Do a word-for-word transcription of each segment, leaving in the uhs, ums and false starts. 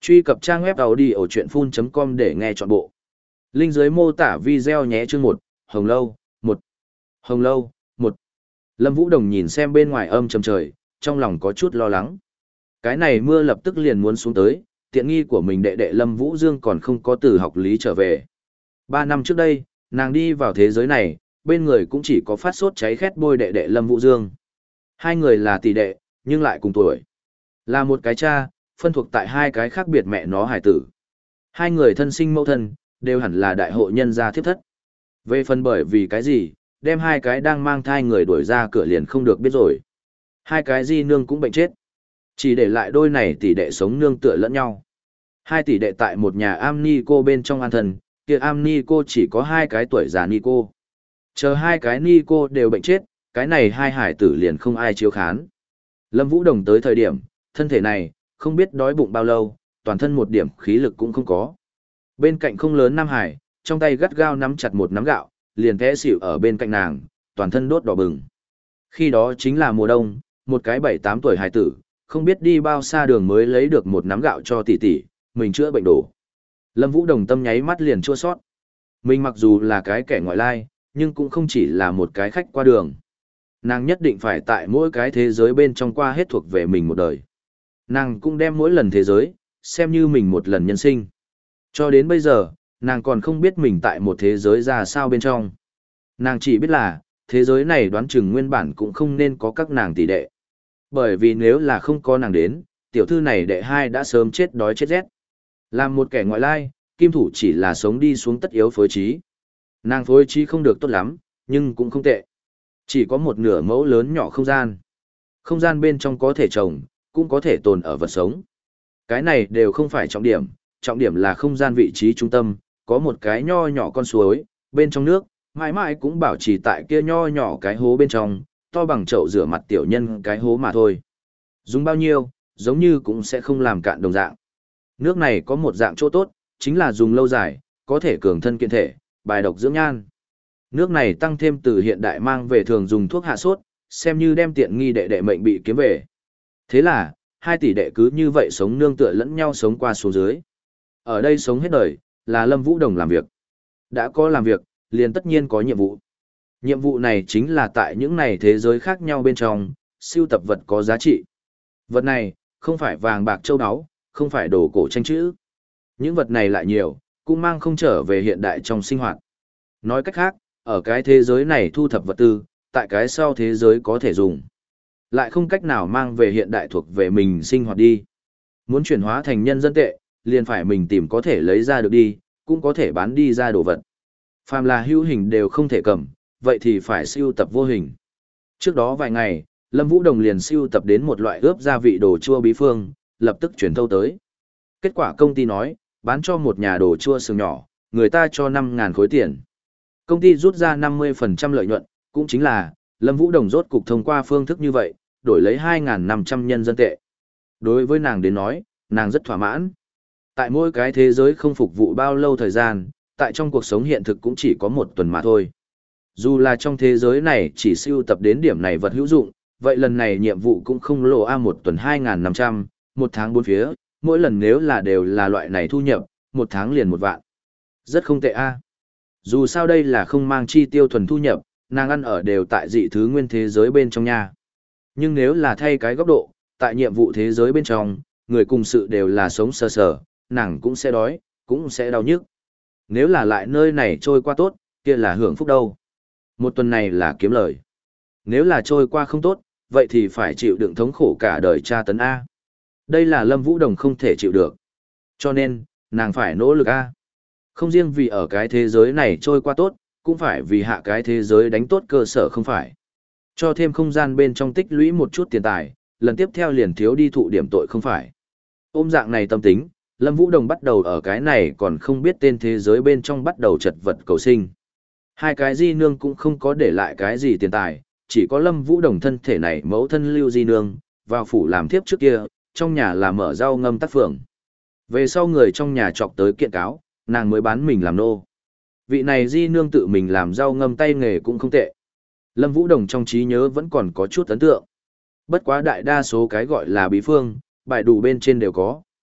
Truy cập trang web audiochuyenphun chấm com để nghe trọn bộ. Link dưới mô tả video nhé. Chương một, Hồng Lâu, một. Hồng Lâu, một. Lâm Vũ Đồng nhìn xem bên ngoài âm trầm trời, trong lòng có chút lo lắng. Cái này mưa lập tức liền muốn xuống tới, tiện nghi của mình đệ đệ Lâm Vũ Dương còn không có từ học lý trở về. Ba năm trước đây, nàng đi vào thế giới này, bên người cũng chỉ có phát sốt cháy khét bôi đệ đệ Lâm Vũ Dương. Hai người là tỷ đệ, nhưng lại cùng tuổi. Là một cái cha, phân thuộc tại hai cái khác biệt mẹ nó hải tử. Hai người thân sinh mẫu thân, đều hẳn là đại hộ nhân gia thiếp thất. Về phần bởi vì cái gì, đem hai cái đang mang thai người đuổi ra cửa liền không được biết rồi. Hai cái di nương cũng bệnh chết. Chỉ để lại đôi này tỷ đệ sống nương tựa lẫn nhau. Hai tỷ đệ tại một nhà am ni cô bên trong an thần, kia am ni cô chỉ có hai cái tuổi già ni cô. Chờ hai cái ni cô đều bệnh chết, cái này hai hải tử liền không ai chiếu khán. Lâm Vũ Đồng tới thời điểm, thân thể này, không biết đói bụng bao lâu, toàn thân một điểm khí lực cũng không có. Bên cạnh không lớn Nam Hải, trong tay gắt gao nắm chặt một nắm gạo, liền té xỉu ở bên cạnh nàng, toàn thân đốt đỏ bừng. Khi đó chính là mùa đông, một cái bảy tám tuổi hải tử, không biết đi bao xa đường mới lấy được một nắm gạo cho tỷ tỷ, mình chữa bệnh đổ. Lâm Vũ Đồng tâm nháy mắt liền chua sót. Mình mặc dù là cái kẻ ngoại lai, nhưng cũng không chỉ là một cái khách qua đường. Nàng nhất định phải tại mỗi cái thế giới bên trong qua hết thuộc về mình một đời. Nàng cũng đem mỗi lần thế giới, xem như mình một lần nhân sinh. Cho đến bây giờ, nàng còn không biết mình tại một thế giới ra sao bên trong. Nàng chỉ biết là, thế giới này đoán chừng nguyên bản cũng không nên có các nàng tỷ đệ. Bởi vì nếu là không có nàng đến, tiểu thư này đệ hai đã sớm chết đói chết rét. Làm một kẻ ngoại lai, kim thủ chỉ là sống đi xuống tất yếu phối trí. Nàng phối trí không được tốt lắm, nhưng cũng không tệ. Chỉ có một nửa mẫu lớn nhỏ không gian. Không gian bên trong có thể trồng, cũng có thể tồn ở vật sống. Cái này đều không phải trọng điểm, trọng điểm là không gian vị trí trung tâm, có một cái nho nhỏ con suối, bên trong nước, mãi mãi cũng bảo trì tại kia nho nhỏ cái hố bên trong, to bằng chậu rửa mặt tiểu nhân cái hố mà thôi. Dùng bao nhiêu, giống như cũng sẽ không làm cạn đồng dạng. Nước này có một dạng chỗ tốt, chính là dùng lâu dài, có thể cường thân kiện thể, bài độc dưỡng nhan. Nước này tăng thêm từ hiện đại mang về thường dùng thuốc hạ sốt, xem như đem tiện nghi đệ đệ mệnh bị kiếm về. Thế là, hai tỷ đệ cứ như vậy sống nương tựa lẫn nhau sống qua số dưới. Ở đây sống hết đời, là Lâm Vũ Đồng làm việc. Đã có làm việc, liền tất nhiên có nhiệm vụ. Nhiệm vụ này chính là tại những này thế giới khác nhau bên trong, siêu tập vật có giá trị. Vật này, không phải vàng bạc châu áo, không phải đồ cổ tranh chữ. Những vật này lại nhiều, cũng mang không trở về hiện đại trong sinh hoạt. Nói cách khác, ở cái thế giới này thu thập vật tư, tại cái sau thế giới có thể dùng. Lại không cách nào mang về hiện đại thuộc về mình sinh hoạt đi. Muốn chuyển hóa thành nhân dân tệ, liền phải mình tìm có thể lấy ra được đi, cũng có thể bán đi ra đồ vật. Phàm là hữu hình đều không thể cầm, vậy thì phải siêu tập vô hình. Trước đó vài ngày, Lâm Vũ Đồng liền siêu tập đến một loại ướp gia vị đồ chua bí phương, lập tức chuyển thâu tới. Kết quả công ty nói, bán cho một nhà đồ chua sừng nhỏ, người ta cho năm ngàn khối tiền. Công ty rút ra năm mươi phần trăm lợi nhuận, cũng chính là, Lâm Vũ Đồng rốt cục thông qua phương thức như vậy, đổi lấy hai nghìn năm trăm nhân dân tệ. Đối với nàng đến nói, nàng rất thỏa mãn. Tại mỗi cái thế giới không phục vụ bao lâu thời gian, tại trong cuộc sống hiện thực cũng chỉ có một tuần mà thôi. Dù là trong thế giới này chỉ siêu tập đến điểm này vật hữu dụng, vậy lần này nhiệm vụ cũng không lộ a một tuần hai nghìn năm trăm, một tháng bốn phía, mỗi lần nếu là đều là loại này thu nhập, một tháng liền một vạn. Rất không tệ a. Dù sao đây là không mang chi tiêu thuần thu nhập, nàng ăn ở đều tại dị thứ nguyên thế giới bên trong nha. Nhưng nếu là thay cái góc độ, tại nhiệm vụ thế giới bên trong, người cùng sự đều là sống sờ sờ, nàng cũng sẽ đói, cũng sẽ đau nhức. Nếu là lại nơi này trôi qua tốt, kia là hưởng phúc đâu. Một tuần này là kiếm lời. Nếu là trôi qua không tốt, vậy thì phải chịu đựng thống khổ cả đời tra tấn A. Đây là Lâm Vũ Đồng không thể chịu được. Cho nên, nàng phải nỗ lực A. Không riêng vì ở cái thế giới này trôi qua tốt, cũng phải vì hạ cái thế giới đánh tốt cơ sở không phải. Cho thêm không gian bên trong tích lũy một chút tiền tài, lần tiếp theo liền thiếu đi thụ điểm tội không phải. Ôm dạng này tâm tính, Lâm Vũ Đồng bắt đầu ở cái này còn không biết tên thế giới bên trong bắt đầu chật vật cầu sinh. Hai cái di nương cũng không có để lại cái gì tiền tài, chỉ có Lâm Vũ Đồng thân thể này mẫu thân lưu di nương, vào phủ làm thiếp trước kia, trong nhà là mở rau ngâm tác phường. Về sau người trong nhà chọc tới kiện cáo, nàng mới bán mình làm nô. Vị này di nương tự mình làm rau ngâm tay nghề cũng không tệ. Lâm Vũ Đồng trong trí nhớ vẫn còn có chút ấn tượng. Bất quá đại đa số cái gọi là bí phương, bài đủ bên trên đều có.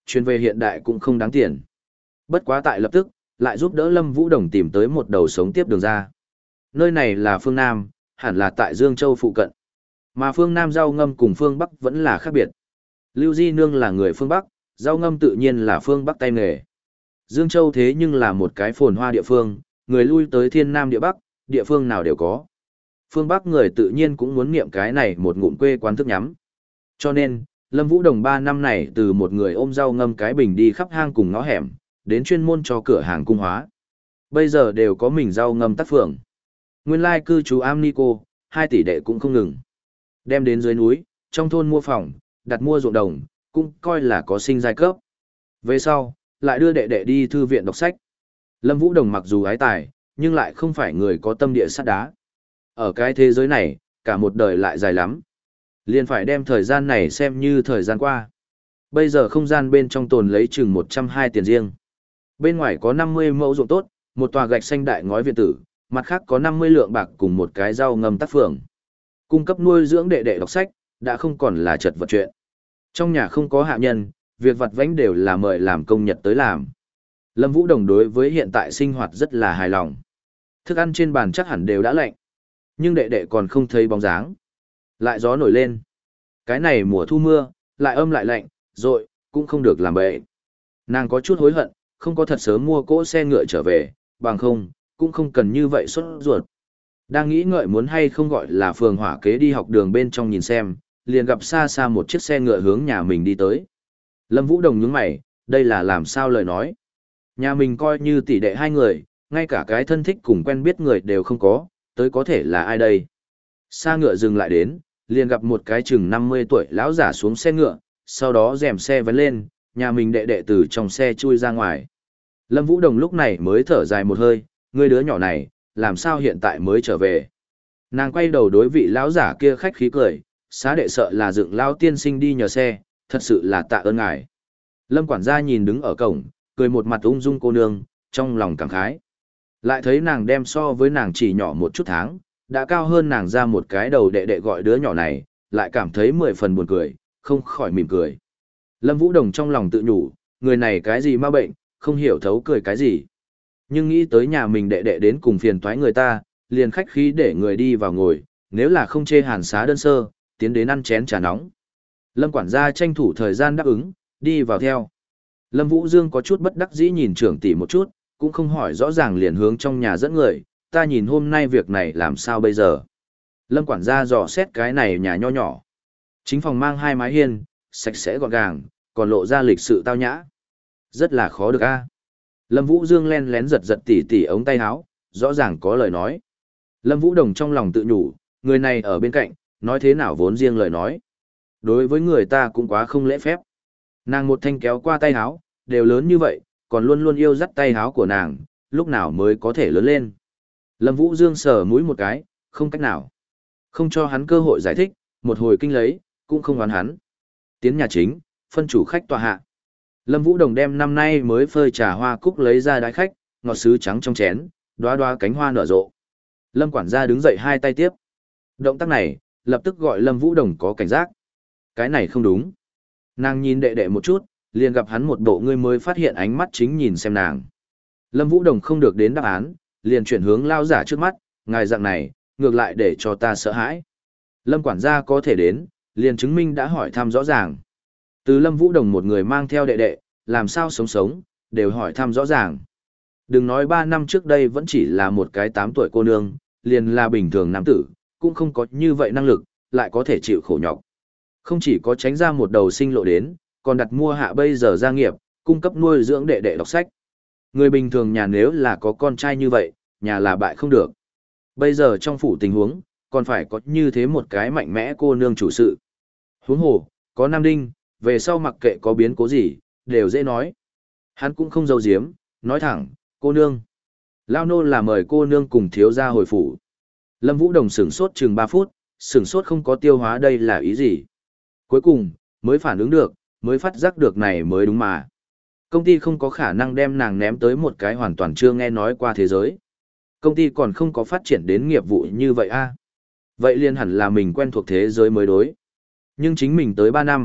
Chuyên về hiện đại cũng không đáng tiền. Bất quá tại lập tức, lại giúp đỡ Lâm Vũ Đồng tìm tới một đầu sống tiếp đường ra. Nơi này là phương Nam, hẳn là tại Dương Châu phụ cận. Mà phương Nam rau ngâm cùng phương Bắc vẫn là khác biệt. Lưu Di Nương là người phương Bắc, rau ngâm tự nhiên là phương Bắc tay nghề. Dương Châu thế nhưng là một cái phồn hoa địa phương, người lui tới thiên Nam địa Bắc, địa phương nào đều có. Phương Bắc người tự nhiên cũng muốn niệm cái này một ngụm quê quán thức nhắm. Cho nên, Lâm Vũ Đồng ba năm này từ một người ôm rau ngâm cái bình đi khắp hang cùng ngõ hẻm, đến chuyên môn cho cửa hàng cung hóa. Bây giờ đều có mình rau ngâm tác phường. Nguyên lai cư trú am ni cô, hai tỷ đệ cũng không ngừng. Đem đến dưới núi, trong thôn mua phòng, đặt mua ruộng đồng, cũng coi là có sinh giai cấp. Về sau, lại đưa đệ đệ đi thư viện đọc sách. Lâm Vũ Đồng mặc dù ái tài, nhưng lại không phải người có tâm địa sắt đá. Ở cái thế giới này, cả một đời lại dài lắm. Liền phải đem thời gian này xem như thời gian qua. Bây giờ không gian bên trong tồn lấy chừng một trăm hai tiền riêng. Bên ngoài có năm mươi mẫu ruộng tốt, một tòa gạch xanh đại ngói viện tử, mặt khác có năm mươi lượng bạc cùng một cái rau ngâm tác phường. Cung cấp nuôi dưỡng đệ đệ đọc sách, đã không còn là chật vật chuyện. Trong nhà không có hạ nhân, việc vặt vãnh đều là mời làm công nhật tới làm. Lâm Vũ Đồng đối với hiện tại sinh hoạt rất là hài lòng. Thức ăn trên bàn chắc hẳn đều đã lạnh. Nhưng đệ đệ còn không thấy bóng dáng. Lại gió nổi lên. Cái này mùa thu mưa, lại âm lại lạnh, rồi cũng không được làm bậy. Nàng có chút hối hận, không có thật sớm mua cỗ xe ngựa trở về, bằng không, cũng không cần như vậy xuất ruột. Đang nghĩ ngợi muốn hay không gọi là phường hỏa kế đi học đường bên trong nhìn xem, liền gặp xa xa một chiếc xe ngựa hướng nhà mình đi tới. Lâm Vũ Đồng nhướng mày, đây là làm sao lời nói. Nhà mình coi như tỷ đệ hai người, ngay cả cái thân thích cùng quen biết người đều không có, tới có thể là ai đây. Xa ngựa dừng lại đến, liền gặp một cái chừng năm mươi tuổi lão giả xuống xe ngựa, sau đó rèm xe vén lên, nhà mình đệ đệ từ trong xe chui ra ngoài. Lâm Vũ Đồng lúc này mới thở dài một hơi, ngươi đứa nhỏ này, làm sao hiện tại mới trở về. Nàng quay đầu đối vị lão giả kia khách khí cười, xá đệ sợ là dựng lao tiên sinh đi nhờ xe, thật sự là tạ ơn ngài. Lâm quản gia nhìn đứng ở cổng, cười một mặt ung dung cô nương, trong lòng cảm khái. Lại thấy nàng đem so với nàng chỉ nhỏ một chút tháng, đã cao hơn nàng ra một cái đầu đệ đệ gọi đứa nhỏ này, lại cảm thấy mười phần buồn cười, không khỏi mỉm cười. Lâm Vũ Đồng trong lòng tự nhủ, người này cái gì ma bệnh, không hiểu thấu cười cái gì. Nhưng nghĩ tới nhà mình đệ đệ đến cùng phiền toái người ta, liền khách khí để người đi vào ngồi, nếu là không chê hàn xá đơn sơ, tiến đến ăn chén trà nóng. Lâm quản gia tranh thủ thời gian đáp ứng, đi vào theo. Lâm Vũ Dương có chút bất đắc dĩ nhìn trưởng tỷ một chút, cũng không hỏi rõ ràng liền hướng trong nhà dẫn người, ta nhìn hôm nay việc này làm sao bây giờ. Lâm quản gia dò xét cái này nhà nho nhỏ. Chính phòng mang hai mái hiên, sạch sẽ gọn gàng, còn lộ ra lịch sự tao nhã. Rất là khó được a. Lâm Vũ Dương len lén giật giật tỉ tỉ ống tay áo, rõ ràng có lời nói. Lâm Vũ Đồng trong lòng tự nhủ, người này ở bên cạnh, nói thế nào vốn riêng lời nói. Đối với người ta cũng quá không lễ phép. Nàng một thanh kéo qua tay áo, đều lớn như vậy, còn luôn luôn yêu dắt tay áo của nàng, lúc nào mới có thể lớn lên. Lâm Vũ Dương sờ mũi một cái, không cách nào. Không cho hắn cơ hội giải thích, một hồi kinh lấy, cũng không oán hắn. Tiến nhà chính, phân chủ khách tọa hạ. Lâm Vũ Đồng đem năm nay mới phơi trà hoa cúc lấy ra đái khách, ngọt sứ trắng trong chén, đóa đóa cánh hoa nở rộ. Lâm quản gia đứng dậy hai tay tiếp. Động tác này, lập tức gọi Lâm Vũ Đồng có cảnh giác. Cái này không đúng. Nàng nhìn đệ đệ một chút, liền gặp hắn một bộ ngươi mới phát hiện ánh mắt chính nhìn xem nàng. Lâm Vũ Đồng không được đến đáp án, liền chuyển hướng lao giả trước mắt, ngài dạng này, ngược lại để cho ta sợ hãi. Lâm quản gia có thể đến, liền chứng minh đã hỏi thăm rõ ràng. Từ Lâm Vũ Đồng một người mang theo đệ đệ, làm sao sống sống, đều hỏi thăm rõ ràng. Đừng nói ba năm trước đây vẫn chỉ là một cái tám tuổi cô nương, liền là bình thường nam tử, cũng không có như vậy năng lực, lại có thể chịu khổ nhọc. Không chỉ có tránh ra một đầu sinh lộ đến, còn đặt mua hạ bây giờ gia nghiệp, cung cấp nuôi dưỡng đệ đệ đọc sách. Người bình thường nhà nếu là có con trai như vậy, nhà là bại không được. Bây giờ trong phủ tình huống, còn phải có như thế một cái mạnh mẽ cô nương chủ sự. Huống hồ, có Nam Đinh, về sau mặc kệ có biến cố gì, đều dễ nói. Hắn cũng không giấu giếm, nói thẳng, cô nương. Lao nô là mời cô nương cùng thiếu gia hồi phủ. Lâm Vũ Đồng sửng sốt chừng ba phút, sửng sốt không có tiêu hóa đây là ý gì. Cuối cùng, mới phản ứng được, mới phát giác được này mới đúng mà. Công ty không có khả năng đem nàng ném tới một cái hoàn toàn chưa nghe nói qua thế giới. Công ty còn không có phát triển đến nghiệp vụ như vậy a. Vậy liền hẳn là mình quen thuộc thế giới mới đối. Nhưng chính mình tới ba năm,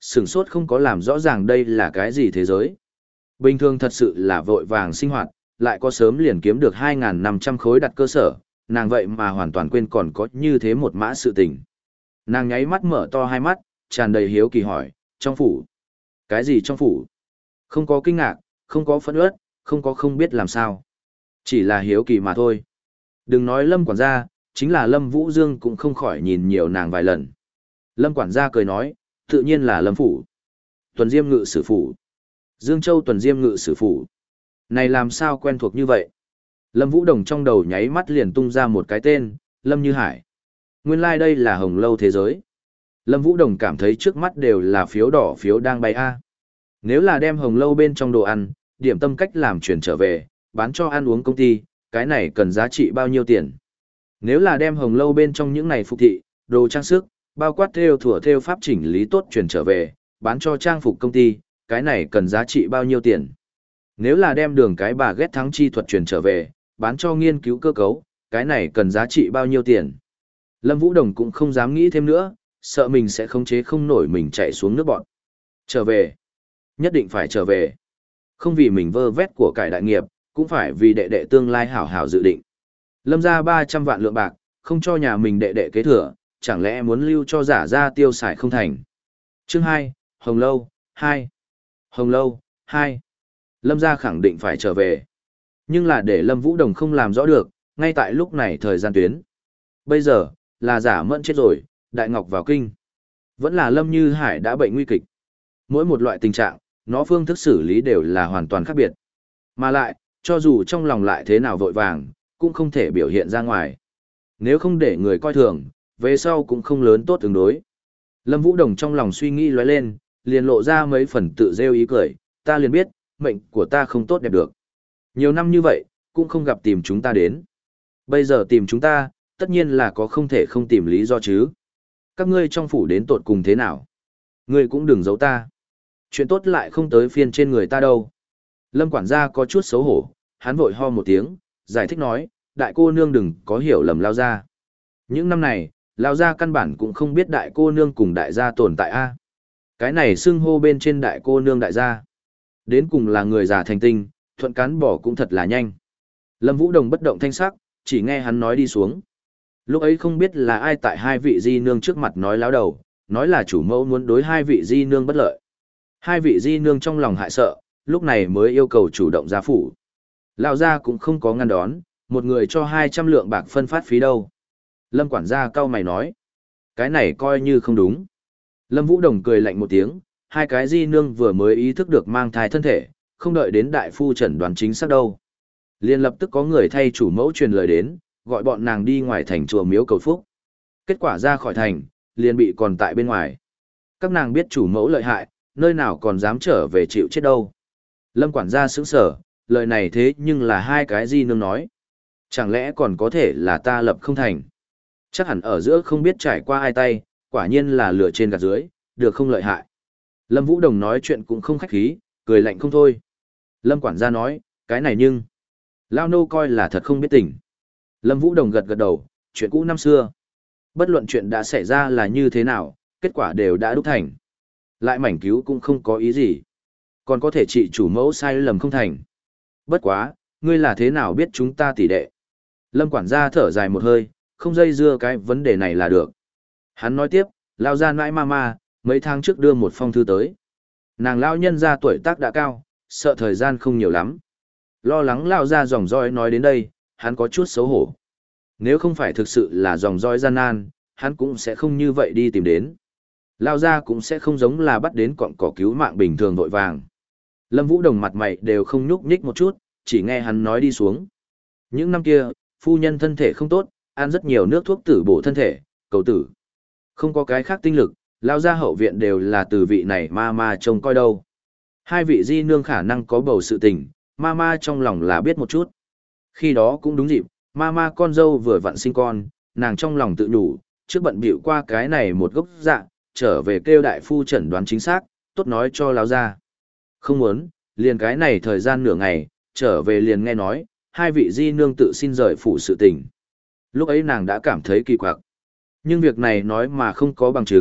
sửng sốt không có làm rõ ràng đây là cái gì thế giới. Bình thường thật sự là vội vàng sinh hoạt, lại có sớm liền kiếm được hai nghìn năm trăm khối đặt cơ sở, nàng vậy mà hoàn toàn quên còn có như thế một mã sự tình. Nàng nháy mắt mở to hai mắt, tràn đầy hiếu kỳ hỏi, trong phủ? Cái gì trong phủ? Không có kinh ngạc, không có phẫn uất, không có không biết làm sao. Chỉ là hiếu kỳ mà thôi. Đừng nói Lâm quản gia, chính là Lâm Vũ Dương cũng không khỏi nhìn nhiều nàng vài lần. Lâm quản gia cười nói, tự nhiên là Lâm phủ. Tuần Diêm ngự sử phủ. Dương Châu Tuần Diêm ngự sử phủ. Này làm sao quen thuộc như vậy? Lâm Vũ Đồng trong đầu nháy mắt liền tung ra một cái tên, Lâm Như Hải. Nguyên lai like đây là hồng lâu thế giới. Lâm Vũ Đồng cảm thấy trước mắt đều là phiếu đỏ phiếu đang bay A. Nếu là đem hồng lâu bên trong đồ ăn, điểm tâm cách làm chuyển trở về, bán cho ăn uống công ty, cái này cần giá trị bao nhiêu tiền? Nếu là đem hồng lâu bên trong những này phục thị, đồ trang sức, bao quát theo thủa theo pháp chỉnh lý tốt chuyển trở về, bán cho trang phục công ty, cái này cần giá trị bao nhiêu tiền? Nếu là đem đường cái bà ghét thắng chi thuật chuyển trở về, bán cho nghiên cứu cơ cấu, cái này cần giá trị bao nhiêu tiền? Lâm Vũ Đồng cũng không dám nghĩ thêm nữa, sợ mình sẽ khống chế không nổi mình chạy xuống nước bọn. Trở về. Nhất định phải trở về. Không vì mình vơ vét của cải đại nghiệp, cũng phải vì đệ đệ tương lai hảo hảo dự định. Lâm ra ba trăm vạn lượng bạc, không cho nhà mình đệ đệ kế thừa, chẳng lẽ muốn lưu cho giả ra tiêu xài không thành. Chương hai, Hồng Lâu, hai. Hồng Lâu, hai. Lâm ra khẳng định phải trở về. Nhưng là để Lâm Vũ Đồng không làm rõ được, ngay tại lúc này thời gian tuyến. Bây giờ, là giả mẫn chết rồi, Đại Ngọc vào kinh. Vẫn là Lâm Như Hải đã bệnh nguy kịch. Mỗi một loại tình trạng, nó phương thức xử lý đều là hoàn toàn khác biệt. Mà lại, cho dù trong lòng lại thế nào vội vàng, cũng không thể biểu hiện ra ngoài. Nếu không để người coi thường, về sau cũng không lớn tốt tương đối. Lâm Vũ Đồng trong lòng suy nghĩ lóe lên, liền lộ ra mấy phần tự rêu ý cười, ta liền biết, mệnh của ta không tốt đẹp được. Nhiều năm như vậy, cũng không gặp tìm chúng ta đến. Bây giờ tìm chúng ta, tất nhiên là có không thể không tìm lý do chứ. Các ngươi trong phủ đến tột cùng thế nào? Ngươi cũng đừng giấu ta. Chuyện tốt lại không tới phiên trên người ta đâu. Lâm quản gia có chút xấu hổ, hắn vội ho một tiếng, giải thích nói, đại cô nương đừng có hiểu lầm Lao gia. Những năm này, Lao gia căn bản cũng không biết đại cô nương cùng đại gia tồn tại a. Cái này xưng hô bên trên đại cô nương đại gia. Đến cùng là người già thành tinh, thuận cán bỏ cũng thật là nhanh. Lâm Vũ Đồng bất động thanh sắc, chỉ nghe hắn nói đi xuống. Lúc ấy không biết là ai tại hai vị di nương trước mặt nói láo đầu, nói là chủ mẫu muốn đối hai vị di nương bất lợi. Hai vị di nương trong lòng hại sợ, lúc này mới yêu cầu chủ động ra phủ. Lão gia cũng không có ngăn đón, một người cho hai trăm lượng bạc phân phát phí đâu. Lâm quản gia cau mày nói, cái này coi như không đúng. Lâm Vũ Đồng cười lạnh một tiếng, hai cái di nương vừa mới ý thức được mang thai thân thể, không đợi đến đại phu chẩn đoán chính xác đâu. Liền lập tức có người thay chủ mẫu truyền lời đến, gọi bọn nàng đi ngoài thành chùa miếu cầu phúc. Kết quả ra khỏi thành, liền bị còn tại bên ngoài. Các nàng biết chủ mẫu lợi hại, nơi nào còn dám trở về chịu chết đâu. Lâm quản gia sững sở, lời này thế nhưng là hai cái di nương nói. Chẳng lẽ còn có thể là ta lập không thành? Chắc hẳn ở giữa không biết trải qua ai tay, quả nhiên là lửa trên gạt dưới, được không lợi hại. Lâm Vũ Đồng nói chuyện cũng không khách khí, cười lạnh không thôi. Lâm quản gia nói, cái này nhưng... Lao nô coi là thật không biết tình. Lâm Vũ Đồng gật gật đầu, chuyện cũ năm xưa. Bất luận chuyện đã xảy ra là như thế nào, kết quả đều đã đúc thành. Lại mảnh cứu cũng không có ý gì. Còn có thể trị chủ mẫu sai lầm không thành. Bất quá, ngươi là thế nào biết chúng ta tỷ đệ? Lâm quản gia thở dài một hơi, không dây dưa cái vấn đề này là được. Hắn nói tiếp, lao ra nãi ma ma, mấy tháng trước đưa một phong thư tới. Nàng lao nhân ra tuổi tác đã cao, sợ thời gian không nhiều lắm. Lo lắng lao ra dòng roi nói đến đây, hắn có chút xấu hổ. Nếu không phải thực sự là dòng roi gian nan, hắn cũng sẽ không như vậy đi tìm đến. Lao ra cũng sẽ không giống là bắt đến cọng cỏ cứu mạng bình thường vội vàng. Lâm Vũ Đồng mặt mày đều không nhúc nhích một chút, chỉ nghe hắn nói đi xuống. Những năm kia, phu nhân thân thể không tốt, ăn rất nhiều nước thuốc tử bổ thân thể, cầu tử. Không có cái khác tinh lực, lao ra hậu viện đều là từ vị này ma ma trông coi đâu. Hai vị di nương khả năng có bầu sự tình, ma ma trong lòng là biết một chút. Khi đó cũng đúng dịp, ma ma con dâu vừa vặn sinh con, nàng trong lòng tự nhủ, trước bận bịu qua cái này một gốc dạ, trở về kêu đại phu chẩn đoán chính xác, tốt nói cho lão ra. Không muốn, liền cái này thời gian nửa ngày, trở về liền nghe nói, hai vị di nương tự xin rời phủ sự tình. Lúc ấy nàng đã cảm thấy kỳ quặc. Nhưng việc này nói mà không có bằng chứng,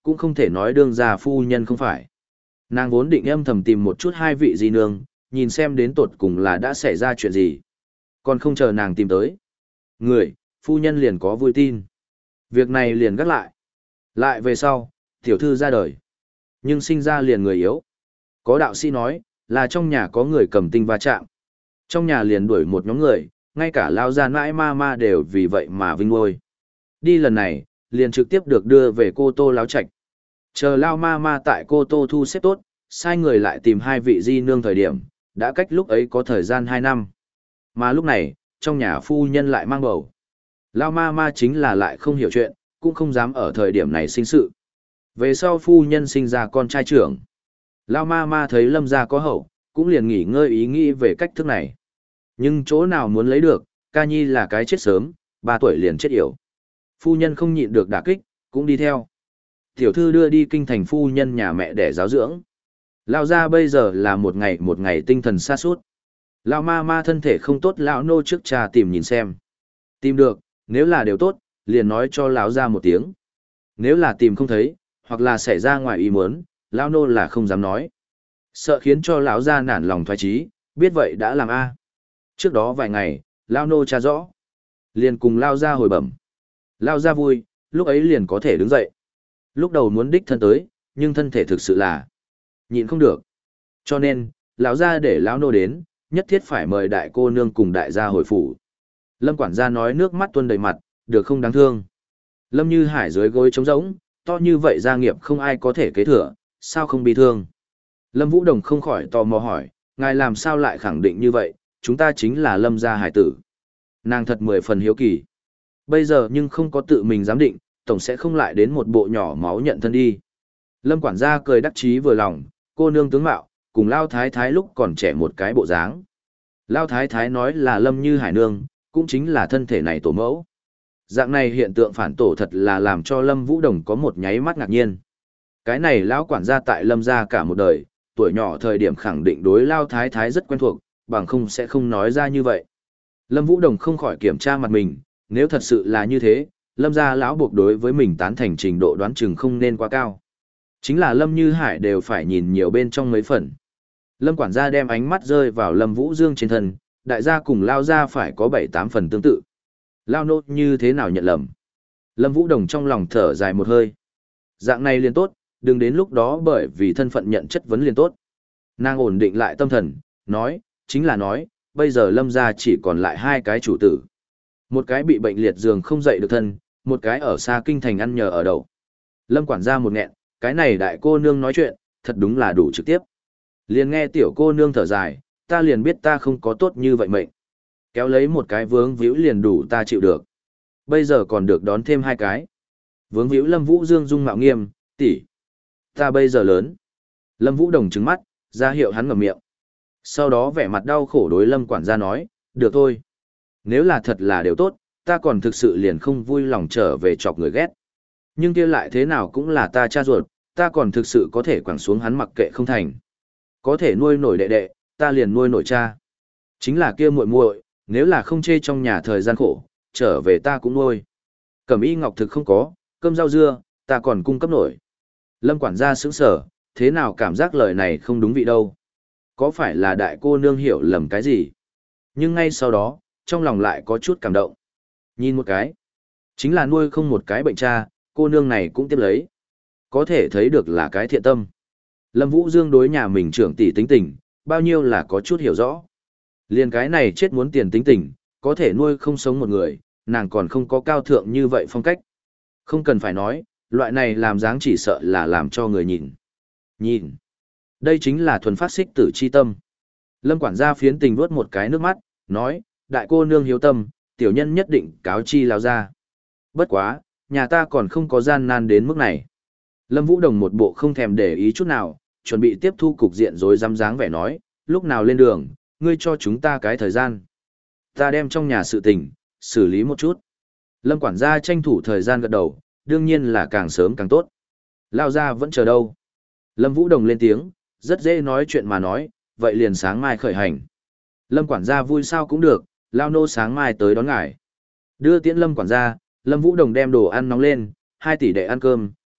cũng không thể nói đương gia phu nhân không phải. Nàng vốn định âm thầm tìm một chút hai vị di nương, nhìn xem đến tột cùng là đã xảy ra chuyện gì. Còn không chờ nàng tìm tới. Người, phu nhân liền có vui tin. Việc này liền gác lại. Lại về sau, tiểu thư ra đời. Nhưng sinh ra liền người yếu. Có đạo sĩ nói, là trong nhà có người cầm tinh va chạm. Trong nhà liền đuổi một nhóm người, ngay cả lao gia nãi ma ma đều vì vậy mà vinh ngôi. Đi lần này, liền trực tiếp được đưa về Cô Tô Láo Trạch. Chờ lao ma ma tại Cô Tô thu xếp tốt, sai người lại tìm hai vị di nương thời điểm, đã cách lúc ấy có thời gian hai năm. Mà lúc này, trong nhà phu nhân lại mang bầu. Lao ma ma chính là lại không hiểu chuyện, cũng không dám ở thời điểm này sinh sự. Về sau phu nhân sinh ra con trai trưởng. Lao ma ma thấy Lâm gia có hậu, cũng liền nghỉ ngơi ý nghĩ về cách thức này. Nhưng chỗ nào muốn lấy được, ca nhi là cái chết sớm, ba tuổi liền chết yểu. Phu nhân không nhịn được đả kích, cũng đi theo. Tiểu thư đưa đi kinh thành phu nhân nhà mẹ để giáo dưỡng. Lao gia bây giờ là một ngày một ngày tinh thần sa sút. Lao ma ma thân thể không tốt, lão nô trước cha tìm nhìn xem. Tìm được, nếu là đều tốt, liền nói cho lão gia một tiếng. Nếu là tìm không thấy, hoặc là xảy ra ngoài ý muốn, lão nô là không dám nói. Sợ khiến cho lão gia nản lòng thoái chí, biết vậy đã làm a. Trước đó vài ngày, lão nô tra rõ, liền cùng lao gia hồi bẩm. Lao gia vui, lúc ấy liền có thể đứng dậy. Lúc đầu muốn đích thân tới, nhưng thân thể thực sự là nhịn không được. Cho nên, lão gia để lão nô đến, nhất thiết phải mời đại cô nương cùng đại gia hồi phủ. Lâm quản gia nói nước mắt tuôn đầy mặt, được không đáng thương. Lâm Như Hải dưới gối trống rỗng, to như vậy gia nghiệp không ai có thể kế thừa, sao không bị thương. Lâm Vũ Đồng không khỏi tò mò hỏi, ngài làm sao lại khẳng định như vậy, chúng ta chính là Lâm gia hải tử. Nàng thật mười phần hiếu kỳ. Bây giờ nhưng không có tự mình giám định, tổng sẽ không lại đến một bộ nhỏ máu nhận thân đi. Lâm quản gia cười đắc chí vừa lòng, cô nương tướng mạo, cùng Lao Thái Thái lúc còn trẻ một cái bộ dáng. Lao Thái Thái nói là Lâm Như Hải nương, cũng chính là thân thể này tổ mẫu. Dạng này hiện tượng phản tổ thật là làm cho Lâm Vũ Đồng có một nháy mắt ngạc nhiên. Cái này lão quản gia tại Lâm gia cả một đời, tuổi nhỏ thời điểm khẳng định đối Lao Thái Thái rất quen thuộc, bằng không sẽ không nói ra như vậy. Lâm Vũ Đồng không khỏi kiểm tra mặt mình, nếu thật sự là như thế, Lâm gia lão buộc đối với mình tán thành trình độ đoán chừng không nên quá cao. Chính là Lâm Như Hải đều phải nhìn nhiều bên trong mấy phần. Lâm quản gia đem ánh mắt rơi vào Lâm Vũ Dương trên thân, đại gia cùng Lao gia phải có bảy tám phần tương tự. Lao nốt như thế nào nhận lầm. Lâm Vũ Đồng trong lòng thở dài một hơi. Dạng này liền tốt, đừng đến lúc đó bởi vì thân phận nhận chất vấn liền tốt. Nàng ổn định lại tâm thần, nói, chính là nói, bây giờ Lâm gia chỉ còn lại hai cái chủ tử. Một cái bị bệnh liệt giường không dậy được thân, một cái ở xa kinh thành ăn nhờ ở đậu. Lâm quản gia một nghẹn, cái này đại cô nương nói chuyện, thật đúng là đủ trực tiếp. Liền nghe tiểu cô nương thở dài, ta liền biết ta không có tốt như vậy mệnh. Kéo lấy một cái vướng víu liền đủ ta chịu được. Bây giờ còn được đón thêm hai cái. Vướng víu Lâm Vũ Dương dung mạo nghiêm, tỷ, ta bây giờ lớn. Lâm Vũ Đồng trừng mắt, ra hiệu hắn ngậm miệng. Sau đó vẻ mặt đau khổ đối Lâm quản gia nói, được thôi. Nếu là thật là điều tốt, ta còn thực sự liền không vui lòng trở về chọc người ghét. Nhưng kia lại thế nào cũng là ta cha ruột, ta còn thực sự có thể quẳng xuống hắn mặc kệ không thành. Có thể nuôi nổi đệ đệ, ta liền nuôi nổi cha. Chính là kia muội muội, nếu là không chê trong nhà thời gian khổ, trở về ta cũng nuôi. Cẩm y ngọc thực không có, cơm rau dưa, ta còn cung cấp nổi. Lâm quản gia sững sờ, thế nào cảm giác lời này không đúng vị đâu. Có phải là đại cô nương hiểu lầm cái gì? Nhưng ngay sau đó, trong lòng lại có chút cảm động. Nhìn một cái, chính là nuôi không một cái bệnh cha, cô nương này cũng tiếp lấy. Có thể thấy được là cái thiện tâm. Lâm Vũ Dương đối nhà mình trưởng tỷ tính tình, bao nhiêu là có chút hiểu rõ. Liền cái này chết muốn tiền tính tình, có thể nuôi không sống một người, nàng còn không có cao thượng như vậy phong cách. Không cần phải nói, loại này làm dáng chỉ sợ là làm cho người nhìn. Nhìn. Đây chính là thuần phát xích tử chi tâm. Lâm quản gia phiến tình vuốt một cái nước mắt, nói, đại cô nương hiếu tâm, tiểu nhân nhất định cáo chi lao ra. Bất quá, nhà ta còn không có gian nan đến mức này. Lâm Vũ Đồng một bộ không thèm để ý chút nào, chuẩn bị tiếp thu cục diện rồi dám dáng vẻ nói, lúc nào lên đường, ngươi cho chúng ta cái thời gian. Ta đem trong nhà sự tình, xử lý một chút. Lâm quản gia tranh thủ thời gian gật đầu, đương nhiên là càng sớm càng tốt. Lao ra vẫn chờ đâu. Lâm Vũ Đồng lên tiếng, rất dễ nói chuyện mà nói, vậy liền sáng mai khởi hành. Lâm quản gia vui sao cũng được, Lao nô sáng mai tới đón ngài. Đưa tiễn Lâm quản gia, Lâm Vũ Đồng đem đồ ăn nóng lên, hai tỷ đệ ăn cơm,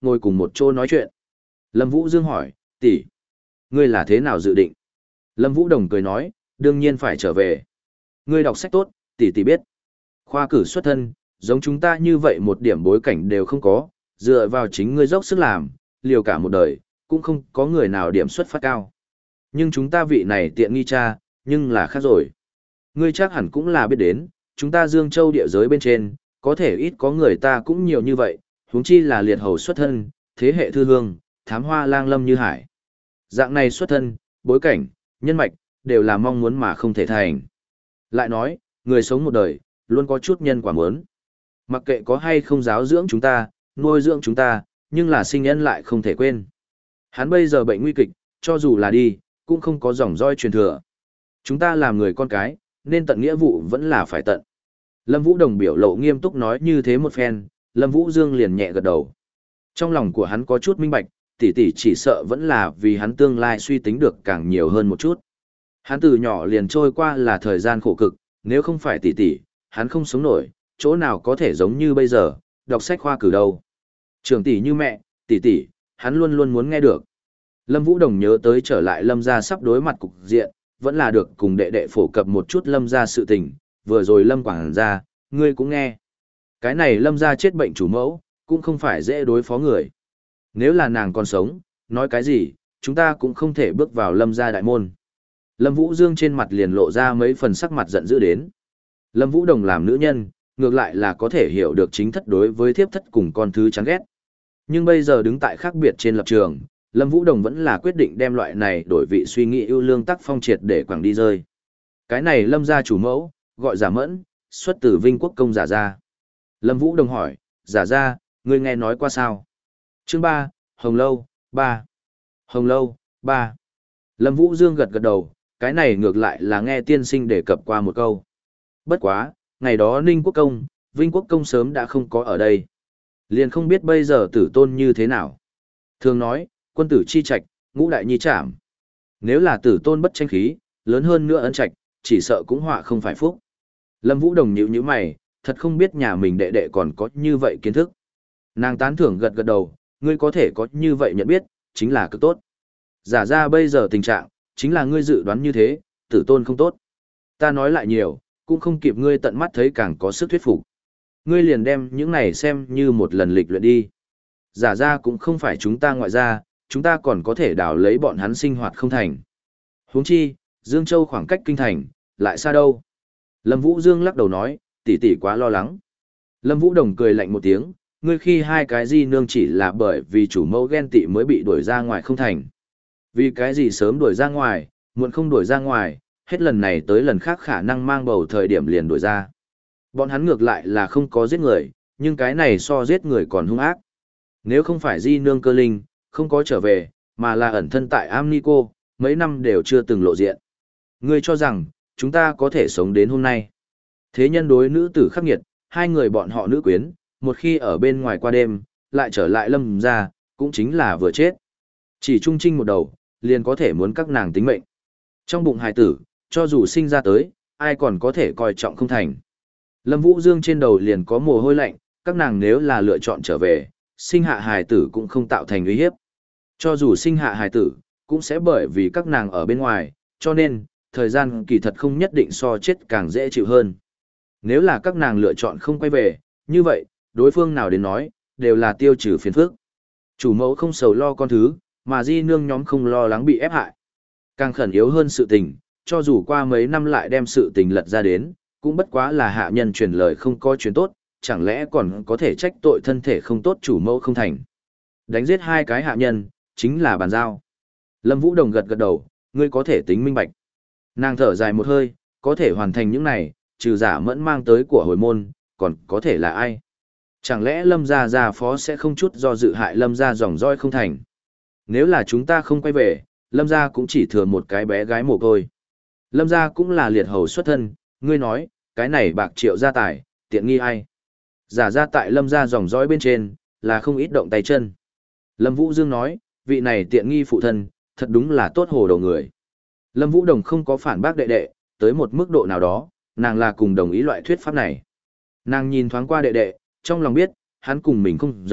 ngồi cùng một chỗ nói chuyện. Lâm Vũ Dương hỏi, tỷ, ngươi là thế nào dự định? Lâm Vũ Đồng cười nói, đương nhiên phải trở về. Ngươi đọc sách tốt, tỷ tỷ biết. Khoa cử xuất thân, giống chúng ta như vậy một điểm bối cảnh đều không có, dựa vào chính ngươi dốc sức làm, liều cả một đời, cũng không có người nào điểm xuất phát cao. Nhưng chúng ta vị này tiện nghi cha, nhưng là khác rồi. Ngươi chắc hẳn cũng là biết đến, chúng ta Dương Châu địa giới bên trên, có thể ít có người ta cũng nhiều như vậy, huống chi là liệt hầu xuất thân, thế hệ thư hương, thám hoa lang lâm như hải. Dạng này xuất thân, bối cảnh, nhân mạch, đều là mong muốn mà không thể thành. Lại nói, người sống một đời, luôn có chút nhân quả muốn. Mặc kệ có hay không giáo dưỡng chúng ta, nuôi dưỡng chúng ta, nhưng là sinh nhân lại không thể quên. Hắn bây giờ bệnh nguy kịch, cho dù là đi, cũng không có dòng roi truyền thừa. Chúng ta làm người con cái, nên tận nghĩa vụ vẫn là phải tận. Lâm Vũ Đồng biểu lộ nghiêm túc nói như thế một phen, Lâm Vũ Dương liền nhẹ gật đầu. Trong lòng của hắn có chút minh bạch, tỷ tỷ chỉ sợ vẫn là vì hắn tương lai suy tính được càng nhiều hơn một chút. Hắn từ nhỏ liền trôi qua là thời gian khổ cực, nếu không phải tỷ tỷ, hắn không sống nổi, chỗ nào có thể giống như bây giờ, đọc sách khoa cử đâu. Trường tỷ như mẹ, tỷ tỷ, hắn luôn luôn muốn nghe được. Lâm Vũ Đồng nhớ tới trở lại Lâm gia sắp đối mặt cục diện, vẫn là được cùng đệ đệ phổ cập một chút Lâm gia sự tình, vừa rồi Lâm quảng gia, ngươi cũng nghe. Cái này Lâm gia chết bệnh chủ mẫu, cũng không phải dễ đối phó người. Nếu là nàng còn sống, nói cái gì, chúng ta cũng không thể bước vào Lâm gia đại môn. Lâm Vũ Dương trên mặt liền lộ ra mấy phần sắc mặt giận dữ đến. Lâm Vũ Đồng làm nữ nhân, ngược lại là có thể hiểu được chính thất đối với thiếp thất cùng con thứ chán ghét. Nhưng bây giờ đứng tại khác biệt trên lập trường, Lâm Vũ Đồng vẫn là quyết định đem loại này đổi vị suy nghĩ ưu lương tác phong triệt để quẳng đi rơi. Cái này Lâm gia chủ mẫu, gọi Giả Mẫn, xuất từ Vinh Quốc công Giả gia. Lâm Vũ Đồng hỏi, Giả gia, ngươi nghe nói qua sao? Chương ba, Hồng Lâu, ba. Hồng Lâu, ba. Lâm Vũ Dương gật gật đầu, cái này ngược lại là nghe tiên sinh đề cập qua một câu. Bất quá, ngày đó Ninh Quốc công, Vinh Quốc công sớm đã không có ở đây. Liền không biết bây giờ tử tôn như thế nào. Thường nói, quân tử chi trạch, ngũ đại nhi trảm. Nếu là tử tôn bất tranh khí, lớn hơn nữa ân trạch, chỉ sợ cũng họa không phải phúc. Lâm Vũ Đồng nhíu nhíu mày, thật không biết nhà mình đệ đệ còn có như vậy kiến thức. Nàng tán thưởng gật gật đầu, ngươi có thể có như vậy nhận biết, chính là cực tốt. Giả ra bây giờ tình trạng, chính là ngươi dự đoán như thế, tử tôn không tốt. Ta nói lại nhiều, cũng không kịp ngươi tận mắt thấy càng có sức thuyết phục. Ngươi liền đem những này xem như một lần lịch luyện đi. Giả ra cũng không phải chúng ta ngoại gia, chúng ta còn có thể đào lấy bọn hắn sinh hoạt không thành. Huống chi, Dương Châu khoảng cách kinh thành, lại xa đâu. Lâm Vũ Dương lắc đầu nói, tỷ tỷ quá lo lắng. Lâm Vũ Đồng cười lạnh một tiếng, ngươi khi hai cái di nương chỉ là bởi vì chủ mẫu ghen tị mới bị đuổi ra ngoài không thành. Vì cái gì sớm đuổi ra ngoài, muộn không đuổi ra ngoài, hết lần này tới lần khác khả năng mang bầu thời điểm liền đuổi ra. Bọn hắn ngược lại là không có giết người, nhưng cái này so giết người còn hung ác. Nếu không phải di nương cơ linh, không có trở về, mà là ẩn thân tại Amnico, mấy năm đều chưa từng lộ diện. Ngươi cho rằng, chúng ta có thể sống đến hôm nay. Thế nhân đối nữ tử khắc nghiệt, hai người bọn họ nữ quyến, một khi ở bên ngoài qua đêm, lại trở lại Lâm ra, cũng chính là vừa chết. Chỉ trung trinh một đầu, liền có thể muốn các nàng tính mệnh. Trong bụng hài tử, cho dù sinh ra tới, ai còn có thể coi trọng không thành. Lâm Vũ Dương trên đầu liền có mồ hôi lạnh, các nàng nếu là lựa chọn trở về, sinh hạ hài tử cũng không tạo thành uy hiếp. Cho dù sinh hạ hài tử, cũng sẽ bởi vì các nàng ở bên ngoài, cho nên, thời gian kỳ thật không nhất định so chết càng dễ chịu hơn. Nếu là các nàng lựa chọn không quay về, như vậy, đối phương nào đến nói, đều là tiêu trừ phiền phức. Chủ mẫu không sầu lo con thứ, mà di nương nhóm không lo lắng bị ép hại. Càng khẩn yếu hơn sự tình, cho dù qua mấy năm lại đem sự tình lật ra đến, cũng bất quá là hạ nhân truyền lời không có chuyện tốt, chẳng lẽ còn có thể trách tội thân thể không tốt chủ mẫu không thành. Đánh giết hai cái hạ nhân, chính là bàn giao. Lâm Vũ Đồng gật gật đầu, ngươi có thể tính minh bạch. Nàng thở dài một hơi, có thể hoàn thành những này, trừ Giả Mẫn mang tới của hồi môn, còn có thể là ai? Chẳng lẽ Lâm gia gia phó sẽ không chút do dự hại Lâm gia dòng roi không thành? Nếu là chúng ta không quay về, Lâm gia cũng chỉ thừa một cái bé gái mồ côi. Lâm gia cũng là liệt hầu xuất thân, ngươi nói, cái này bạc triệu gia tài, tiện nghi ai? Giả ra tại Lâm gia dòng dõi bên trên, là không ít động tay chân. Lâm Vũ Dương nói, vị này tiện nghi phụ thân, thật đúng là tốt hồ đầu người. Lâm Vũ Đồng không có phản bác đệ đệ, tới một mức độ nào đó, nàng là cùng đồng ý loại thuyết pháp này. Nàng nhìn thoáng qua đệ đệ, trong lòng biết, hắn cùng mình không giống,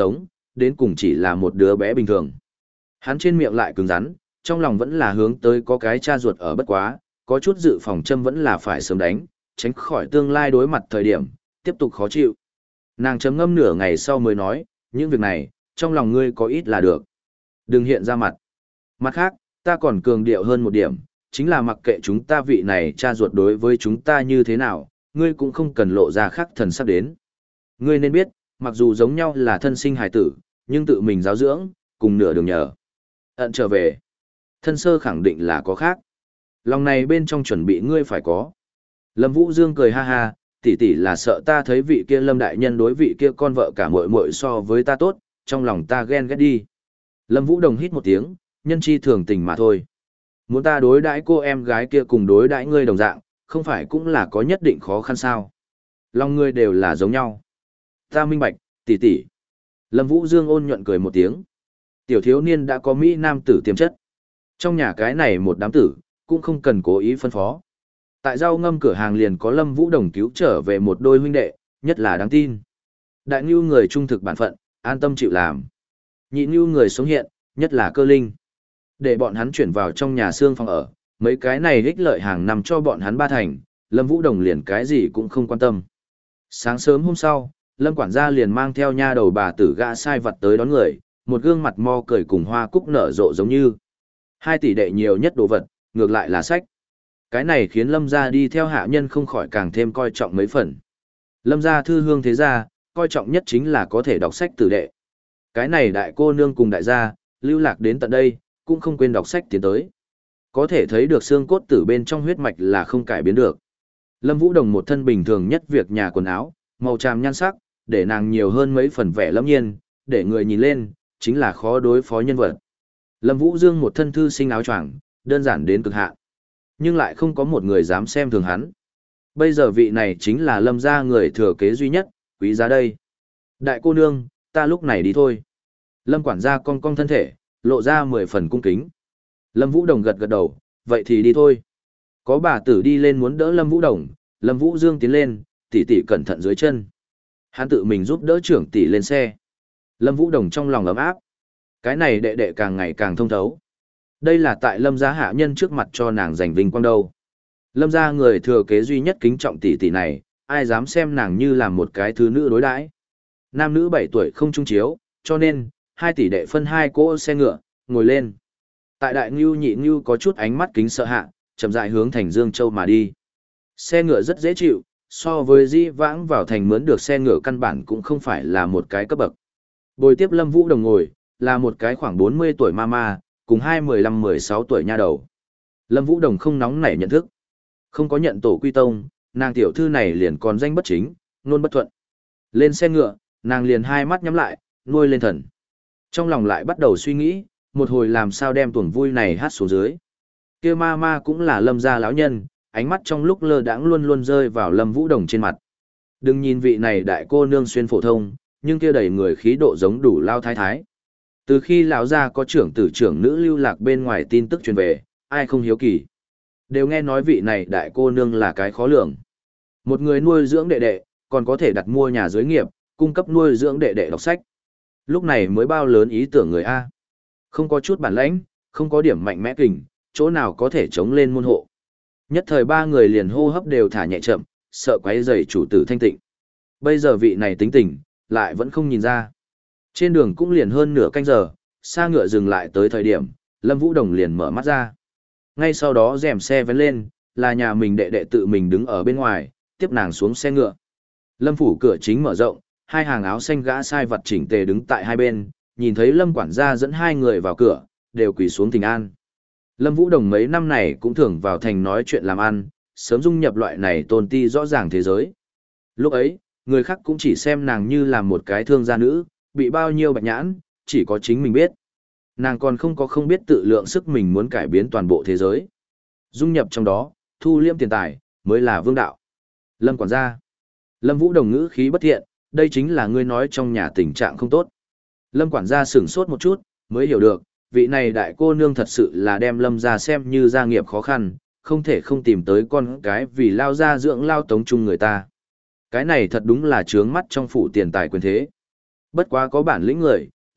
đến cùng chỉ là một đứa bé bình thường. Hắn trên miệng lại cứng rắn, trong lòng vẫn là hướng tới có cái cha ruột ở bất quá, có chút dự phòng châm vẫn là phải sớm đánh, tránh khỏi tương lai đối mặt thời điểm, tiếp tục khó chịu. Nàng chấm ngâm nửa ngày sau mới nói, những việc này, trong lòng ngươi có ít là được. Đừng hiện ra mặt. Mặt khác, ta còn cường điệu hơn một điểm, chính là mặc kệ chúng ta vị này cha ruột đối với chúng ta như thế nào, ngươi cũng không cần lộ ra khác thần sắc đến. Ngươi nên biết, mặc dù giống nhau là thân sinh hài tử, nhưng tự mình giáo dưỡng, cùng nửa đường nhờ. Ận trở về. Thân sơ khẳng định là có khác. Lòng này bên trong chuẩn bị ngươi phải có. Lâm Vũ Dương cười ha ha, tỷ tỷ là sợ ta thấy vị kia Lâm đại nhân đối vị kia con vợ cả muội muội so với ta tốt, trong lòng ta ghen ghét đi. Lâm Vũ Đồng hít một tiếng, nhân chi thường tình mà thôi. Muốn ta đối đãi cô em gái kia cùng đối đãi ngươi đồng dạng, không phải cũng là có nhất định khó khăn sao? Lòng ngươi đều là giống nhau. Ta minh bạch, tỷ tỷ. Lâm Vũ Dương ôn nhuận cười một tiếng. Tiểu thiếu niên đã có mỹ nam tử tiềm chất. Trong nhà cái này một đám tử, cũng không cần cố ý phân phó. Tại rau ngâm cửa hàng liền có Lâm Vũ Đồng cứu trở về một đôi huynh đệ, nhất là đáng tin. Đại Nưu người trung thực bản phận, an tâm chịu làm. Nhị Nưu người sống hiện, nhất là Cơ Linh. Để bọn hắn chuyển vào trong nhà xương phòng ở, mấy cái này ích lợi hàng năm cho bọn hắn ba thành, Lâm Vũ Đồng liền cái gì cũng không quan tâm. Sáng sớm hôm sau, Lâm quản gia liền mang theo nha đầu bà tử gã sai vật tới đón người, một gương mặt mo cười cùng hoa cúc nở rộ giống như. Hai tỷ đệ nhiều nhất đồ vật, ngược lại là sách. Cái này khiến Lâm gia đi theo hạ nhân không khỏi càng thêm coi trọng mấy phần. Lâm gia thư hương thế gia, coi trọng nhất chính là có thể đọc sách tử đệ. Cái này đại cô nương cùng đại gia, lưu lạc đến tận đây, cũng không quên đọc sách tiến tới. Có thể thấy được xương cốt tử bên trong huyết mạch là không cải biến được. Lâm Vũ Đồng một thân bình thường nhất việc nhà quần áo, màu tràm nhan sắc, để nàng nhiều hơn mấy phần vẻ lâm nhiên, để người nhìn lên, chính là khó đối phó nhân vật. Lâm Vũ Dương một thân thư sinh áo choàng, đơn giản đến cực hạn, nhưng lại không có một người dám xem thường hắn. Bây giờ vị này chính là Lâm gia người thừa kế duy nhất, quý giá đây. Đại cô nương, ta lúc này đi thôi. Lâm quản gia cong cong thân thể, lộ ra mười phần cung kính. Lâm Vũ Đồng gật gật đầu, vậy thì đi thôi. Có bà tử đi lên muốn đỡ Lâm Vũ Đồng, Lâm Vũ Dương tiến lên, tỷ tỷ cẩn thận dưới chân. Hắn tự mình giúp đỡ trưởng tỷ lên xe. Lâm Vũ Đồng trong lòng ấm áp. Cái này đệ đệ càng ngày càng thông thấu. Đây là tại Lâm gia hạ nhân trước mặt cho nàng giành vinh quang đâu. Lâm gia người thừa kế duy nhất kính trọng tỷ tỷ này, ai dám xem nàng như là một cái thứ nữ đối đãi. Nam nữ bảy tuổi không chung chiếu, cho nên, hai tỷ đệ phân hai cỗ xe ngựa, ngồi lên. Tại Đại Ngưu Nhị Ngưu có chút ánh mắt kính sợ hạ, chậm rãi hướng thành Dương Châu mà đi. Xe ngựa rất dễ chịu, so với Di vãng vào thành mướn được xe ngựa căn bản cũng không phải là một cái cấp bậc. Bồi tiếp Lâm Vũ Đồng ngồi, là một cái khoảng bốn mươi tuổi mama, cùng hai mười lăm mười sáu tuổi nha đầu. Lâm Vũ Đồng không nóng nảy nhận thức. Không có nhận tổ quy tông, nàng tiểu thư này liền còn danh bất chính, nôn bất thuận. Lên xe ngựa, nàng liền hai mắt nhắm lại, nuôi lên thần. Trong lòng lại bắt đầu suy nghĩ, một hồi làm sao đem tuồng vui này hát xuống dưới. Kia ma ma cũng là Lâm gia lão nhân, ánh mắt trong lúc lơ đãng luôn luôn rơi vào Lâm Vũ Đồng trên mặt. Đừng nhìn vị này đại cô nương xuyên phổ thông, nhưng kia đầy người khí độ giống đủ lao thái thái. Từ khi lão gia có trưởng tử trưởng nữ lưu lạc bên ngoài tin tức truyền về, ai không hiếu kỳ. Đều nghe nói vị này đại cô nương là cái khó lường. Một người nuôi dưỡng đệ đệ, còn có thể đặt mua nhà dưới nghiệp, cung cấp nuôi dưỡng đệ đệ đọc sách. Lúc này mới bao lớn ý tưởng người A. Không có chút bản lãnh, không có điểm mạnh mẽ kình, chỗ nào có thể chống lên môn hộ. Nhất thời ba người liền hô hấp đều thả nhẹ chậm, sợ quấy rầy chủ tử thanh tịnh. Bây giờ vị này tính tình, lại vẫn không nhìn ra. Trên đường cũng liền hơn nửa canh giờ, xa ngựa dừng lại tới thời điểm, Lâm Vũ Đồng liền mở mắt ra. Ngay sau đó rèm xe vén lên, là nhà mình đệ đệ tự mình đứng ở bên ngoài, tiếp nàng xuống xe ngựa. Lâm phủ cửa chính mở rộng, hai hàng áo xanh gã sai vặt chỉnh tề đứng tại hai bên, nhìn thấy Lâm quản gia dẫn hai người vào cửa, đều quỳ xuống thỉnh an. Lâm Vũ Đồng mấy năm này cũng thường vào thành nói chuyện làm ăn, sớm dung nhập loại này tôn ti rõ ràng thế giới. Lúc ấy, người khác cũng chỉ xem nàng như là một cái thương gia nữ, bị bao nhiêu bạch nhãn, chỉ có chính mình biết. Nàng còn không có không biết tự lượng sức mình muốn cải biến toàn bộ thế giới. Dung nhập trong đó, thu liêm tiền tài, mới là vương đạo. Lâm quản gia. Lâm Vũ Đồng ngữ khí bất thiện, đây chính là ngươi nói trong nhà tình trạng không tốt. Lâm quản gia sửng sốt một chút, mới hiểu được, vị này đại cô nương thật sự là đem Lâm gia xem như gia nghiệp khó khăn, không thể không tìm tới con cái vì lao gia dưỡng lao tống chung người ta. Cái này thật đúng là trướng mắt trong phủ tiền tài quyền thế. Bất quá có bản lĩnh người,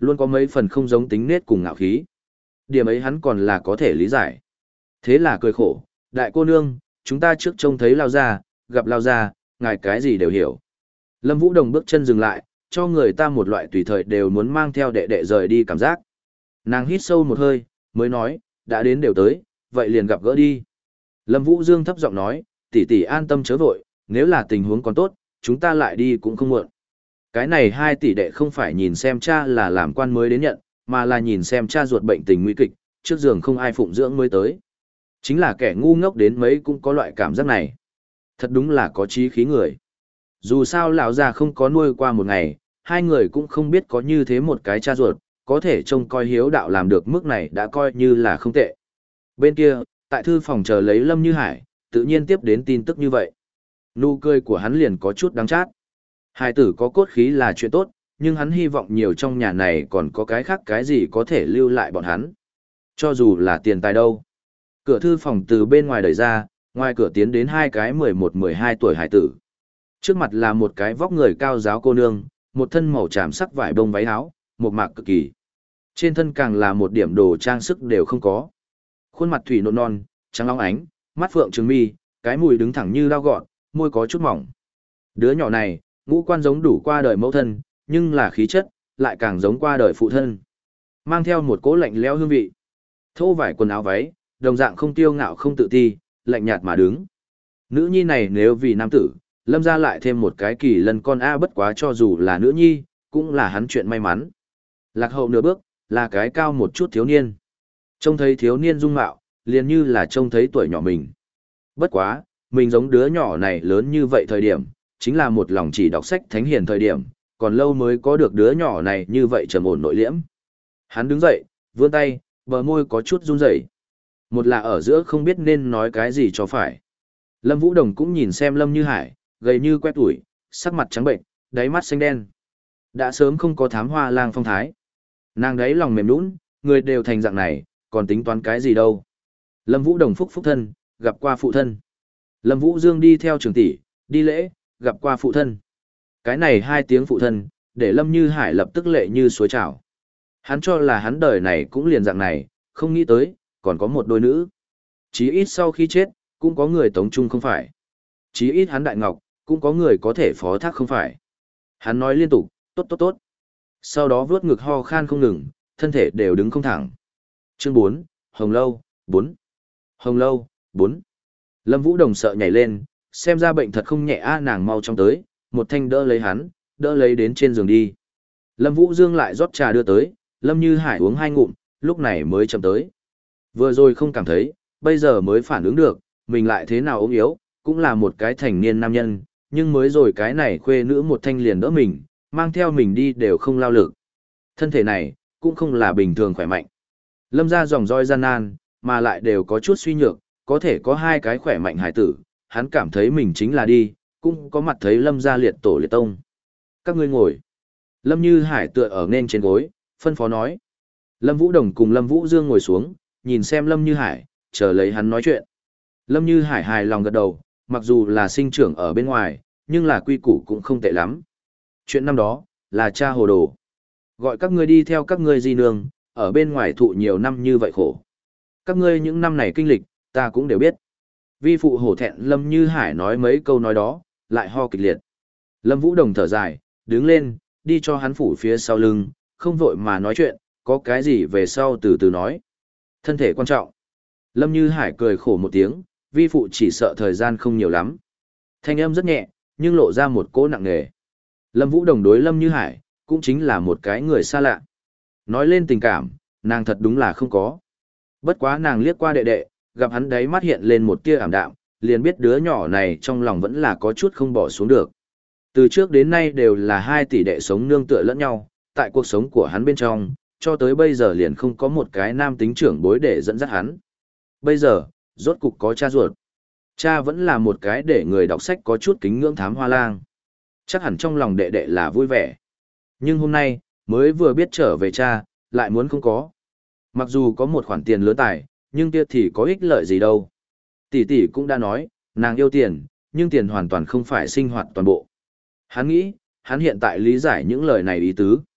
Luôn có mấy phần không giống tính nết cùng ngạo khí. Điểm ấy hắn còn là có thể lý giải. Thế là cười khổ, đại cô nương, chúng ta trước trông thấy Lao Gia, gặp Lao Gia, ngài cái gì đều hiểu. Lâm Vũ Đồng bước chân dừng lại, cho người ta một loại tùy thời đều muốn mang theo đệ đệ rời đi cảm giác. Nàng hít sâu một hơi, mới nói, đã đến đều tới, vậy liền gặp gỡ đi. Lâm Vũ Dương thấp giọng nói, tỷ tỷ an tâm chớ vội, nếu là tình huống còn tốt, chúng ta lại đi cũng không muộn. Cái này hai tỷ đệ không phải nhìn xem cha là làm quan mới đến nhận, mà là nhìn xem cha ruột bệnh tình nguy kịch, trước giường không ai phụng dưỡng mới tới. Chính là kẻ ngu ngốc đến mấy cũng có loại cảm giác này. Thật đúng là có chí khí người. Dù sao lão già không có nuôi qua một ngày, hai người cũng không biết có như thế một cái cha ruột, có thể trông coi hiếu đạo làm được mức này đã coi như là không tệ. Bên kia, tại thư phòng chờ lấy Lâm Như Hải, tự nhiên tiếp đến tin tức như vậy. Nụ cười của hắn liền có chút đắng chát. Hải tử có cốt khí là chuyện tốt, nhưng hắn hy vọng nhiều trong nhà này còn có cái khác cái gì có thể lưu lại bọn hắn. Cho dù là tiền tài đâu. Cửa thư phòng từ bên ngoài đẩy ra, ngoài cửa tiến đến hai cái mười một mười hai tuổi hải tử. Trước mặt là một cái vóc người cao giáo cô nương, một thân màu tràm sắc vải bông váy áo, một mạc cực kỳ. Trên thân càng là một điểm đồ trang sức đều không có. Khuôn mặt thủy nộn non, trắng óng ánh, mắt phượng trừng mi, cái mùi đứng thẳng như dao gọn, môi có chút mỏng. Đứa nhỏ này, ngũ quan giống đủ qua đời mẫu thân, nhưng là khí chất, lại càng giống qua đời phụ thân. Mang theo một cỗ lạnh lẽo hương vị. Thô vải quần áo váy, đồng dạng không tiêu ngạo không tự ti, lạnh nhạt mà đứng. Nữ nhi này nếu vì nam tử, Lâm ra lại thêm một cái kỳ lân con A, bất quá cho dù là nữ nhi, cũng là hắn chuyện may mắn. Lạc hậu nửa bước, là cái cao một chút thiếu niên. Trông thấy thiếu niên dung mạo, liền như là trông thấy tuổi nhỏ mình. Bất quá, mình giống đứa nhỏ này lớn như vậy thời điểm, chính là một lòng chỉ đọc sách thánh hiền thời điểm, còn lâu mới có được đứa nhỏ này như vậy trầm ổn nội liễm. Hắn đứng dậy, vươn tay, bờ môi có chút run rẩy. Một là ở giữa không biết nên nói cái gì cho phải. Lâm Vũ Đồng cũng nhìn xem Lâm Như Hải, gầy như que tuổi, sắc mặt trắng bệnh, đáy mắt xanh đen. Đã sớm không có thám hoa lang phong thái. Nàng đấy lòng mềm nũng, người đều thành dạng này, còn tính toán cái gì đâu. Lâm Vũ Đồng phúc phúc thân, gặp qua phụ thân. Lâm Vũ Dương đi theo trường tỷ, đi lễ, gặp qua phụ thân. Cái này hai tiếng phụ thân, để Lâm Như Hải lập tức lệ như suối trào. Hắn cho là hắn đời này cũng liền dạng này, không nghĩ tới, còn có một đôi nữ. Chí ít sau khi chết, cũng có người tống trung không phải. Chí ít hắn Đại Ngọc, cũng có người có thể phó thác không phải. Hắn nói liên tục, tốt tốt tốt. Sau đó vướt ngực ho khan không ngừng, thân thể đều đứng không thẳng. Chương bốn, Hồng Lâu, bốn. Hồng Lâu, bốn. Lâm Vũ Đồng sợ nhảy lên, xem ra bệnh thật không nhẹ a, nàng mau chóng tới, một thanh đỡ lấy hắn, đỡ lấy đến trên giường đi. Lâm Vũ Dương lại rót trà đưa tới, Lâm Như Hải uống hai ngụm, lúc này mới chậm tới. Vừa rồi không cảm thấy, bây giờ mới phản ứng được, mình lại thế nào ốm yếu, cũng là một cái thành niên nam nhân, nhưng mới rồi cái này khuê nữ một thanh liền đỡ mình, mang theo mình đi đều không lao lực. Thân thể này, cũng không là bình thường khỏe mạnh. Lâm ra dòng roi gian nan, mà lại đều có chút suy nhược, có thể có hai cái khỏe mạnh hải tử, hắn cảm thấy mình chính là đi, cũng có mặt thấy Lâm ra liệt tổ liệt tông. Các ngươi ngồi. Lâm Như Hải tựa ở nên trên gối, phân phó nói. Lâm Vũ Đồng cùng Lâm Vũ Dương ngồi xuống, nhìn xem Lâm Như Hải, chờ lấy hắn nói chuyện. Lâm Như Hải hài lòng gật đầu, mặc dù là sinh trưởng ở bên ngoài, nhưng là quy củ cũng không tệ lắm. Chuyện năm đó, là cha hồ đồ. Gọi các ngươi đi theo các ngươi di nương, ở bên ngoài thụ nhiều năm như vậy khổ. Các ngươi những năm này kinh lịch, ta cũng đều biết. Vi phụ hổ thẹn Lâm Như Hải nói mấy câu nói đó, lại ho kịch liệt. Lâm Vũ Đồng thở dài, đứng lên, đi cho hắn phủ phía sau lưng, không vội mà nói chuyện, có cái gì về sau từ từ nói. Thân thể quan trọng. Lâm Như Hải cười khổ một tiếng, vi phụ chỉ sợ thời gian không nhiều lắm. Thanh âm rất nhẹ, nhưng lộ ra một cỗ nặng nề. Lâm Vũ Đồng đối Lâm Như Hải, cũng chính là một cái người xa lạ. Nói lên tình cảm, nàng thật đúng là không có. Bất quá nàng liếc qua đệ đệ, gặp hắn đấy mắt hiện lên một tia ảm đạm, liền biết đứa nhỏ này trong lòng vẫn là có chút không bỏ xuống được. Từ trước đến nay đều là hai tỷ đệ sống nương tựa lẫn nhau, tại cuộc sống của hắn bên trong, cho tới bây giờ liền không có một cái nam tính trưởng bối để dẫn dắt hắn. Bây giờ, rốt cục có cha ruột. Cha vẫn là một cái để người đọc sách có chút kính ngưỡng thám hoa lang. Chắc hẳn trong lòng đệ đệ là vui vẻ. Nhưng hôm nay, mới vừa biết trở về cha, lại muốn không có. Mặc dù có một khoản tiền lớn tài, nhưng kia thì có ích lợi gì đâu. Tỷ tỷ cũng đã nói, nàng yêu tiền, nhưng tiền hoàn toàn không phải sinh hoạt toàn bộ. Hắn nghĩ, hắn hiện tại lý giải những lời này ý tứ.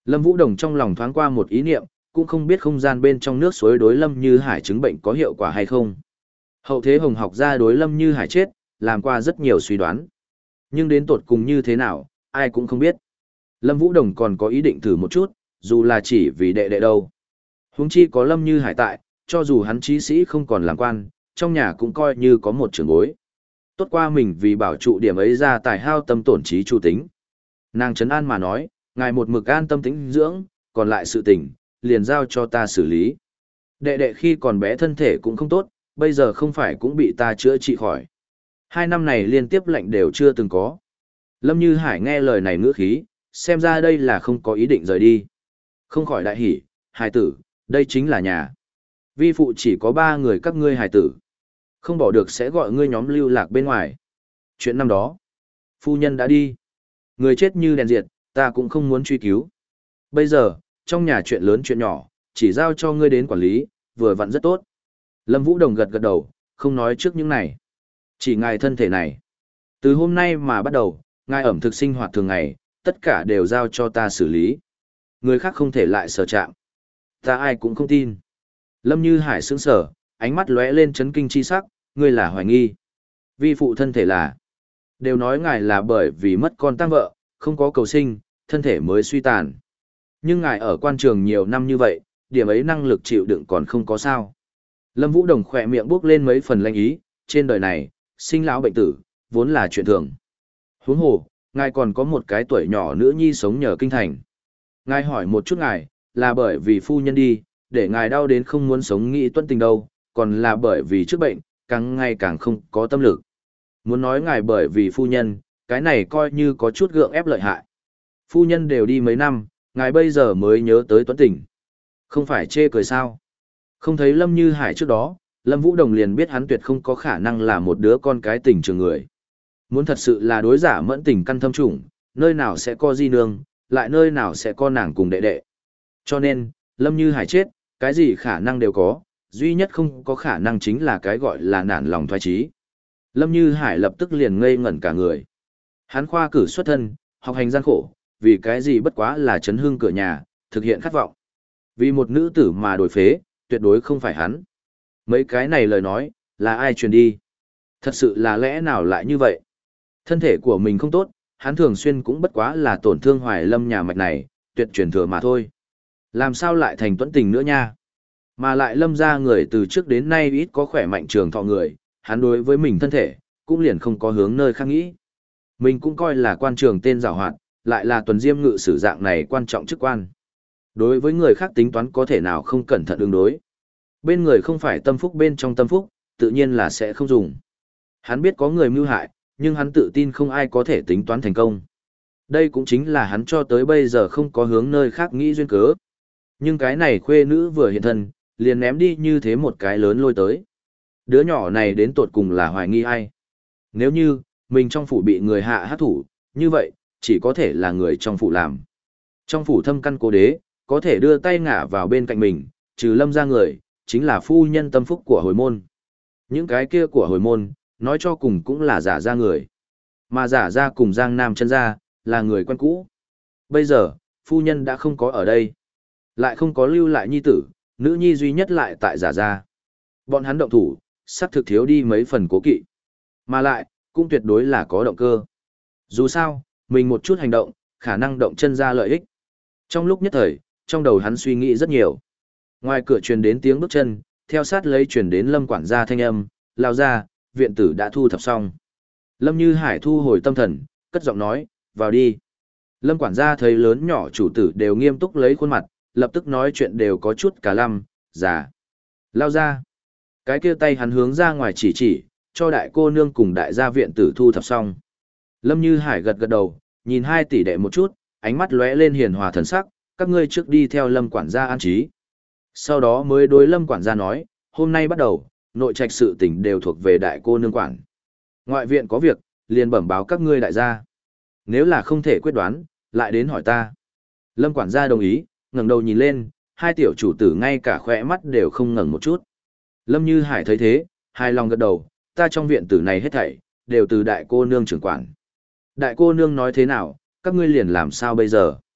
Lâm Vũ Đồng trong lòng thoáng qua một ý niệm, cũng không biết không gian bên trong nước suối đối Lâm Như Hải chứng bệnh có hiệu quả hay không. Hậu thế Hồng học gia đối Lâm Như Hải chết, làm qua rất nhiều suy đoán. Nhưng đến tột cùng như thế nào, ai cũng không biết. Lâm Vũ Đồng còn có ý định thử một chút, dù là chỉ vì đệ đệ đâu. Huống chi có Lâm Như Hải tại, cho dù hắn trí sĩ không còn làm quan, trong nhà cũng coi như có một trưởng bối. Tốt qua mình vì bảo trụ điểm ấy ra tài hao tâm tổn trí chủ tính. Nàng trấn an mà nói, ngài một mực an tâm tĩnh dưỡng, còn lại sự tình, liền giao cho ta xử lý. Đệ đệ khi còn bé thân thể cũng không tốt, bây giờ không phải cũng bị ta chữa trị khỏi. Hai năm này liên tiếp lệnh đều chưa từng có. Lâm Như Hải nghe lời này ngữ khí, xem ra đây là không có ý định rời đi. Không khỏi đại hỉ, hài tử, đây chính là nhà. Vi phụ chỉ có ba người các ngươi hài tử. Không bỏ được sẽ gọi ngươi nhóm lưu lạc bên ngoài. Chuyện năm đó, phu nhân đã đi. Người chết như đèn diệt, ta cũng không muốn truy cứu. Bây giờ, trong nhà chuyện lớn chuyện nhỏ, chỉ giao cho ngươi đến quản lý, vừa vặn rất tốt. Lâm Vũ Đồng gật gật đầu, không nói trước những này. Chỉ ngài thân thể này. Từ hôm nay mà bắt đầu, ngài ẩm thực sinh hoạt thường ngày, tất cả đều giao cho ta xử lý. Người khác không thể lại sở chạm. Ta ai cũng không tin. Lâm Như Hải sững sờ, ánh mắt lóe lên chấn kinh chi sắc, ngươi là hoài nghi. Vi phụ thân thể là. Đều nói ngài là bởi vì mất con tăng vợ, không có cầu sinh, thân thể mới suy tàn. Nhưng ngài ở quan trường nhiều năm như vậy, điểm ấy năng lực chịu đựng còn không có sao. Lâm Vũ Đồng khỏe miệng bước lên mấy phần lanh ý, trên đời này, sinh lão bệnh tử, vốn là chuyện thường. Huống hồ, ngài còn có một cái tuổi nhỏ nữ nhi sống nhờ kinh thành. Ngài hỏi một chút ngài, là bởi vì phu nhân đi, để ngài đau đến không muốn sống nghĩ tuân tình đâu, còn là bởi vì trước bệnh, càng ngày càng không có tâm lực. Muốn nói ngài bởi vì phu nhân, cái này coi như có chút gượng ép lợi hại. Phu nhân đều đi mấy năm, ngài bây giờ mới nhớ tới tuấn tình. Không phải chê cười sao. Không thấy Lâm Như Hải trước đó, Lâm Vũ Đồng liền biết hắn tuyệt không có khả năng là một đứa con cái tình trường người. Muốn thật sự là đối giả mẫn tình căn thâm trùng, nơi nào sẽ có di nương, lại nơi nào sẽ có nàng cùng đệ đệ. Cho nên, Lâm Như Hải chết, cái gì khả năng đều có, duy nhất không có khả năng chính là cái gọi là nản lòng thoái trí. Lâm Như Hải lập tức liền ngây ngẩn cả người. Hắn khoa cử xuất thân, học hành gian khổ, vì cái gì bất quá là chấn hương cửa nhà, thực hiện khát vọng. Vì một nữ tử mà đổi phế, tuyệt đối không phải hắn. Mấy cái này lời nói, là ai truyền đi? Thật sự là lẽ nào lại như vậy? Thân thể của mình không tốt, hắn thường xuyên cũng bất quá là tổn thương Hoài Lâm nhà mạch này, tuyệt truyền thừa mà thôi. Làm sao lại thành tuẫn tình nữa nha? Mà lại Lâm ra người từ trước đến nay ít có khỏe mạnh trường thọ người, hắn đối với mình thân thể, cũng liền không có hướng nơi khác nghĩ. Mình cũng coi là quan trường tên giàu hoạt, lại là tuần diêm ngự sử dạng này quan trọng chức quan. Đối với người khác tính toán có thể nào không cẩn thận ứng đối. Bên người không phải tâm phúc bên trong tâm phúc, tự nhiên là sẽ không dùng. Hắn biết có người mưu hại, nhưng hắn tự tin không ai có thể tính toán thành công. Đây cũng chính là hắn cho tới bây giờ không có hướng nơi khác nghĩ duyên cớ. Nhưng cái này khuê nữ vừa hiện thân, liền ném đi như thế một cái lớn lôi tới. Đứa nhỏ này đến tột cùng là hoài nghi ai? Nếu như, mình trong phủ bị người hạ hát thủ, như vậy, chỉ có thể là người trong phủ làm. Trong phủ thâm căn cố đế, có thể đưa tay ngả vào bên cạnh mình, trừ Lâm ra người, chính là phu nhân tâm phúc của hồi môn. Những cái kia của hồi môn, nói cho cùng cũng là giả ra người. Mà giả ra cùng Giang Nam chân ra, là người quen cũ. Bây giờ, phu nhân đã không có ở đây. Lại không có lưu lại nhi tử, nữ nhi duy nhất lại tại giả ra. Bọn hắn động thủ, sắp thực thiếu đi mấy phần cố kỵ. Mà lại, cũng tuyệt đối là có động cơ. Dù sao, mình một chút hành động, khả năng động chân ra lợi ích. Trong lúc nhất thời, trong đầu hắn suy nghĩ rất nhiều. Ngoài cửa truyền đến tiếng bước chân, theo sát lấy truyền đến Lâm quản gia thanh âm, lao ra, viện tử đã thu thập xong. Lâm Như Hải thu hồi tâm thần, cất giọng nói, vào đi. Lâm quản gia thấy lớn nhỏ chủ tử đều nghiêm túc lấy khuôn mặt, lập tức nói chuyện đều có chút cả lăm, già. Lao ra. Cái kia tay hắn hướng ra ngoài chỉ chỉ, cho đại cô nương cùng đại gia viện tử thu thập xong. Lâm Như Hải gật gật đầu, nhìn hai tỷ đệ một chút, ánh mắt lóe lên hiền hòa thần sắc, các ngươi trước đi theo Lâm quản gia an trí. Sau đó mới đối Lâm quản gia nói, hôm nay bắt đầu, nội trạch sự tình đều thuộc về đại cô nương quản. Ngoại viện có việc, liền bẩm báo các ngươi đại gia. Nếu là không thể quyết đoán, lại đến hỏi ta. Lâm quản gia đồng ý, ngẩng đầu nhìn lên, hai tiểu chủ tử ngay cả khỏe mắt đều không ngẩng một chút. Lâm Như Hải thấy thế, hài lòng gật đầu, ta trong viện tử này hết thảy, đều từ đại cô nương trưởng quản. Đại cô nương nói thế nào, các ngươi liền làm sao bây giờ?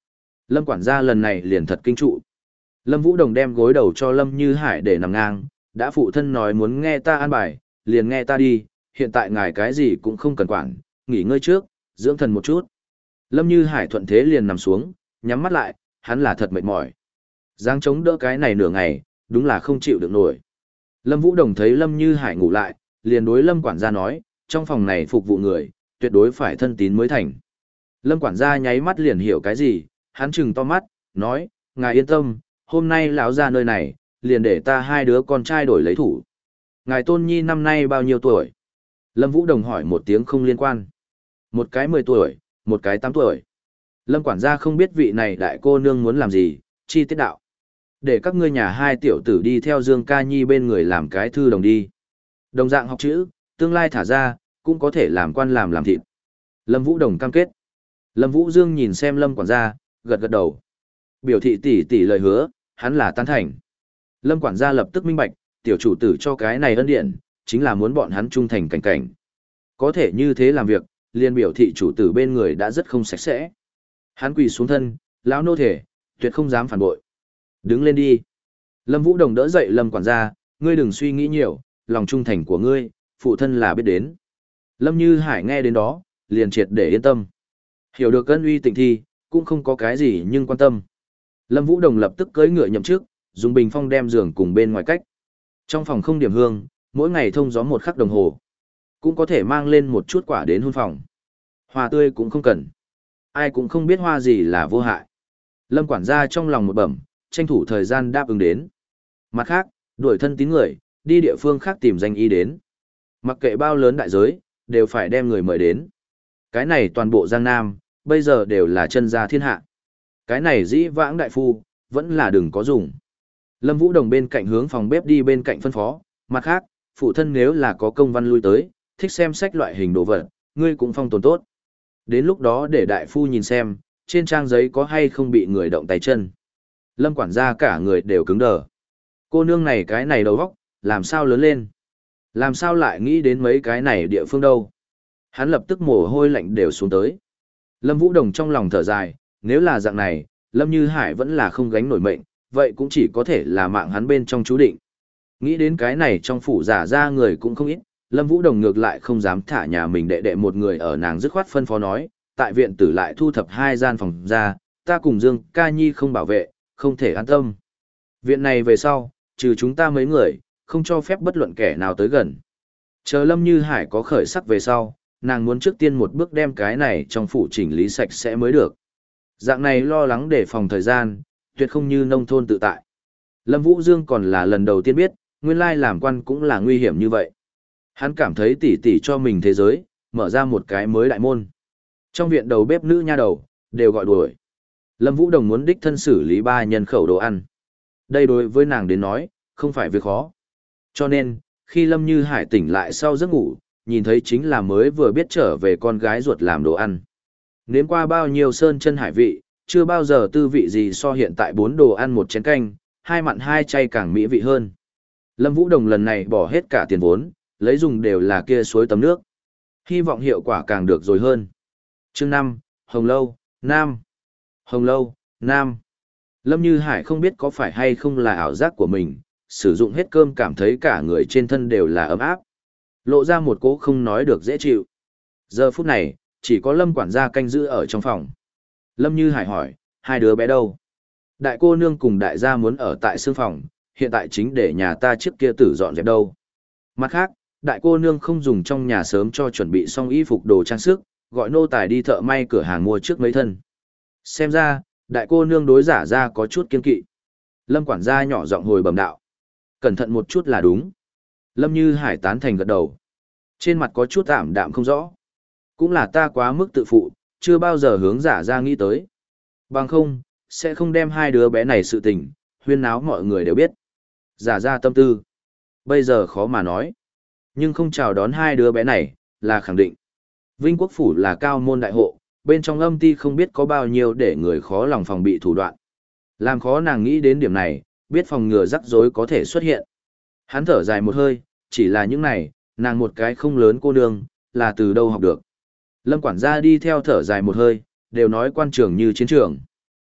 Lâm quản gia lần này liền thật kinh trụ. Lâm Vũ Đồng đem gối đầu cho Lâm Như Hải để nằm ngang, đã phụ thân nói muốn nghe ta an bài, liền nghe ta đi, hiện tại ngài cái gì cũng không cần quản, nghỉ ngơi trước, dưỡng thần một chút. Lâm Như Hải thuận thế liền nằm xuống, nhắm mắt lại, hắn là thật mệt mỏi. Giang chống đỡ cái này nửa ngày, đúng là không chịu được nổi. Lâm Vũ Đồng thấy Lâm Như Hải ngủ lại, liền đối Lâm quản gia nói, trong phòng này phục vụ người, tuyệt đối phải thân tín mới thành. Lâm quản gia nháy mắt liền hiểu cái gì, hắn trừng to mắt, nói, ngài yên tâm, hôm nay lão ra nơi này, liền để ta hai đứa con trai đổi lấy thủ. Ngài Tôn Nhi năm nay bao nhiêu tuổi? Lâm Vũ Đồng hỏi một tiếng không liên quan. Một cái mười tuổi, một cái tám tuổi. Lâm quản gia không biết vị này đại cô nương muốn làm gì, chi tiết đạo. Để các ngươi nhà hai tiểu tử đi theo Dương Ca Nhi bên người làm cái thư đồng đi. Đồng dạng học chữ, tương lai thả ra, cũng có thể làm quan làm làm thịt. Lâm Vũ Đồng cam kết. Lâm Vũ Dương nhìn xem Lâm quản gia, gật gật đầu. Biểu thị tỷ tỷ lời hứa, hắn là tán thành. Lâm quản gia lập tức minh bạch, tiểu chủ tử cho cái này ân điện, chính là muốn bọn hắn trung thành cảnh cảnh. Có thể như thế làm việc, liền biểu thị chủ tử bên người đã rất không sạch sẽ. Hắn quỳ xuống thân, lão nô thể, tuyệt không dám phản bội. Đứng lên đi. Lâm Vũ Đồng đỡ dậy Lâm quản gia, ngươi đừng suy nghĩ nhiều, lòng trung thành của ngươi, phụ thân là biết đến. Lâm Như Hải nghe đến đó, liền triệt để yên tâm. Hiểu được ân uy tịnh thi, cũng không có cái gì nhưng quan tâm. Lâm Vũ Đồng lập tức cưỡi ngựa nhậm chức, dùng bình phong đem giường cùng bên ngoài cách. Trong phòng không điểm hương, mỗi ngày thông gió một khắc đồng hồ. Cũng có thể mang lên một chút quả đến hôn phòng. Hoa tươi cũng không cần. Ai cũng không biết hoa gì là vô hại. Lâm quản gia trong lòng một bẩm, tranh thủ thời gian đáp ứng đến. Mặt khác, đuổi thân tín người, đi địa phương khác tìm danh y đến. Mặc kệ bao lớn đại giới, đều phải đem người mời đến. Cái này toàn bộ Giang Nam, bây giờ đều là chân gia thiên hạ. Cái này dĩ vãng đại phu, vẫn là đừng có dùng. Lâm Vũ Đồng bên cạnh hướng phòng bếp đi bên cạnh phân phó, mặt khác, phụ thân nếu là có công văn lui tới, thích xem sách loại hình đồ vật, ngươi cũng phong tồn tốt. Đến lúc đó để đại phu nhìn xem, trên trang giấy có hay không bị người động tay chân. Lâm quản gia cả người đều cứng đờ. Cô nương này cái này đầu óc, làm sao lớn lên? Làm sao lại nghĩ đến mấy cái này địa phương đâu? Hắn lập tức mồ hôi lạnh đều xuống tới. Lâm Vũ Đồng trong lòng thở dài, nếu là dạng này, Lâm Như Hải vẫn là không gánh nổi mệnh, vậy cũng chỉ có thể là mạng hắn bên trong chú định. Nghĩ đến cái này trong phủ giả ra người cũng không ít, Lâm Vũ Đồng ngược lại không dám thả nhà mình đệ đệ một người ở, nàng dứt khoát phân phó nói, tại viện tử lại thu thập hai gian phòng ra, ta cùng Dương Ca Nhi không bảo vệ, không thể an tâm. Viện này về sau, trừ chúng ta mấy người, không cho phép bất luận kẻ nào tới gần. Chờ Lâm Như Hải có khởi sắc về sau, nàng muốn trước tiên một bước đem cái này trong phủ chỉnh lý sạch sẽ mới được. Dạng này lo lắng để phòng thời gian, tuyệt không như nông thôn tự tại. Lâm Vũ Dương còn là lần đầu tiên biết, nguyên lai làm quan cũng là nguy hiểm như vậy. Hắn cảm thấy tỉ tỉ cho mình thế giới, mở ra một cái mới đại môn. Trong viện đầu bếp nữ nha đầu, đều gọi đuổi. Lâm Vũ Đồng muốn đích thân xử lý ba nhân khẩu đồ ăn. Đây đối với nàng đến nói, không phải việc khó. Cho nên, khi Lâm Như Hải tỉnh lại sau giấc ngủ, nhìn thấy chính là mới vừa biết trở về con gái ruột làm đồ ăn. Nếm qua bao nhiêu sơn chân hải vị, chưa bao giờ tư vị gì so hiện tại bốn đồ ăn một chén canh, hai mặn hai chay càng mỹ vị hơn. Lâm Vũ Đồng lần này bỏ hết cả tiền vốn, lấy dùng đều là kia suối tắm nước. Hy vọng hiệu quả càng được rồi hơn. Chương năm, Hồng Lâu, Nam. Hồng Lâu, Nam. Lâm Như Hải không biết có phải hay không là ảo giác của mình, sử dụng hết cơm cảm thấy cả người trên thân đều là ấm áp. Lộ ra một cỗ không nói được dễ chịu. Giờ phút này, chỉ có Lâm quản gia canh giữ ở trong phòng. Lâm Như Hải hỏi, hai đứa bé đâu? Đại cô nương cùng đại gia muốn ở tại sương phòng, hiện tại chính để nhà ta trước kia tử dọn dẹp đâu. Mặt khác, đại cô nương không dùng trong nhà sớm cho chuẩn bị xong y phục đồ trang sức, gọi nô tài đi thợ may cửa hàng mua trước mấy thân. Xem ra, đại cô nương đối giả ra có chút kiên kỵ. Lâm quản gia nhỏ giọng hồi bẩm đạo. Cẩn thận một chút là đúng. Lâm Như Hải tán thành gật đầu. Trên mặt có chút ảm đạm không rõ. Cũng là ta quá mức tự phụ, chưa bao giờ hướng giả ra nghĩ tới. Bằng không, sẽ không đem hai đứa bé này sự tình, huyên náo mọi người đều biết. Giả ra tâm tư. Bây giờ khó mà nói. Nhưng không chào đón hai đứa bé này, là khẳng định. Vinh Quốc Phủ là cao môn đại hộ, bên trong âm ti không biết có bao nhiêu để người khó lòng phòng bị thủ đoạn. Làm khó nàng nghĩ đến điểm này, biết phòng ngừa rắc rối có thể xuất hiện. Hắn thở dài một hơi, chỉ là những này, nàng một cái không lớn cô nương, là từ đâu học được. Lâm quản gia đi theo thở dài một hơi, đều nói quan trường như chiến trường.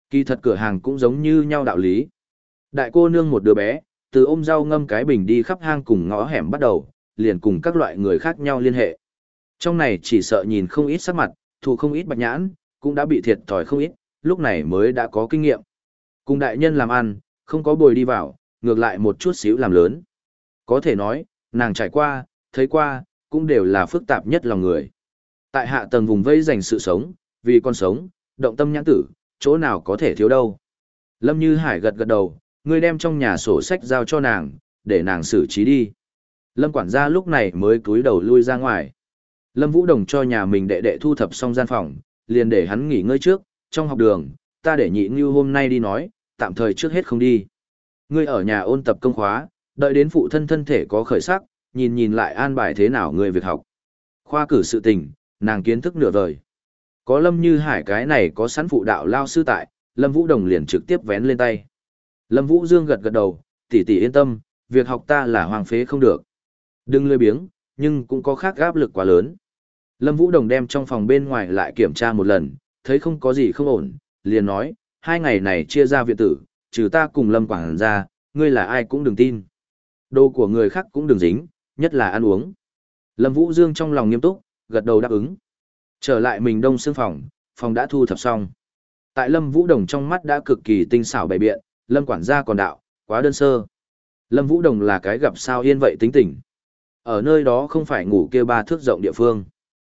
Kỳ thật cửa hàng cũng giống như nhau đạo lý. Đại cô nương một đứa bé, từ ôm rau ngâm cái bình đi khắp hang cùng ngõ hẻm bắt đầu, liền cùng các loại người khác nhau liên hệ. Trong này chỉ sợ nhìn không ít sắc mặt, thù không ít bạch nhãn, cũng đã bị thiệt thòi không ít, lúc này mới đã có kinh nghiệm. Cùng đại nhân làm ăn, không có bồi đi vào, ngược lại một chút xíu làm lớn. Có thể nói, nàng trải qua, thấy qua, cũng đều là phức tạp nhất lòng người. Tại hạ tầng vùng vây dành sự sống, vì con sống, động tâm nhãn tử, chỗ nào có thể thiếu đâu. Lâm Như Hải gật gật đầu, ngươi đem trong nhà sổ sách giao cho nàng, để nàng xử trí đi. Lâm quản gia lúc này mới cúi đầu lui ra ngoài. Lâm Vũ Đồng cho nhà mình đệ đệ thu thập xong gian phòng, liền để hắn nghỉ ngơi trước, trong học đường, ta để nhị như hôm nay đi nói, tạm thời trước hết không đi. Ngươi ở nhà ôn tập công khóa, đợi đến phụ thân thân thể có khởi sắc, nhìn nhìn lại an bài thế nào người việc học. Khoa cử sự tình, nàng kiến thức nửa vời. Có Lâm Như Hải cái này có sẵn phụ đạo lao sư tại, Lâm Vũ Đồng liền trực tiếp vén lên tay. Lâm Vũ Dương gật gật đầu, tỷ tỷ yên tâm, việc học ta là hoàng phế không được. Đừng lười biếng, nhưng cũng có khác áp lực quá lớn. Lâm Vũ Đồng đem trong phòng bên ngoài lại kiểm tra một lần, thấy không có gì không ổn, liền nói, hai ngày này chia ra viện tử, trừ ta cùng Lâm quảng ra, ngươi là ai cũng đừng tin. Đồ của người khác cũng đừng dính, nhất là ăn uống. Lâm Vũ Dương trong lòng nghiêm túc, gật đầu đáp ứng. Trở lại mình đông xương phòng, phòng đã thu thập xong. Tại Lâm Vũ Đồng trong mắt đã cực kỳ tinh xảo bày biện, Lâm quản gia còn đạo, quá đơn sơ. Lâm Vũ Đồng là cái gặp sao yên vậy tính tình. Ở nơi đó không phải ngủ kia ba thước rộng địa phương.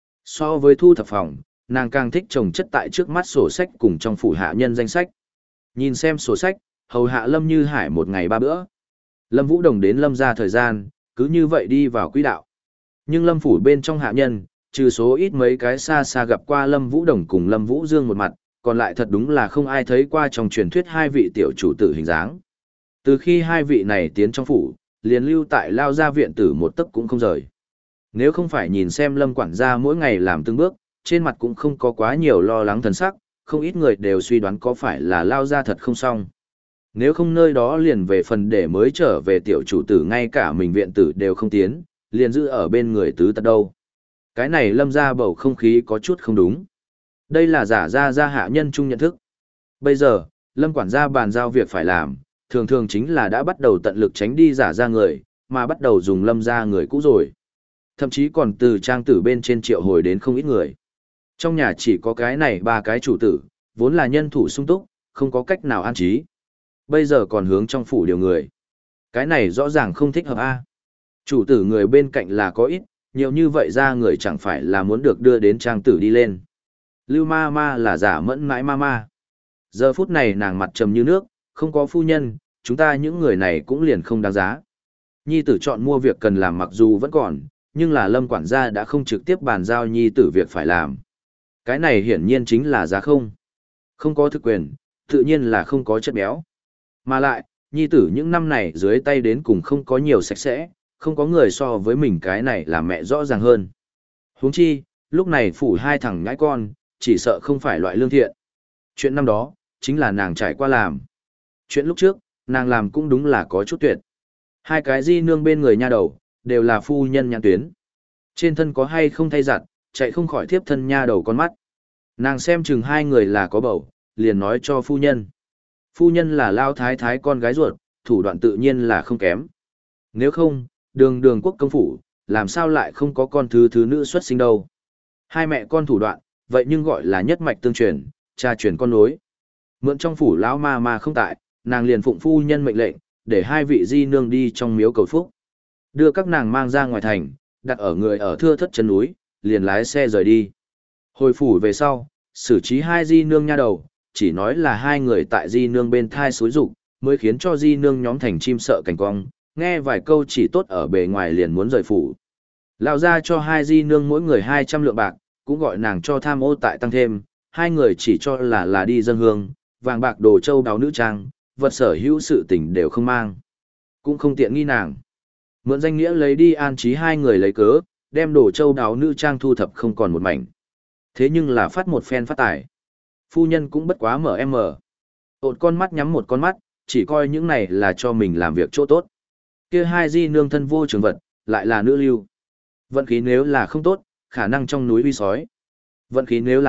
So với thu thập phòng, nàng càng thích trồng chất tại trước mắt sổ sách cùng trong phủ hạ nhân danh sách. Nhìn xem sổ sách, hầu hạ Lâm Như Hải một ngày ba bữa. Lâm Vũ Đồng đến Lâm ra thời gian, cứ như vậy đi vào quỹ đạo. Nhưng Lâm phủ bên trong hạ nhân, trừ số ít mấy cái xa xa gặp qua Lâm Vũ Đồng cùng Lâm Vũ Dương một mặt, còn lại thật đúng là không ai thấy qua trong truyền thuyết hai vị tiểu chủ tử hình dáng. Từ khi hai vị này tiến trong phủ, liền lưu tại lao gia viện tử một tấc cũng không rời. Nếu không phải nhìn xem Lâm quản gia mỗi ngày làm từng bước, trên mặt cũng không có quá nhiều lo lắng thần sắc, không ít người đều suy đoán có phải là lao gia thật không xong. Nếu không nơi đó liền về phần để mới trở về tiểu chủ tử ngay cả mình viện tử đều không tiến, liền giữ ở bên người tứ tật đâu. Cái này Lâm ra bầu không khí có chút không đúng. Đây là giả ra ra hạ nhân chung nhận thức. Bây giờ, Lâm quản gia bàn giao việc phải làm, thường thường chính là đã bắt đầu tận lực tránh đi giả ra người, mà bắt đầu dùng Lâm ra người cũ rồi. Thậm chí còn từ trang tử bên trên triệu hồi đến không ít người. Trong nhà chỉ có cái này ba cái chủ tử, vốn là nhân thủ sung túc, không có cách nào an trí. Bây giờ còn hướng trong phủ điều người. Cái này rõ ràng không thích hợp a. Chủ tử người bên cạnh là có ít, nhiều như vậy ra người chẳng phải là muốn được đưa đến trang tử đi lên. Lưu ma ma là giả mẫn mãi ma ma. Giờ phút này nàng mặt trầm như nước, không có phu nhân, chúng ta những người này cũng liền không đáng giá. Nhi tử chọn mua việc cần làm mặc dù vẫn còn, nhưng là Lâm quản gia đã không trực tiếp bàn giao nhi tử việc phải làm. Cái này hiển nhiên chính là giá không. Không có thực quyền, tự nhiên là không có chất béo. Mà lại, nhi tử những năm này dưới tay đến cùng không có nhiều sạch sẽ, không có người so với mình cái này là mẹ rõ ràng hơn. Huống chi, lúc này phủ hai thằng nhãi con, chỉ sợ không phải loại lương thiện. Chuyện năm đó, chính là nàng trải qua làm. Chuyện lúc trước, nàng làm cũng đúng là có chút tuyệt. Hai cái di nương bên người nha đầu, đều là phu nhân nhãn tuyến. Trên thân có hay không thay giặt, chạy không khỏi thiếp thân nha đầu con mắt. Nàng xem chừng hai người là có bầu, liền nói cho phu nhân. Phu nhân là lao thái thái con gái ruột, thủ đoạn tự nhiên là không kém. Nếu không, đường đường quốc công phủ, làm sao lại không có con thứ thứ nữ xuất sinh đâu. Hai mẹ con thủ đoạn, vậy nhưng gọi là nhất mạch tương truyền, cha truyền con nối. Mượn trong phủ lão ma ma không tại, nàng liền phụng phu nhân mệnh lệnh, để hai vị di nương đi trong miếu cầu phúc. Đưa các nàng mang ra ngoài thành, đặt ở người ở thưa thất chân núi, liền lái xe rời đi. Hồi phủ về sau, xử trí hai di nương nha đầu, chỉ nói là hai người tại di nương bên thai xối rụng, mới khiến cho di nương nhóm thành chim sợ cảnh cong, nghe vài câu chỉ tốt ở bề ngoài liền muốn rời phủ. Lão ra cho hai di nương mỗi người hai trăm lượng bạc, cũng gọi nàng cho tham ô tại tăng thêm, hai người chỉ cho là là đi dân hương, vàng bạc đồ châu đáo nữ trang, vật sở hữu sự tình đều không mang. Cũng không tiện nghi nàng. Mượn danh nghĩa lấy đi an trí hai người lấy cớ, đem đồ châu đáo nữ trang thu thập không còn một mảnh. Thế nhưng là phát một phen phát tài. Phu nhân cũng bất quá mở em mở. Ột con mắt nhắm một con mắt, chỉ coi những này là cho mình làm việc chỗ tốt. Kia hai di nương thân vô trường vật, lại là nữ lưu. Vận khí nếu là không tốt, khả năng trong núi uy sói. Vận khí nếu là tốt,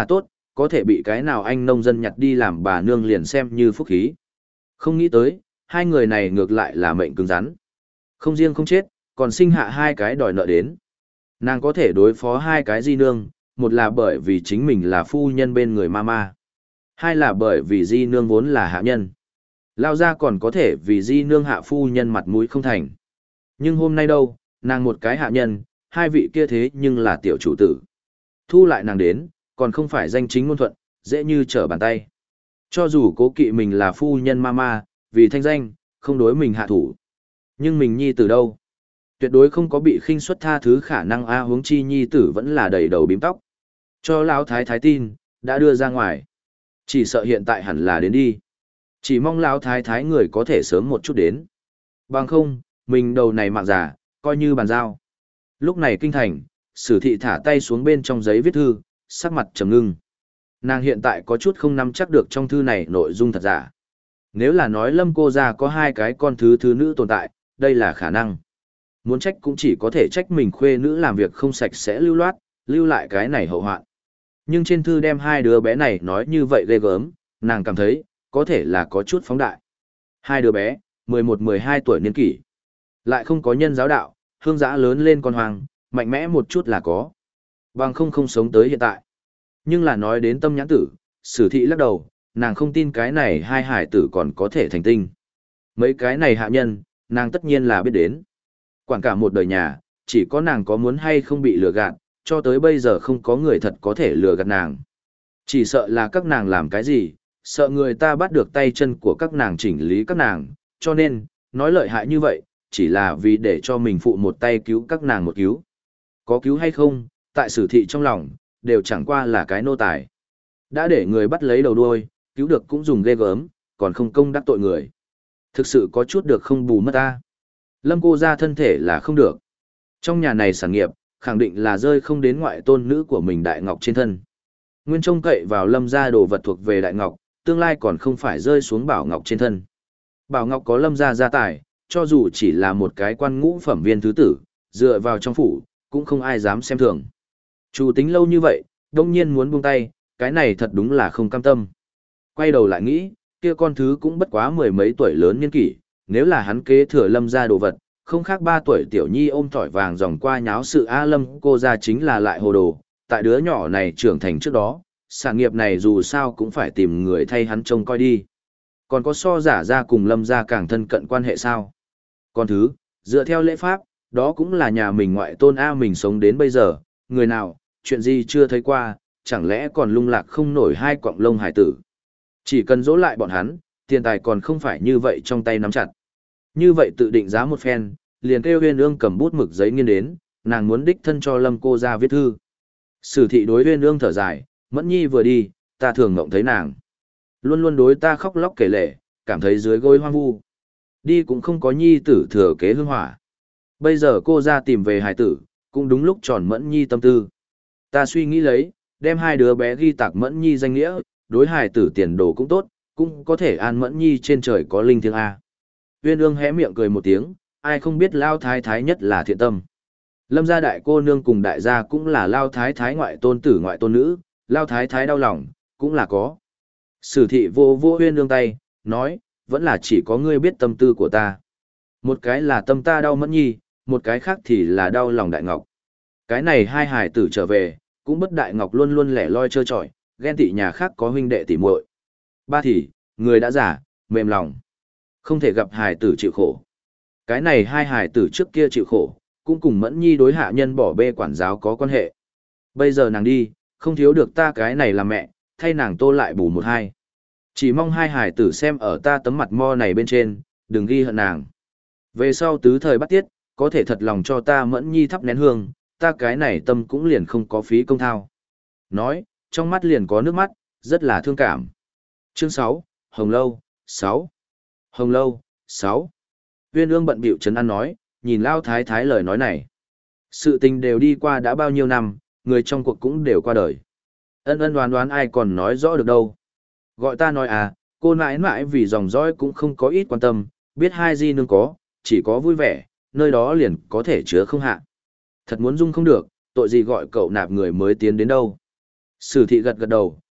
có thể bị cái nào anh nông dân nhặt đi làm bà nương liền xem như phúc khí. Không nghĩ tới, hai người này ngược lại là mệnh cứng rắn. Không riêng không chết, còn sinh hạ hai cái đòi nợ đến. Nàng có thể đối phó hai cái di nương, một là bởi vì chính mình là phu nhân bên người mama. Hai là bởi vì di nương vốn là hạ nhân. Lao ra còn có thể vì di nương hạ phu nhân mặt mũi không thành. Nhưng hôm nay đâu, nàng một cái hạ nhân, hai vị kia thế nhưng là tiểu chủ tử. Thu lại nàng đến, còn không phải danh chính ngôn thuận, dễ như trở bàn tay. Cho dù cố kỵ mình là phu nhân mama, vì thanh danh, không đối mình hạ thủ. Nhưng mình nhi tử đâu? Tuyệt đối không có bị khinh suất tha thứ khả năng a huống chi nhi tử vẫn là đầy đầu bím tóc. Cho lão thái thái tin, đã đưa ra ngoài. Chỉ sợ hiện tại hẳn là đến đi. Chỉ mong lão thái thái người có thể sớm một chút đến. Bằng không, mình đầu này mạng giả, coi như bàn giao. Lúc này kinh thành, Sử thị thả tay xuống bên trong giấy viết thư, sắc mặt trầm ngưng. Nàng hiện tại có chút không nắm chắc được trong thư này nội dung thật giả. Nếu là nói Lâm cô gia có hai cái con thứ thứ nữ tồn tại, đây là khả năng. Muốn trách cũng chỉ có thể trách mình khuê nữ làm việc không sạch sẽ lưu loát, lưu lại cái này hậu hoạn. Nhưng trên thư đem hai đứa bé này nói như vậy ghê gớm, nàng cảm thấy, có thể là có chút phóng đại. Hai đứa bé, mười một mười hai tuổi niên kỷ. Lại không có nhân giáo đạo, hương giã lớn lên con hoàng, mạnh mẽ một chút là có. Bằng không không sống tới hiện tại. Nhưng là nói đến tâm nhãn tử, Sử thị lắc đầu, nàng không tin cái này hai hải tử còn có thể thành tinh. Mấy cái này hạ nhân, nàng tất nhiên là biết đến. Quản cả một đời nhà, chỉ có nàng có muốn hay không bị lừa gạt, cho tới bây giờ không có người thật có thể lừa gạt nàng. Chỉ sợ là các nàng làm cái gì, sợ người ta bắt được tay chân của các nàng chỉnh lý các nàng, cho nên, nói lợi hại như vậy, chỉ là vì để cho mình phụ một tay cứu các nàng một cứu. Có cứu hay không, tại Sử thị trong lòng, đều chẳng qua là cái nô tài. Đã để người bắt lấy đầu đuôi, cứu được cũng dùng ghê gớm, còn không công đắc tội người. Thực sự có chút được không bù mất ta. Lâm cô ra thân thể là không được. Trong nhà này sản nghiệp, khẳng định là rơi không đến ngoại tôn nữ của mình Đại Ngọc trên thân. Nguyên trông cậy vào Lâm gia đồ vật thuộc về Đại Ngọc, tương lai còn không phải rơi xuống Bảo Ngọc trên thân. Bảo Ngọc có Lâm gia gia tài, cho dù chỉ là một cái quan ngũ phẩm viên thứ tử, dựa vào trong phủ, cũng không ai dám xem thường. Chủ tính lâu như vậy, đông nhiên muốn buông tay, cái này thật đúng là không cam tâm. Quay đầu lại nghĩ, kia con thứ cũng bất quá mười mấy tuổi lớn niên kỷ, nếu là hắn kế thừa Lâm gia đồ vật, không khác ba tuổi tiểu nhi ôm thỏi vàng dòng qua nháo sự A Lâm cô ra chính là lại hồ đồ, tại đứa nhỏ này trưởng thành trước đó, sản nghiệp này dù sao cũng phải tìm người thay hắn trông coi đi. Còn có so giả ra cùng Lâm gia càng thân cận quan hệ sao? Còn thứ, dựa theo lễ pháp, đó cũng là nhà mình ngoại tôn A mình sống đến bây giờ, người nào, chuyện gì chưa thấy qua, chẳng lẽ còn lung lạc không nổi hai quọng lông hải tử. Chỉ cần dỗ lại bọn hắn, tiền tài còn không phải như vậy trong tay nắm chặt. Như vậy tự định giá một phen, liền kêu Huyên Ương cầm bút mực giấy nghiên đến, nàng muốn đích thân cho Lâm cô ra viết thư. Sử thị đối Huyên Ương thở dài, Mẫn Nhi vừa đi, ta thường ngộng thấy nàng. Luôn luôn đối ta khóc lóc kể lể, cảm thấy dưới gối hoang vu. Đi cũng không có Nhi tử thừa kế hương hỏa. Bây giờ cô ra tìm về hài tử, cũng đúng lúc tròn Mẫn Nhi tâm tư. Ta suy nghĩ lấy, đem hai đứa bé ghi tạc Mẫn Nhi danh nghĩa, đối hài tử tiền đồ cũng tốt, cũng có thể an Mẫn Nhi trên trời có linh thiêng A. Uyên Ương hé miệng cười một tiếng, ai không biết Lao Thái Thái nhất là thiện tâm. Lâm gia đại cô nương cùng đại gia cũng là Lao Thái Thái ngoại tôn tử ngoại tôn nữ, Lao Thái Thái đau lòng, cũng là có. Sử thị vô vô Uyên Ương tay, nói, vẫn là chỉ có ngươi biết tâm tư của ta. Một cái là tâm ta đau Mẫn Nhi, một cái khác thì là đau lòng Đại Ngọc. Cái này hai hài tử trở về, cũng bất Đại Ngọc luôn luôn lẻ loi trơ trọi, ghen tị nhà khác có huynh đệ tỉ muội. Ba thì, người đã giả, mềm lòng. Không thể gặp hài tử chịu khổ. Cái này hai hài tử trước kia chịu khổ, cũng cùng Mẫn Nhi đối hạ nhân bỏ bê quản giáo có quan hệ. Bây giờ nàng đi, không thiếu được ta cái này làm mẹ, thay nàng tô lại bù một hai. Chỉ mong hai hài tử xem ở ta tấm mặt mo này bên trên, đừng ghi hận nàng. Về sau tứ thời bắt tiết, có thể thật lòng cho ta Mẫn Nhi thắp nén hương, ta cái này tâm cũng liền không có phí công thao. Nói, trong mắt liền có nước mắt, rất là thương cảm. Chương sáu, Hồng Lâu, sáu. Hồng Lâu, sáu. Uyên Ương bận bịu trấn an nói, nhìn Lao Thái Thái lời nói này. Sự tình đều đi qua đã bao nhiêu năm, người trong cuộc cũng đều qua đời. Ân ân đoán đoán ai còn nói rõ được đâu. Gọi ta nói à, cô nãi nãi vì dòng dõi cũng không có ít quan tâm, biết hai di nương có, chỉ có vui vẻ, nơi đó liền có thể chứa không hạ. Thật muốn dung không được, tội gì gọi cậu nạp người mới tiến đến đâu. Sử thị gật gật đầu,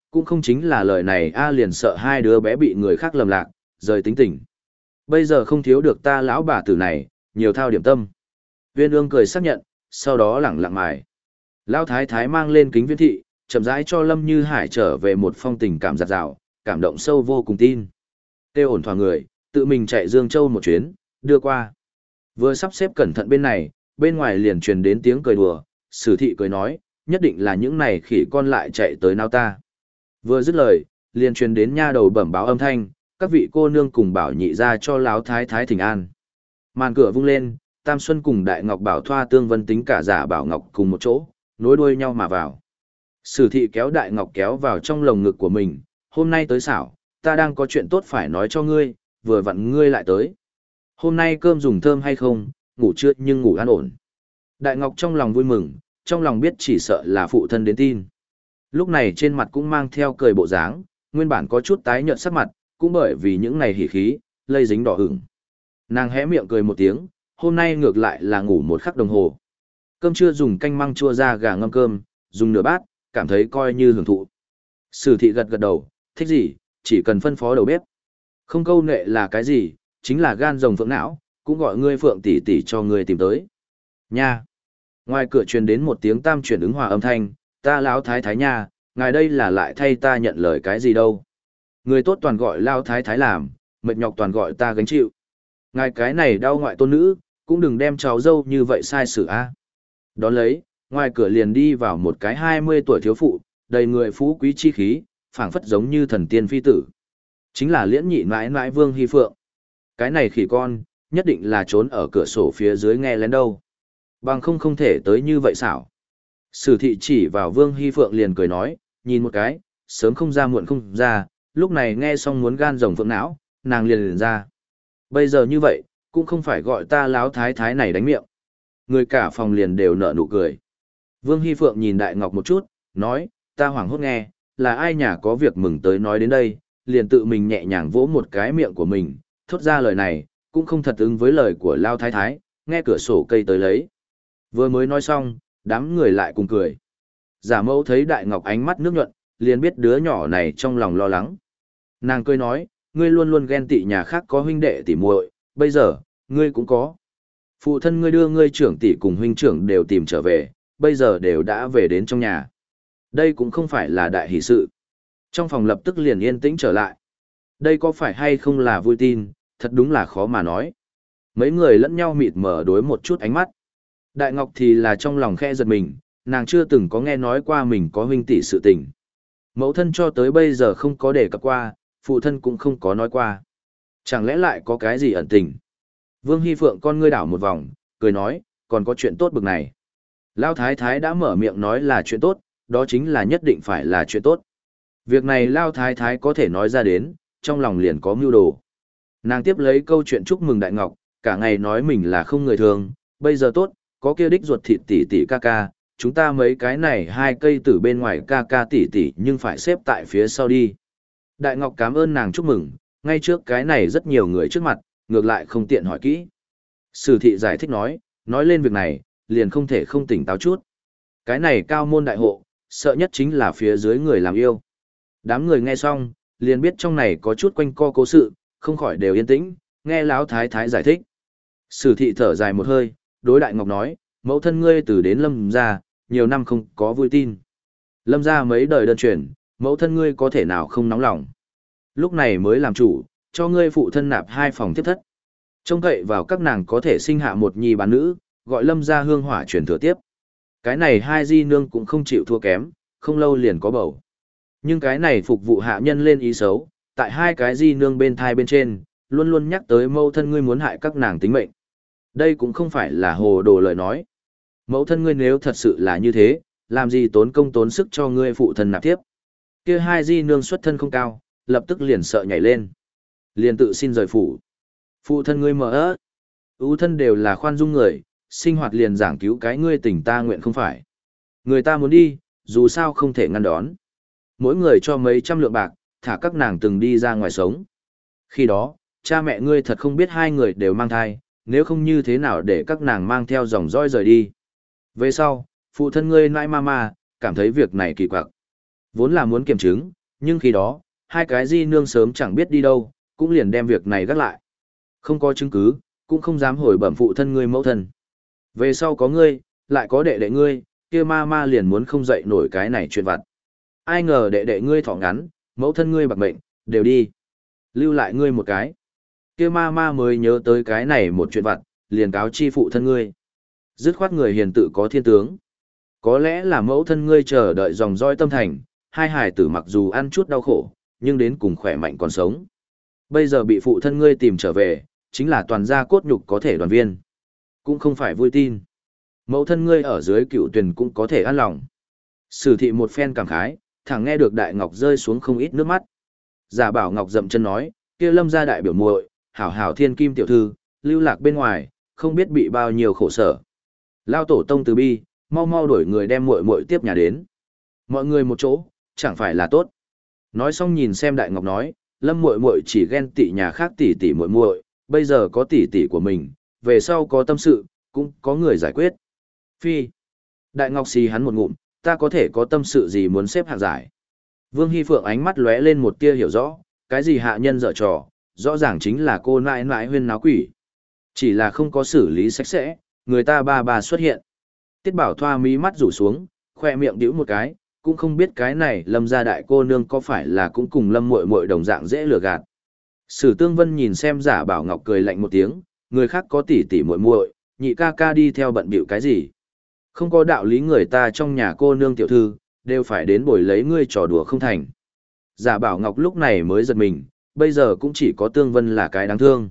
cũng không chính là lời này a liền sợ hai đứa bé bị người khác lầm lạc, rời tính tình. Bây giờ không thiếu được ta lão bà tử này, nhiều thao điểm tâm. Viên ương cười xác nhận, sau đó lẳng lặng mài. Lão thái thái mang lên kính viễn thị, chậm rãi cho Lâm Như Hải trở về một phong tình cảm giặt rào, cảm động sâu vô cùng tin. Têu ổn thỏa người, tự mình chạy Dương Châu một chuyến, đưa qua. Vừa sắp xếp cẩn thận bên này, bên ngoài liền truyền đến tiếng cười đùa, Sử thị cười nói, nhất định là những này khỉ con lại chạy tới nào ta. Vừa dứt lời, liền truyền đến nha đầu bẩm báo âm thanh, các vị cô nương cùng bảo nhị ra cho láo thái thái thỉnh an. Màn cửa vung lên, Tam Xuân cùng Đại Ngọc Bảo Thoa Tương Vân tính cả giả Bảo Ngọc cùng một chỗ, nối đuôi nhau mà vào. Sử thị kéo Đại Ngọc kéo vào trong lồng ngực của mình, hôm nay tới xảo, ta đang có chuyện tốt phải nói cho ngươi, vừa vặn ngươi lại tới. Hôm nay cơm dùng thơm hay không, ngủ chưa nhưng ngủ an ổn. Đại Ngọc trong lòng vui mừng, trong lòng biết chỉ sợ là phụ thân đến tin. Lúc này trên mặt cũng mang theo cười bộ dáng, nguyên bản có chút tái nhợt sắc mặt, cũng bởi vì những này hỉ khí, lây dính đỏ ửng. Nàng hé miệng cười một tiếng, hôm nay ngược lại là ngủ một khắc đồng hồ. Cơm trưa dùng canh măng chua ra gà ngâm cơm, dùng nửa bát, cảm thấy coi như hưởng thụ. Sử thị gật gật đầu, thích gì, chỉ cần phân phó đầu bếp. Không câu nệ là cái gì, chính là gan rồng phượng não, cũng gọi ngươi phượng tỷ tỷ cho ngươi tìm tới. Nha! Ngoài cửa truyền đến một tiếng tam chuyển ứng hòa âm thanh, ta lão thái thái nha, ngài đây là lại thay ta nhận lời cái gì đâu. Người tốt toàn gọi lao thái thái làm, mệt nhọc toàn gọi ta gánh chịu. Ngài cái này đau ngoại tôn nữ, cũng đừng đem cháu dâu như vậy sai sự a. Đón lấy, ngoài cửa liền đi vào một cái hai mươi tuổi thiếu phụ, đầy người phú quý chi khí, phảng phất giống như thần tiên phi tử. Chính là liễn nhị mãi mãi Vương Hy Phượng. Cái này khỉ con, nhất định là trốn ở cửa sổ phía dưới nghe lén đâu. Bằng không không thể tới như vậy xảo. Sử thị chỉ vào Vương Hy Phượng liền cười nói, nhìn một cái, sớm không ra muộn không ra, lúc này nghe xong muốn gan rồng phượng não, nàng liền liền ra. Bây giờ như vậy, cũng không phải gọi ta láo thái thái này đánh miệng. Người cả phòng liền đều nở nụ cười. Vương Hy Phượng nhìn Đại Ngọc một chút, nói, ta hoảng hốt nghe, là ai nhà có việc mừng tới nói đến đây, liền tự mình nhẹ nhàng vỗ một cái miệng của mình, thốt ra lời này, cũng không thật ứng với lời của Lao Thái Thái, nghe cửa sổ cây tới lấy. Vừa mới nói xong, đám người lại cùng cười. Giả mẫu thấy Đại Ngọc ánh mắt nước nhuận, liền biết đứa nhỏ này trong lòng lo lắng. Nàng cười nói, ngươi luôn luôn ghen tị nhà khác có huynh đệ tỉ muội, bây giờ, ngươi cũng có. Phụ thân ngươi đưa ngươi trưởng tỷ cùng huynh trưởng đều tìm trở về, bây giờ đều đã về đến trong nhà. Đây cũng không phải là đại hỷ sự. Trong phòng lập tức liền yên tĩnh trở lại. Đây có phải hay không là vui tin, thật đúng là khó mà nói. Mấy người lẫn nhau mịt mở đối một chút ánh mắt. Đại Ngọc thì là trong lòng khe giật mình, nàng chưa từng có nghe nói qua mình có huynh tỷ sự tình. Mẫu thân cho tới bây giờ không có đề cập qua, phụ thân cũng không có nói qua. Chẳng lẽ lại có cái gì ẩn tình? Vương Hy Phượng con ngươi đảo một vòng, cười nói, còn có chuyện tốt bực này. Lão Thái Thái đã mở miệng nói là chuyện tốt, đó chính là nhất định phải là chuyện tốt. Việc này Lão Thái Thái có thể nói ra đến, trong lòng liền có mưu đồ. Nàng tiếp lấy câu chuyện chúc mừng Đại Ngọc, cả ngày nói mình là không người thường, bây giờ tốt, có kia đích ruột thịt tỷ tỷ ca ca, chúng ta mấy cái này hai cây từ bên ngoài ca ca tỷ tỷ nhưng phải xếp tại phía sau đi. Đại Ngọc cảm ơn nàng chúc mừng, ngay trước cái này rất nhiều người trước mặt, ngược lại không tiện hỏi kỹ. Sử thị giải thích nói, nói lên việc này, liền không thể không tỉnh táo chút. Cái này cao môn đại hộ, sợ nhất chính là phía dưới người làm yêu. Đám người nghe xong, liền biết trong này có chút quanh co cố sự, không khỏi đều yên tĩnh, nghe Lão Thái Thái giải thích. Sử thị thở dài một hơi, đối Đại Ngọc nói, mẫu thân ngươi từ đến Lâm gia, nhiều năm không có vui tin. Lâm gia mấy đời đơn truyền, mẫu thân ngươi có thể nào không nóng lòng. Lúc này mới làm chủ, cho ngươi phụ thân nạp hai phòng tiếp thất. Trông cậy vào các nàng có thể sinh hạ một nhi bán nữ, gọi Lâm gia hương hỏa truyền thừa tiếp. Cái này hai di nương cũng không chịu thua kém, không lâu liền có bầu. Nhưng cái này phục vụ hạ nhân lên ý xấu, tại hai cái di nương bên thai bên trên, luôn luôn nhắc tới mẫu thân ngươi muốn hại các nàng tính mệnh. Đây cũng không phải là hồ đồ lời nói. Mẫu thân ngươi nếu thật sự là như thế, làm gì tốn công tốn sức cho ngươi phụ thân nạp tiếp. Kia hai di nương xuất thân không cao, lập tức liền sợ nhảy lên. Liền tự xin rời phủ. Phụ thân ngươi mở ớ. Ú thân đều là khoan dung người, sinh hoạt liền giảng cứu cái ngươi tình ta nguyện không phải. Người ta muốn đi, dù sao không thể ngăn đón. Mỗi người cho mấy trăm lượng bạc, thả các nàng từng đi ra ngoài sống. Khi đó, cha mẹ ngươi thật không biết hai người đều mang thai, nếu không như thế nào để các nàng mang theo dòng dõi rời đi. Về sau, phụ thân ngươi nãi mama, cảm thấy việc này kỳ quặc. Vốn là muốn kiểm chứng, nhưng khi đó, hai cái di nương sớm chẳng biết đi đâu, cũng liền đem việc này gác lại. Không có chứng cứ, cũng không dám hồi bẩm phụ thân ngươi mẫu thân. Về sau có ngươi, lại có đệ đệ ngươi, kia ma ma liền muốn không dậy nổi cái này chuyện vặt. Ai ngờ đệ đệ ngươi thọ ngắn, mẫu thân ngươi bạc mệnh, đều đi. Lưu lại ngươi một cái. Kia ma ma mới nhớ tới cái này một chuyện vặt, liền cáo chi phụ thân ngươi. Dứt khoát người hiền tự có thiên tướng. Có lẽ là mẫu thân ngươi chờ đợi dòng dõi tâm thành, hai hài tử mặc dù ăn chút đau khổ, nhưng đến cùng khỏe mạnh còn sống. Bây giờ bị phụ thân ngươi tìm trở về, chính là toàn gia cốt nhục có thể đoàn viên. Cũng không phải vui tin. Mẫu thân ngươi ở dưới cựu tuyển cũng có thể an lòng. Sử thị một phen cảm khái, thẳng nghe được Đại Ngọc rơi xuống không ít nước mắt. Giả bảo Ngọc dậm chân nói, kia Lâm gia đại biểu muội, hảo hảo thiên kim tiểu thư, lưu lạc bên ngoài, không biết bị bao nhiêu khổ sở. Lao tổ tông từ bi, mau mau đổi người đem muội muội tiếp nhà đến. Mọi người một chỗ, chẳng phải là tốt. Nói xong nhìn xem Đại Ngọc nói, Lâm muội muội chỉ ghen tị nhà khác tỷ tỷ muội muội, bây giờ có tỷ tỷ của mình, về sau có tâm sự, cũng có người giải quyết. Phi. Đại Ngọc xì hắn một ngụm, ta có thể có tâm sự gì muốn xếp hạng giải. Vương Hy Phượng ánh mắt lóe lên một tia hiểu rõ, cái gì hạ nhân dở trò, rõ ràng chính là cô nãi nãi huyên náo quỷ. Chỉ là không có xử lý sạch sẽ, người ta ba bà xuất hiện. Tiết Bảo Thoa mí mắt rủ xuống, khoe miệng đĩu một cái, cũng không biết cái này Lâm gia đại cô nương có phải là cũng cùng Lâm muội muội đồng dạng dễ lừa gạt. Sử Tương Vân nhìn xem Giả Bảo Ngọc cười lạnh một tiếng, người khác có tỷ tỷ muội muội, nhị ca ca đi theo bận bịu cái gì? Không có đạo lý người ta trong nhà cô nương tiểu thư, đều phải đến bồi lấy ngươi trò đùa không thành. Giả Bảo Ngọc lúc này mới giật mình, bây giờ cũng chỉ có Tương Vân là cái đáng thương.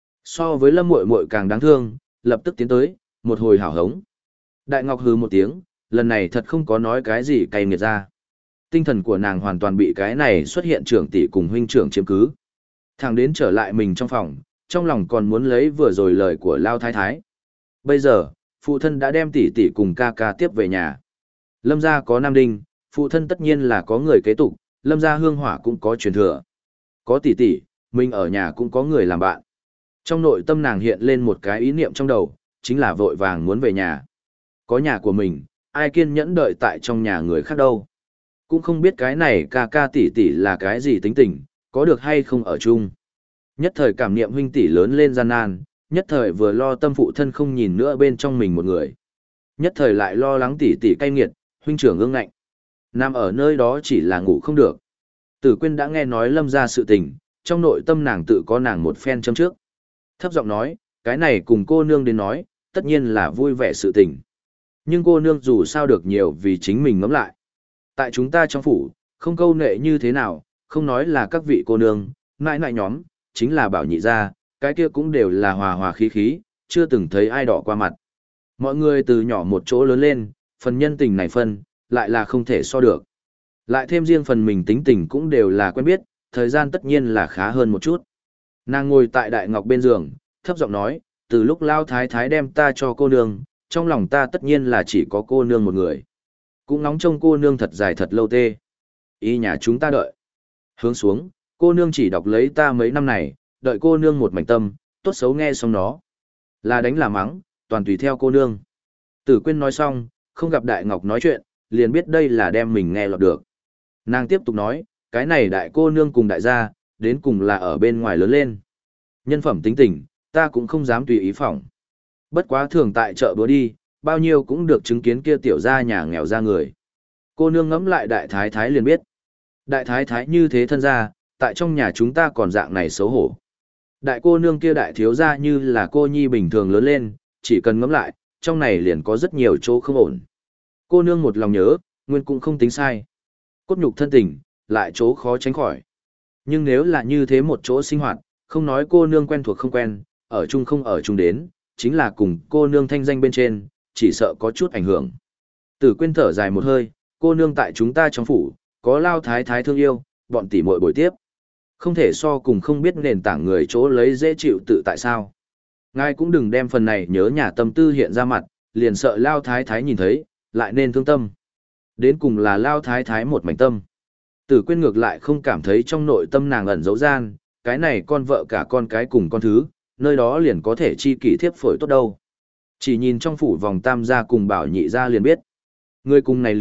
So với Lâm muội muội càng đáng thương, lập tức tiến tới, một hồi hảo hống. Đại Ngọc hừ một tiếng, lần này thật không có nói cái gì cay nghiệt ra. Tinh thần của nàng hoàn toàn bị cái này xuất hiện trưởng tỷ cùng huynh trưởng chiếm cứ. Thằng đến trở lại mình trong phòng, trong lòng còn muốn lấy vừa rồi lời của Lao Thái Thái. Bây giờ, phụ thân đã đem tỷ tỷ cùng ca ca tiếp về nhà. Lâm gia có nam đinh, phụ thân tất nhiên là có người kế tục, Lâm gia hương hỏa cũng có truyền thừa. Có tỷ tỷ, mình ở nhà cũng có người làm bạn. Trong nội tâm nàng hiện lên một cái ý niệm trong đầu, chính là vội vàng muốn về nhà. Có nhà của mình, ai kiên nhẫn đợi tại trong nhà người khác đâu. Cũng không biết cái này ca ca tỷ tỷ là cái gì tính tình, có được hay không ở chung. Nhất thời cảm niệm huynh tỷ lớn lên gian nan, nhất thời vừa lo tâm phụ thân không nhìn nữa bên trong mình một người. Nhất thời lại lo lắng tỷ tỷ cay nghiệt, huynh trưởng ương ngạnh. Nằm ở nơi đó chỉ là ngủ không được. Tử Quyên đã nghe nói Lâm gia sự tình, trong nội tâm nàng tự có nàng một phen châm trước. Thấp giọng nói, cái này cùng cô nương đến nói, tất nhiên là vui vẻ sự tình. Nhưng cô nương dù sao được nhiều vì chính mình ngẫm lại. Tại chúng ta trong phủ, không câu nệ như thế nào, không nói là các vị cô nương, nại nại nhóm, chính là bảo nhị gia, cái kia cũng đều là hòa hòa khí khí, chưa từng thấy ai đỏ qua mặt. Mọi người từ nhỏ một chỗ lớn lên, phần nhân tình này phân, lại là không thể so được. Lại thêm riêng phần mình tính tình cũng đều là quen biết, thời gian tất nhiên là khá hơn một chút. Nàng ngồi tại Đại Ngọc bên giường, thấp giọng nói, từ lúc Lao Thái Thái đem ta cho cô nương, trong lòng ta tất nhiên là chỉ có cô nương một người. Cũng nóng trông cô nương thật dài thật lâu tê. Ý nhà chúng ta đợi. Hướng xuống, cô nương chỉ đọc lấy ta mấy năm này, đợi cô nương một mảnh tâm, tốt xấu nghe xong nó. Là đánh là mắng, toàn tùy theo cô nương. Tử Quyên nói xong, không gặp Đại Ngọc nói chuyện, liền biết đây là đem mình nghe lọt được. Nàng tiếp tục nói, cái này đại cô nương cùng đại gia, đến cùng là ở bên ngoài lớn lên. Nhân phẩm tính tình, ta cũng không dám tùy ý phỏng. Bất quá thường tại chợ búa đi, bao nhiêu cũng được chứng kiến kia tiểu gia nhà nghèo ra người. Cô nương ngẫm lại đại thái thái liền biết. Đại thái thái như thế thân gia, tại trong nhà chúng ta còn dạng này xấu hổ. Đại cô nương kia đại thiếu gia như là cô nhi bình thường lớn lên, chỉ cần ngẫm lại, trong này liền có rất nhiều chỗ không ổn. Cô nương một lòng nhớ, nguyên cũng không tính sai. Cốt nhục thân tình, lại chỗ khó tránh khỏi. Nhưng nếu là như thế một chỗ sinh hoạt, không nói cô nương quen thuộc không quen, ở chung không ở chung đến, chính là cùng cô nương thanh danh bên trên, chỉ sợ có chút ảnh hưởng. Tử Quyên thở dài một hơi, cô nương tại chúng ta trong phủ, có Lao Thái Thái thương yêu, bọn tỷ muội bồi tiếp. Không thể so cùng không biết nền tảng người chỗ lấy dễ chịu tự tại sao. Ngài cũng đừng đem phần này nhớ nhà tâm tư hiện ra mặt, liền sợ Lao Thái Thái nhìn thấy, lại nên thương tâm. Đến cùng là Lao Thái Thái một mảnh tâm. Tử Quyên ngược lại không cảm thấy trong nội tâm nàng ẩn dấu gian, cái này con vợ cả con cái cùng con thứ, nơi đó liền có thể chi kỷ thiếp phổi tốt đâu. Chỉ nhìn trong phủ vòng tam gia cùng bảo nhị gia liền biết. Người cùng này lý,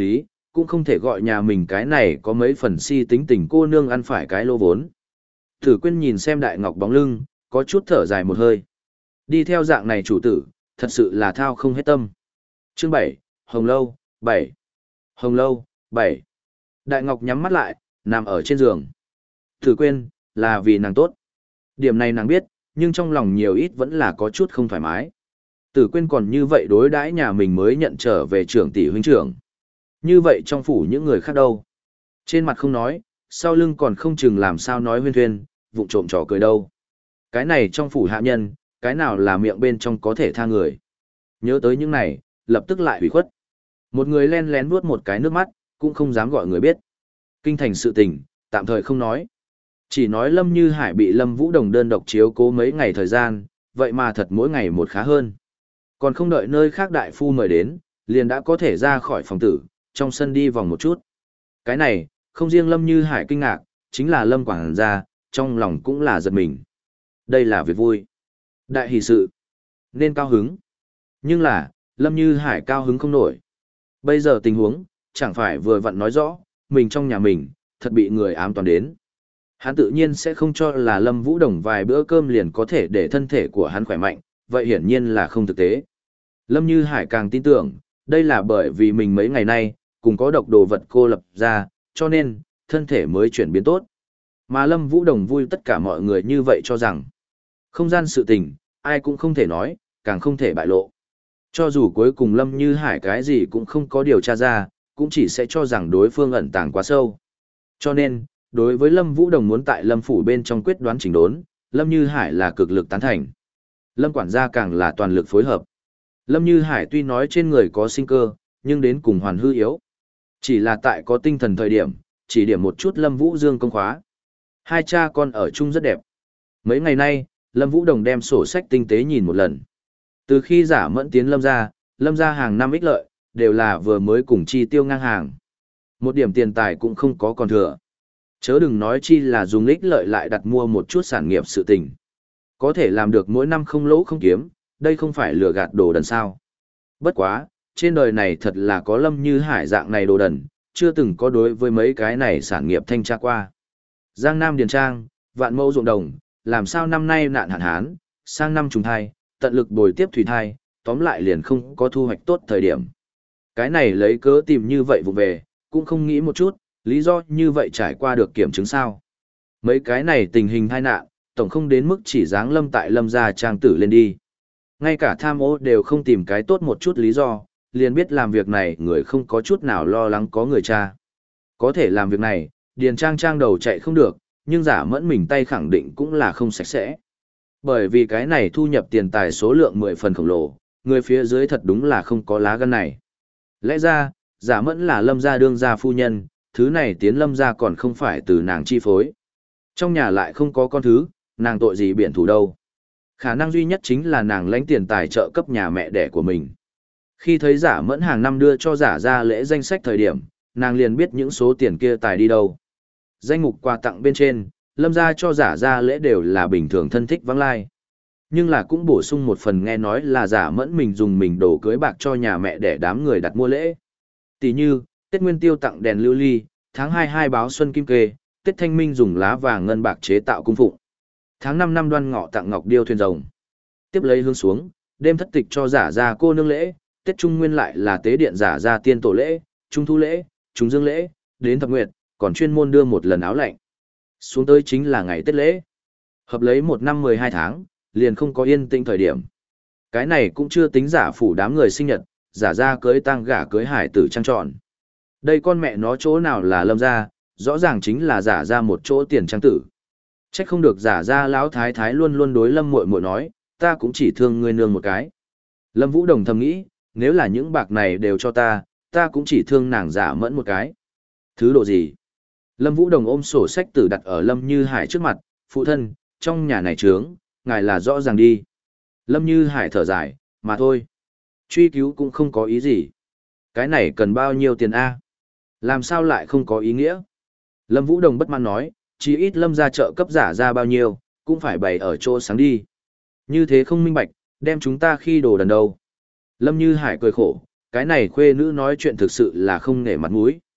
cũng không thể gọi nhà mình cái này có mấy phần si tính tình cô nương ăn phải cái lô vốn. Tử Quyên nhìn xem Đại Ngọc bóng lưng, có chút thở dài một hơi. Đi theo dạng này chủ tử, thật sự là thao không hết tâm. Chương bảy, Hồng Lâu, bảy. Hồng Lâu, bảy. Đại Ngọc nhắm mắt lại, nằm ở trên giường. Tử Quyên, là vì nàng tốt. Điểm này nàng biết, nhưng trong lòng nhiều ít vẫn là có chút không thoải mái. Tử Quyên còn như vậy đối đãi nhà mình mới nhận trở về trưởng tỷ huynh trưởng. Như vậy trong phủ những người khác đâu? Trên mặt không nói, sau lưng còn không chừng làm sao nói huyên thuyên, vụng trộm trò cười đâu. Cái này trong phủ hạ nhân, cái nào là miệng bên trong có thể tha người. Nhớ tới những này, lập tức lại hủy khuất. Một người len lén nuốt một cái nước mắt, cũng không dám gọi người biết. Kinh thành sự tình, tạm thời không nói. Chỉ nói Lâm Như Hải bị Lâm Vũ Đồng đơn độc chiếu cố mấy ngày thời gian, vậy mà thật mỗi ngày một khá hơn. Còn không đợi nơi khác đại phu mời đến, liền đã có thể ra khỏi phòng tử, trong sân đi vòng một chút. Cái này, không riêng Lâm Như Hải kinh ngạc, chính là Lâm Quảng gia, trong lòng cũng là giật mình. Đây là việc vui. Đại hỷ sự. Nên cao hứng. Nhưng là, Lâm Như Hải cao hứng không nổi. Bây giờ tình huống, chẳng phải vừa vặn nói rõ, mình trong nhà mình, thật bị người ám toán đến. Hắn tự nhiên sẽ không cho là Lâm Vũ Đồng vài bữa cơm liền có thể để thân thể của hắn khỏe mạnh, vậy hiển nhiên là không thực tế. Lâm Như Hải càng tin tưởng, đây là bởi vì mình mấy ngày nay, cùng có độc đồ vật cô lập ra, cho nên, thân thể mới chuyển biến tốt. Mà Lâm Vũ Đồng vui tất cả mọi người như vậy cho rằng, không gian sự tình, ai cũng không thể nói, càng không thể bại lộ. Cho dù cuối cùng Lâm Như Hải cái gì cũng không có điều tra ra, cũng chỉ sẽ cho rằng đối phương ẩn tàng quá sâu. Cho nên, đối với Lâm Vũ Đồng muốn tại Lâm phủ bên trong quyết đoán chỉnh đốn, Lâm Như Hải là cực lực tán thành. Lâm quản gia càng là toàn lực phối hợp. Lâm Như Hải tuy nói trên người có sinh cơ, nhưng đến cùng hoàn hư yếu. Chỉ là tại có tinh thần thời điểm, chỉ điểm một chút Lâm Vũ Dương công khóa. Hai cha con ở chung rất đẹp. Mấy ngày nay, Lâm Vũ Đồng đem sổ sách tinh tế nhìn một lần. Từ khi giả mẫn tiến Lâm ra, Lâm ra hàng năm ích lợi, đều là vừa mới cùng chi tiêu ngang hàng. Một điểm tiền tài cũng không có còn thừa. Chớ đừng nói chi là dùng ích lợi lại đặt mua một chút sản nghiệp sự tình. Có thể làm được mỗi năm không lỗ không kiếm, đây không phải lừa gạt đồ đần sao. Bất quá, trên đời này thật là có Lâm Như Hải dạng này đồ đần, chưa từng có đối với mấy cái này sản nghiệp thanh tra qua. Giang Nam Điền Trang, vạn mẫu ruộng đồng, làm sao năm nay nạn hạn hán, sang năm trùng thai, tận lực bồi tiếp thủy thai, tóm lại liền không có thu hoạch tốt thời điểm. Cái này lấy cớ tìm như vậy vụ về, cũng không nghĩ một chút, lý do như vậy trải qua được kiểm chứng sao. Mấy cái này tình hình tai nạn, tổng không đến mức chỉ dáng Lâm tại Lâm gia trang tử lên đi. Ngay cả tham ô đều không tìm cái tốt một chút lý do, liền biết làm việc này người không có chút nào lo lắng có người cha. Có thể làm việc này, Điền Trang trang đầu chạy không được, nhưng giả mẫn mình tay khẳng định cũng là không sạch sẽ. Bởi vì cái này thu nhập tiền tài số lượng mười phần khổng lồ, người phía dưới thật đúng là không có lá gan này. Lẽ ra, giả mẫn là Lâm gia đương gia phu nhân, thứ này tiến Lâm gia còn không phải từ nàng chi phối. Trong nhà lại không có con thứ, nàng tội gì biển thủ đâu. Khả năng duy nhất chính là nàng lãnh tiền tài trợ cấp nhà mẹ đẻ của mình. Khi thấy giả mẫn hàng năm đưa cho giả ra lễ danh sách thời điểm, nàng liền biết những số tiền kia tài đi đâu. Danh mục quà tặng bên trên, Lâm gia cho giả ra lễ đều là bình thường thân thích vắng lai. Nhưng là cũng bổ sung một phần nghe nói là giả mẫn mình dùng mình đổ cưới bạc cho nhà mẹ để đám người đặt mua lễ. Tỷ như, Tết Nguyên Tiêu tặng đèn lưu ly, tháng hai hai báo xuân kim kê, Tết Thanh Minh dùng lá vàng ngân bạc chế tạo cung phụng. Tháng năm năm Đoan Ngọ tặng ngọc điêu thuyền rồng. Tiếp lấy hướng xuống, đêm thất tịch cho giả ra cô nương lễ, Tết Trung Nguyên lại là tế điện giả ra tiên tổ lễ, Trung thu lễ, Trung dương lễ, đến thập nguyệt, còn chuyên môn đưa một lần áo lạnh. Xuống tới chính là ngày Tết lễ. Hợp lấy một năm mười hai tháng, liền không có yên tĩnh thời điểm. Cái này cũng chưa tính giả phủ đám người sinh nhật, giả ra cưới tang gả cưới hải tử trang trọn. Đây con mẹ nó chỗ nào là Lâm gia, rõ ràng chính là giả ra một chỗ tiền trang tử. Trách không được giả ra lão thái thái luôn luôn đối Lâm muội muội nói, ta cũng chỉ thương ngươi nương một cái. Lâm Vũ Đồng thầm nghĩ, nếu là những bạc này đều cho ta, ta cũng chỉ thương nàng giả mẫn một cái. Thứ độ gì? Lâm Vũ Đồng ôm sổ sách tử đặt ở Lâm Như Hải trước mặt, phụ thân, trong nhà này trướng, ngài là rõ ràng đi. Lâm Như Hải thở dài, mà thôi. Truy cứu cũng không có ý gì. Cái này cần bao nhiêu tiền A? Làm sao lại không có ý nghĩa? Lâm Vũ Đồng bất mãn nói, chỉ ít Lâm ra chợ cấp giả ra bao nhiêu, cũng phải bày ở chỗ sáng đi. Như thế không minh bạch, đem chúng ta khi đồ đần đâu. Lâm Như Hải cười khổ, cái này khuê nữ nói chuyện thực sự là không nể mặt mũi.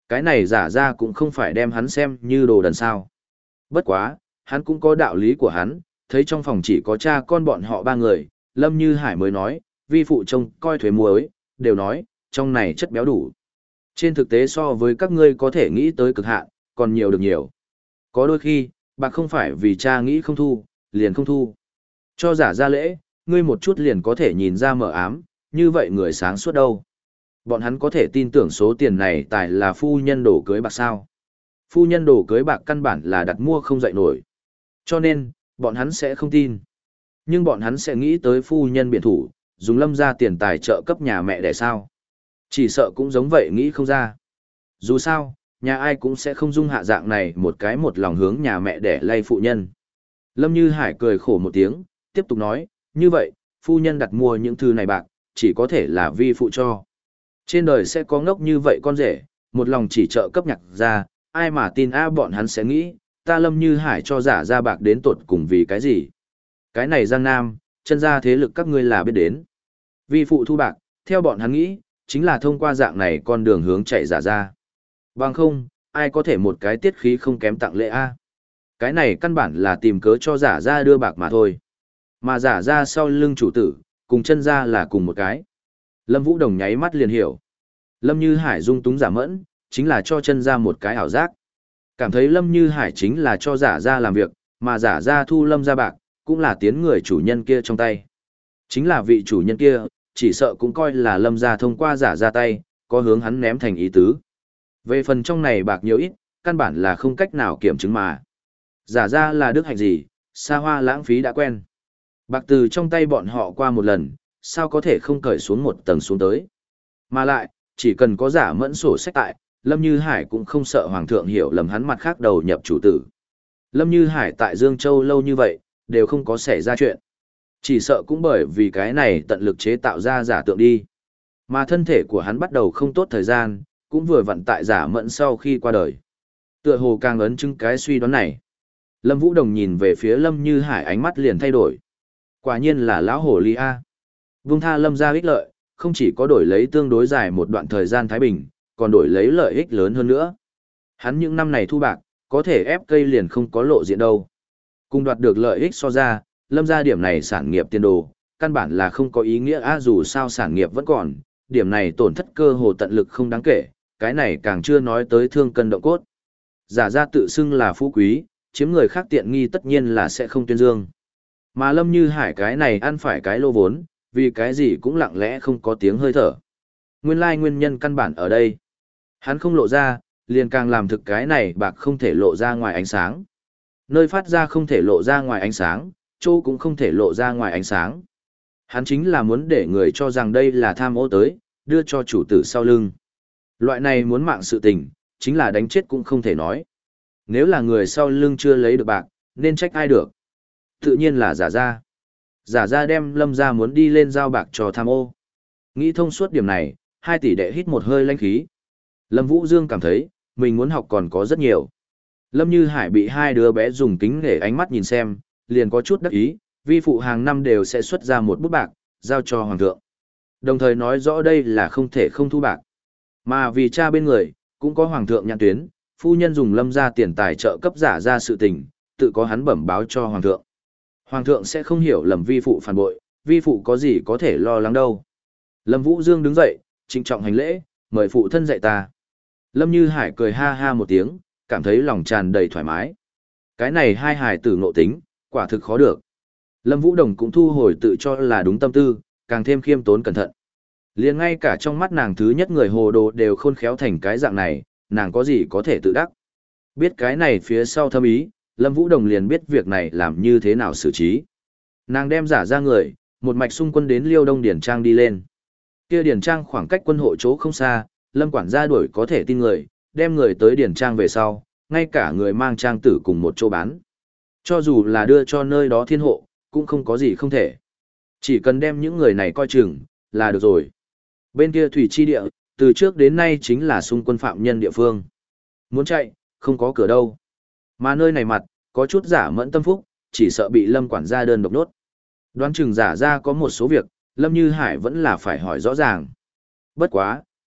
Cái này giả ra cũng không phải đem hắn xem như đồ đần sao. Bất quá, hắn cũng có đạo lý của hắn, thấy trong phòng chỉ có cha con bọn họ ba người, Lâm Như Hải mới nói, vi phụ trông coi thuế muối, đều nói, trong này chất béo đủ. Trên thực tế so với các ngươi có thể nghĩ tới cực hạn, còn nhiều được nhiều. Có đôi khi, bạc không phải vì cha nghĩ không thu, liền không thu. Cho giả ra lễ, ngươi một chút liền có thể nhìn ra mờ ám, như vậy người sáng suốt đâu. Bọn hắn có thể tin tưởng số tiền này tài là phu nhân đổ cưới bạc sao. Phu nhân đổ cưới bạc căn bản là đặt mua không dậy nổi. Cho nên, bọn hắn sẽ không tin. Nhưng bọn hắn sẽ nghĩ tới phu nhân biện thủ, dùng Lâm ra tiền tài trợ cấp nhà mẹ để sao. Chỉ sợ cũng giống vậy nghĩ không ra. Dù sao, nhà ai cũng sẽ không dung hạ dạng này một cái một lòng hướng nhà mẹ để lay phụ nhân. Lâm Như Hải cười khổ một tiếng, tiếp tục nói, như vậy, phu nhân đặt mua những thứ này bạc, chỉ có thể là vi phụ cho. Trên đời sẽ có ngốc như vậy con rể, một lòng chỉ trợ cấp nhạc ra, ai mà tin a bọn hắn sẽ nghĩ, ta Lâm Như Hải cho giả ra bạc đến tột cùng vì cái gì. Cái này Giang Nam, chân ra thế lực các ngươi là biết đến. Vi phụ thu bạc, theo bọn hắn nghĩ, chính là thông qua dạng này con đường hướng chạy giả ra. Bằng không, ai có thể một cái tiết khí không kém tặng lễ a. Cái này căn bản là tìm cớ cho giả ra đưa bạc mà thôi. Mà giả ra sau lưng chủ tử, cùng chân ra là cùng một cái. Lâm Vũ Đồng nháy mắt liền hiểu. Lâm Như Hải dung túng giả mẫn, chính là cho chân ra một cái ảo giác. Cảm thấy Lâm Như Hải chính là cho giả ra làm việc, mà giả ra thu Lâm ra bạc, cũng là tiến người chủ nhân kia trong tay. Chính là vị chủ nhân kia, chỉ sợ cũng coi là Lâm ra thông qua giả ra tay, có hướng hắn ném thành ý tứ. Về phần trong này bạc nhiều ít, căn bản là không cách nào kiểm chứng mà. Giả ra là đức hạnh gì, xa hoa lãng phí đã quen. Bạc từ trong tay bọn họ qua một lần, sao có thể không cởi xuống một tầng xuống tới. Mà lại, chỉ cần có giả mẫn sổ sách tại, Lâm Như Hải cũng không sợ Hoàng thượng hiểu lầm hắn mặt khác đầu nhập chủ tử. Lâm Như Hải tại Dương Châu lâu như vậy, đều không có xảy ra chuyện. Chỉ sợ cũng bởi vì cái này tận lực chế tạo ra giả tượng đi. Mà thân thể của hắn bắt đầu không tốt thời gian, cũng vừa vặn tại giả mẫn sau khi qua đời. Tựa hồ càng ấn chứng cái suy đoán này. Lâm Vũ Đồng nhìn về phía Lâm Như Hải ánh mắt liền thay đổi. Quả nhiên là lão hồ ly A. Vung tha Lâm ra ích lợi, không chỉ có đổi lấy tương đối dài một đoạn thời gian thái bình, còn đổi lấy lợi ích lớn hơn nữa. Hắn những năm này thu bạc, có thể ép cây liền không có lộ diện đâu. Cùng đoạt được lợi ích so ra, Lâm ra điểm này sản nghiệp tiền đồ, căn bản là không có ý nghĩa a dù sao sản nghiệp vẫn còn, điểm này tổn thất cơ hồ tận lực không đáng kể, cái này càng chưa nói tới thương cân động cốt. Giả ra tự xưng là phú quý, chiếm người khác tiện nghi tất nhiên là sẽ không tuyên dương. Mà Lâm Như Hải cái này ăn phải cái lô vốn, vì cái gì cũng lặng lẽ không có tiếng hơi thở. Nguyên lai nguyên nhân căn bản ở đây. Hắn không lộ ra, liền càng làm thực cái này bạc không thể lộ ra ngoài ánh sáng. Nơi phát ra không thể lộ ra ngoài ánh sáng, chỗ cũng không thể lộ ra ngoài ánh sáng. Hắn chính là muốn để người cho rằng đây là tham ô tới, đưa cho chủ tử sau lưng. Loại này muốn mạng sự tình, chính là đánh chết cũng không thể nói. Nếu là người sau lưng chưa lấy được bạc, nên trách ai được? Tự nhiên là giả ra. Giả ra đem Lâm ra muốn đi lên giao bạc cho tham ô. Nghĩ thông suốt điểm này, hai tỷ đệ hít một hơi lãnh khí. Lâm Vũ Dương cảm thấy, mình muốn học còn có rất nhiều. Lâm Như Hải bị hai đứa bé dùng kính nể ánh mắt nhìn xem, liền có chút đắc ý, vi phụ hàng năm đều sẽ xuất ra một bút bạc, giao cho Hoàng thượng. Đồng thời nói rõ đây là không thể không thu bạc. Mà vì cha bên người, cũng có Hoàng thượng nhãn tuyến, phu nhân dùng Lâm ra tiền tài trợ cấp giả ra sự tình, tự có hắn bẩm báo cho Hoàng thượng. Hoàng thượng sẽ không hiểu lầm vi phụ phản bội, vi phụ có gì có thể lo lắng đâu. Lâm Vũ Dương đứng dậy, trịnh trọng hành lễ, mời phụ thân dạy ta. Lâm Như Hải cười ha ha một tiếng, cảm thấy lòng tràn đầy thoải mái. Cái này hai hài tử ngộ tính, quả thực khó được. Lâm Vũ Đồng cũng thu hồi tự cho là đúng tâm tư, càng thêm khiêm tốn cẩn thận. Liền ngay cả trong mắt nàng thứ nhất người hồ đồ đều khôn khéo thành cái dạng này, nàng có gì có thể tự đắc. Biết cái này phía sau thâm ý, Lâm Vũ Đồng liền biết việc này làm như thế nào xử trí. Nàng đem giả ra người, một mạch xung quân đến Liêu Đông Điển Trang đi lên. Kia Điển Trang khoảng cách quân hộ chỗ không xa, Lâm quản gia đuổi có thể tin người, đem người tới Điển Trang về sau, ngay cả người mang trang tử cùng một chỗ bán. Cho dù là đưa cho nơi đó thiên hộ, cũng không có gì không thể. Chỉ cần đem những người này coi chừng, là được rồi. Bên kia thủy chi địa, từ trước đến nay chính là xung quân phạm nhân địa phương. Muốn chạy, không có cửa đâu. Mà nơi này mặt, có chút giả mẫn tâm phúc, chỉ sợ bị Lâm quản gia đơn độc nốt. Đoán chừng giả ra có một số việc, Lâm Như Hải vẫn là phải hỏi rõ ràng. Bất quá,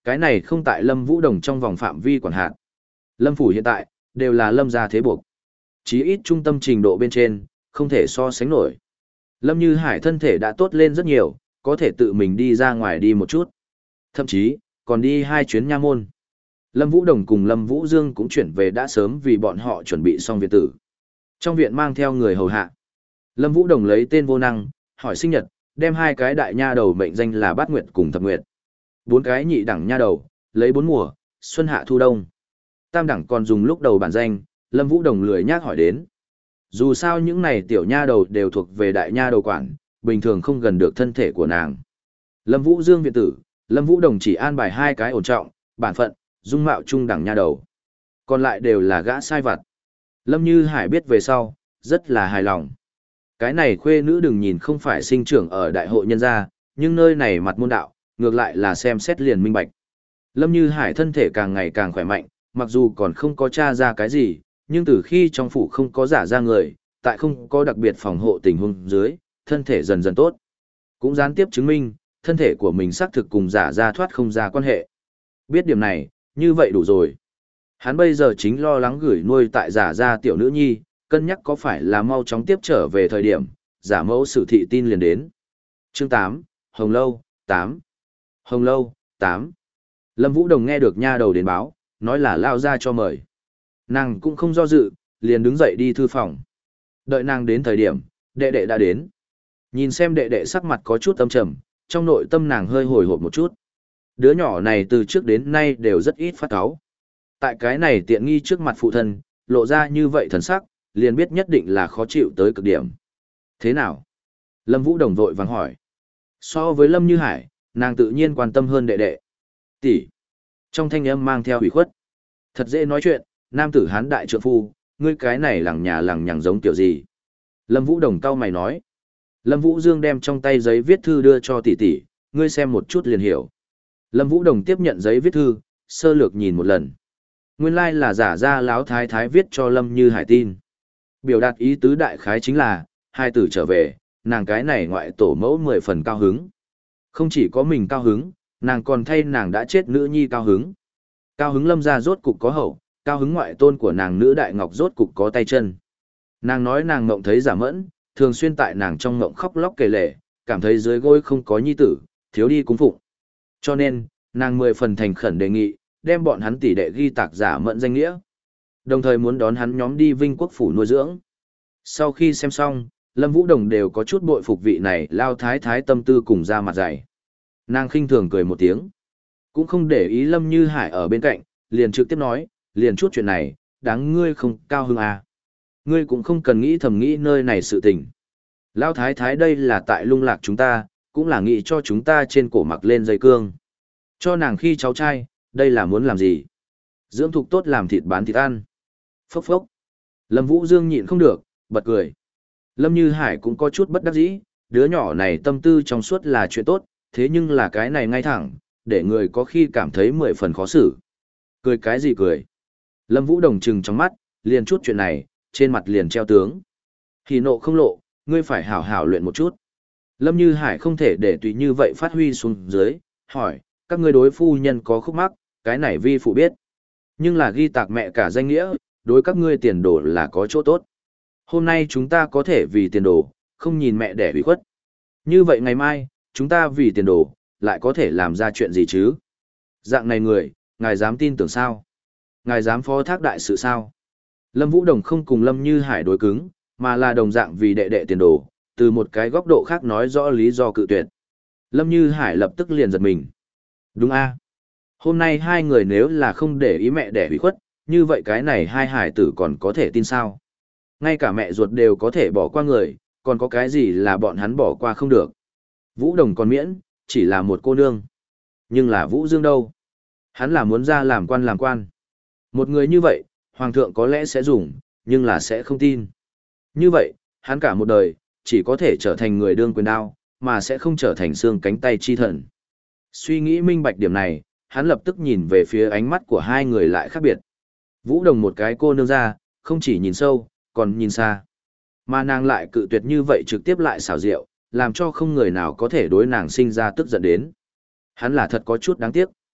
Cái này không tại Lâm Vũ Đồng trong vòng phạm vi quản hạt. Lâm phủ hiện tại, đều là Lâm gia thế buộc. Chí ít trung tâm trình độ bên trên, không thể so sánh nổi. Lâm Như Hải thân thể đã tốt lên rất nhiều, có thể tự mình đi ra ngoài đi một chút. Thậm chí, còn đi hai chuyến nha môn. Lâm Vũ Đồng cùng Lâm Vũ Dương cũng chuyển về đã sớm vì bọn họ chuẩn bị xong viện tử. Trong viện mang theo người hầu hạ. Lâm Vũ Đồng lấy tên vô năng, hỏi sinh nhật, đem hai cái đại nha đầu mệnh danh là Bát Nguyệt cùng Thập Nguyệt. Bốn cái nhị đẳng nha đầu, lấy bốn mùa, xuân hạ thu đông. Tam đẳng còn dùng lúc đầu bản danh, Lâm Vũ Đồng lười nhác hỏi đến. Dù sao những này tiểu nha đầu đều thuộc về đại nha đầu quản, bình thường không gần được thân thể của nàng. Lâm Vũ Dương viện tử, Lâm Vũ Đồng chỉ an bài hai cái ổn trọng, bản phận, dung mạo trung đẳng nha đầu. Còn lại đều là gã sai vặt. Lâm Như Hải biết về sau, rất là hài lòng. Cái này khuê nữ đừng nhìn không phải sinh trưởng ở đại hội nhân gia, nhưng nơi này mặt môn đạo, ngược lại là xem xét liền minh bạch. Lâm Như Hải thân thể càng ngày càng khỏe mạnh, mặc dù còn không có tra ra cái gì, nhưng từ khi trong phủ không có giả ra người, tại không có đặc biệt phòng hộ tình huống dưới, thân thể dần dần tốt. Cũng gián tiếp chứng minh, thân thể của mình xác thực cùng giả ra thoát không ra quan hệ. Biết điểm này, như vậy đủ rồi. Hắn bây giờ chính lo lắng gửi nuôi tại giả ra tiểu nữ nhi, cân nhắc có phải là mau chóng tiếp trở về thời điểm, giả mẫu sử thị tin liền đến. Chương tám, Hồng Lâu, tám. Hồng Lâu, tám. Lâm Vũ Đồng nghe được nha đầu đến báo, nói là lao ra cho mời. Nàng cũng không do dự, liền đứng dậy đi thư phòng. Đợi nàng đến thời điểm, đệ đệ đã đến. Nhìn xem đệ đệ sắc mặt có chút âm trầm, trong nội tâm nàng hơi hồi hộp một chút. Đứa nhỏ này từ trước đến nay đều rất ít phát cáu. Tại cái này tiện nghi trước mặt phụ thân, lộ ra như vậy thần sắc, liền biết nhất định là khó chịu tới cực điểm. Thế nào? Lâm Vũ Đồng vội vàng hỏi. So với Lâm Như Hải, nàng tự nhiên quan tâm hơn đệ đệ. Tỷ. Trong thanh âm mang theo ủy khuất. Thật dễ nói chuyện, nam tử hán đại trượng phu, ngươi cái này lằng nhà lằng nhằng giống kiểu gì? Lâm Vũ Đồng cau mày nói. Lâm Vũ Dương đem trong tay giấy viết thư đưa cho tỷ tỷ, ngươi xem một chút liền hiểu. Lâm Vũ Đồng tiếp nhận giấy viết thư, sơ lược nhìn một lần. Nguyên lai like là giả ra láo thái thái viết cho Lâm Như Hải tin. Biểu đạt ý tứ đại khái chính là, hai tử trở về, nàng cái này ngoại tổ mẫu mười phần cao hứng. Không chỉ có mình cao hứng, nàng còn thay nàng đã chết nữ nhi cao hứng. Cao hứng Lâm gia rốt cục có hậu, cao hứng ngoại tôn của nàng nữ đại ngọc rốt cục có tay chân. Nàng nói nàng ngộng thấy giả mẫn, thường xuyên tại nàng trong ngộng khóc lóc kể lể, cảm thấy dưới gối không có nhi tử, thiếu đi cúng phụng. Cho nên, nàng mười phần thành khẩn đề nghị, đem bọn hắn tỷ đệ ghi tạc giả mẫn danh nghĩa. Đồng thời muốn đón hắn nhóm đi Vinh Quốc phủ nuôi dưỡng. Sau khi xem xong, Lâm Vũ Đồng đều có chút bội phục vị này lao thái thái tâm tư cùng ra mặt dày. Nàng khinh thường cười một tiếng. Cũng không để ý Lâm Như Hải ở bên cạnh, liền trực tiếp nói, liền chút chuyện này, đáng ngươi không cao hứng à. Ngươi cũng không cần nghĩ thầm nghĩ nơi này sự tình. Lao thái thái đây là tại lung lạc chúng ta, cũng là nghĩ cho chúng ta trên cổ mặc lên dây cương. Cho nàng khi cháu trai, đây là muốn làm gì? Dưỡng thục tốt làm thịt bán thịt ăn. Phốc phốc. Lâm Vũ Dương nhịn không được, bật cười. Lâm Như Hải cũng có chút bất đắc dĩ, đứa nhỏ này tâm tư trong suốt là chuyện tốt, thế nhưng là cái này ngay thẳng, để người có khi cảm thấy mười phần khó xử. Cười cái gì cười? Lâm Vũ Đồng trừng trong mắt, liền chút chuyện này, trên mặt liền treo tướng. Hỉ nộ không lộ, ngươi phải hảo hảo luyện một chút. Lâm Như Hải không thể để tùy như vậy phát huy xuống dưới, hỏi, các ngươi đối phu nhân có khúc mắc, cái này vi phụ biết. Nhưng là ghi tạc mẹ cả danh nghĩa, đối các ngươi tiền đồ là có chỗ tốt. Hôm nay chúng ta có thể vì tiền đồ, không nhìn mẹ đẻ ủy khuất. Như vậy ngày mai, chúng ta vì tiền đồ, lại có thể làm ra chuyện gì chứ? Dạng này người, ngài dám tin tưởng sao? Ngài dám phó thác đại sự sao? Lâm Vũ Đồng không cùng Lâm Như Hải đối cứng, mà là đồng dạng vì đệ đệ tiền đồ, từ một cái góc độ khác nói rõ lý do cự tuyệt. Lâm Như Hải lập tức liền giật mình. Đúng a, hôm nay hai người nếu là không để ý mẹ đẻ ủy khuất, như vậy cái này hai hải tử còn có thể tin sao? Ngay cả mẹ ruột đều có thể bỏ qua người, còn có cái gì là bọn hắn bỏ qua không được? Vũ Đồng còn miễn, chỉ là một cô nương. Nhưng là Vũ Dương đâu? Hắn là muốn ra làm quan làm quan. Một người như vậy, Hoàng thượng có lẽ sẽ dùng, nhưng là sẽ không tin. Như vậy, hắn cả một đời, chỉ có thể trở thành người đương quyền đao, mà sẽ không trở thành xương cánh tay chi thần. Suy nghĩ minh bạch điểm này, hắn lập tức nhìn về phía ánh mắt của hai người lại khác biệt. Vũ Đồng một cái cô nương ra, không chỉ nhìn sâu, còn nhìn xa. Mà nàng lại cự tuyệt như vậy trực tiếp lại xảo diệu, làm cho không người nào có thể đối nàng sinh ra tức giận đến. Hắn là thật có chút đáng tiếc.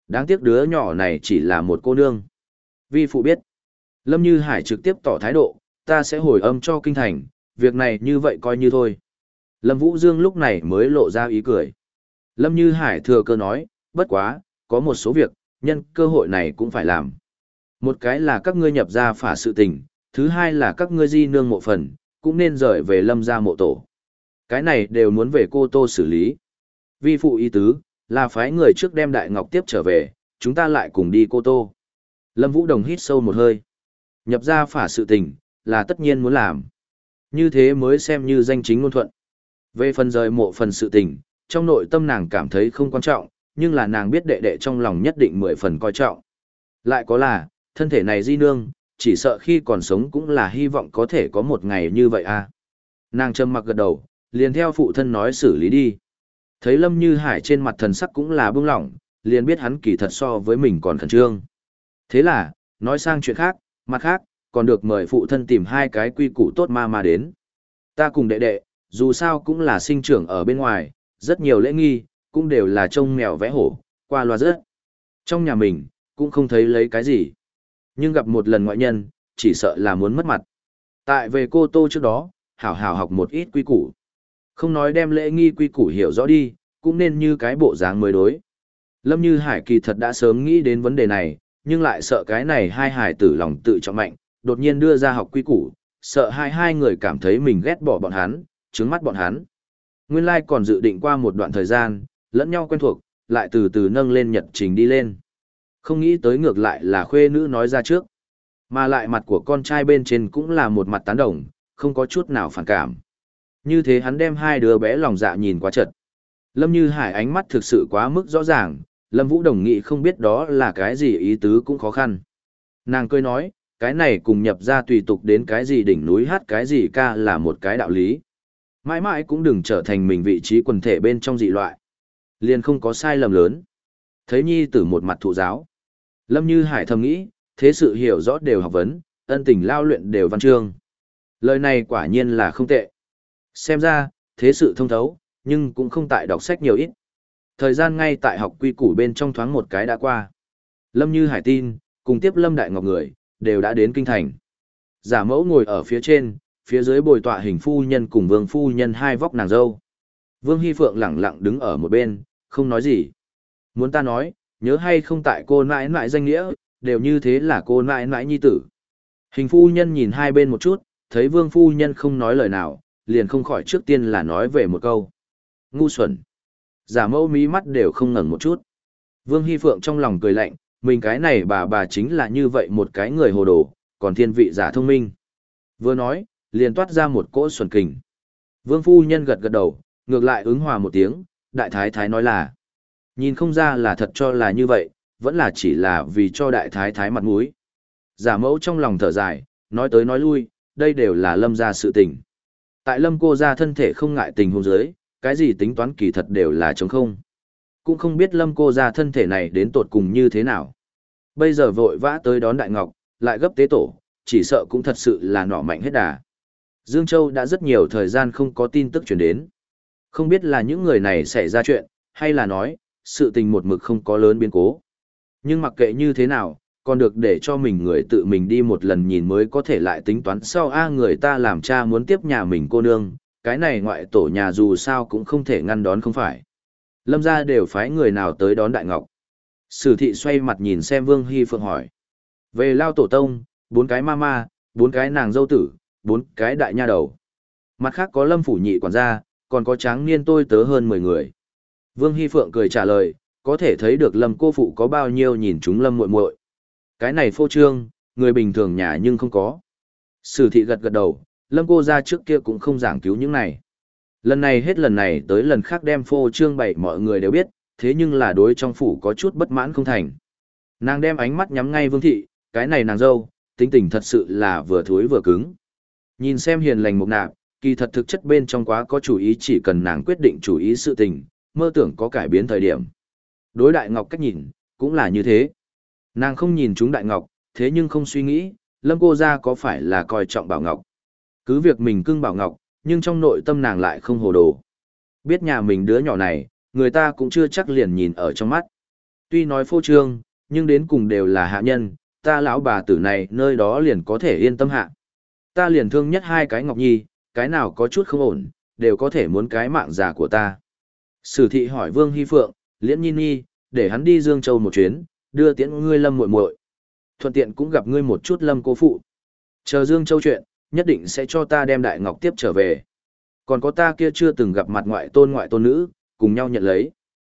Đáng tiếc đứa nhỏ này chỉ là một cô nương. Vi phụ biết. Lâm Như Hải trực tiếp tỏ thái độ, ta sẽ hồi âm cho kinh thành, việc này như vậy coi như thôi. Lâm Vũ Dương lúc này mới lộ ra ý cười. Lâm Như Hải thừa cơ nói, bất quá, có một số việc, nhân cơ hội này cũng phải làm. Một cái là các ngươi nhập ra phả sự tình, thứ hai là các ngươi di nương mộ phần, cũng nên rời về Lâm gia mộ tổ. Cái này đều muốn về Cô Tô xử lý. Vi phụ ý tứ, là phái người trước đem Đại Ngọc tiếp trở về, chúng ta lại cùng đi Cô Tô. Lâm Vũ Đồng hít sâu một hơi. Nhập ra phả sự tình, là tất nhiên muốn làm. Như thế mới xem như danh chính ngôn thuận. Về phần rời mộ phần sự tình, trong nội tâm nàng cảm thấy không quan trọng, nhưng là nàng biết đệ đệ trong lòng nhất định mười phần coi trọng. Lại có là, thân thể này di nương, chỉ sợ khi còn sống cũng là hy vọng có thể có một ngày như vậy à. Nàng trầm mặc gật đầu, liền theo phụ thân nói xử lý đi. Thấy Lâm Như Hải trên mặt thần sắc cũng là bưng lỏng, liền biết hắn kỳ thật so với mình còn khẩn trương. Thế là, nói sang chuyện khác, mặt khác, còn được mời phụ thân tìm hai cái quy củ tốt ma ma đến. Ta cùng đệ đệ, dù sao cũng là sinh trưởng ở bên ngoài, rất nhiều lễ nghi, cũng đều là trông mèo vẽ hổ, qua loa rất. Trong nhà mình, cũng không thấy lấy cái gì. Nhưng gặp một lần ngoại nhân, chỉ sợ là muốn mất mặt. Tại về Cô Tô trước đó, hảo hảo học một ít quy củ. Không nói đem lễ nghi quy củ hiểu rõ đi, cũng nên như cái bộ dáng mới đối. Lâm Như Hải kỳ thật đã sớm nghĩ đến vấn đề này, nhưng lại sợ cái này hai hải tử lòng tự trọng mạnh, đột nhiên đưa ra học quy củ, sợ hai hai người cảm thấy mình ghét bỏ bọn hắn, trướng mắt bọn hắn. Nguyên lai còn dự định qua một đoạn thời gian, lẫn nhau quen thuộc, lại từ từ nâng lên nhật trình đi lên. Không nghĩ tới ngược lại là khuê nữ nói ra trước. Mà lại mặt của con trai bên trên cũng là một mặt tán đồng, không có chút nào phản cảm. Như thế hắn đem hai đứa bé lòng dạ nhìn quá chật. Lâm Như Hải ánh mắt thực sự quá mức rõ ràng, Lâm Vũ Đồng nghị không biết đó là cái gì ý tứ cũng khó khăn. Nàng cười nói, cái này cùng nhập ra tùy tục đến cái gì đỉnh núi hát cái gì ca là một cái đạo lý. Mãi mãi cũng đừng trở thành mình vị trí quần thể bên trong dị loại. Liền không có sai lầm lớn. Thấy nhi tử một mặt thụ giáo. Lâm Như Hải thầm nghĩ, thế sự hiểu rõ đều học vấn, ân tình lao luyện đều văn chương. Lời này quả nhiên là không tệ. Xem ra, thế sự thông thấu, nhưng cũng không tại đọc sách nhiều ít. Thời gian ngay tại học quy củ bên trong thoáng một cái đã qua. Lâm Như Hải tin, cùng tiếp Lâm Đại Ngọc người, đều đã đến kinh thành. Giả mẫu ngồi ở phía trên, phía dưới bồi tọa hình phu nhân cùng vương phu nhân hai vóc nàng dâu. Vương Hy Phượng lẳng lặng đứng ở một bên, không nói gì. Muốn ta nói, nhớ hay không tại cô nãi nãi danh nghĩa, đều như thế là cô nãi nãi nhi tử. Hình phu nhân nhìn hai bên một chút, thấy vương phu nhân không nói lời nào, liền không khỏi trước tiên là nói về một câu. Ngu xuẩn. Giả mẫu mí mắt đều không ngẩng một chút. Vương Hy Phượng trong lòng cười lạnh, mình cái này bà bà chính là như vậy một cái người hồ đồ, còn thiên vị giả thông minh. Vừa nói, liền toát ra một cỗ xuẩn kình. Vương phu nhân gật gật đầu, ngược lại ứng hòa một tiếng, đại thái thái nói là. Nhìn không ra là thật cho là như vậy, vẫn là chỉ là vì cho đại thái thái mặt mũi. Giả mẫu trong lòng thở dài, nói tới nói lui, đây đều là Lâm gia sự tình. Tại Lâm cô gia thân thể không ngại tình huống dưới, cái gì tính toán kỳ thật đều là trống không. Cũng không biết Lâm cô gia thân thể này đến tột cùng như thế nào. Bây giờ vội vã tới đón Đại Ngọc, lại gấp tế tổ, chỉ sợ cũng thật sự là nỏ mạnh hết đà. Dương Châu đã rất nhiều thời gian không có tin tức truyền đến. Không biết là những người này xảy ra chuyện, hay là nói, sự tình một mực không có lớn biến cố. Nhưng mặc kệ như thế nào, còn được để cho mình người tự mình đi một lần nhìn mới có thể lại tính toán sau a người ta làm cha muốn tiếp nhà mình cô nương, cái này ngoại tổ nhà dù sao cũng không thể ngăn đón không phải. Lâm gia đều phái người nào tới đón Đại Ngọc. Sử thị xoay mặt nhìn xem Vương Hy Phượng hỏi. Về lao tổ tông, bốn cái ma ma, bốn cái nàng dâu tử, bốn cái đại nha đầu. Mặt khác có Lâm phủ nhị quản gia, còn có tráng niên tôi tớ hơn mười người. Vương Hy Phượng cười trả lời, có thể thấy được Lâm cô phụ có bao nhiêu nhìn chúng Lâm muội muội. Cái này phô trương, người bình thường nhà nhưng không có. Sử thị gật gật đầu, Lâm cô ra trước kia cũng không giảng cứu những này. Lần này hết lần này tới lần khác đem phô trương bày mọi người đều biết, thế nhưng là đối trong phủ có chút bất mãn không thành. Nàng đem ánh mắt nhắm ngay Vương thị, cái này nàng dâu, tính tình thật sự là vừa thối vừa cứng. Nhìn xem hiền lành mục nạp, kỳ thật thực chất bên trong quá có chủ ý, chỉ cần nàng quyết định chủ ý sự tình, mơ tưởng có cải biến thời điểm. Đối Đại Ngọc cách nhìn, cũng là như thế. Nàng không nhìn chúng Đại Ngọc, thế nhưng không suy nghĩ, Lâm cô ra có phải là coi trọng Bảo Ngọc. Cứ việc mình cưng Bảo Ngọc, nhưng trong nội tâm nàng lại không hồ đồ. Biết nhà mình đứa nhỏ này, người ta cũng chưa chắc liền nhìn ở trong mắt. Tuy nói phô trương, nhưng đến cùng đều là hạ nhân, ta lão bà tử này nơi đó liền có thể yên tâm hạ. Ta liền thương nhất hai cái Ngọc Nhi, cái nào có chút không ổn, đều có thể muốn cái mạng già của ta. Sử thị hỏi Vương Hy Phượng, Liễn Nhi Nhi, để hắn đi Dương Châu một chuyến, đưa tiễn ngươi Lâm muội muội. Thuận tiện cũng gặp ngươi một chút Lâm cô phụ. Chờ Dương Châu chuyện, nhất định sẽ cho ta đem Đại Ngọc tiếp trở về. Còn có ta kia chưa từng gặp mặt ngoại tôn ngoại tôn nữ, cùng nhau nhận lấy.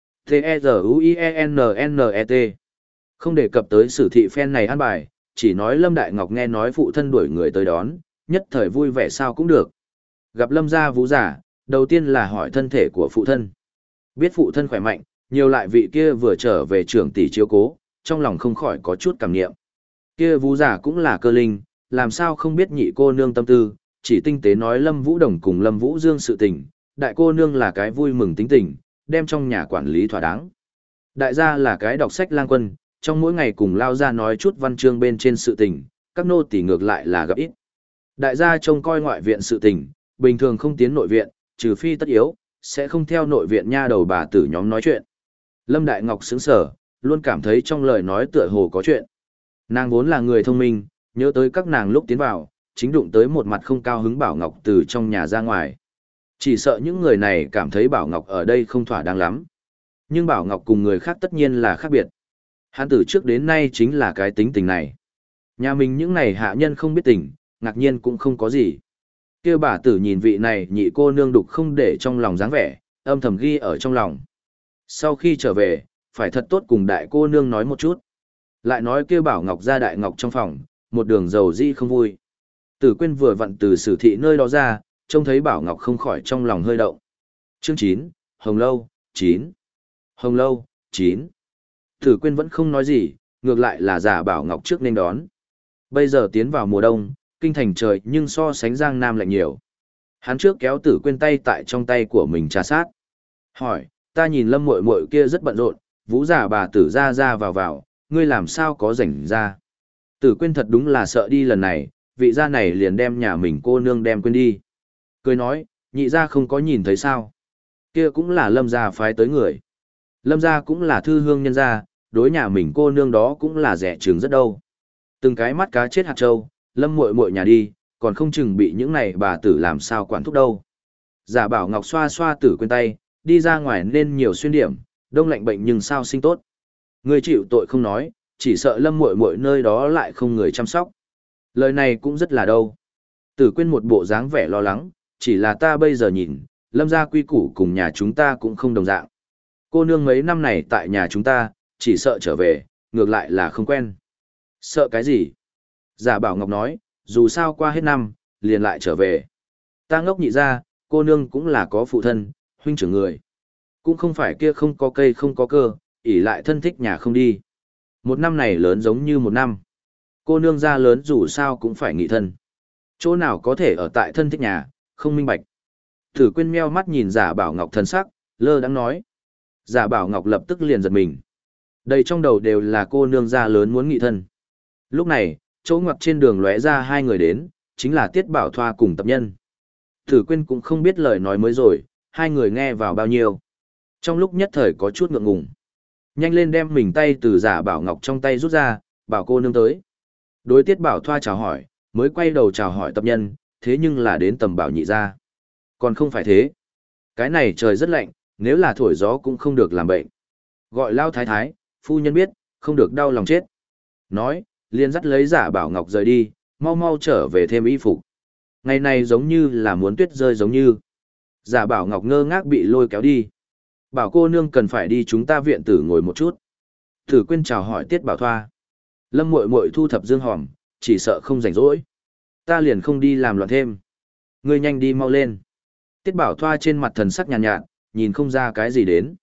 T-E-Z-U-I-E-N-N-E-T Không đề cập tới sử thị phen này ăn bài, chỉ nói Lâm Đại Ngọc nghe nói phụ thân đuổi người tới đón, nhất thời vui vẻ sao cũng được. Gặp Lâm gia vũ giả, đầu tiên là hỏi thân thể của phụ thân. Biết phụ thân khỏe mạnh, nhiều lại vị kia vừa trở về trưởng tỷ chiếu cố, trong lòng không khỏi có chút cảm niệm. Kia vũ giả cũng là cơ linh, làm sao không biết nhị cô nương tâm tư, chỉ tinh tế nói Lâm Vũ Đồng cùng Lâm Vũ Dương sự tình, đại cô nương là cái vui mừng tính tình, đem trong nhà quản lý thỏa đáng. Đại gia là cái đọc sách lang quân, trong mỗi ngày cùng lao ra nói chút văn chương bên trên sự tình, các nô tỳ ngược lại là gặp ít. Đại gia trông coi ngoại viện sự tình, bình thường không tiến nội viện, trừ phi tất yếu, sẽ không theo nội viện nha đầu bà tử nhóm nói chuyện. Lâm Đại Ngọc sững sờ, luôn cảm thấy trong lời nói tựa hồ có chuyện. Nàng vốn là người thông minh, nhớ tới các nàng lúc tiến vào, chính đụng tới một mặt không cao hứng Bảo Ngọc từ trong nhà ra ngoài. Chỉ sợ những người này cảm thấy Bảo Ngọc ở đây không thỏa đáng lắm. Nhưng Bảo Ngọc cùng người khác tất nhiên là khác biệt. Hắn từ trước đến nay chính là cái tính tình này. Nhà mình những này hạ nhân không biết tình, ngạc nhiên cũng không có gì. Kia bà tử nhìn vị này nhị cô nương đục không để trong lòng dáng vẻ, âm thầm ghi ở trong lòng. Sau khi trở về, phải thật tốt cùng đại cô nương nói một chút. Lại nói kia Bảo Ngọc ra Đại Ngọc trong phòng, một đường dầu di không vui. Tử Quyên vừa vặn từ sử thị nơi đó ra, trông thấy Bảo Ngọc không khỏi trong lòng hơi động. Chương chín, Hồng Lâu, chín. Hồng Lâu, chín. Tử Quyên vẫn không nói gì, ngược lại là giả Bảo Ngọc trước nên đón. Bây giờ tiến vào mùa đông, kinh thành trời nhưng so sánh Giang Nam lạnh nhiều. Hắn trước kéo Tử Quyên tay tại trong tay của mình trà sát. Hỏi, ta nhìn Lâm muội muội kia rất bận rộn, vũ giả bà tử ra ra vào vào, ngươi làm sao có rảnh ra. Tử Quyên thật đúng là sợ đi lần này, vị gia này liền đem nhà mình cô nương đem quên đi. Cười nói, nhị gia không có nhìn thấy sao. Kia cũng là Lâm gia phái tới người. Lâm gia cũng là thư hương nhân gia, đối nhà mình cô nương đó cũng là rẻ chừng rất đâu. Từng cái mắt cá chết hạt trâu, Lâm muội muội nhà đi, còn không chừng bị những này bà tử làm sao quản thúc đâu. Giả Bảo Ngọc xoa xoa Tử Quyên tay, đi ra ngoài nên nhiều xuyên điểm, đông lạnh bệnh nhưng sao sinh tốt. Người chịu tội không nói, chỉ sợ Lâm muội muội nơi đó lại không người chăm sóc. Lời này cũng rất là đâu. Tử Quyên một bộ dáng vẻ lo lắng, chỉ là ta bây giờ nhìn, Lâm gia quy củ cùng nhà chúng ta cũng không đồng dạng. Cô nương mấy năm này tại nhà chúng ta, chỉ sợ trở về, ngược lại là không quen. Sợ cái gì? Giả Bảo Ngọc nói, dù sao qua hết năm, liền lại trở về. Ta ngốc nhị ra, cô nương cũng là có phụ thân, huynh trưởng người. Cũng không phải kia không có cây không có cơ, ỷ lại thân thích nhà không đi. Một năm này lớn giống như một năm. Cô nương gia lớn dù sao cũng phải nghị thân. Chỗ nào có thể ở tại thân thích nhà, không minh bạch. Tử Quyên meo mắt nhìn Giả Bảo Ngọc thân sắc, lơ đãng nói. Giả Bảo Ngọc lập tức liền giật mình. Đầy trong đầu đều là cô nương gia lớn muốn nghị thân. Lúc này, chỗ ngoặt trên đường lóe ra hai người đến, chính là Tiết Bảo Thoa cùng tập nhân. Tử Quyên cũng không biết lời nói mới rồi, hai người nghe vào bao nhiêu. Trong lúc nhất thời có chút ngượng ngùng. Nhanh lên đem mình tay từ Giả Bảo Ngọc trong tay rút ra, bảo cô nương tới. Đối Tiết Bảo Thoa chào hỏi, mới quay đầu chào hỏi tập nhân, thế nhưng là đến tầm bảo nhị ra. Còn không phải thế. Cái này trời rất lạnh, nếu là thổi gió cũng không được làm bệnh. Gọi lao thái thái, phu nhân biết, không được đau lòng chết. Nói, liền dắt lấy Giả Bảo Ngọc rời đi, mau mau trở về thêm y phục. Ngày này giống như là muốn tuyết rơi giống như. Giả Bảo Ngọc ngơ ngác bị lôi kéo đi. Bảo cô nương cần phải đi chúng ta viện tử ngồi một chút. Tử Quyên chào hỏi Tiết Bảo Thoa. Lâm muội muội thu thập dương hòm, chỉ sợ không rảnh rỗi. Ta liền không đi làm loạn thêm. Ngươi nhanh đi mau lên. Tiết Bảo Thoa trên mặt thần sắc nhàn nhạt, nhạt, nhìn không ra cái gì đến.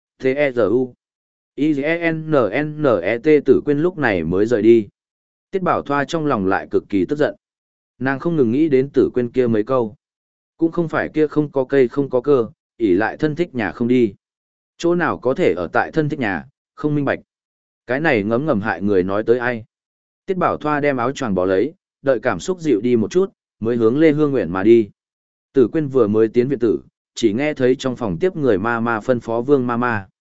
T-E-Z-U I-N-N-N-E-T Tử Quyên lúc này mới rời đi. Tiết Bảo Thoa trong lòng lại cực kỳ tức giận. Nàng không ngừng nghĩ đến Tử Quyên kia mấy câu. Cũng không phải kia không có cây không có cơ, ỷ lại thân thích nhà không đi. Chỗ nào có thể ở tại thân thích nhà, không minh bạch. Cái này ngấm ngầm hại người nói tới ai. Tiết Bảo Thoa đem áo choàng bỏ lấy, đợi cảm xúc dịu đi một chút, mới hướng Lê Hương Nguyện mà đi. Tử Quyên vừa mới tiến viện tử, chỉ nghe thấy trong phòng tiếp người ma ma phân phó Vương ma ma.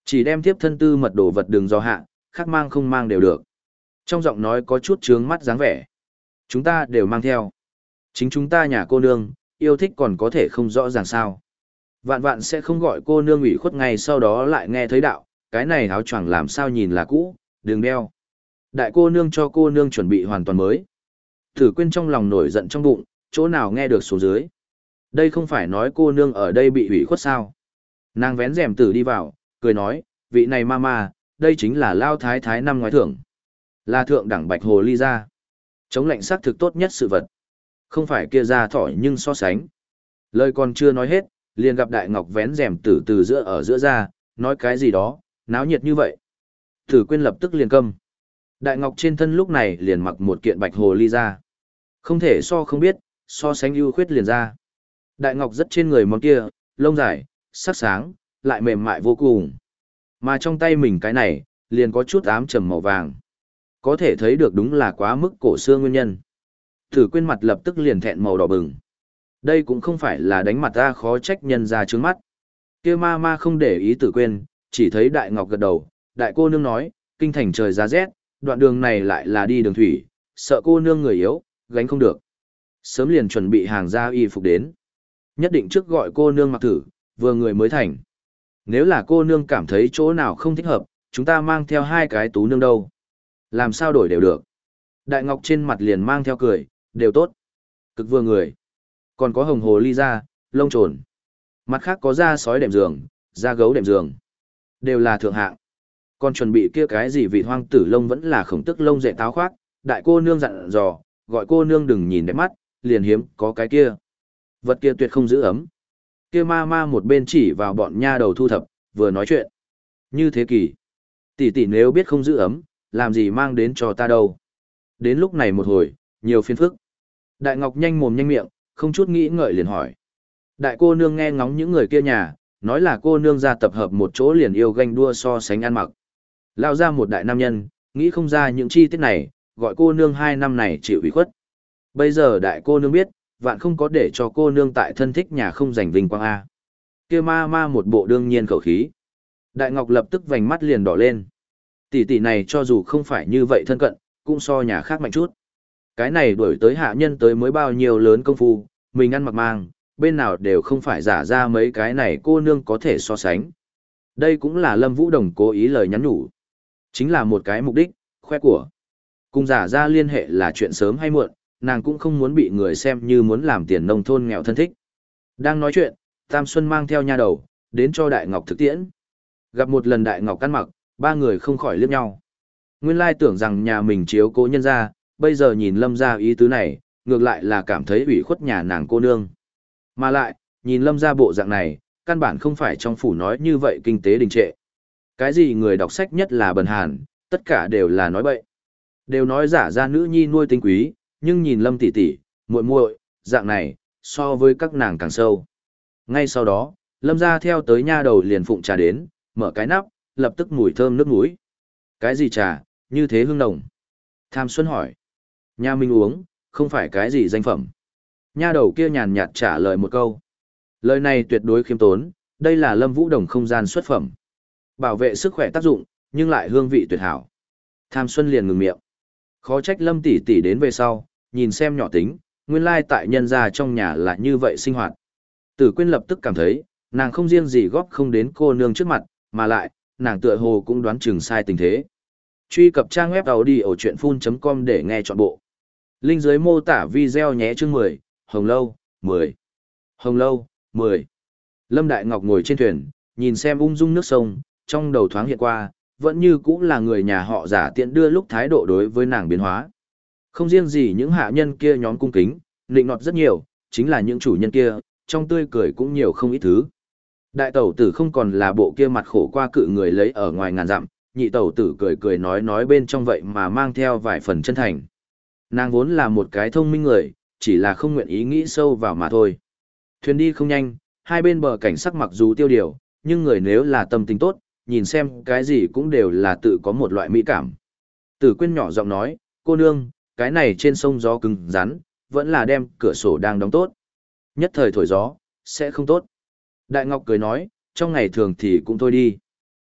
Chỉ đem tiếp thân tư mật đồ vật đường do hạ, khác mang không mang đều được. Trong giọng nói có chút trướng mắt dáng vẻ. Chúng ta đều mang theo. Chính chúng ta nhà cô nương, yêu thích còn có thể không rõ ràng sao. Vạn vạn sẽ không gọi cô nương ủy khuất ngay sau đó lại nghe thấy đạo, cái này áo choàng làm sao nhìn là cũ, đừng đeo. Đại cô nương cho cô nương chuẩn bị hoàn toàn mới. Thử quên trong lòng nổi giận trong bụng, chỗ nào nghe được số dưới. Đây không phải nói cô nương ở đây bị ủy khuất sao. Nàng vén rèm tử đi vào, cười nói, vị này mama, đây chính là lao thái thái năm ngoái thưởng. Là thượng đẳng bạch hồ ly ra. Chống lạnh xác thực tốt nhất sự vật. Không phải kia ra thỏi nhưng so sánh. Lời còn chưa nói hết, liền gặp Đại Ngọc vén rèm tử từ giữa ở giữa ra, nói cái gì đó, náo nhiệt như vậy. Tử quên lập tức liền câm. Đại Ngọc trên thân lúc này liền mặc một kiện bạch hồ ly ra. Không thể so không biết, so sánh ưu khuyết liền ra. Đại Ngọc rất trên người món kia, lông dài, sắc sáng, lại mềm mại vô cùng. Mà trong tay mình cái này, liền có chút ám trầm màu vàng. Có thể thấy được đúng là quá mức cổ xưa nguyên nhân. Thử quên mặt lập tức liền thẹn màu đỏ bừng. Đây cũng không phải là đánh mặt ta khó trách nhân ra trướng mắt. Kia ma ma không để ý Tử quên, chỉ thấy Đại Ngọc gật đầu, đại cô nương nói, kinh thành trời giá rét, đoạn đường này lại là đi đường thủy, sợ cô nương người yếu, gánh không được. Sớm liền chuẩn bị hàng ra y phục đến. Nhất định trước gọi cô nương mặc thử, vừa người mới thành. Nếu là cô nương cảm thấy chỗ nào không thích hợp, chúng ta mang theo hai cái tú nương đâu. Làm sao đổi đều được. Đại Ngọc trên mặt liền mang theo cười, đều tốt. Cực vừa người. Còn có hồng hồ ly da, lông trồn. Mặt khác có da sói đệm giường, da gấu đệm giường. Đều là thượng hạng. Còn chuẩn bị kia cái gì vị hoang tử lông vẫn là khổng tức lông dệ táo khoác. Đại cô nương dặn dò, gọi cô nương đừng nhìn đẹp mắt, liền hiếm có cái kia. Vật kia tuyệt không giữ ấm. Kia ma ma một bên chỉ vào bọn nha đầu thu thập, vừa nói chuyện. Như thế kỷ. Tỷ tỷ nếu biết không giữ ấm, làm gì mang đến cho ta đâu. Đến lúc này một hồi, nhiều phiền phức. Đại Ngọc nhanh mồm nhanh miệng, không chút nghĩ ngợi liền hỏi. Đại cô nương nghe ngóng những người kia nhà, nói là cô nương ra tập hợp một chỗ liền yêu ganh đua so sánh ăn mặc. Lao ra một đại nam nhân, nghĩ không ra những chi tiết này, gọi cô nương hai năm này chịu ủy khuất. Bây giờ đại cô nương biết, vạn không có để cho cô nương tại thân thích nhà không giành vinh quang A. Kia ma ma một bộ đương nhiên khẩu khí. Đại Ngọc lập tức vành mắt liền đỏ lên. Tỷ tỷ này cho dù không phải như vậy thân cận, cũng so nhà khác mạnh chút. Cái này đuổi tới hạ nhân tới mới bao nhiêu lớn công phu, mình ăn mặc mang, bên nào đều không phải giả ra mấy cái này cô nương có thể so sánh. Đây cũng là Lâm Vũ Đồng cố ý lời nhắn nhủ. Chính là một cái mục đích, khoe của. Cùng giả ra liên hệ là chuyện sớm hay muộn, nàng cũng không muốn bị người xem như muốn làm tiền nông thôn nghèo thân thích. Đang nói chuyện, Tam Xuân mang theo nha đầu, đến cho Đại Ngọc thực tiễn. Gặp một lần Đại Ngọc ăn mặc, ba người không khỏi liếc nhau. Nguyên lai tưởng rằng nhà mình chiếu cố nhân ra, bây giờ nhìn Lâm ra ý tứ này, ngược lại là cảm thấy ủy khuất nhà nàng cô nương. Mà lại, nhìn Lâm ra bộ dạng này, căn bản không phải trong phủ nói như vậy kinh tế đình trệ. Cái gì người đọc sách nhất là bần hàn, tất cả đều là nói bậy. Đều nói giả ra nữ nhi nuôi tinh quý, nhưng nhìn Lâm tỷ tỷ, muội muội, dạng này, so với các nàng càng sâu. Ngay sau đó, Lâm ra theo tới nha đầu liền phụng trà đến, mở cái nắp, lập tức mùi thơm nước mũi. Cái gì trà, như thế hương nồng? Tham Xuân hỏi. Nha mình uống, không phải cái gì danh phẩm. Nha đầu kia nhàn nhạt trả lời một câu. Lời này tuyệt đối khiêm tốn, đây là Lâm Vũ Đồng không gian xuất phẩm. Bảo vệ sức khỏe tác dụng, nhưng lại hương vị tuyệt hảo. Tham Xuân liền ngừng miệng. Khó trách Lâm tỷ tỷ đến về sau, nhìn xem nhỏ tính, nguyên lai tại nhân gia trong nhà là như vậy sinh hoạt. Tử Quyên lập tức cảm thấy, nàng không riêng gì góp không đến cô nương trước mặt, mà lại, nàng tựa hồ cũng đoán chừng sai tình thế. Truy cập trang web audiochuyenphun chấm com để nghe trọn bộ. Link dưới mô tả video nhé chương mười, Hồng Lâu, mười. Hồng Lâu, mười. Lâm Đại Ngọc ngồi trên thuyền, nhìn xem ung dung nước sông, trong đầu thoáng hiện qua, vẫn như cũng là người nhà họ giả tiện đưa lúc thái độ đối với nàng biến hóa. Không riêng gì những hạ nhân kia nhóm cung kính, nịnh nọt rất nhiều, chính là những chủ nhân kia, trong tươi cười cũng nhiều không ít thứ. Đại tẩu tử không còn là bộ kia mặt khổ qua cự người lấy ở ngoài ngàn dặm, nhị tẩu tử cười cười nói nói bên trong vậy mà mang theo vài phần chân thành. Nàng vốn là một cái thông minh người, chỉ là không nguyện ý nghĩ sâu vào mà thôi. Thuyền đi không nhanh, hai bên bờ cảnh sắc mặc dù tiêu điều, nhưng người nếu là tâm tình tốt, nhìn xem cái gì cũng đều là tự có một loại mỹ cảm. Tử Quyên nhỏ giọng nói, cô nương, cái này trên sông gió cứng rắn, vẫn là đem cửa sổ đang đóng tốt. Nhất thời thổi gió, sẽ không tốt. Đại Ngọc cười nói, trong ngày thường thì cũng thôi đi.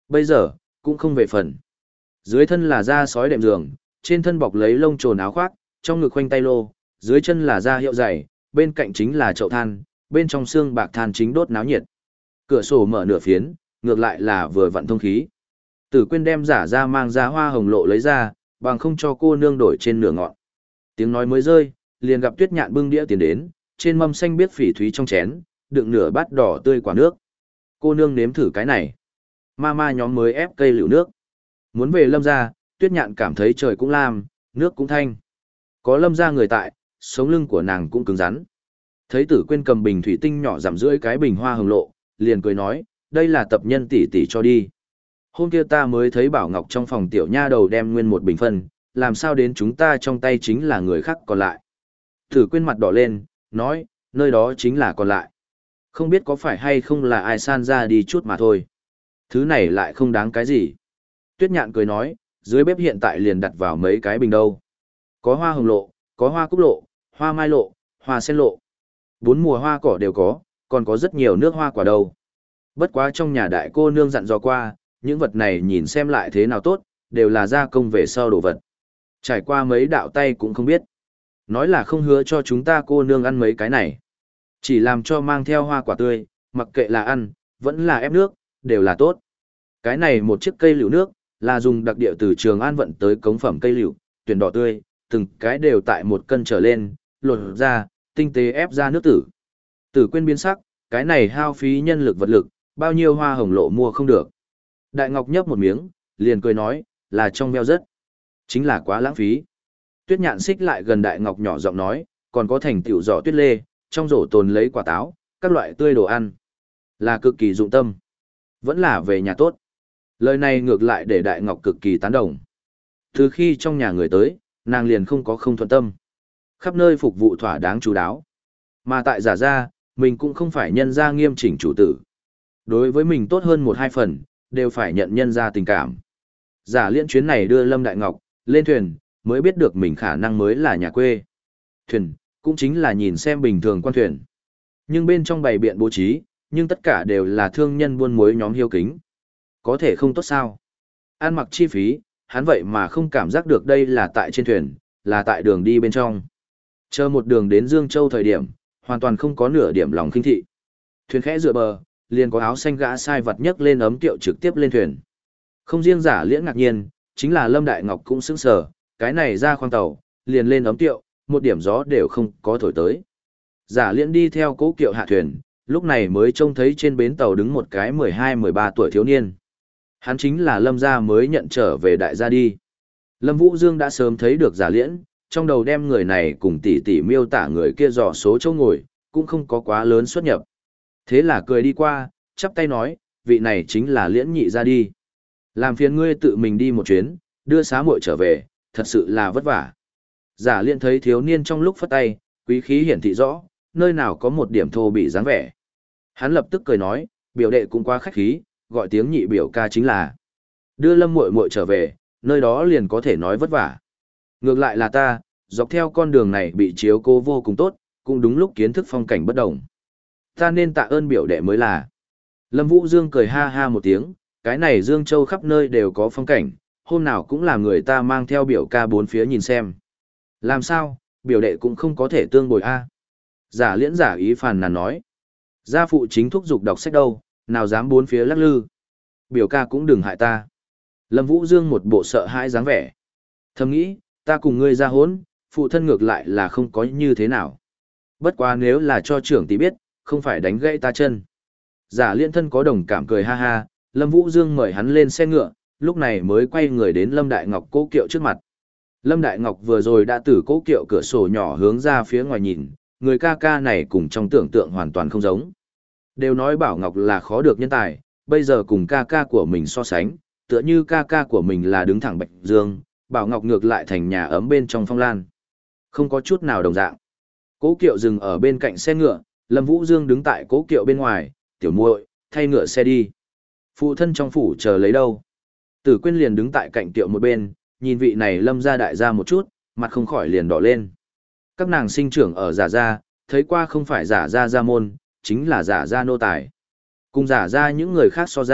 Bây giờ, cũng không về phần. Dưới thân là da sói đệm giường, trên thân bọc lấy lông trồn áo khoác, trong ngực khoanh tay lô, dưới chân là da hiệu dày, bên cạnh chính là chậu than, bên trong xương bạc than chính đốt náo nhiệt. Cửa sổ mở nửa phiến, ngược lại là vừa vặn thông khí. Tử Quyên đem giả ra mang ra hoa hồng lộ lấy ra, bằng không cho cô nương đổi trên nửa ngọn. Tiếng nói mới rơi, liền gặp Tuyết Nhạn bưng đĩa tiền đến, trên mâm xanh biếc phỉ thúy trong chén, đựng nửa bát đỏ tươi quả nước. Cô nương nếm thử cái này. Ma ma nhóm mới ép cây liễu nước. Muốn về Lâm gia, Tuyết Nhạn cảm thấy trời cũng lam, nước cũng thanh. Có Lâm gia người tại, sống lưng của nàng cũng cứng rắn. Thấy Tử Quyên cầm bình thủy tinh nhỏ giảm rưỡi cái bình hoa hồng lộ, liền cười nói, đây là tập nhân tỷ tỷ cho đi. Hôm kia ta mới thấy Bảo Ngọc trong phòng tiểu nha đầu đem nguyên một bình phân, làm sao đến chúng ta trong tay chính là người khác còn lại. Tử Quyên mặt đỏ lên, nói, nơi đó chính là còn lại. Không biết có phải hay không là ai san ra đi chút mà thôi. Thứ này lại không đáng cái gì. Tuyết Nhạn cười nói, dưới bếp hiện tại liền đặt vào mấy cái bình đâu. Có hoa hồng lộ, có hoa cúc lộ, hoa mai lộ, hoa sen lộ. Bốn mùa hoa cỏ đều có, còn có rất nhiều nước hoa quả đâu. Bất quá trong nhà đại cô nương dặn dò qua, những vật này nhìn xem lại thế nào tốt, đều là gia công về sau đồ vật. Trải qua mấy đạo tay cũng không biết. Nói là không hứa cho chúng ta cô nương ăn mấy cái này. Chỉ làm cho mang theo hoa quả tươi, mặc kệ là ăn, vẫn là ép nước, đều là tốt. Cái này một chiếc cây liễu nước, là dùng đặc địa từ Trường An vận tới cống phẩm cây liễu, tuyển đỏ tươi, từng cái đều tại một cân trở lên, lột ra, tinh tế ép ra nước tử. Tử Quyên biến sắc, cái này hao phí nhân lực vật lực, bao nhiêu hoa hồng lộ mua không được. Đại Ngọc nhấp một miếng, liền cười nói, là trong veo rất. Chính là quá lãng phí. Tuyết Nhạn xích lại gần Đại Ngọc nhỏ giọng nói, còn có thành tiểu giỏ tuyết lê, trong rổ tồn lấy quả táo, các loại tươi đồ ăn. Là cực kỳ dụng tâm. Vẫn là về nhà tốt. Lời này ngược lại để Đại Ngọc cực kỳ tán đồng. Từ khi trong nhà người tới, nàng liền không có không thuận tâm. Khắp nơi phục vụ thỏa đáng chú đáo. Mà tại giả ra, mình cũng không phải nhân ra nghiêm chỉnh chủ tử. Đối với mình tốt hơn một hai phần, đều phải nhận nhân ra tình cảm. Giả Liên chuyến này đưa Lâm Đại Ngọc lên thuyền, mới biết được mình khả năng mới là nhà quê. Thuyền, cũng chính là nhìn xem bình thường quan thuyền. Nhưng bên trong bày biện bố trí, nhưng tất cả đều là thương nhân buôn muối nhóm hiếu kính. Có thể không tốt sao? Ăn mặc chi phí, hắn vậy mà không cảm giác được đây là tại trên thuyền, là tại đường đi bên trong. Chờ một đường đến Dương Châu thời điểm, hoàn toàn không có nửa điểm lòng khinh thị. Thuyền khẽ dựa bờ, liền có áo xanh gã sai vặt nhấc lên ấm tiệu trực tiếp lên thuyền. Không riêng Giả Liễn ngạc nhiên, chính là Lâm Đại Ngọc cũng sững sờ, cái này ra khoang tàu, liền lên ấm tiệu, một điểm gió đều không có thổi tới. Giả Liễn đi theo cố kiệu hạ thuyền, lúc này mới trông thấy trên bến tàu đứng một cái mười hai mười ba tuổi thiếu niên. Hắn chính là Lâm gia mới nhận trở về đại gia đi. Lâm Vũ Dương đã sớm thấy được Giả Liễn, trong đầu đem người này cùng tỷ tỷ miêu tả người kia dò số chỗ ngồi, cũng không có quá lớn xuất nhập. Thế là cười đi qua, chắp tay nói, vị này chính là Liễn nhị ra đi. Làm phiền ngươi tự mình đi một chuyến, đưa xá muội trở về, thật sự là vất vả. Giả Liễn thấy thiếu niên trong lúc phất tay, quý khí hiển thị rõ, nơi nào có một điểm thô bị dáng vẻ. Hắn lập tức cười nói, biểu đệ cũng quá khách khí, gọi tiếng nhị biểu ca chính là đưa Lâm muội muội trở về, nơi đó liền có thể nói vất vả. Ngược lại là ta, dọc theo con đường này bị chiếu cố vô cùng tốt, cũng đúng lúc kiến thức phong cảnh bất đồng. Ta nên tạ ơn biểu đệ mới là. Lâm Vũ Dương cười ha ha một tiếng, cái này Dương Châu khắp nơi đều có phong cảnh, hôm nào cũng làm người ta mang theo biểu ca bốn phía nhìn xem. Làm sao, biểu đệ cũng không có thể tương bồi a. Giả Liễn giả ý phàn nàn nói. Gia phụ chính thúc giục đọc sách đâu, nào dám bốn phía lắc lư. Biểu ca cũng đừng hại ta. Lâm Vũ Dương một bộ sợ hãi dáng vẻ. Thầm nghĩ, ta cùng ngươi ra hốn, phụ thân ngược lại là không có như thế nào. Bất quá nếu là cho trưởng tỷ biết, không phải đánh gãy ta chân. Giả Liễn thân có đồng cảm cười ha ha, Lâm Vũ Dương mời hắn lên xe ngựa, lúc này mới quay người đến Lâm Đại Ngọc cố kiệu trước mặt. Lâm Đại Ngọc vừa rồi đã từ cố kiệu cửa sổ nhỏ hướng ra phía ngoài nhìn, người ca ca này cùng trong tưởng tượng hoàn toàn không giống. Đều nói Bảo Ngọc là khó được nhân tài, bây giờ cùng ca ca của mình so sánh, tựa như ca ca của mình là đứng thẳng bạch dương, Bảo Ngọc ngược lại thành nhà ấm bên trong phong lan. Không có chút nào đồng dạng. Cố kiệu dừng ở bên cạnh xe ngựa, Lâm Vũ Dương đứng tại cố kiệu bên ngoài, tiểu muội, thay ngựa xe đi. Phụ thân trong phủ chờ lấy đâu. Tử Quyên liền đứng tại cạnh kiệu một bên, nhìn vị này Lâm gia đại gia một chút, mặt không khỏi liền đỏ lên. Các nàng sinh trưởng ở giả gia, thấy qua không phải giả gia gia môn, chính là giả gia nô tài. Cùng giả gia những người khác so ra,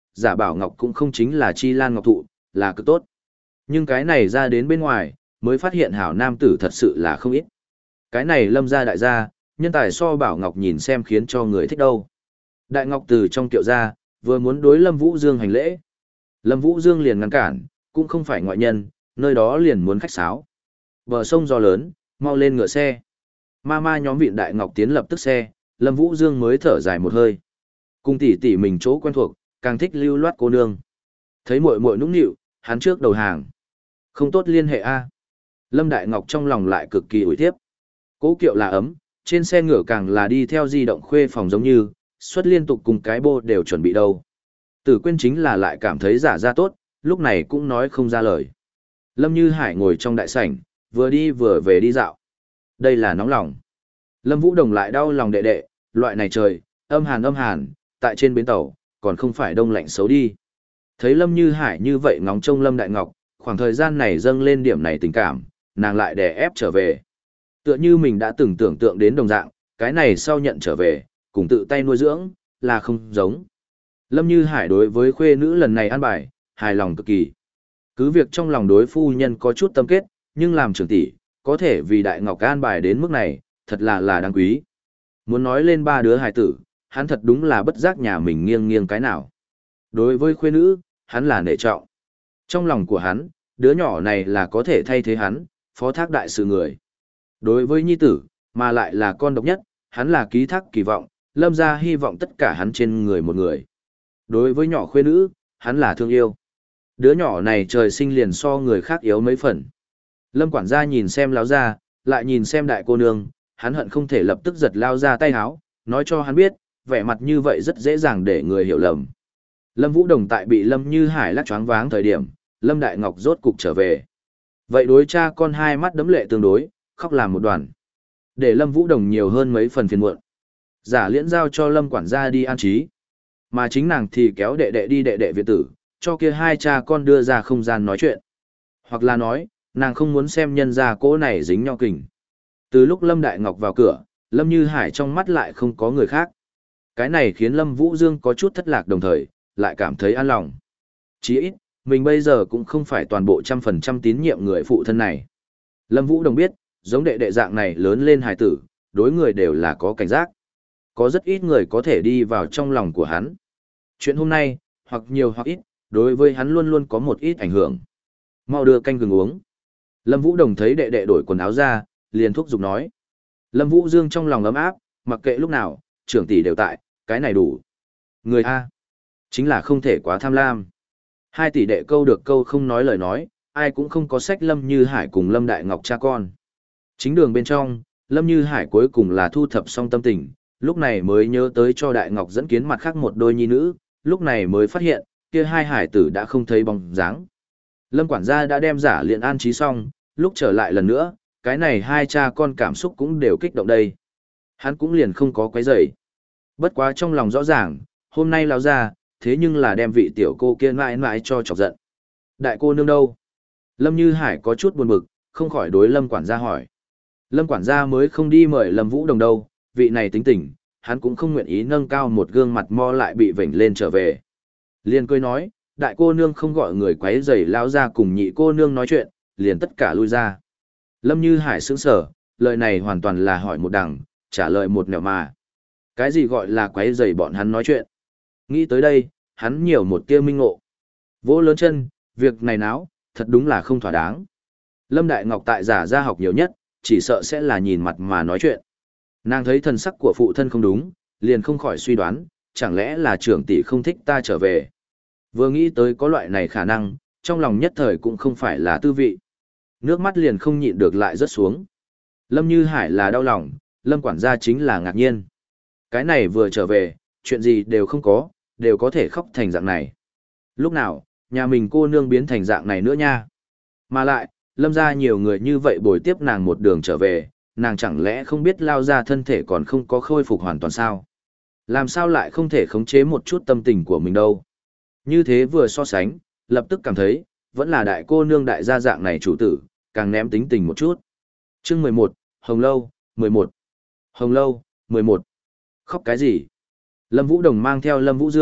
giả bảo ngọc cũng không chính là chi lan ngọc thụ, là cực tốt. Nhưng cái này ra đến bên ngoài, mới phát hiện hảo nam tử thật sự là không ít. Cái này lâm gia đại gia, nhân tài so bảo ngọc nhìn xem khiến cho người thích đâu. Đại ngọc từ trong kiệu ra, vừa muốn đối Lâm Vũ Dương hành lễ. Lâm Vũ Dương liền ngăn cản, cũng không phải ngoại nhân, nơi đó liền muốn khách sáo. Bờ sông gió lớn, mau lên ngựa xe. Ma ma nhóm viện Đại Ngọc tiến lập tức xe, Lâm Vũ Dương mới thở dài một hơi. Cùng tỷ tỷ mình chỗ quen thuộc, càng thích lưu loát cô nương. Thấy muội muội nũng nịu, hắn trước đầu hàng. Không tốt liên hệ a. Lâm Đại Ngọc trong lòng lại cực kỳ ủi thiếp. Cố kiệu là ấm, trên xe ngựa càng là đi theo di động khuê phòng giống như, suất liên tục cùng cái bô đều chuẩn bị đâu. Tử Quyên chính là lại cảm thấy giả ra tốt, lúc này cũng nói không ra lời. Lâm Như Hải ngồi trong đại sảnh, vừa đi vừa về đi dạo. Đây là nóng lòng. Lâm Vũ Đồng lại đau lòng đệ đệ, loại này trời, âm hàn âm hàn, tại trên bến tàu, còn không phải đông lạnh xấu đi. Thấy Lâm Như Hải như vậy ngóng trông Lâm Đại Ngọc, khoảng thời gian này dâng lên điểm này tình cảm, nàng lại đè ép trở về. Tựa như mình đã từng tưởng tượng đến đồng dạng, cái này sau nhận trở về, cùng tự tay nuôi dưỡng, là không giống. Lâm Như Hải đối với khuê nữ lần này an bài, hài lòng cực kỳ. Cứ việc trong lòng đối phu nhân có chút tâm kết, nhưng làm trưởng tỷ, có thể vì Đại Ngọc an bài đến mức này, thật là là đáng quý. Muốn nói lên ba đứa hài tử, hắn thật đúng là bất giác nhà mình nghiêng nghiêng cái nào. Đối với khuê nữ, hắn là nể trọng. Trong lòng của hắn, đứa nhỏ này là có thể thay thế hắn, phó thác đại sự người. Đối với nhi tử, mà lại là con độc nhất, hắn là ký thác kỳ vọng, Lâm ra hy vọng tất cả hắn trên người một người. Đối với nhỏ khuê nữ, hắn là thương yêu. Đứa nhỏ này trời sinh liền so người khác yếu mấy phần. Lâm quản gia nhìn xem lão gia, lại nhìn xem đại cô nương, hắn hận không thể lập tức giật lao ra tay háo, nói cho hắn biết, vẻ mặt như vậy rất dễ dàng để người hiểu lầm. Lâm Vũ Đồng tại bị Lâm Như Hải lắc choáng váng thời điểm, Lâm Đại Ngọc rốt cục trở về. Vậy đối cha con hai mắt đấm lệ tương đối, khóc làm một đoàn. Để Lâm Vũ Đồng nhiều hơn mấy phần phiền muộn. Giả liễn giao cho Lâm quản gia đi an trí. Mà chính nàng thì kéo đệ đệ đi đệ đệ viện tử, cho kia hai cha con đưa ra không gian nói chuyện. Hoặc là nói, nàng không muốn xem nhân gia cỗ này dính nhau kình. Từ lúc Lâm Đại Ngọc vào cửa, Lâm Như Hải trong mắt lại không có người khác. Cái này khiến Lâm Vũ Dương có chút thất lạc đồng thời, lại cảm thấy an lòng. Chỉ ít, mình bây giờ cũng không phải toàn bộ trăm phần trăm tín nhiệm người phụ thân này. Lâm Vũ Đồng biết, giống đệ đệ dạng này lớn lên hài tử, đối người đều là có cảnh giác. Có rất ít người có thể đi vào trong lòng của hắn. Chuyện hôm nay, hoặc nhiều hoặc ít, đối với hắn luôn luôn có một ít ảnh hưởng. Mau đưa canh gừng uống. Lâm Vũ Đồng thấy đệ đệ đổi quần áo ra, liền thúc giục nói. Lâm Vũ Dương trong lòng ấm áp, mặc kệ lúc nào, trưởng tỷ đều tại, cái này đủ. Người A. Chính là không thể quá tham lam. Hai tỷ đệ câu được câu không nói lời nói, ai cũng không có sách Lâm Như Hải cùng Lâm Đại Ngọc cha con. Chính đường bên trong, Lâm Như Hải cuối cùng là thu thập xong tâm tình, lúc này mới nhớ tới cho Đại Ngọc dẫn kiến mặt khác một đôi nhi nữ, lúc này mới phát hiện, kia hai hải tử đã không thấy bóng dáng. Lâm quản gia đã đem giả liền an trí xong, lúc trở lại lần nữa, cái này hai cha con cảm xúc cũng đều kích động đây. Hắn cũng liền không có quấy rầy. Bất quá trong lòng rõ ràng, hôm nay lão ra, thế nhưng là đem vị tiểu cô kia mãi mãi cho chọc giận. Đại cô nương đâu? Lâm Như Hải có chút buồn bực, không khỏi đối Lâm quản gia hỏi. Lâm quản gia mới không đi mời Lâm Vũ Đồng đâu, vị này tính tình, hắn cũng không nguyện ý nâng cao một gương mặt mo lại bị vểnh lên trở về. Liền cười nói, đại cô nương không gọi người quấy rầy lao ra cùng nhị cô nương nói chuyện, liền tất cả lui ra. Lâm Như Hải sững sờ, lời này hoàn toàn là hỏi một đằng, trả lời một nẻo mà. Cái gì gọi là quấy rầy bọn hắn nói chuyện? Nghĩ tới đây, hắn nhiều một tia minh ngộ. Vỗ lớn chân, việc này náo, thật đúng là không thỏa đáng. Lâm Đại Ngọc tại giả ra học nhiều nhất, chỉ sợ sẽ là nhìn mặt mà nói chuyện. Nàng thấy thần sắc của phụ thân không đúng, liền không khỏi suy đoán, chẳng lẽ là trưởng tỷ không thích ta trở về. Vừa nghĩ tới có loại này khả năng, trong lòng nhất thời cũng không phải là tư vị. Nước mắt liền không nhịn được lại rớt xuống. Lâm Như Hải là đau lòng, Lâm quản gia chính là ngạc nhiên. Cái này vừa trở về, chuyện gì đều không có, đều có thể khóc thành dạng này. Lúc nào, nhà mình cô nương biến thành dạng này nữa nha. Mà lại, Lâm ra nhiều người như vậy bồi tiếp nàng một đường trở về, nàng chẳng lẽ không biết lao ra thân thể còn không có khôi phục hoàn toàn sao? Làm sao lại không thể khống chế một chút tâm tình của mình đâu? Như thế vừa so sánh, lập tức cảm thấy, vẫn là đại cô nương đại gia dạng này chủ tử, càng ném tính tình một chút. Chương mười một, Hồng Lâu, mười một. Hồng Lâu, mười một. Khóc cái gì? Lâm Vũ Đồng mang theo Lâm Vũ Dương,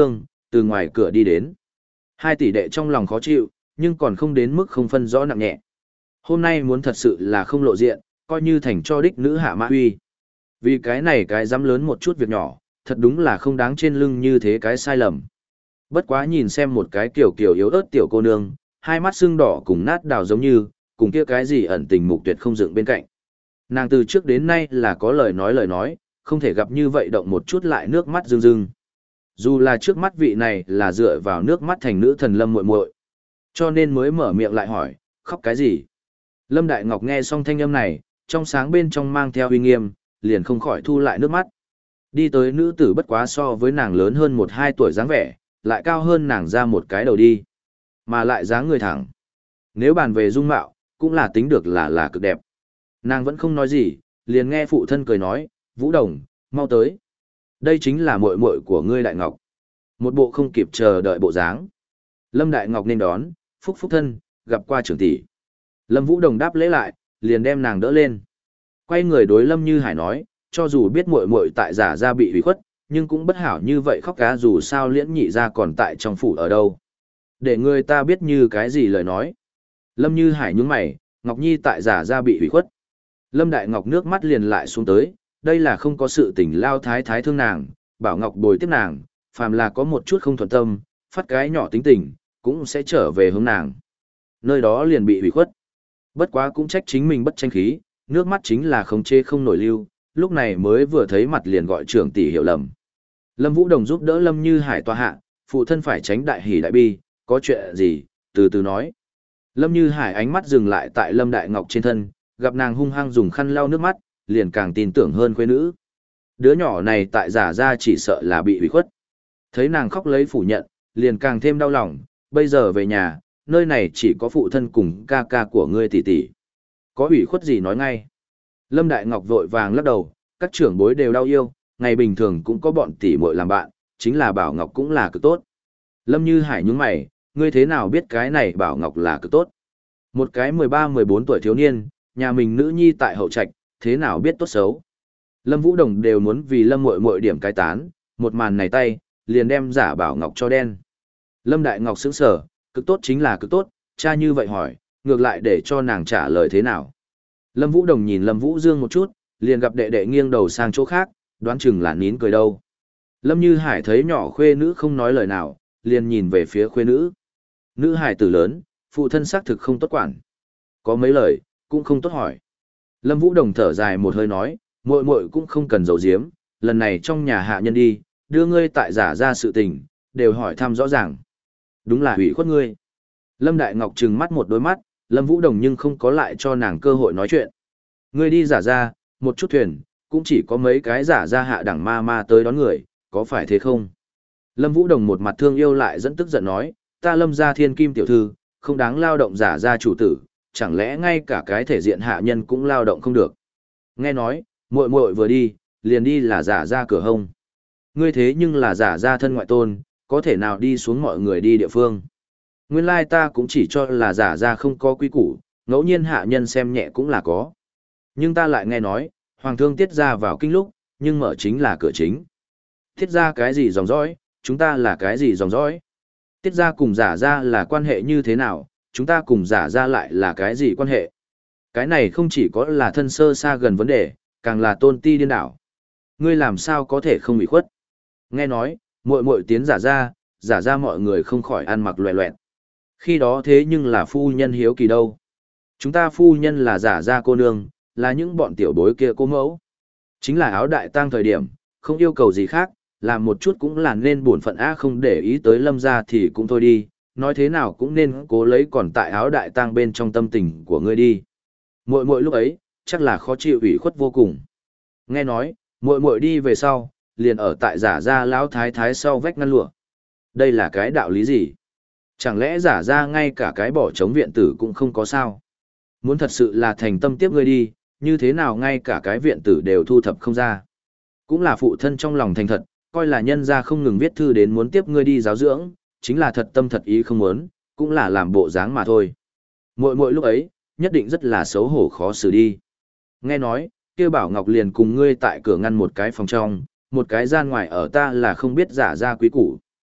từ ngoài cửa đi đến. Hai tỷ đệ trong lòng khó chịu, nhưng còn không đến mức không phân rõ nặng nhẹ. Hôm nay muốn thật sự là không lộ diện, coi như thành cho đích nữ hạ mã huy. Vì cái này cái dám lớn một chút việc nhỏ, thật đúng là không đáng trên lưng như thế cái sai lầm. Bất quá nhìn xem một cái kiểu kiểu yếu ớt tiểu cô nương, hai mắt sưng đỏ cùng nát đào giống như, cùng kia cái gì ẩn tình mục tuyệt không dựng bên cạnh. Nàng từ trước đến nay là có lời nói lời nói, không thể gặp như vậy động một chút lại nước mắt rưng rưng. Dù là trước mắt vị này là dựa vào nước mắt thành nữ thần Lâm muội muội, cho nên mới mở miệng lại hỏi, khóc cái gì? Lâm Đại Ngọc nghe xong thanh âm này, trong sáng bên trong mang theo uy nghiêm, liền không khỏi thu lại nước mắt. Đi tới nữ tử bất quá so với nàng lớn hơn một hai tuổi dáng vẻ, lại cao hơn nàng ra một cái đầu đi, mà lại dáng người thẳng. Nếu bàn về dung mạo, cũng là tính được là là cực đẹp. Nàng vẫn không nói gì, liền nghe phụ thân cười nói, Vũ Đồng, mau tới. Đây chính là muội muội của ngươi Đại Ngọc. Một bộ không kịp chờ đợi bộ dáng. Lâm Đại Ngọc nên đón, phúc phúc thân, gặp qua trưởng tỷ. Lâm Vũ Đồng đáp lễ lại, liền đem nàng đỡ lên. Quay người đối Lâm Như Hải nói, cho dù biết muội muội tại giả ra bị hủy khuất, nhưng cũng bất hảo như vậy khóc cá dù sao liễn nhị ra còn tại trong phủ ở đâu. Để người ta biết như cái gì lời nói. Lâm Như Hải nhướng mày, Ngọc Nhi tại giả ra bị hủy khuất. Lâm Đại Ngọc nước mắt liền lại xuống tới, đây là không có sự tình lao thái thái thương nàng, bảo Ngọc bồi tiếp nàng, phàm là có một chút không thuận tâm, phát cái nhỏ tính tình, cũng sẽ trở về hướng nàng. Nơi đó liền bị hủy khuất. Bất quá cũng trách chính mình bất tranh khí, nước mắt chính là không chê không nổi lưu, lúc này mới vừa thấy mặt liền gọi trưởng tỷ hiểu lầm. Lâm Vũ Đồng giúp đỡ Lâm Như Hải tòa hạ, phụ thân phải tránh đại hỉ đại bi, có chuyện gì, từ từ nói. Lâm Như Hải ánh mắt dừng lại tại Lâm Đại Ngọc trên thân, gặp nàng hung hăng dùng khăn lau nước mắt, liền càng tin tưởng hơn khuê nữ. Đứa nhỏ này tại giả ra chỉ sợ là bị hủy khuất. Thấy nàng khóc lấy phủ nhận, liền càng thêm đau lòng, bây giờ về nhà, nơi này chỉ có phụ thân cùng ca ca của ngươi tỷ tỷ. Có hủy khuất gì nói ngay. Lâm Đại Ngọc vội vàng lắc đầu, các trưởng bối đều đau yêu, ngày bình thường cũng có bọn tỷ muội làm bạn, chính là Bảo Ngọc cũng là cực tốt. Lâm Như Hải nhướng mày, ngươi thế nào biết cái này Bảo Ngọc là cực tốt? Một cái mười ba mười bốn tuổi thiếu niên, nhà mình nữ nhi tại hậu trạch, thế nào biết tốt xấu? Lâm Vũ Đồng đều muốn vì Lâm muội muội điểm cái tán, một màn này tay, liền đem giả Bảo Ngọc cho đen. Lâm Đại Ngọc sững sờ, cực tốt chính là cực tốt, cha như vậy hỏi, ngược lại để cho nàng trả lời thế nào? Lâm Vũ Đồng nhìn Lâm Vũ Dương một chút, liền gặp đệ đệ nghiêng đầu sang chỗ khác, đoán chừng là nín cười đâu. Lâm Như Hải thấy nhỏ khuê nữ không nói lời nào, liền nhìn về phía khuê nữ. Nữ hải tử lớn, phụ thân xác thực không tốt quản. Có mấy lời, cũng không tốt hỏi. Lâm Vũ Đồng thở dài một hơi nói, muội muội cũng không cần giấu giếm, lần này trong nhà hạ nhân đi, đưa ngươi tại giả ra sự tình, đều hỏi thăm rõ ràng. Đúng là hủy khuất ngươi. Lâm Đại Ngọc trừng mắt một đôi mắt, Lâm Vũ Đồng nhưng không có lại cho nàng cơ hội nói chuyện. Ngươi đi giả ra, một chút thuyền, cũng chỉ có mấy cái giả ra hạ đẳng ma ma tới đón người, có phải thế không? Lâm Vũ Đồng một mặt thương yêu lại dẫn tức giận nói, ta Lâm gia thiên kim tiểu thư, không đáng lao động giả ra chủ tử, chẳng lẽ ngay cả cái thể diện hạ nhân cũng lao động không được. Nghe nói, muội muội vừa đi, liền đi là giả ra cửa hông. Ngươi thế nhưng là giả ra thân ngoại tôn, có thể nào đi xuống mọi người đi địa phương. Nguyên lai ta cũng chỉ cho là giả ra không có quý củ, ngẫu nhiên hạ nhân xem nhẹ cũng là có. Nhưng ta lại nghe nói, hoàng thương tiết ra vào kinh lúc, nhưng mở chính là cửa chính. Tiết ra cái gì dòng dõi, chúng ta là cái gì dòng dõi. Tiết ra cùng giả ra là quan hệ như thế nào, chúng ta cùng giả ra lại là cái gì quan hệ. Cái này không chỉ có là thân sơ xa gần vấn đề, càng là tôn ti điên đảo. Ngươi làm sao có thể không bị khuất. Nghe nói, muội muội tiến giả ra, giả ra mọi người không khỏi ăn mặc loẹ loẹt. Khi đó thế nhưng là phu nhân hiếu kỳ đâu. Chúng ta phu nhân là giả ra cô nương, là những bọn tiểu bối kia cô mẫu. Chính là áo đại tang thời điểm, không yêu cầu gì khác, làm một chút cũng là nên buồn phận á không để ý tới Lâm gia thì cũng thôi đi, nói thế nào cũng nên cố lấy còn tại áo đại tang bên trong tâm tình của ngươi đi. Muội muội lúc ấy, chắc là khó chịu ủy khuất vô cùng. Nghe nói, muội muội đi về sau, liền ở tại giả gia lão thái thái sau vách ngăn lụa. Đây là cái đạo lý gì? Chẳng lẽ giả gia ngay cả cái bỏ trống viện tử cũng không có sao? Muốn thật sự là thành tâm tiếp ngươi đi, như thế nào ngay cả cái viện tử đều thu thập không ra? Cũng là phụ thân trong lòng thành thật, coi là nhân gia không ngừng viết thư đến muốn tiếp ngươi đi giáo dưỡng, chính là thật tâm thật ý không muốn, cũng là làm bộ dáng mà thôi. Muội muội lúc ấy, nhất định rất là xấu hổ khó xử đi. Nghe nói, kia Bảo Ngọc liền cùng ngươi tại cửa ngăn một cái phòng trong, một cái gian ngoài ở ta là không biết giả ra quý củ.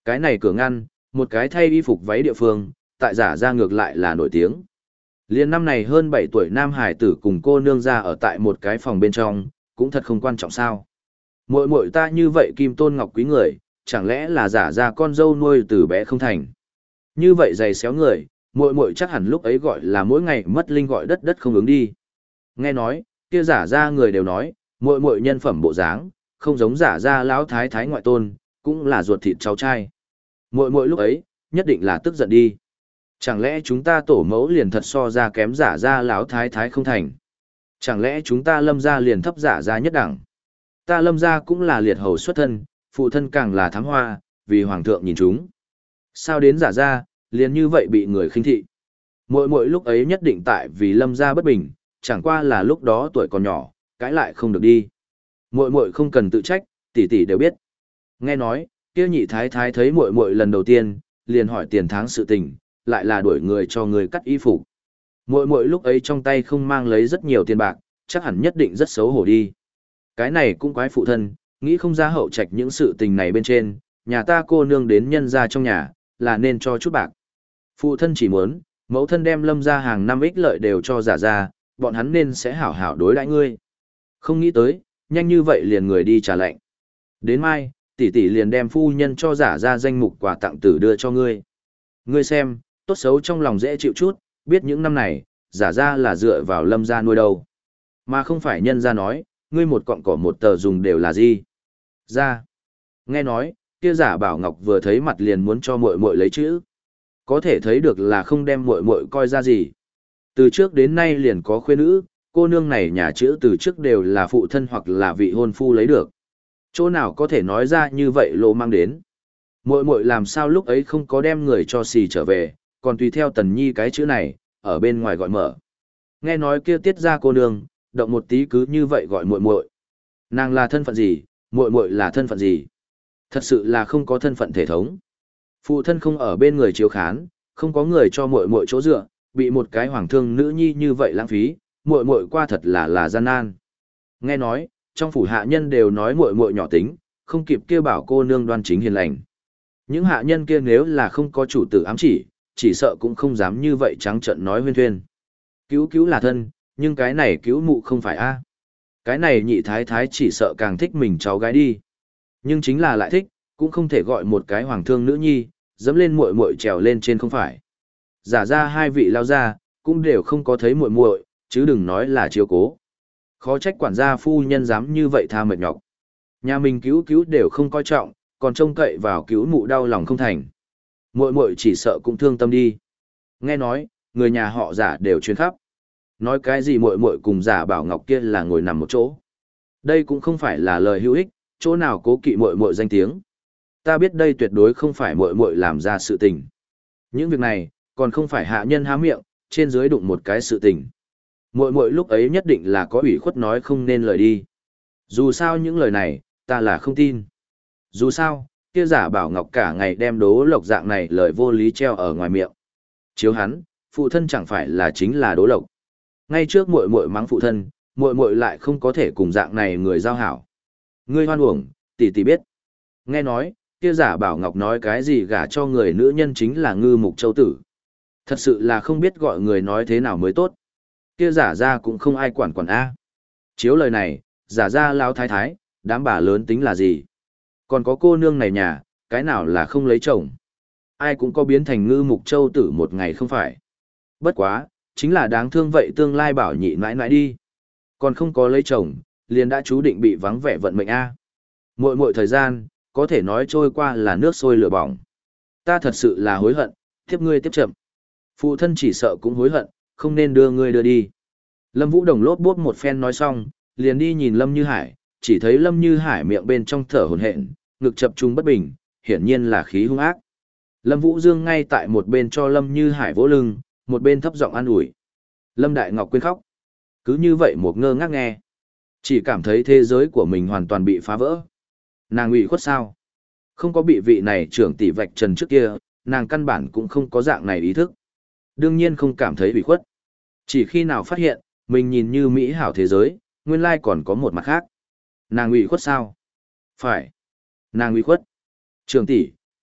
Cái này cửa ngăn, một cái thay y phục váy địa phương, tại giả ra ngược lại là nổi tiếng. Liên năm này hơn bảy tuổi nam hải tử cùng cô nương ra ở tại một cái phòng bên trong, cũng thật không quan trọng sao. Muội muội ta như vậy kim tôn ngọc quý người, chẳng lẽ là giả ra con dâu nuôi từ bé không thành. Như vậy dày xéo người, muội muội chắc hẳn lúc ấy gọi là mỗi ngày mất linh gọi đất đất không ứng đi. Nghe nói, kia giả ra người đều nói, muội muội nhân phẩm bộ dáng, không giống giả ra lão thái thái ngoại tôn, cũng là ruột thịt cháu trai. Muội muội lúc ấy, nhất định là tức giận đi. Chẳng lẽ chúng ta tổ mẫu liền thật so ra kém giả ra lão thái thái không thành? Chẳng lẽ chúng ta lâm ra liền thấp giả ra nhất đẳng? Ta lâm ra cũng là liệt hầu xuất thân, phụ thân càng là thám hoa, vì hoàng thượng nhìn chúng. Sao đến giả ra, liền như vậy bị người khinh thị? Mỗi mỗi lúc ấy nhất định tại vì lâm ra bất bình, chẳng qua là lúc đó tuổi còn nhỏ, cãi lại không được đi. Muội muội không cần tự trách, tỷ tỷ đều biết. Nghe nói, kia nhị thái thái thấy muội muội lần đầu tiên, liền hỏi tiền tháng sự tình, lại là đuổi người cho người cắt y phục. Muội muội lúc ấy trong tay không mang lấy rất nhiều tiền bạc, chắc hẳn nhất định rất xấu hổ đi. Cái này cũng quái phụ thân, nghĩ không ra hậu trạch những sự tình này bên trên, nhà ta cô nương đến nhân ra trong nhà, là nên cho chút bạc. Phụ thân chỉ muốn, mẫu thân đem lâm ra hàng năm ích lợi đều cho giả ra, bọn hắn nên sẽ hảo hảo đối đãi ngươi. Không nghĩ tới, nhanh như vậy liền người đi trả lệnh. Đến mai, tỷ tỷ liền đem phu nhân cho giả ra danh mục quà tặng tử đưa cho ngươi. Ngươi xem, tốt xấu trong lòng dễ chịu chút, biết những năm này, giả ra là dựa vào lâm ra nuôi đâu. Mà không phải nhân ra nói, ngươi một cọng cỏ một tờ dùng đều là gì. Ra. Nghe nói, kia giả bảo ngọc vừa thấy mặt liền muốn cho muội muội lấy chữ. Có thể thấy được là không đem muội muội coi ra gì. Từ trước đến nay liền có khuê nữ, cô nương này nhà chữ từ trước đều là phụ thân hoặc là vị hôn phu lấy được. Chỗ nào có thể nói ra như vậy lộ mang đến. Muội muội làm sao lúc ấy không có đem người cho xì trở về, còn tùy theo tần nhi cái chữ này, ở bên ngoài gọi mở. Nghe nói kia tiết ra cô nương, động một tí cứ như vậy gọi muội muội. Nàng là thân phận gì, muội muội là thân phận gì? Thật sự là không có thân phận thể thống. Phụ thân không ở bên người chiếu khán, không có người cho muội muội chỗ dựa, bị một cái hoàng thương nữ nhi như vậy lãng phí, muội muội qua thật là là gian nan. Nghe nói, trong phủ hạ nhân đều nói muội muội nhỏ tính, không kịp kia bảo cô nương đoan chính hiền lành. Những hạ nhân kia nếu là không có chủ tử ám chỉ, chỉ sợ cũng không dám như vậy trắng trợn nói huyên thuyên. Cứu cứu là thân, nhưng cái này cứu mụ không phải a. Cái này nhị thái thái chỉ sợ càng thích mình cháu gái đi. Nhưng chính là lại thích, cũng không thể gọi một cái hoàng thương nữ nhi, dẫm lên muội muội trèo lên trên không phải. Giả ra hai vị lao ra, cũng đều không có thấy muội muội, chứ đừng nói là chiếu cố. Khó trách quản gia phu nhân dám như vậy tha mệt nhọc. Nhà mình cứu cứu đều không coi trọng, còn trông cậy vào cứu mụ đau lòng không thành. Muội muội chỉ sợ cũng thương tâm đi. Nghe nói, người nhà họ giả đều truyền khắp. Nói cái gì muội muội cùng giả bảo ngọc kia là ngồi nằm một chỗ. Đây cũng không phải là lời hữu ích, chỗ nào cố kỵ muội muội danh tiếng. Ta biết đây tuyệt đối không phải muội muội làm ra sự tình. Những việc này, còn không phải hạ nhân há miệng, trên dưới đụng một cái sự tình. Muội muội lúc ấy nhất định là có ủy khuất nói không nên lời đi. Dù sao những lời này, ta là không tin. Dù sao, kia giả bảo ngọc cả ngày đem đố lộc dạng này lời vô lý treo ở ngoài miệng. Chiếu hắn, phụ thân chẳng phải là chính là đố lộc. Ngay trước muội muội mắng phụ thân, muội muội lại không có thể cùng dạng này người giao hảo. Ngươi hoan uổng, tỷ tỷ biết. Nghe nói, kia giả bảo ngọc nói cái gì gả cho người nữ nhân chính là ngư mục châu tử. Thật sự là không biết gọi người nói thế nào mới tốt. Kia giả ra cũng không ai quản quản A. Chiếu lời này, giả ra lao thái thái, đám bà lớn tính là gì? Còn có cô nương này nhà, cái nào là không lấy chồng? Ai cũng có biến thành ngư mục châu tử một ngày không phải. Bất quá, chính là đáng thương vậy tương lai bảo nhị mãi mãi đi. Còn không có lấy chồng, liền đã chú định bị vắng vẻ vận mệnh A. Mỗi mỗi thời gian, có thể nói trôi qua là nước sôi lửa bỏng. Ta thật sự là hối hận, tiếp ngươi tiếp chậm. Phụ thân chỉ sợ cũng hối hận, không nên đưa ngươi đưa đi. Lâm Vũ Đồng lốt bốt một phen nói xong, liền đi nhìn Lâm Như Hải, chỉ thấy Lâm Như Hải miệng bên trong thở hổn hển, ngực chập trung bất bình, hiển nhiên là khí hung ác. Lâm Vũ Dương ngay tại một bên cho Lâm Như Hải vỗ lưng, một bên thấp giọng an ủi. Lâm Đại Ngọc quên khóc. Cứ như vậy một ngơ ngác nghe. Chỉ cảm thấy thế giới của mình hoàn toàn bị phá vỡ. Nàng ủy khuất sao? Không có bị vị này trưởng tỷ vạch trần trước kia, nàng căn bản cũng không có dạng này ý thức. Đương nhiên không cảm thấy ủy khuất. Chỉ khi nào phát hiện, mình nhìn như mỹ hảo thế giới, nguyên lai còn có một mặt khác. Nàng ủy khuất sao? Phải. Nàng ủy khuất. Trưởng tỷ,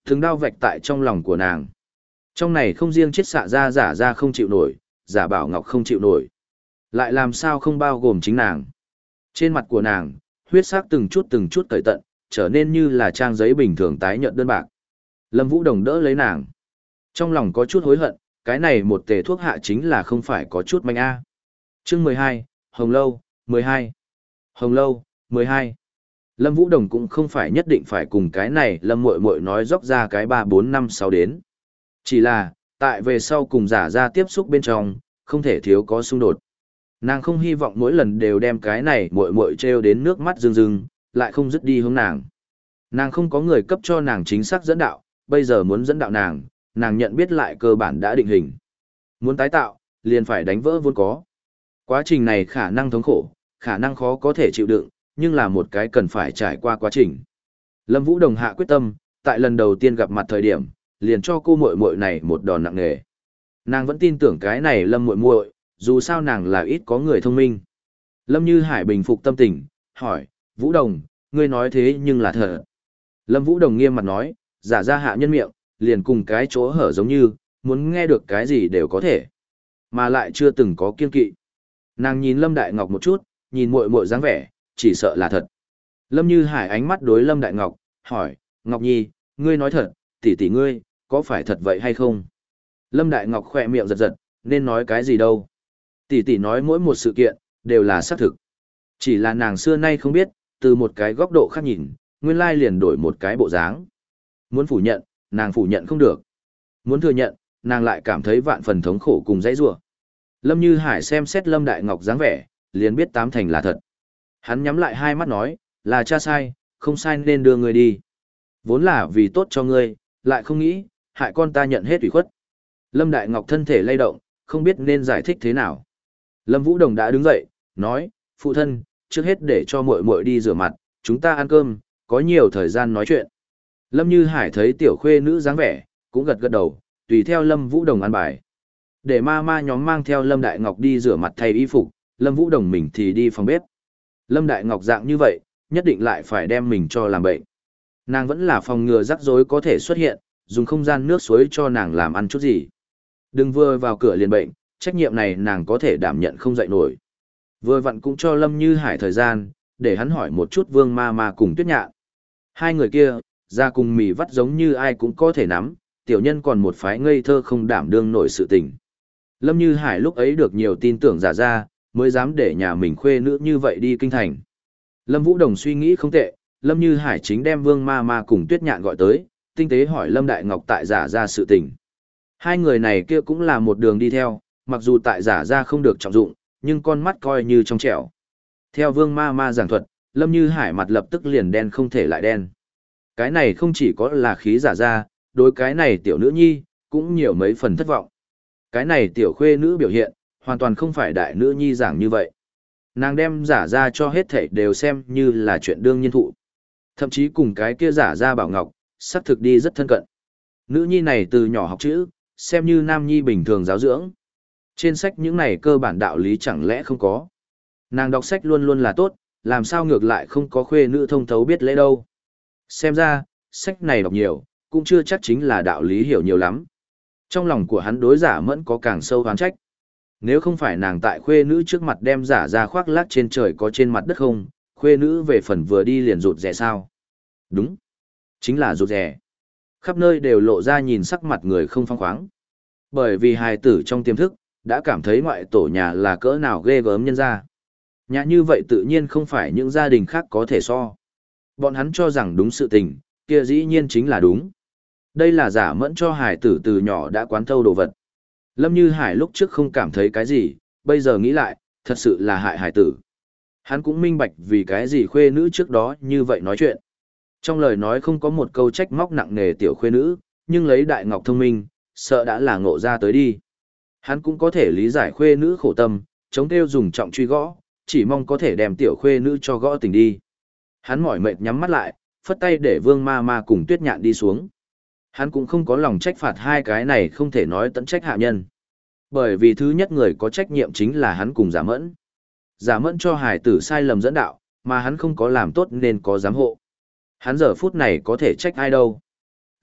Từng đao vạch tại trong lòng của nàng. Trong này không riêng chết xạ ra giả ra không chịu nổi, giả bảo ngọc không chịu nổi. Lại làm sao không bao gồm chính nàng. Trên mặt của nàng, huyết sắc từng chút từng chút cởi tận, trở nên như là trang giấy bình thường tái nhợt đơn bạc. Lâm Vũ Đồng đỡ lấy nàng. Trong lòng có chút hối hận, cái này một tề thuốc hạ chính là không phải có chút manh a. Chương mười hai, Hồng Lâu, mười hai. Hồng Lâu, mười hai. Lâm Vũ Đồng cũng không phải nhất định phải cùng cái này Lâm muội muội nói dốc ra cái ba bốn năm sáu đến. Chỉ là, tại về sau cùng giả ra tiếp xúc bên trong, không thể thiếu có xung đột. Nàng không hy vọng mỗi lần đều đem cái này muội muội treo đến nước mắt rưng rưng, lại không dứt đi hướng nàng. Nàng không có người cấp cho nàng chính xác dẫn đạo, bây giờ muốn dẫn đạo nàng, nàng nhận biết lại cơ bản đã định hình. Muốn tái tạo, liền phải đánh vỡ vốn có. Quá trình này khả năng thống khổ, khả năng khó có thể chịu đựng, nhưng là một cái cần phải trải qua quá trình. Lâm Vũ Đồng hạ quyết tâm, tại lần đầu tiên gặp mặt thời điểm, liền cho cô muội muội này một đòn nặng nề. Nàng vẫn tin tưởng cái này Lâm muội muội, dù sao nàng là ít có người thông minh. Lâm Như Hải bình phục tâm tình, hỏi, Vũ Đồng, ngươi nói thế nhưng là thật. Lâm Vũ Đồng nghiêm mặt nói, giả ra hạ nhân miệng, liền cùng cái chỗ hở giống như, muốn nghe được cái gì đều có thể. Mà lại chưa từng có kiên kỵ. Nàng nhìn Lâm Đại Ngọc một chút, nhìn muội muội dáng vẻ, chỉ sợ là thật. Lâm Như Hải ánh mắt đối Lâm Đại Ngọc, hỏi, Ngọc Nhi, ngươi nói thật, tỷ tỷ ngươi, có phải thật vậy hay không? Lâm Đại Ngọc khỏe miệng giật giật, nên nói cái gì đâu. Tỷ tỷ nói mỗi một sự kiện, đều là xác thực. Chỉ là nàng xưa nay không biết, từ một cái góc độ khác nhìn, nguyên lai liền đổi một cái bộ dáng. Muốn phủ nhận, nàng phủ nhận không được. Muốn thừa nhận, nàng lại cảm thấy vạn phần thống khổ cùng dãy rủa. Lâm Như Hải xem xét Lâm Đại Ngọc dáng vẻ, liền biết tám thành là thật. Hắn nhắm lại hai mắt nói, là cha sai, không sai nên đưa ngươi đi. Vốn là vì tốt cho ngươi, lại không nghĩ, hại con ta nhận hết ủy khuất. Lâm Đại Ngọc thân thể lay động, không biết nên giải thích thế nào. Lâm Vũ Đồng đã đứng dậy, nói, phụ thân, trước hết để cho muội muội đi rửa mặt, chúng ta ăn cơm, có nhiều thời gian nói chuyện. Lâm Như Hải thấy tiểu khuê nữ dáng vẻ, cũng gật gật đầu, tùy theo Lâm Vũ Đồng ăn bài. Để ma ma nhóm mang theo Lâm Đại Ngọc đi rửa mặt thay y phục, Lâm Vũ Đồng mình thì đi phòng bếp. Lâm Đại Ngọc dạng như vậy, nhất định lại phải đem mình cho làm bệnh. Nàng vẫn là phòng ngừa rắc rối có thể xuất hiện, dùng không gian nước suối cho nàng làm ăn chút gì. Đừng vừa vào cửa liền bệnh, trách nhiệm này nàng có thể đảm nhận không dậy nổi. Vừa vặn cũng cho Lâm Như Hải thời gian, để hắn hỏi một chút Vương Ma Ma cùng Tuyết Nhạn. Hai người kia, ra cùng mì vắt giống như ai cũng có thể nắm, tiểu nhân còn một phái ngây thơ không đảm đương nổi sự tình. Lâm Như Hải lúc ấy được nhiều tin tưởng giả ra, mới dám để nhà mình khuê nữ như vậy đi kinh thành. Lâm Vũ Đồng suy nghĩ không tệ, Lâm Như Hải chính đem Vương Ma Ma cùng Tuyết Nhạn gọi tới, tinh tế hỏi Lâm Đại Ngọc tại giả ra sự tình. Hai người này kia cũng là một đường đi theo, mặc dù tại giả ra không được trọng dụng, nhưng con mắt coi như trong trẻo. Theo Vương Ma Ma giảng thuật, Lâm Như Hải mặt lập tức liền đen không thể lại đen. Cái này không chỉ có là khí giả ra, đối cái này tiểu nữ nhi, cũng nhiều mấy phần thất vọng. Cái này tiểu khuê nữ biểu hiện, hoàn toàn không phải đại nữ nhi giảng như vậy. Nàng đem giả ra cho hết thảy đều xem như là chuyện đương nhiên thụ. Thậm chí cùng cái kia giả ra Bảo Ngọc, sắc thực đi rất thân cận. Nữ nhi này từ nhỏ học chữ, xem như nam nhi bình thường giáo dưỡng. Trên sách những này cơ bản đạo lý chẳng lẽ không có. Nàng đọc sách luôn luôn là tốt, làm sao ngược lại không có khuê nữ thông thấu biết lễ đâu. Xem ra, sách này đọc nhiều, cũng chưa chắc chính là đạo lý hiểu nhiều lắm. Trong lòng của hắn đối giả mẫn có càng sâu oán trách. Nếu không phải nàng tại khuê nữ trước mặt đem giả ra khoác lác trên trời có trên mặt đất không, khuê nữ về phần vừa đi liền rụt rè sao? Đúng, chính là rụt rè. Khắp nơi đều lộ ra nhìn sắc mặt người không phong khoáng. Bởi vì hài tử trong tiềm thức, đã cảm thấy ngoại tổ nhà là cỡ nào ghê gớm nhân ra. Nhà như vậy tự nhiên không phải những gia đình khác có thể so. Bọn hắn cho rằng đúng sự tình, kia dĩ nhiên chính là đúng. Đây là giả mẫn cho hài tử từ nhỏ đã quán thâu đồ vật. Lâm Như Hải lúc trước không cảm thấy cái gì, bây giờ nghĩ lại, thật sự là hại hài tử. Hắn cũng minh bạch vì cái gì khuê nữ trước đó như vậy nói chuyện. Trong lời nói không có một câu trách móc nặng nề tiểu khuê nữ, nhưng lấy Đại Ngọc thông minh, sợ đã là ngộ ra tới đi. Hắn cũng có thể lý giải khuê nữ khổ tâm, chống theo dùng trọng truy gõ, chỉ mong có thể đem tiểu khuê nữ cho gõ tỉnh đi. Hắn mỏi mệt nhắm mắt lại, phất tay để Vương Ma Ma cùng Tuyết Nhạn đi xuống. Hắn cũng không có lòng trách phạt hai cái này không thể nói tận trách hạ nhân. Bởi vì thứ nhất người có trách nhiệm chính là hắn cùng Giả Mẫn. Giả Mẫn cho hải tử sai lầm dẫn đạo, mà hắn không có làm tốt nên có giám hộ. Hắn giờ phút này có thể trách ai đâu.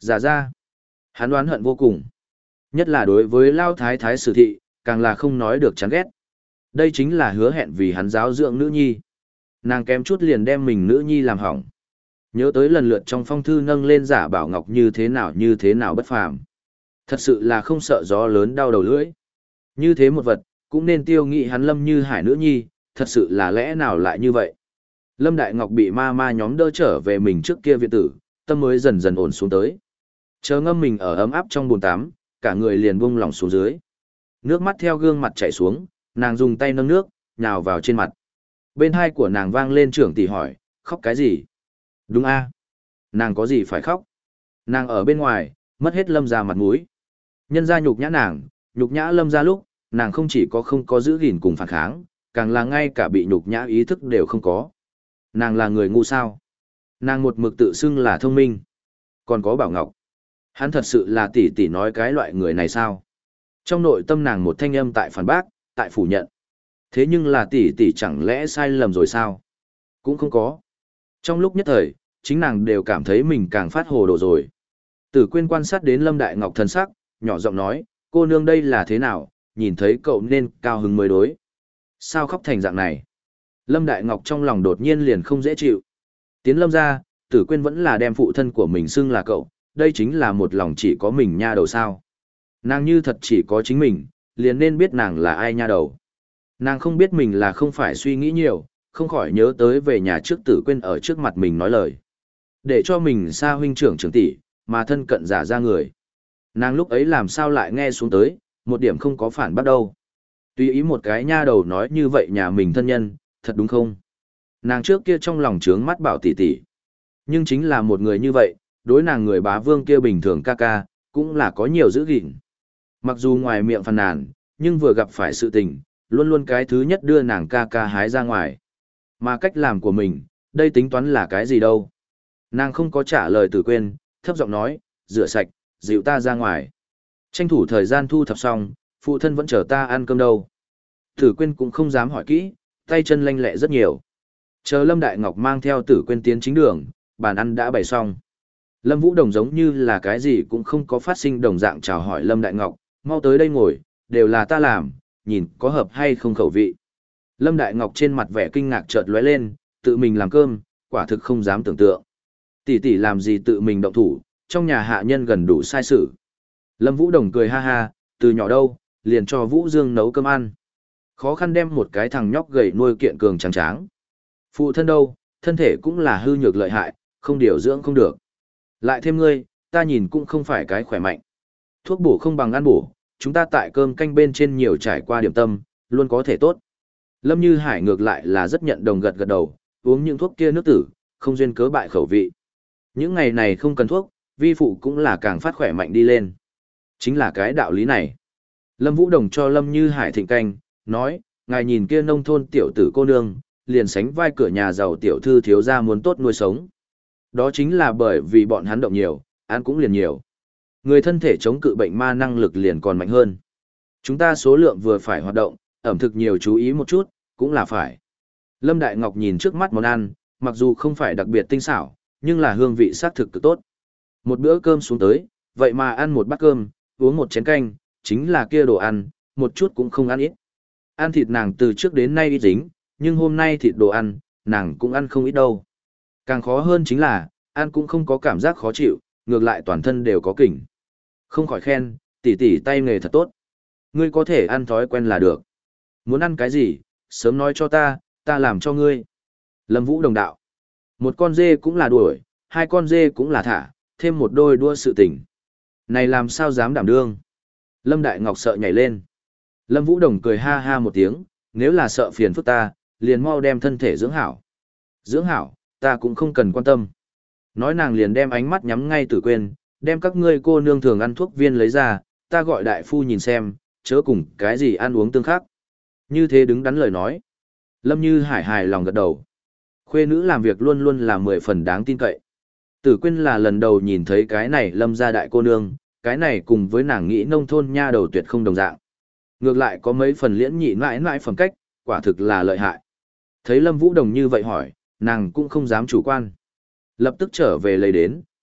Giả ra, hắn đoán hận vô cùng. Nhất là đối với Lao Thái Thái Sử Thị, càng là không nói được chán ghét. Đây chính là hứa hẹn vì hắn giáo dưỡng nữ nhi. Nàng kém chút liền đem mình nữ nhi làm hỏng. Nhớ tới lần lượt trong phong thư nâng lên giả bảo ngọc như thế nào như thế nào bất phàm. Thật sự là không sợ gió lớn đau đầu lưỡi. Như thế một vật, cũng nên tiêu nghị hắn Lâm Như Hải nữ nhi, thật sự là lẽ nào lại như vậy. Lâm Đại Ngọc bị ma ma nhóm đỡ trở về mình trước kia viện tử, tâm mới dần dần ổn xuống tới. Chờ ngâm mình ở ấm áp trong bồn tắm, cả người liền buông lỏng xuống dưới. Nước mắt theo gương mặt chảy xuống, nàng dùng tay nâng nước, nhào vào trên mặt. Bên hai của nàng vang lên trưởng tỷ hỏi, khóc cái gì? Đúng a, nàng có gì phải khóc? Nàng ở bên ngoài, mất hết Lâm ra mặt mũi. Nhân ra nhục nhã nàng, nhục nhã Lâm ra lúc, nàng không chỉ có không có giữ gìn cùng phản kháng, càng là ngay cả bị nhục nhã ý thức đều không có. Nàng là người ngu sao? Nàng một mực tự xưng là thông minh. Còn có Bảo Ngọc. Hắn thật sự là tỷ tỷ nói cái loại người này sao? Trong nội tâm nàng một thanh âm tại phản bác, tại phủ nhận. Thế nhưng là tỷ tỷ chẳng lẽ sai lầm rồi sao? Cũng không có. Trong lúc nhất thời, chính nàng đều cảm thấy mình càng phát hồ đồ rồi. Tử Quyên quan sát đến Lâm Đại Ngọc thần sắc, nhỏ giọng nói, cô nương đây là thế nào, nhìn thấy cậu nên cao hứng mới đối. Sao khóc thành dạng này? Lâm Đại Ngọc trong lòng đột nhiên liền không dễ chịu. Tiến Lâm ra, Tử Quyên vẫn là đem phụ thân của mình xưng là cậu, đây chính là một lòng chỉ có mình nha đầu sao. Nàng như thật chỉ có chính mình, liền nên biết nàng là ai nha đầu. Nàng không biết mình là không phải suy nghĩ nhiều, không khỏi nhớ tới về nhà trước Tử Quyên ở trước mặt mình nói lời. Để cho mình xa huynh trưởng trưởng tỷ, mà thân cận giả ra người. Nàng lúc ấy làm sao lại nghe xuống tới, một điểm không có phản bác đâu. Tuy ý một cái nha đầu nói như vậy nhà mình thân nhân, thật đúng không? Nàng trước kia trong lòng trướng mắt bảo tỷ tỷ. Nhưng chính là một người như vậy, đối nàng người bá vương kia bình thường ca ca, cũng là có nhiều giữ gìn. Mặc dù ngoài miệng phàn nàn, nhưng vừa gặp phải sự tình, luôn luôn cái thứ nhất đưa nàng ca ca hái ra ngoài. Mà cách làm của mình, đây tính toán là cái gì đâu. Nàng không có trả lời Tử Quyên, thấp giọng nói, rửa sạch, dịu ta ra ngoài. Tranh thủ thời gian thu thập xong, phụ thân vẫn chờ ta ăn cơm đâu. Tử Quyên cũng không dám hỏi kỹ, tay chân lanh lẹ rất nhiều. Chờ Lâm Đại Ngọc mang theo Tử Quyên tiến chính đường, bàn ăn đã bày xong. Lâm Vũ Đồng giống như là cái gì cũng không có phát sinh đồng dạng chào hỏi Lâm Đại Ngọc, mau tới đây ngồi, đều là ta làm, nhìn có hợp hay không khẩu vị. Lâm Đại Ngọc trên mặt vẻ kinh ngạc chợt lóe lên, tự mình làm cơm, quả thực không dám tưởng tượng. Tỷ tỷ làm gì tự mình động thủ, trong nhà hạ nhân gần đủ sai sự. Lâm Vũ Đồng cười ha ha, từ nhỏ đâu, liền cho Vũ Dương nấu cơm ăn. Khó khăn đem một cái thằng nhóc gầy nuôi kiện cường trắng tráng. Phụ thân đâu, thân thể cũng là hư nhược lợi hại, không điều dưỡng không được. Lại thêm ngươi, ta nhìn cũng không phải cái khỏe mạnh. Thuốc bổ không bằng ăn bổ, chúng ta tại cơm canh bên trên nhiều trải qua điểm tâm, luôn có thể tốt. Lâm Như Hải ngược lại là rất nhận đồng gật gật đầu, uống những thuốc kia nước tử, không duyên cớ bại khẩu vị. Những ngày này không cần thuốc, vi phụ cũng là càng phát khỏe mạnh đi lên. Chính là cái đạo lý này. Lâm Vũ Đồng cho Lâm Như Hải thịnh canh, nói, ngài nhìn kia nông thôn tiểu tử cô nương, liền sánh vai cửa nhà giàu tiểu thư thiếu gia muốn tốt nuôi sống. Đó chính là bởi vì bọn hắn động nhiều, ăn cũng liền nhiều. Người thân thể chống cự bệnh ma năng lực liền còn mạnh hơn. Chúng ta số lượng vừa phải hoạt động, ẩm thực nhiều chú ý một chút, cũng là phải. Lâm Đại Ngọc nhìn trước mắt món ăn, mặc dù không phải đặc biệt tinh xảo, nhưng là hương vị sát thực cực tốt. Một bữa cơm xuống tới, vậy mà ăn một bát cơm, uống một chén canh, chính là kia đồ ăn, một chút cũng không ăn ít. Ăn thịt nàng từ trước đến nay ít dính, nhưng hôm nay thịt đồ ăn, nàng cũng ăn không ít đâu. Càng khó hơn chính là, ăn cũng không có cảm giác khó chịu, ngược lại toàn thân đều có kỉnh. Không khỏi khen, tỷ tỷ tay nghề thật tốt. Ngươi có thể ăn thói quen là được. Muốn ăn cái gì, sớm nói cho ta, ta làm cho ngươi. Lâm Vũ Đồng đạo. Một con dê cũng là đuổi, hai con dê cũng là thả, thêm một đôi đua sự tình. Này làm sao dám đảm đương. Lâm Đại Ngọc sợ nhảy lên. Lâm Vũ Đồng cười ha ha một tiếng, nếu là sợ phiền phức ta, liền mau đem thân thể dưỡng hảo. Dưỡng hảo, ta cũng không cần quan tâm. Nói nàng liền đem ánh mắt nhắm ngay Tử Quyên, đem các ngươi cô nương thường ăn thuốc viên lấy ra, ta gọi đại phu nhìn xem, chớ cùng cái gì ăn uống tương khắc. Như thế đứng đắn lời nói. Lâm Như Hải hài lòng gật đầu. Khuê nữ làm việc luôn luôn là mười phần đáng tin cậy. Tử Quyên là lần đầu nhìn thấy cái này Lâm gia đại cô nương, cái này cùng với nàng nghĩ nông thôn nha đầu tuyệt không đồng dạng. Ngược lại có mấy phần liễn nhị mãi mãi phẩm cách, quả thực là lợi hại. Thấy Lâm Vũ Đồng như vậy hỏi, nàng cũng không dám chủ quan. Lập tức trở về lấy đến,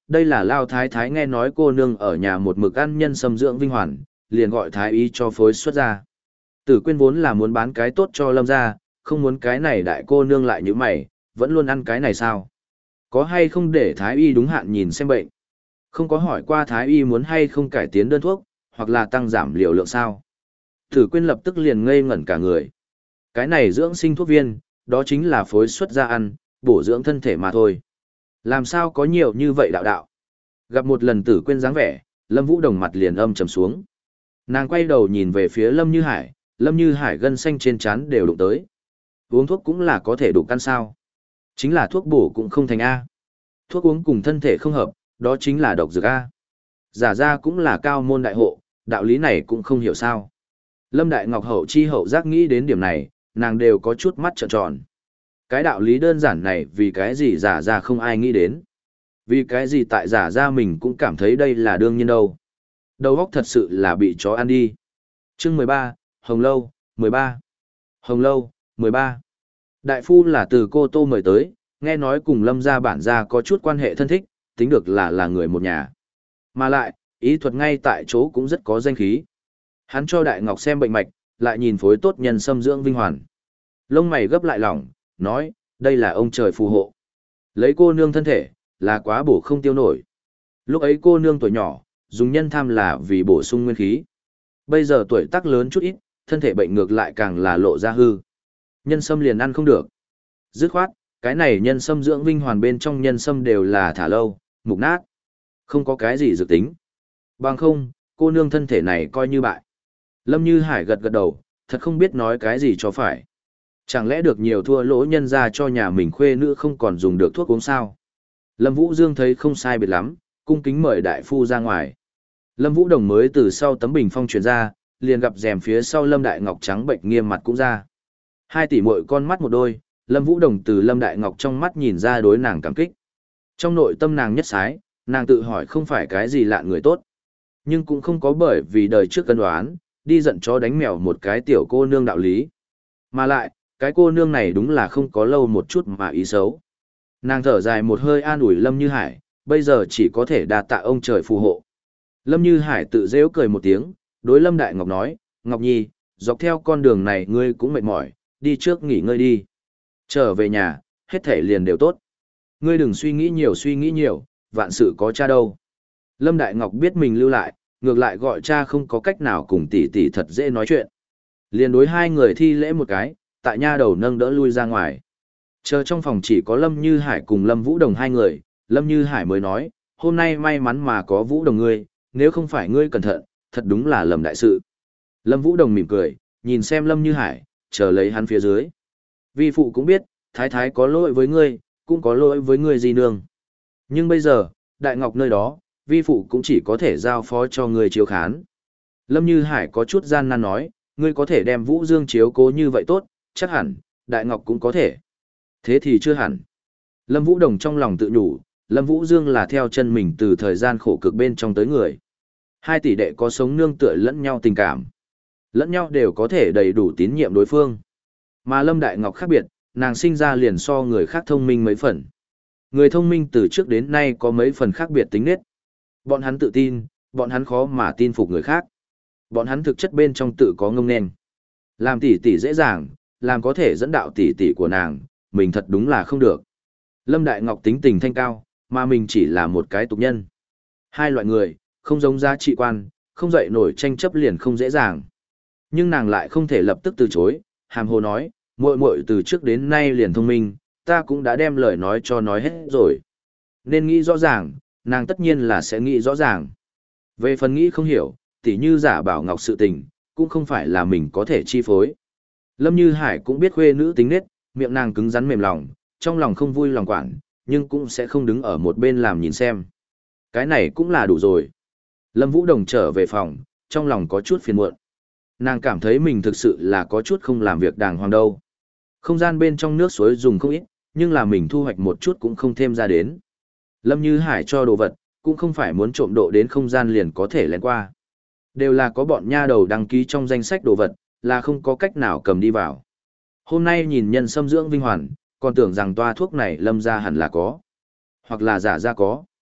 đây là Lao Thái Thái nghe nói cô nương ở nhà một mực ăn nhân sâm dưỡng vinh hoàn, liền gọi Thái y cho phối xuất ra. Tử Quyên vốn là muốn bán cái tốt cho Lâm gia, không muốn cái này đại cô nương lại như mày, vẫn luôn ăn cái này sao? Có hay không để Thái y đúng hạn nhìn xem bệnh? Không có hỏi qua Thái y muốn hay không cải tiến đơn thuốc, hoặc là tăng giảm liều lượng sao? Tử Quyên lập tức liền ngây ngẩn cả người. Cái này dưỡng sinh thuốc viên, đó chính là phối xuất ra ăn, bổ dưỡng thân thể mà thôi. Làm sao có nhiều như vậy đạo đạo? Gặp một lần Tử Quyên dáng vẻ, Lâm Vũ Đồng mặt liền âm trầm xuống. Nàng quay đầu nhìn về phía Lâm Như Hải, Lâm Như Hải gân xanh trên trán đều đụng tới. Uống thuốc cũng là có thể đủ căn sao? Chính là thuốc bổ cũng không thành A. Thuốc uống cùng thân thể không hợp, đó chính là độc dược A. Giả ra cũng là cao môn đại hộ, đạo lý này cũng không hiểu sao. Lâm Đại Ngọc hậu chi hậu giác nghĩ đến điểm này, nàng đều có chút mắt trợn tròn. Cái đạo lý đơn giản này vì cái gì giả ra không ai nghĩ đến. Vì cái gì tại giả ra mình cũng cảm thấy đây là đương nhiên đâu. Đầu óc thật sự là bị chó ăn đi. Chương mười ba, Hồng Lâu, mười ba. Hồng Lâu, mười ba. Đại phu là từ Cô Tô mời tới, nghe nói cùng Lâm gia bản gia có chút quan hệ thân thích, tính được là là người một nhà. Mà lại, ý thuật ngay tại chỗ cũng rất có danh khí. Hắn cho Đại Ngọc xem bệnh mạch, lại nhìn phối tốt nhân sâm dưỡng vinh hoàn. Lông mày gấp lại lỏng, nói, đây là ông trời phù hộ. Lấy cô nương thân thể, là quá bổ không tiêu nổi. Lúc ấy cô nương tuổi nhỏ, dùng nhân tham là vì bổ sung nguyên khí. Bây giờ tuổi tác lớn chút ít, thân thể bệnh ngược lại càng là lộ ra hư. Nhân sâm liền ăn không được. Dứt khoát, cái này nhân sâm dưỡng vinh hoàn bên trong nhân sâm đều là thả lâu, mục nát. Không có cái gì dự tính. Bằng không, cô nương thân thể này coi như bại. Lâm Như Hải gật gật đầu, thật không biết nói cái gì cho phải. Chẳng lẽ được nhiều thua lỗ nhân ra cho nhà mình khuê nữ không còn dùng được thuốc uống sao? Lâm Vũ Dương thấy không sai biệt lắm, cung kính mời đại phu ra ngoài. Lâm Vũ Đồng mới từ sau tấm bình phong truyền ra, liền gặp rèm phía sau Lâm Đại Ngọc trắng bệnh nghiêm mặt cũng ra. Hai tỷ muội con mắt một đôi, Lâm Vũ Đồng từ Lâm Đại Ngọc trong mắt nhìn ra đối nàng cảm kích. Trong nội tâm nàng nhất sái, nàng tự hỏi không phải cái gì lạ người tốt. Nhưng cũng không có bởi vì đời trước cân đoán, đi giận chó đánh mèo một cái tiểu cô nương đạo lý. Mà lại, cái cô nương này đúng là không có lâu một chút mà ý xấu. Nàng thở dài một hơi an ủi Lâm Như Hải, bây giờ chỉ có thể đa tạ ông trời phù hộ. Lâm Như Hải tự dễu cười một tiếng, đối Lâm Đại Ngọc nói, Ngọc Nhi, dọc theo con đường này ngươi cũng mệt mỏi, đi trước nghỉ ngơi đi. Trở về nhà, hết thể liền đều tốt. Ngươi đừng suy nghĩ nhiều suy nghĩ nhiều, vạn sự có cha đâu. Lâm Đại Ngọc biết mình lưu lại, ngược lại gọi cha không có cách nào cùng tỷ tỷ thật dễ nói chuyện. Liền đối hai người thi lễ một cái, tại nha đầu nâng đỡ lui ra ngoài. Chờ trong phòng chỉ có Lâm Như Hải cùng Lâm Vũ Đồng hai người, Lâm Như Hải mới nói, hôm nay may mắn mà có Vũ Đồng ngươi, nếu không phải ngươi cẩn thận, thật đúng là lầm đại sự. Lâm Vũ Đồng mỉm cười, nhìn xem Lâm Như Hải, chờ lấy hắn phía dưới. Vi phụ cũng biết, Thái Thái có lỗi với ngươi, cũng có lỗi với ngươi di nương. Nhưng bây giờ, Đại Ngọc nơi đó, vi phụ cũng chỉ có thể giao phó cho ngươi chiếu khán. Lâm Như Hải có chút gian nan nói, ngươi có thể đem Vũ Dương chiếu cố như vậy tốt, chắc hẳn, Đại Ngọc cũng có thể. Thế thì chưa hẳn. Lâm Vũ Đồng trong lòng tự nhủ, Lâm Vũ Dương là theo chân mình từ thời gian khổ cực bên trong tới người. Hai tỷ đệ có sống nương tựa lẫn nhau tình cảm. Lẫn nhau đều có thể đầy đủ tín nhiệm đối phương. Mà Lâm Đại Ngọc khác biệt, nàng sinh ra liền so người khác thông minh mấy phần. Người thông minh từ trước đến nay có mấy phần khác biệt tính nết. Bọn hắn tự tin, bọn hắn khó mà tin phục người khác. Bọn hắn thực chất bên trong tự có ngông nên. Làm tỷ tỷ dễ dàng, làm có thể dẫn đạo tỷ tỷ của nàng, mình thật đúng là không được. Lâm Đại Ngọc tính tình thanh cao, mà mình chỉ là một cái tục nhân. Hai loại người, không giống giá trị quan, không dậy nổi tranh chấp liền không dễ dàng. Nhưng nàng lại không thể lập tức từ chối, hàm hồ nói, muội muội từ trước đến nay liền thông minh, ta cũng đã đem lời nói cho nói hết rồi. Nên nghĩ rõ ràng, nàng tất nhiên là sẽ nghĩ rõ ràng. Về phần nghĩ không hiểu, tỉ như giả bảo ngọc sự tình, cũng không phải là mình có thể chi phối. Lâm Như Hải cũng biết khuê nữ tính nết, miệng nàng cứng rắn mềm lòng, trong lòng không vui lòng quản, nhưng cũng sẽ không đứng ở một bên làm nhìn xem. Cái này cũng là đủ rồi. Lâm Vũ Đồng trở về phòng, trong lòng có chút phiền muộn. Nàng cảm thấy mình thực sự là có chút không làm việc đàng hoàng đâu. Không gian bên trong nước suối dùng không ít, nhưng là mình thu hoạch một chút cũng không thêm ra đến. Lâm Như Hải cho đồ vật, cũng không phải muốn trộm độ đến không gian liền có thể lén qua. Đều là có bọn nha đầu đăng ký trong danh sách đồ vật, là không có cách nào cầm đi vào. Hôm nay nhìn nhân sâm dưỡng vinh hoàn, còn tưởng rằng toa thuốc này Lâm ra hẳn là có. Hoặc là giả ra có.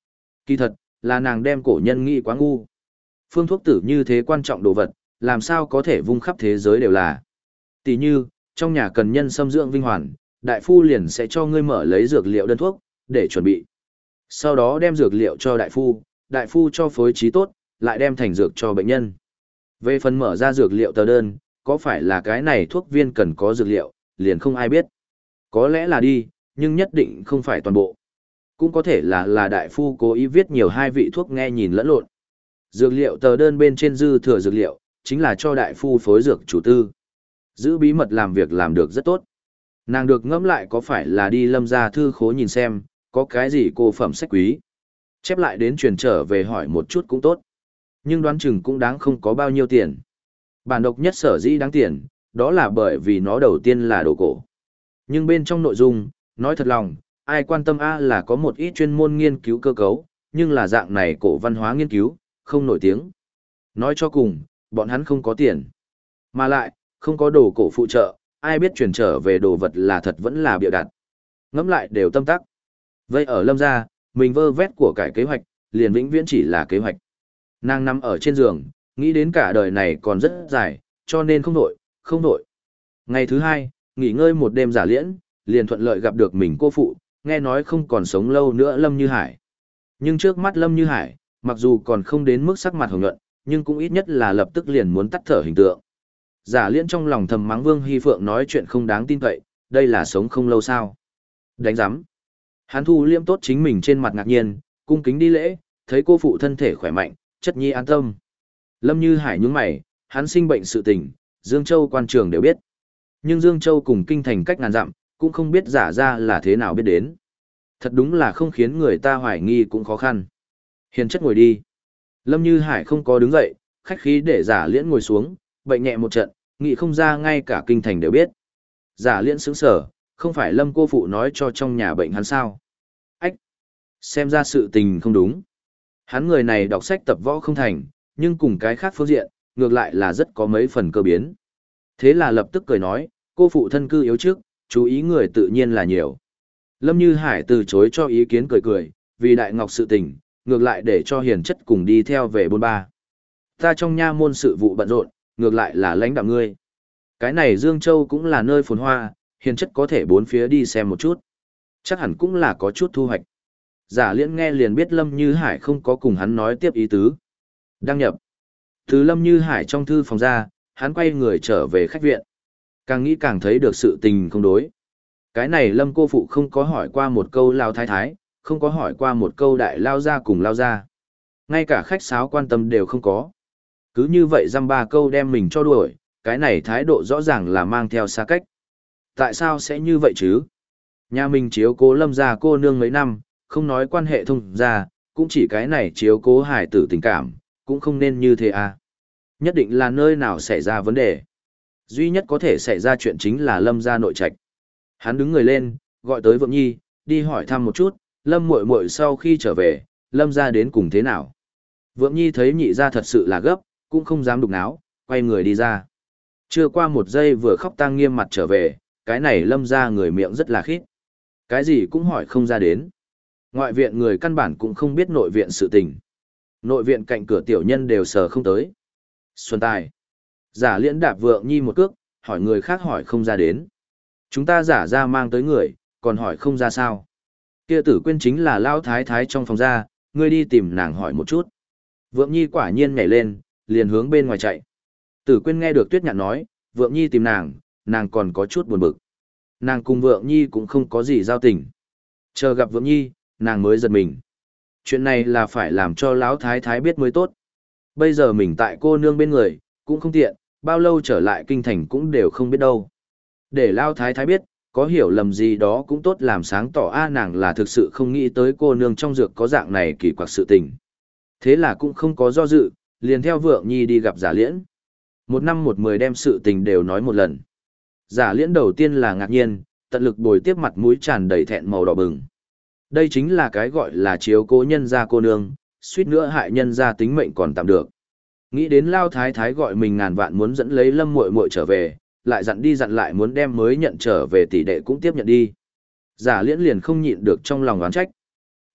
Kỳ thật, là nàng đem cổ nhân nghĩ quá ngu. Phương thuốc tử như thế quan trọng đồ vật, làm sao có thể vung khắp thế giới đều là. Tỷ như, trong nhà cần nhân xâm dưỡng vinh hoàn, đại phu liền sẽ cho ngươi mở lấy dược liệu đơn thuốc, để chuẩn bị. Sau đó đem dược liệu cho đại phu, đại phu cho phối trí tốt, lại đem thành dược cho bệnh nhân. Về phần mở ra dược liệu tờ đơn, có phải là cái này thuốc viên cần có dược liệu, liền không ai biết. Có lẽ là đi, nhưng nhất định không phải toàn bộ. Cũng có thể là là đại phu cố ý viết nhiều hai vị thuốc nghe nhìn lẫn lộn. Dược liệu tờ đơn bên trên dư thừa dược liệu, chính là cho đại phu phối dược chủ tư. Giữ bí mật làm việc làm được rất tốt. Nàng được ngẫm lại có phải là đi Lâm gia thư khố nhìn xem, có cái gì cô phẩm sách quý. Chép lại đến truyền trở về hỏi một chút cũng tốt. Nhưng đoán chừng cũng đáng không có bao nhiêu tiền. Bản độc nhất sở dĩ đáng tiền, đó là bởi vì nó đầu tiên là đồ cổ. Nhưng bên trong nội dung, nói thật lòng, ai quan tâm A là có một ít chuyên môn nghiên cứu cơ cấu, nhưng là dạng này cổ văn hóa nghiên cứu, không nổi tiếng. Nói cho cùng, bọn hắn không có tiền. Mà lại, không có đồ cổ phụ trợ, ai biết truyền trở về đồ vật là thật vẫn là bịa đặt. Ngẫm lại đều tâm tắc. Vậy ở Lâm gia, mình vơ vét của cải kế hoạch, liền vĩnh viễn chỉ là kế hoạch. Nàng nằm ở trên giường, nghĩ đến cả đời này còn rất dài, cho nên không nổi, không nổi. Ngày thứ hai, nghỉ ngơi một đêm giả liễn, liền thuận lợi gặp được mình cô phụ, nghe nói không còn sống lâu nữa Lâm Như Hải. Nhưng trước mắt Lâm Như Hải, mặc dù còn không đến mức sắc mặt hồng nhuận, nhưng cũng ít nhất là lập tức liền muốn tắt thở hình tượng. Giả liễn trong lòng thầm mắng Vương Hy Phượng nói chuyện không đáng tin cậy, đây là sống không lâu sao. Đánh giám. Hắn thu liêm tốt chính mình trên mặt ngạc nhiên, cung kính đi lễ, thấy cô phụ thân thể khỏe mạnh, chất nhi an tâm. Lâm Như Hải nhướng mày, hắn sinh bệnh sự tình, Dương Châu quan trường đều biết. Nhưng Dương Châu cùng kinh thành cách ngàn dặm, cũng không biết giả ra là thế nào biết đến. Thật đúng là không khiến người ta hoài nghi cũng khó khăn. Hiền chất ngồi đi. Lâm Như Hải không có đứng dậy, khách khí để giả liễn ngồi xuống, bệnh nhẹ một trận, nghĩ không ra ngay cả kinh thành đều biết. Giả liễn sững sở, không phải Lâm cô phụ nói cho trong nhà bệnh hắn sao. Ách! Xem ra sự tình không đúng. Hắn người này đọc sách tập võ không thành, nhưng cùng cái khác phương diện, ngược lại là rất có mấy phần cơ biến. Thế là lập tức cười nói, cô phụ thân cư yếu trước, chú ý người tự nhiên là nhiều. Lâm Như Hải từ chối cho ý kiến cười cười, vì đại ngọc sự tình, ngược lại để cho hiền chất cùng đi theo về bôn ba. Ta trong nha môn sự vụ bận rộn, ngược lại là lãnh đạo ngươi. Cái này Dương Châu cũng là nơi phồn hoa, hiền chất có thể bốn phía đi xem một chút. Chắc hẳn cũng là có chút thu hoạch. Giả liễn nghe liền biết Lâm Như Hải không có cùng hắn nói tiếp ý tứ. Đăng nhập. Từ Lâm Như Hải trong thư phòng ra, hắn quay người trở về khách viện. Càng nghĩ càng thấy được sự tình không đối. Cái này Lâm cô phụ không có hỏi qua một câu lao thái thái, không có hỏi qua một câu đại lao ra cùng lao ra. Ngay cả khách sáo quan tâm đều không có. Cứ như vậy dăm ba câu đem mình cho đuổi, cái này thái độ rõ ràng là mang theo xa cách. Tại sao sẽ như vậy chứ? Nhà mình chiếu cố Lâm gia cô nương mấy năm, không nói quan hệ thông gia, cũng chỉ cái này chiếu cố hài tử tình cảm, cũng không nên như thế à. Nhất định là nơi nào xảy ra vấn đề. Duy nhất có thể xảy ra chuyện chính là Lâm gia nội trạch. Hắn đứng người lên, gọi tới Vượng Nhi, đi hỏi thăm một chút, Lâm muội muội sau khi trở về, Lâm gia đến cùng thế nào. Vượng Nhi thấy nhị gia thật sự là gấp, cũng không dám đục náo, quay người đi ra. Chưa qua một giây vừa khóc tang nghiêm mặt trở về, cái này Lâm gia người miệng rất là khít. Cái gì cũng hỏi không ra đến. Ngoại viện người căn bản cũng không biết nội viện sự tình. Nội viện cạnh cửa tiểu nhân đều sờ không tới. Xuân Tài. Giả liễn đạp Vượng Nhi một cước, hỏi người khác hỏi không ra đến. Chúng ta giả ra mang tới người, còn hỏi không ra sao. Kia tử quên chính là lao thái thái trong phòng ra, ngươi đi tìm nàng hỏi một chút. Vượng Nhi quả nhiên nhảy lên, liền hướng bên ngoài chạy. Tử quên nghe được Tuyết Nhạn nói, Vượng Nhi tìm nàng, nàng còn có chút buồn bực. Nàng cùng Vượng Nhi cũng không có gì giao tình. Chờ gặp Vượng Nhi, nàng mới giật mình. Chuyện này là phải làm cho lão thái thái biết mới tốt. Bây giờ mình tại cô nương bên người, cũng không tiện, bao lâu trở lại kinh thành cũng đều không biết đâu. Để lão thái thái biết, có hiểu lầm gì đó cũng tốt làm sáng tỏ a nàng là thực sự không nghĩ tới cô nương trong dược có dạng này kỳ quặc sự tình. Thế là cũng không có do dự, liền theo Vượng Nhi đi gặp Giả Liễn. Một năm một mười đem sự tình đều nói một lần. Giả Liễn đầu tiên là ngạc nhiên, tận lực bồi tiếp mặt mũi tràn đầy thẹn màu đỏ bừng. Đây chính là cái gọi là chiếu cố nhân gia cô nương, suýt nữa hại nhân gia tính mệnh còn tạm được. Nghĩ đến lao thái thái gọi mình ngàn vạn muốn dẫn lấy Lâm muội muội trở về, lại dặn đi dặn lại muốn đem mới nhận trở về tỷ đệ cũng tiếp nhận đi. Giả Liễn liền không nhịn được trong lòng oán trách.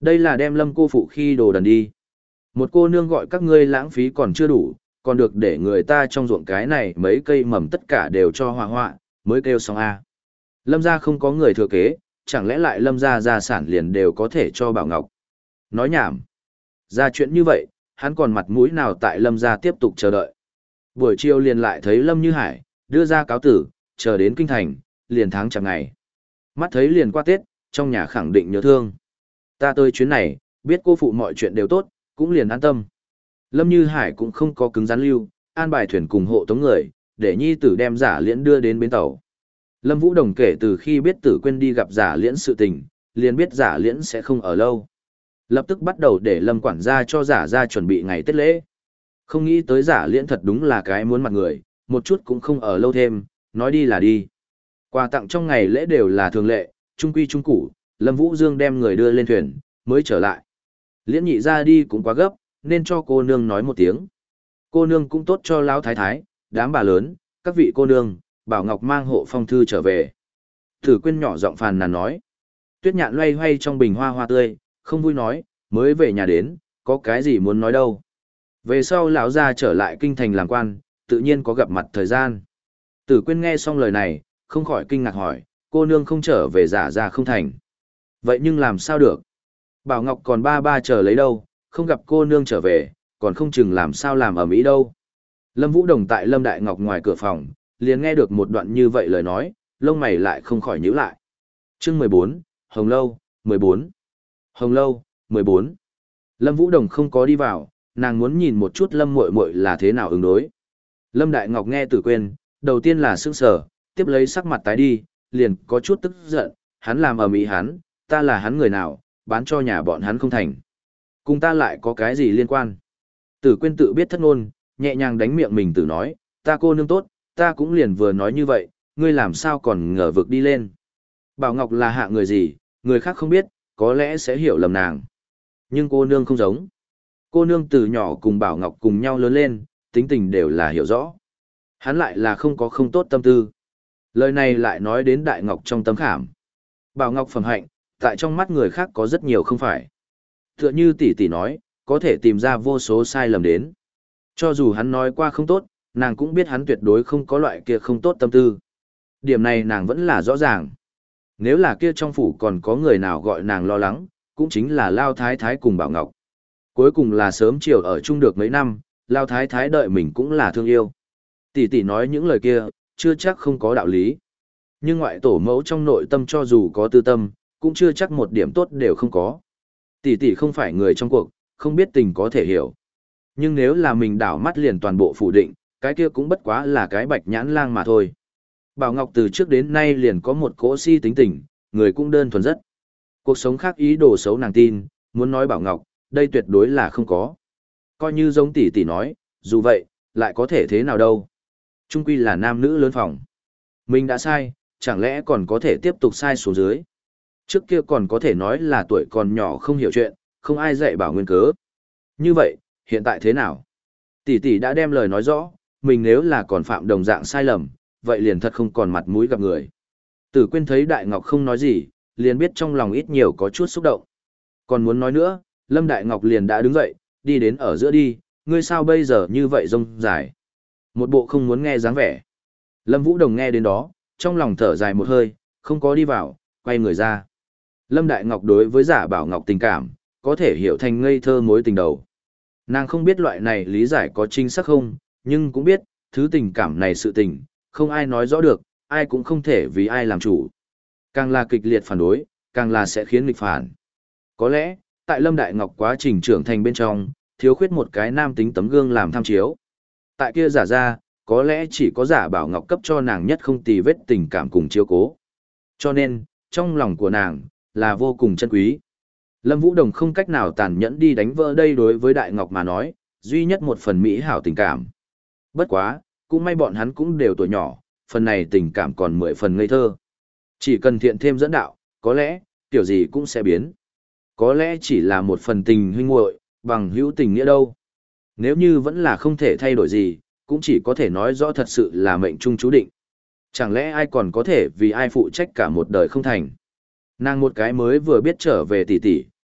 Đây là đem Lâm cô phụ khi đồ đần đi. Một cô nương gọi các ngươi lãng phí còn chưa đủ, còn được để người ta trong ruộng cái này mấy cây mầm tất cả đều cho hoa họa, mới kêu xong a. Lâm gia không có người thừa kế, chẳng lẽ lại Lâm gia gia sản liền đều có thể cho Bảo Ngọc. Nói nhảm. Ra chuyện như vậy, hắn còn mặt mũi nào tại Lâm gia tiếp tục chờ đợi. Buổi chiều liền lại thấy Lâm Như Hải, đưa ra cáo tử, chờ đến kinh thành, liền tháng chẳng ngày. Mắt thấy liền qua Tết, trong nhà khẳng định nhớ thương. Ta tới chuyến này, biết cô phụ mọi chuyện đều tốt, cũng liền an tâm. Lâm Như Hải cũng không có cứng rắn lưu, an bài thuyền cùng hộ tống người, để nhi tử đem giả liễn đưa đến bến tàu. Lâm Vũ Đồng kể từ khi biết Tử Quyên đi gặp giả liễn sự tình, liền biết giả liễn sẽ không ở lâu. Lập tức bắt đầu để Lâm quản gia cho giả ra chuẩn bị ngày Tết lễ. Không nghĩ tới giả liễn thật đúng là cái muốn mặt người, một chút cũng không ở lâu thêm, nói đi là đi. Quà tặng trong ngày lễ đều là thường lệ, trung quy trung củ, Lâm Vũ Dương đem người đưa lên thuyền, mới trở lại. Liễn nhị ra đi cũng quá gấp, nên cho cô nương nói một tiếng. Cô nương cũng tốt cho lão thái thái, đám bà lớn, các vị cô nương, Bảo Ngọc mang hộ phong thư trở về. Tử Quyên nhỏ giọng phàn nàn nói. Tuyết Nhạn loay hoay trong bình hoa hoa tươi, không vui nói, mới về nhà đến, có cái gì muốn nói đâu. Về sau lão gia trở lại kinh thành làm quan, tự nhiên có gặp mặt thời gian. Tử Quyên nghe xong lời này, không khỏi kinh ngạc hỏi, cô nương không trở về giả ra không thành. Vậy nhưng làm sao được? Bảo Ngọc còn ba ba chờ lấy đâu, không gặp cô nương trở về, còn không chừng làm sao làm ở Mỹ đâu. Lâm Vũ Đồng tại Lâm Đại Ngọc ngoài cửa phòng, liền nghe được một đoạn như vậy lời nói, lông mày lại không khỏi nhíu lại. Chương mười bốn, Hồng Lâu, mười bốn. Hồng Lâu, mười bốn. Lâm Vũ Đồng không có đi vào, nàng muốn nhìn một chút Lâm muội muội là thế nào ứng đối. Lâm Đại Ngọc nghe Tử Quyên, đầu tiên là sững sờ, tiếp lấy sắc mặt tái đi, liền có chút tức giận, hắn làm ở Mỹ hắn, ta là hắn người nào, bán cho nhà bọn hắn không thành. Cùng ta lại có cái gì liên quan? Tử Quyên tự biết thất ngôn, nhẹ nhàng đánh miệng mình tự nói, ta cô nương tốt, ta cũng liền vừa nói như vậy, ngươi làm sao còn ngờ vực đi lên. Bảo Ngọc là hạ người gì, người khác không biết, có lẽ sẽ hiểu lầm nàng. Nhưng cô nương không giống. Cô nương từ nhỏ cùng Bảo Ngọc cùng nhau lớn lên, tính tình đều là hiểu rõ. Hắn lại là không có không tốt tâm tư. Lời này lại nói đến Đại Ngọc trong tấm khảm. Bảo Ngọc phẩm hạnh, tại trong mắt người khác có rất nhiều không phải. Tựa như tỷ tỷ nói, có thể tìm ra vô số sai lầm đến. Cho dù hắn nói qua không tốt, nàng cũng biết hắn tuyệt đối không có loại kia không tốt tâm tư. Điểm này nàng vẫn là rõ ràng. Nếu là kia trong phủ còn có người nào gọi nàng lo lắng, cũng chính là Lao Thái Thái cùng Bảo Ngọc. Cuối cùng là sớm chiều ở chung được mấy năm, Lao Thái Thái đợi mình cũng là thương yêu. Tỷ tỷ nói những lời kia, chưa chắc không có đạo lý. Nhưng ngoại tổ mẫu trong nội tâm cho dù có tư tâm, cũng chưa chắc một điểm tốt đều không có. Tỷ tỷ không phải người trong cuộc, không biết tình có thể hiểu. Nhưng nếu là mình đảo mắt liền toàn bộ phủ định, cái kia cũng bất quá là cái bạch nhãn lang mà thôi. Bảo Ngọc từ trước đến nay liền có một cỗ si tính tình, người cũng đơn thuần rất. Cuộc sống khác ý đồ xấu nàng tin, muốn nói Bảo Ngọc, đây tuyệt đối là không có. Coi như giống tỷ tỷ nói, dù vậy, lại có thể thế nào đâu. Trung quy là nam nữ lớn phòng. Mình đã sai, chẳng lẽ còn có thể tiếp tục sai xuống dưới. Trước kia còn có thể nói là tuổi còn nhỏ không hiểu chuyện, không ai dạy bảo nguyên cớ. Như vậy, hiện tại thế nào? Tỷ tỷ đã đem lời nói rõ, mình nếu là còn phạm đồng dạng sai lầm, vậy liền thật không còn mặt mũi gặp người. Tử Quyên thấy Đại Ngọc không nói gì, liền biết trong lòng ít nhiều có chút xúc động. Còn muốn nói nữa, Lâm Đại Ngọc liền đã đứng dậy, đi đến ở giữa đi, ngươi sao bây giờ như vậy rông dài. Một bộ không muốn nghe dáng vẻ. Lâm Vũ Đồng nghe đến đó, trong lòng thở dài một hơi, không có đi vào, quay người ra. Lâm Đại Ngọc đối với Giả Bảo Ngọc tình cảm, có thể hiểu thành ngây thơ mối tình đầu. Nàng không biết loại này lý giải có chính xác không, nhưng cũng biết, thứ tình cảm này sự tình, không ai nói rõ được, ai cũng không thể vì ai làm chủ. Càng là kịch liệt phản đối, càng là sẽ khiến nghịch phản. Có lẽ, tại Lâm Đại Ngọc quá trình trưởng thành bên trong, thiếu khuyết một cái nam tính tấm gương làm tham chiếu. Tại kia giả ra, có lẽ chỉ có Giả Bảo Ngọc cấp cho nàng nhất không tì vết tình cảm cùng chiếu cố. Cho nên, trong lòng của nàng, là vô cùng chân quý. Lâm Vũ Đồng không cách nào tàn nhẫn đi đánh vỡ đây đối với Đại Ngọc mà nói, duy nhất một phần mỹ hảo tình cảm. Bất quá, cũng may bọn hắn cũng đều tuổi nhỏ, phần này tình cảm còn mười phần ngây thơ. Chỉ cần thiện thêm dẫn đạo, có lẽ, kiểu gì cũng sẽ biến. Có lẽ chỉ là một phần tình huynh muội, bằng hữu tình nghĩa đâu. Nếu như vẫn là không thể thay đổi gì, cũng chỉ có thể nói rõ thật sự là mệnh trung chú định. Chẳng lẽ ai còn có thể vì ai phụ trách cả một đời không thành. Nàng một cái mới vừa biết trở về tỷ tỷ,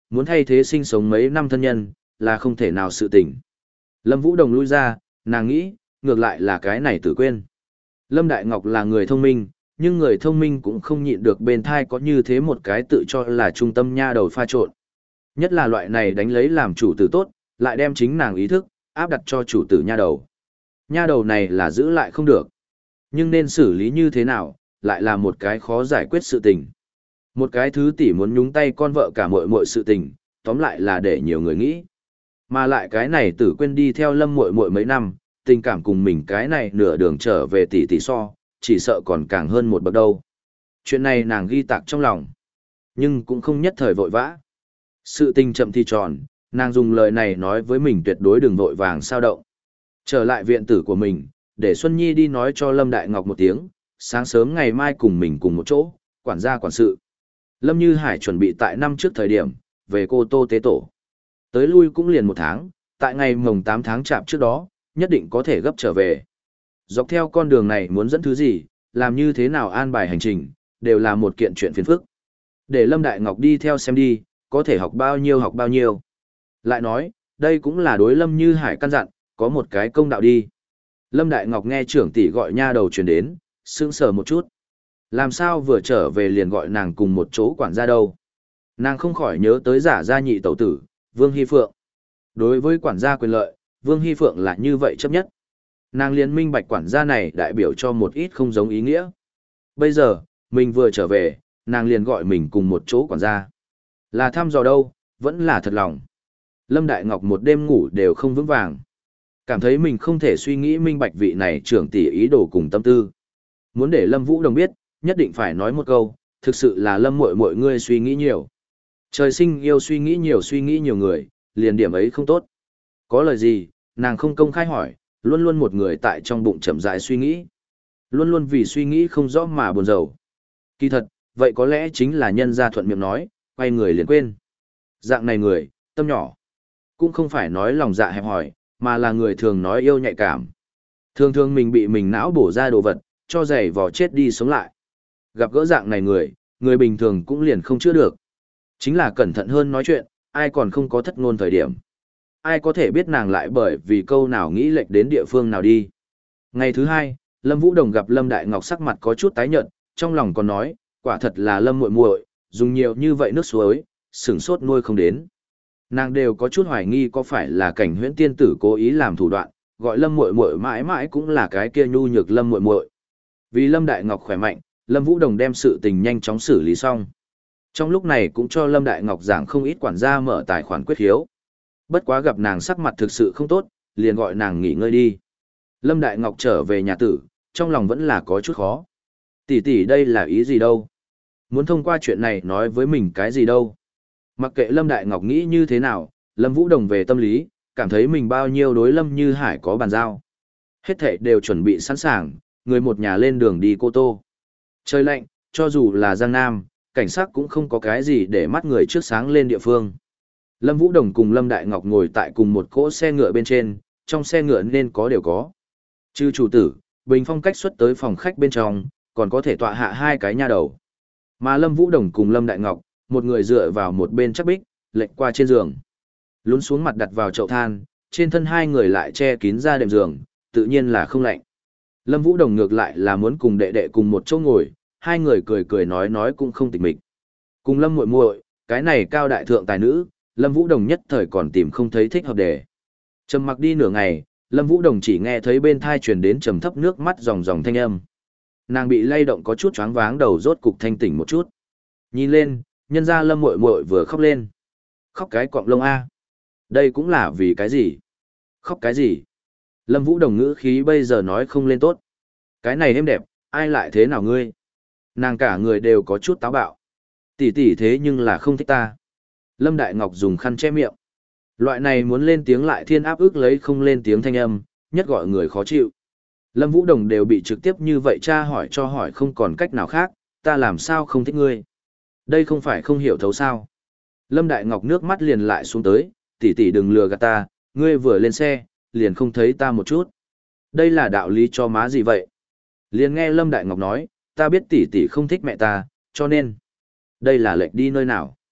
muốn thay thế sinh sống mấy năm thân nhân, là không thể nào sự tình. Lâm Vũ Đồng lui ra, nàng nghĩ, ngược lại là cái này tử quên. Lâm Đại Ngọc là người thông minh, nhưng người thông minh cũng không nhịn được bên thai có như thế một cái tự cho là trung tâm nha đầu pha trộn. Nhất là loại này đánh lấy làm chủ tử tốt, lại đem chính nàng ý thức, áp đặt cho chủ tử nha đầu. Nha đầu này là giữ lại không được. Nhưng nên xử lý như thế nào, lại là một cái khó giải quyết sự tình. Một cái thứ tỷ muốn nhúng tay con vợ cả muội muội sự tình, tóm lại là để nhiều người nghĩ. Mà lại cái này tử quên đi theo lâm muội muội mấy năm, tình cảm cùng mình cái này nửa đường trở về tỷ tỷ so, chỉ sợ còn càng hơn một bậc đâu. Chuyện này nàng ghi tạc trong lòng, nhưng cũng không nhất thời vội vã. Sự tình chậm thì tròn, nàng dùng lời này nói với mình tuyệt đối đừng vội vàng sao động. Trở lại viện tử của mình, để Xuân Nhi đi nói cho Lâm Đại Ngọc một tiếng, sáng sớm ngày mai cùng mình cùng một chỗ, quản gia quản sự. Lâm Như Hải chuẩn bị tại năm trước thời điểm, về Cô Tô tế tổ. Tới lui cũng liền một tháng, tại ngày mồng tám tháng chạp trước đó, nhất định có thể gấp trở về. Dọc theo con đường này muốn dẫn thứ gì, làm như thế nào an bài hành trình, đều là một kiện chuyện phiền phức. Để Lâm Đại Ngọc đi theo xem đi, có thể học bao nhiêu học bao nhiêu. Lại nói, đây cũng là đối Lâm Như Hải căn dặn, có một cái công đạo đi. Lâm Đại Ngọc nghe trưởng tỷ gọi nha đầu truyền đến, sững sờ một chút. Làm sao vừa trở về liền gọi nàng cùng một chỗ quản gia đâu. Nàng không khỏi nhớ tới giả gia nhị tẩu tử, Vương Hy Phượng. Đối với quản gia quyền lợi, Vương Hy Phượng là như vậy chấp nhất. Nàng liền minh bạch quản gia này đại biểu cho một ít không giống ý nghĩa. Bây giờ, mình vừa trở về, nàng liền gọi mình cùng một chỗ quản gia. Là thăm dò đâu, vẫn là thật lòng. Lâm Đại Ngọc một đêm ngủ đều không vững vàng. Cảm thấy mình không thể suy nghĩ minh bạch vị này trưởng tỷ ý đồ cùng tâm tư. Muốn để Lâm Vũ Đồng biết, nhất định phải nói một câu, thực sự là Lâm muội muội ngươi suy nghĩ nhiều. Trời sinh yêu suy nghĩ nhiều suy nghĩ nhiều người, liền điểm ấy không tốt. Có lời gì, nàng không công khai hỏi, luôn luôn một người tại trong bụng chậm rãi suy nghĩ. Luôn luôn vì suy nghĩ không rõ mà buồn rầu. Kỳ thật, vậy có lẽ chính là nhân gia thuận miệng nói, quay người liền quên. Dạng này người, tâm nhỏ. Cũng không phải nói lòng dạ hẹp hòi, mà là người thường nói yêu nhạy cảm. Thường thường mình bị mình não bổ ra đồ vật, cho giày vò chết đi sống lại. Gặp gỡ dạng này người, người bình thường cũng liền không chữa được. Chính là cẩn thận hơn nói chuyện, ai còn không có thất ngôn thời điểm. Ai có thể biết nàng lại bởi vì câu nào nghĩ lệch đến địa phương nào đi. Ngày thứ hai, Lâm Vũ Đồng gặp Lâm Đại Ngọc sắc mặt có chút tái nhợt, trong lòng còn nói, quả thật là Lâm muội muội, dùng nhiều như vậy nước suối, sửng sốt nuôi không đến. Nàng đều có chút hoài nghi có phải là Cảnh Huyễn tiên tử cố ý làm thủ đoạn, gọi Lâm muội muội mãi mãi cũng là cái kia nhu nhược Lâm muội muội. Vì Lâm Đại Ngọc khỏe mạnh, Lâm Vũ Đồng đem sự tình nhanh chóng xử lý xong. Trong lúc này cũng cho Lâm Đại Ngọc giảng không ít quản gia mở tài khoản quyết hiếu. Bất quá gặp nàng sắc mặt thực sự không tốt, liền gọi nàng nghỉ ngơi đi. Lâm Đại Ngọc trở về nhà tử, trong lòng vẫn là có chút khó. Tỷ tỷ đây là ý gì đâu? Muốn thông qua chuyện này nói với mình cái gì đâu? Mặc kệ Lâm Đại Ngọc nghĩ như thế nào, Lâm Vũ Đồng về tâm lý, cảm thấy mình bao nhiêu đối Lâm Như Hải có bàn giao. Hết thảy đều chuẩn bị sẵn sàng, người một nhà lên đường đi Cô Tô. Trời lạnh, cho dù là Giang Nam, cảnh sát cũng không có cái gì để mắt người trước sáng lên địa phương. Lâm Vũ Đồng cùng Lâm Đại Ngọc ngồi tại cùng một cỗ xe ngựa bên trên, trong xe ngựa nên có đều có. Trừ chủ tử, bình phong cách xuất tới phòng khách bên trong, còn có thể tọa hạ hai cái nha đầu. Mà Lâm Vũ Đồng cùng Lâm Đại Ngọc, một người dựa vào một bên chắc bích, lệch qua trên giường. Lún xuống mặt đặt vào chậu than, trên thân hai người lại che kín ra đệm giường, tự nhiên là không lạnh. Lâm Vũ Đồng ngược lại là muốn cùng đệ đệ cùng một chỗ ngồi, hai người cười cười nói nói cũng không tịch mịch. Cùng Lâm muội muội, cái này cao đại thượng tài nữ, Lâm Vũ Đồng nhất thời còn tìm không thấy thích hợp đề. Trầm mặc đi nửa ngày, Lâm Vũ Đồng chỉ nghe thấy bên thai truyền đến trầm thấp nước mắt ròng ròng thanh âm. Nàng bị lay động có chút choáng váng đầu rốt cục thanh tỉnh một chút. Nhìn lên, nhân ra Lâm muội muội vừa khóc lên. Khóc cái cọng lông a. Đây cũng là vì cái gì? Khóc cái gì? Lâm Vũ Đồng ngữ khí bây giờ nói không lên tốt. Cái này êm đẹp, ai lại thế nào ngươi? Nàng cả người đều có chút táo bạo. Tỷ tỷ thế nhưng là không thích ta. Lâm Đại Ngọc dùng khăn che miệng. Loại này muốn lên tiếng lại thiên áp ức lấy không lên tiếng thanh âm, nhất gọi người khó chịu. Lâm Vũ Đồng đều bị trực tiếp như vậy tra hỏi cho hỏi không còn cách nào khác, ta làm sao không thích ngươi? Đây không phải không hiểu thấu sao? Lâm Đại Ngọc nước mắt liền lại xuống tới, tỷ tỷ đừng lừa gạt ta, ngươi vừa lên xe, liền không thấy ta một chút. Đây là đạo lý cho má gì vậy? Liền nghe Lâm Đại Ngọc nói, ta biết tỷ tỷ không thích mẹ ta, cho nên, đây là lệch đi nơi nào?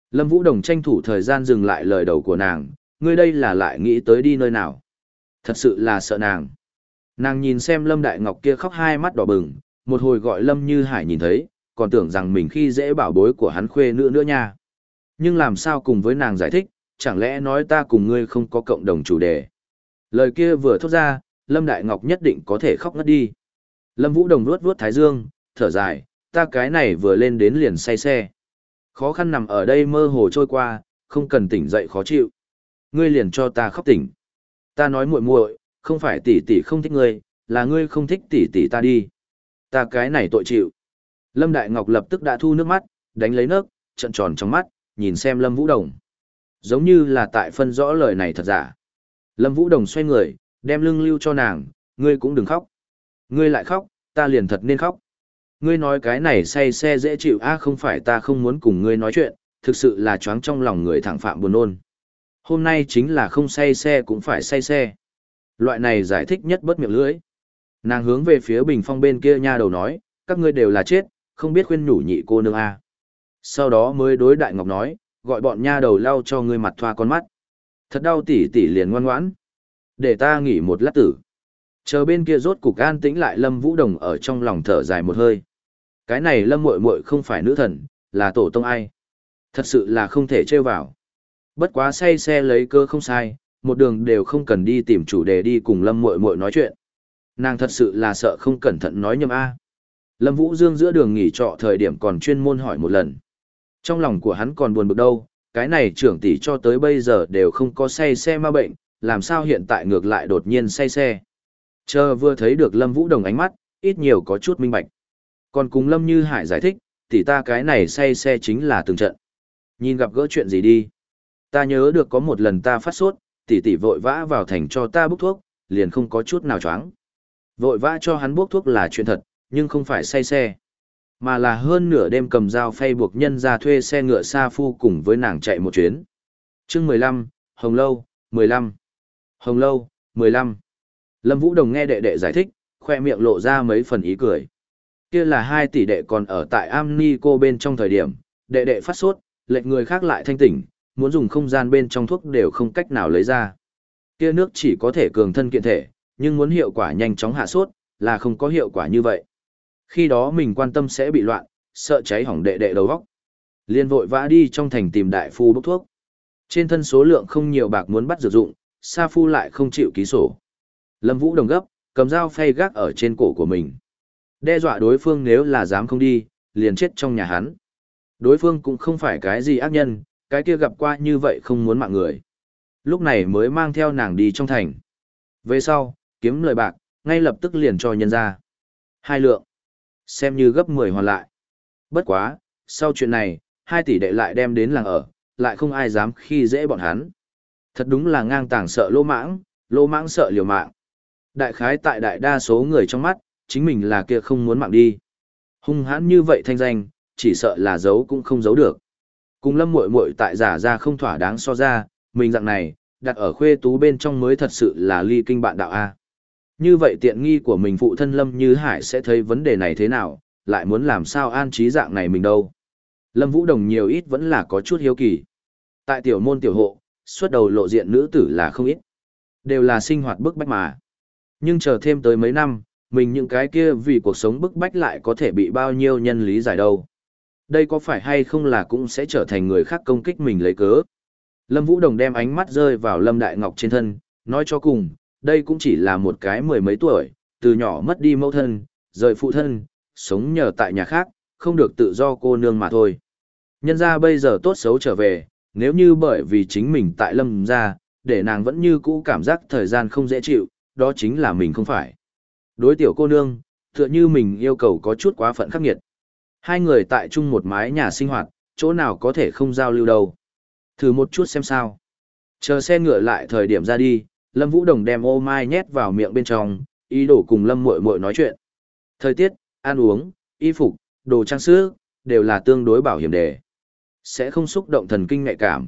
Lâm Vũ Đồng tranh thủ thời gian dừng lại lời đầu của nàng, ngươi đây là lại nghĩ tới đi nơi nào. Thật sự là sợ nàng. Nàng nhìn xem Lâm Đại Ngọc kia khóc hai mắt đỏ bừng, một hồi gọi Lâm Như Hải nhìn thấy, còn tưởng rằng mình khi dễ bảo bối của hắn khuê nữ nữa nha. Nhưng làm sao cùng với nàng giải thích, chẳng lẽ nói ta cùng ngươi không có cộng đồng chủ đề. Lời kia vừa thốt ra, Lâm Đại Ngọc nhất định có thể khóc ngất đi. Lâm Vũ Đồng vuốt vuốt thái dương, thở dài, ta cái này vừa lên đến liền say xe. Khó khăn nằm ở đây mơ hồ trôi qua, không cần tỉnh dậy khó chịu. Ngươi liền cho ta khóc tỉnh. Ta nói muội muội, không phải tỷ tỷ không thích ngươi, là ngươi không thích tỷ tỷ ta đi. Ta cái này tội chịu. Lâm Đại Ngọc lập tức đã thu nước mắt, đánh lấy nước, trợn tròn trong mắt, nhìn xem Lâm Vũ Đồng. Giống như là tại phân rõ lời này thật giả. Lâm Vũ Đồng xoay người, đem lưng lưu cho nàng, ngươi cũng đừng khóc. Ngươi lại khóc, ta liền thật nên khóc. Ngươi nói cái này say xe dễ chịu a, không phải ta không muốn cùng ngươi nói chuyện, thực sự là choáng trong lòng người thẳng phạm buồn nôn. Hôm nay chính là không say xe cũng phải say xe. Loại này giải thích nhất bất miệng lưỡi. Nàng hướng về phía bình phong bên kia nha đầu nói, các ngươi đều là chết, không biết khuyên nhủ nhị cô nương a. Sau đó mới đối Đại Ngọc nói, gọi bọn nha đầu lau cho ngươi mặt thoa con mắt. Thật đau tỉ tỉ liền ngoan ngoãn. Để ta nghỉ một lát tử. Chờ bên kia rốt cục an tĩnh lại, Lâm Vũ Đồng ở trong lòng thở dài một hơi. Cái này Lâm muội muội không phải nữ thần, là tổ tông ai. Thật sự là không thể trêu vào. Bất quá say xe lấy cơ không sai, một đường đều không cần đi tìm chủ đề đi cùng Lâm muội muội nói chuyện. Nàng thật sự là sợ không cẩn thận nói nhầm a. Lâm Vũ Dương giữa đường nghỉ trọ thời điểm còn chuyên môn hỏi một lần. Trong lòng của hắn còn buồn bực đâu, cái này trưởng tỷ cho tới bây giờ đều không có say xe ma bệnh, làm sao hiện tại ngược lại đột nhiên say xe. Chờ vừa thấy được Lâm Vũ Đồng ánh mắt, ít nhiều có chút minh bạch. Còn cùng Lâm Như Hải giải thích, tỷ ta cái này say xe chính là từng trận. Nhìn gặp gỡ chuyện gì đi. Ta nhớ được có một lần ta phát sốt, tỷ tỷ vội vã vào thành cho ta bốc thuốc, liền không có chút nào choáng. Vội vã cho hắn bốc thuốc là chuyện thật, nhưng không phải say xe. Mà là hơn nửa đêm cầm dao phay buộc nhân ra thuê xe ngựa Sa Phu cùng với nàng chạy một chuyến. Chương mười lăm, Hồng Lâu, mười lăm. Hồng Lâu, mười lăm. Lâm Vũ Đồng nghe đệ đệ giải thích, khoe miệng lộ ra mấy phần ý cười. Kia là hai tỷ đệ còn ở tại Am Ni cô bên trong thời điểm, đệ đệ phát sốt, lệnh người khác lại thanh tỉnh, muốn dùng không gian bên trong thuốc đều không cách nào lấy ra. Kia nước chỉ có thể cường thân kiện thể, nhưng muốn hiệu quả nhanh chóng hạ sốt, là không có hiệu quả như vậy. Khi đó mình quan tâm sẽ bị loạn, sợ cháy hỏng đệ đệ đầu óc. Liên vội vã đi trong thành tìm đại phu bốc thuốc. Trên thân số lượng không nhiều bạc muốn bắt dược dụng, Sa Phu lại không chịu ký sổ. Lâm Vũ Đồng gấp, cầm dao phay gác ở trên cổ của mình. Đe dọa đối phương nếu là dám không đi, liền chết trong nhà hắn. Đối phương cũng không phải cái gì ác nhân, cái kia gặp qua như vậy không muốn mạng người. Lúc này mới mang theo nàng đi trong thành. Về sau, kiếm lời bạc, ngay lập tức liền cho nhân ra. Hai lượng. Xem như gấp mười hoàn lại. Bất quá, sau chuyện này, hai tỷ đệ lại đem đến làng ở, lại không ai dám khi dễ bọn hắn. Thật đúng là ngang tàng sợ lỗ mãng, lỗ mãng sợ liều mạng. Đại khái tại đại đa số người trong mắt, chính mình là kia không muốn mạng đi. Hung hãn như vậy thanh danh, chỉ sợ là giấu cũng không giấu được. Cùng Lâm muội muội tại giả ra không thỏa đáng so ra, mình dạng này, đặt ở khuê tú bên trong mới thật sự là ly kinh bạn đạo A. Như vậy tiện nghi của mình phụ thân Lâm Như Hải sẽ thấy vấn đề này thế nào, lại muốn làm sao an trí dạng này mình đâu. Lâm Vũ Đồng nhiều ít vẫn là có chút hiếu kỳ. Tại tiểu môn tiểu hộ, xuất đầu lộ diện nữ tử là không ít. Đều là sinh hoạt bức bách mà. Nhưng chờ thêm tới mấy năm, mình những cái kia vì cuộc sống bức bách lại có thể bị bao nhiêu nhân lý giải đâu. Đây có phải hay không là cũng sẽ trở thành người khác công kích mình lấy cớ. Lâm Vũ Đồng đem ánh mắt rơi vào Lâm Đại Ngọc trên thân, nói cho cùng, đây cũng chỉ là một cái mười mấy tuổi, từ nhỏ mất đi mẫu thân, rời phụ thân, sống nhờ tại nhà khác, không được tự do cô nương mà thôi. Nhân ra bây giờ tốt xấu trở về, nếu như bởi vì chính mình tại Lâm gia, để nàng vẫn như cũ cảm giác thời gian không dễ chịu, đó chính là mình không phải. Đối tiểu cô nương, tựa như mình yêu cầu có chút quá phận khắc nghiệt. Hai người tại chung một mái nhà sinh hoạt, chỗ nào có thể không giao lưu đâu. Thử một chút xem sao. Chờ xe ngựa lại thời điểm ra đi, Lâm Vũ Đồng đem ô mai nhét vào miệng bên trong, ý đồ cùng Lâm muội muội nói chuyện. Thời tiết, ăn uống, y phục, đồ trang sức, đều là tương đối bảo hiểm đề. Sẽ không xúc động thần kinh nhạy cảm.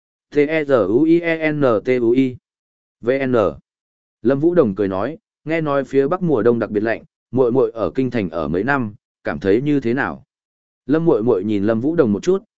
T-E-Z-U-I-E-N-T-U-I V N Lâm Vũ Đồng cười nói, nghe nói phía Bắc mùa đông đặc biệt lạnh, muội muội ở kinh thành ở mấy năm, cảm thấy như thế nào? Lâm muội muội nhìn Lâm Vũ Đồng một chút,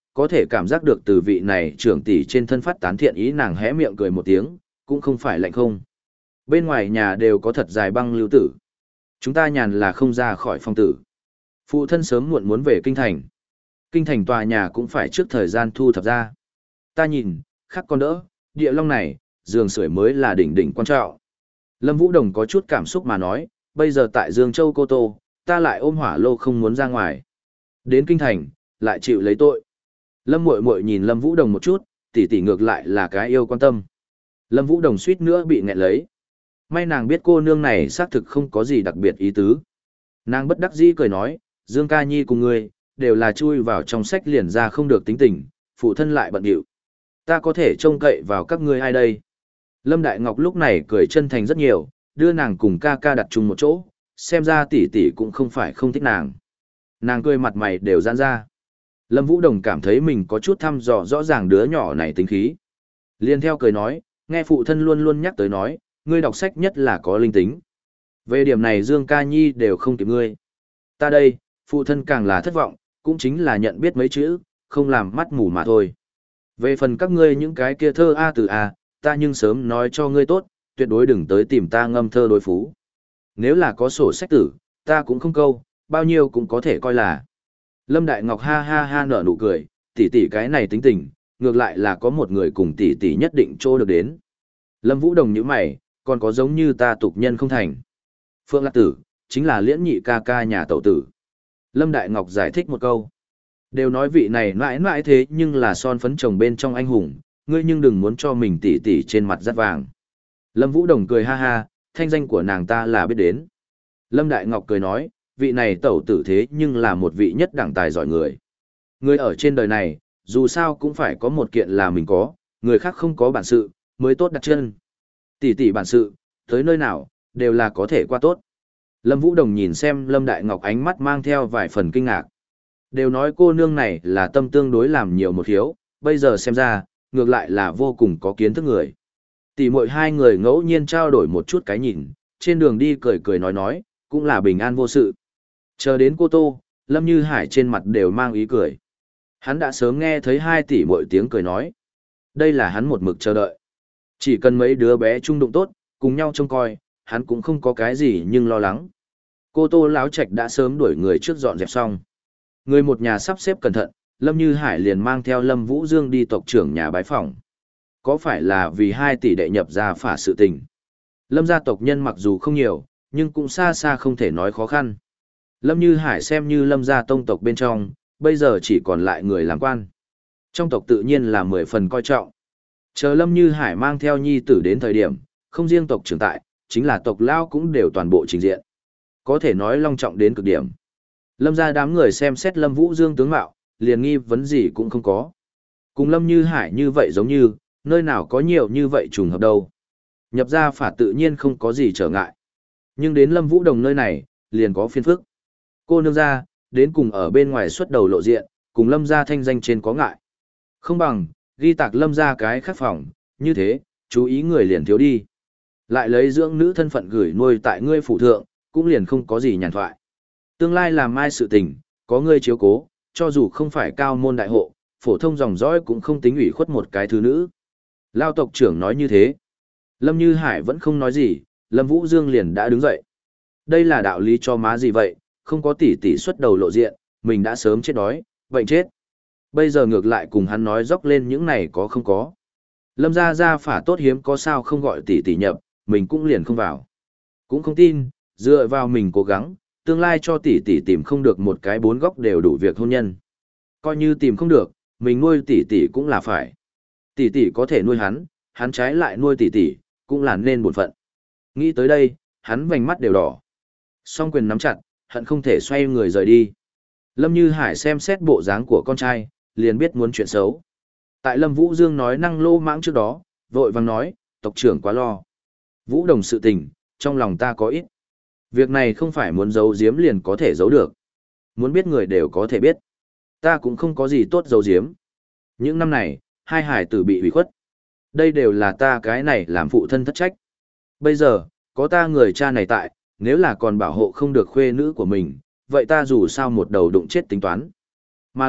có thể cảm giác được từ vị này trưởng tỷ trên thân phát tán thiện ý, nàng hé miệng cười một tiếng, cũng không phải lạnh không. Bên ngoài nhà đều có thật dài băng lưu tử. Chúng ta nhàn là không ra khỏi phòng tử. Phụ thân sớm muộn muốn về kinh thành. Kinh thành tòa nhà cũng phải trước thời gian thu thập ra. Ta nhìn, khắc con đỡ, địa long này, giường sưởi mới là đỉnh đỉnh quan trọng. Lâm Vũ Đồng có chút cảm xúc mà nói, bây giờ tại Dương Châu Cô Tô, ta lại ôm hỏa lô không muốn ra ngoài. Đến kinh thành, lại chịu lấy tội. Lâm Muội Muội nhìn Lâm Vũ Đồng một chút, tỷ tỷ ngược lại là cái yêu quan tâm. Lâm Vũ Đồng suýt nữa bị nghẹn lấy. May nàng biết cô nương này xác thực không có gì đặc biệt ý tứ. Nàng bất đắc dĩ cười nói, Dương ca nhi cùng ngươi, đều là chui vào trong sách liền ra không được tính tình, phụ thân lại bận điệu. Ta có thể trông cậy vào các ngươi ai đây? Lâm Đại Ngọc lúc này cười chân thành rất nhiều, đưa nàng cùng ca ca đặt chung một chỗ, xem ra tỷ tỷ cũng không phải không thích nàng. Nàng cười mặt mày đều giãn ra. Lâm Vũ Đồng cảm thấy mình có chút thăm dò rõ ràng đứa nhỏ này tính khí. Liên theo cười nói, nghe phụ thân luôn luôn nhắc tới nói, ngươi đọc sách nhất là có linh tính. Về điểm này Dương ca nhi đều không kịp ngươi. Ta đây, phụ thân càng là thất vọng, cũng chính là nhận biết mấy chữ, không làm mắt mù mà thôi. Về phần các ngươi những cái kia thơ A từ A, ta nhưng sớm nói cho ngươi tốt, tuyệt đối đừng tới tìm ta ngâm thơ đối phú. Nếu là có sổ sách tử, ta cũng không câu, bao nhiêu cũng có thể coi là. Lâm Đại Ngọc ha ha ha nở nụ cười, tỷ tỷ cái này tính tình, ngược lại là có một người cùng tỷ tỷ nhất định trô được đến. Lâm Vũ Đồng như mày, còn có giống như ta tục nhân không thành. Phượng Lạc Tử, chính là liễn nhị ca ca nhà tẩu tử. Lâm Đại Ngọc giải thích một câu. Đều nói vị này mãi mãi thế nhưng là son phấn chồng bên trong anh hùng, ngươi nhưng đừng muốn cho mình tỉ tỉ trên mặt rắt vàng. Lâm Vũ Đồng cười ha ha, thanh danh của nàng ta là biết đến. Lâm Đại Ngọc cười nói, vị này tẩu tử thế nhưng là một vị nhất đẳng tài giỏi người. Người ở trên đời này, dù sao cũng phải có một kiện là mình có, người khác không có bản sự, mới tốt đặt chân. Tỷ tỷ bản sự, tới nơi nào, đều là có thể qua tốt. Lâm Vũ Đồng nhìn xem Lâm Đại Ngọc ánh mắt mang theo vài phần kinh ngạc. Đều nói cô nương này là tâm tương đối làm nhiều một hiếu, bây giờ xem ra, ngược lại là vô cùng có kiến thức người. Tỷ muội hai người ngẫu nhiên trao đổi một chút cái nhìn, trên đường đi cười cười nói nói, cũng là bình an vô sự. Chờ đến Cô Tô, Lâm Như Hải trên mặt đều mang ý cười. Hắn đã sớm nghe thấy hai tỷ muội tiếng cười nói. Đây là hắn một mực chờ đợi. Chỉ cần mấy đứa bé trung đụng tốt, cùng nhau trông coi, hắn cũng không có cái gì nhưng lo lắng. Cô Tô Láo Trạch đã sớm đuổi người trước dọn dẹp xong. Người một nhà sắp xếp cẩn thận, Lâm Như Hải liền mang theo Lâm Vũ Dương đi tộc trưởng nhà bái phỏng. Có phải là vì hai tỷ đệ nhập ra phả sự tình? Lâm gia tộc nhân mặc dù không nhiều, nhưng cũng xa xa không thể nói khó khăn. Lâm Như Hải xem như Lâm gia tông tộc bên trong, bây giờ chỉ còn lại người làm quan. Trong tộc tự nhiên là mười phần coi trọng. Chờ Lâm Như Hải mang theo nhi tử đến thời điểm, không riêng tộc trưởng tại, chính là tộc lao cũng đều toàn bộ trình diện. Có thể nói long trọng đến cực điểm. Lâm gia đám người xem xét Lâm Vũ Dương tướng mạo, liền nghi vấn gì cũng không có. Cùng Lâm Như Hải như vậy giống như, nơi nào có nhiều như vậy trùng hợp đâu. Nhập gia phả tự nhiên không có gì trở ngại. Nhưng đến Lâm Vũ Đồng nơi này, liền có phiền phức. Cô nương gia, đến cùng ở bên ngoài xuất đầu lộ diện, cùng Lâm gia thanh danh trên có ngại. Không bằng, ghi tạc Lâm gia cái khắc phòng, như thế, chú ý người liền thiếu đi. Lại lấy dưỡng nữ thân phận gửi nuôi tại ngươi phủ thượng, cũng liền không có gì nhàn thoại. Tương lai làm mai sự tình, có ngươi chiếu cố, cho dù không phải cao môn đại hộ, phổ thông dòng dõi cũng không tính ủy khuất một cái thứ nữ. Lao tộc trưởng nói như thế. Lâm Như Hải vẫn không nói gì, Lâm Vũ Dương liền đã đứng dậy. Đây là đạo lý cho má gì vậy, không có tỷ tỷ xuất đầu lộ diện, mình đã sớm chết đói, bệnh chết. Bây giờ ngược lại cùng hắn nói dốc lên những này có không có. Lâm gia gia phả tốt hiếm có sao không gọi tỷ tỷ nhập, mình cũng liền không vào. Cũng không tin, dựa vào mình cố gắng, tương lai cho tỷ tỷ tìm không được một cái bốn góc đều đủ việc hôn nhân. Coi như tìm không được, mình nuôi tỷ tỷ cũng là phải. Tỷ tỷ có thể nuôi hắn, hắn trái lại nuôi tỷ tỷ, cũng là nên bổn phận. Nghĩ tới đây, hắn vành mắt đều đỏ. Song quyền nắm chặt, hận không thể xoay người rời đi. Lâm Như Hải xem xét bộ dáng của con trai, liền biết muốn chuyện xấu. Tại Lâm Vũ Dương nói năng lô mãng trước đó, vội vàng nói, tộc trưởng quá lo. Vũ Đồng sự tình, trong lòng ta có ít. Việc này không phải muốn giấu giếm liền có thể giấu được. Muốn biết người đều có thể biết. Ta cũng không có gì tốt giấu giếm. Những năm này, hai hải tử bị hủy khuất. Đây đều là ta cái này làm phụ thân thất trách. Bây giờ, có ta người cha này tại, nếu là còn bảo hộ không được khuê nữ của mình, vậy ta dù sao một đầu đụng chết tính toán. Mà lại,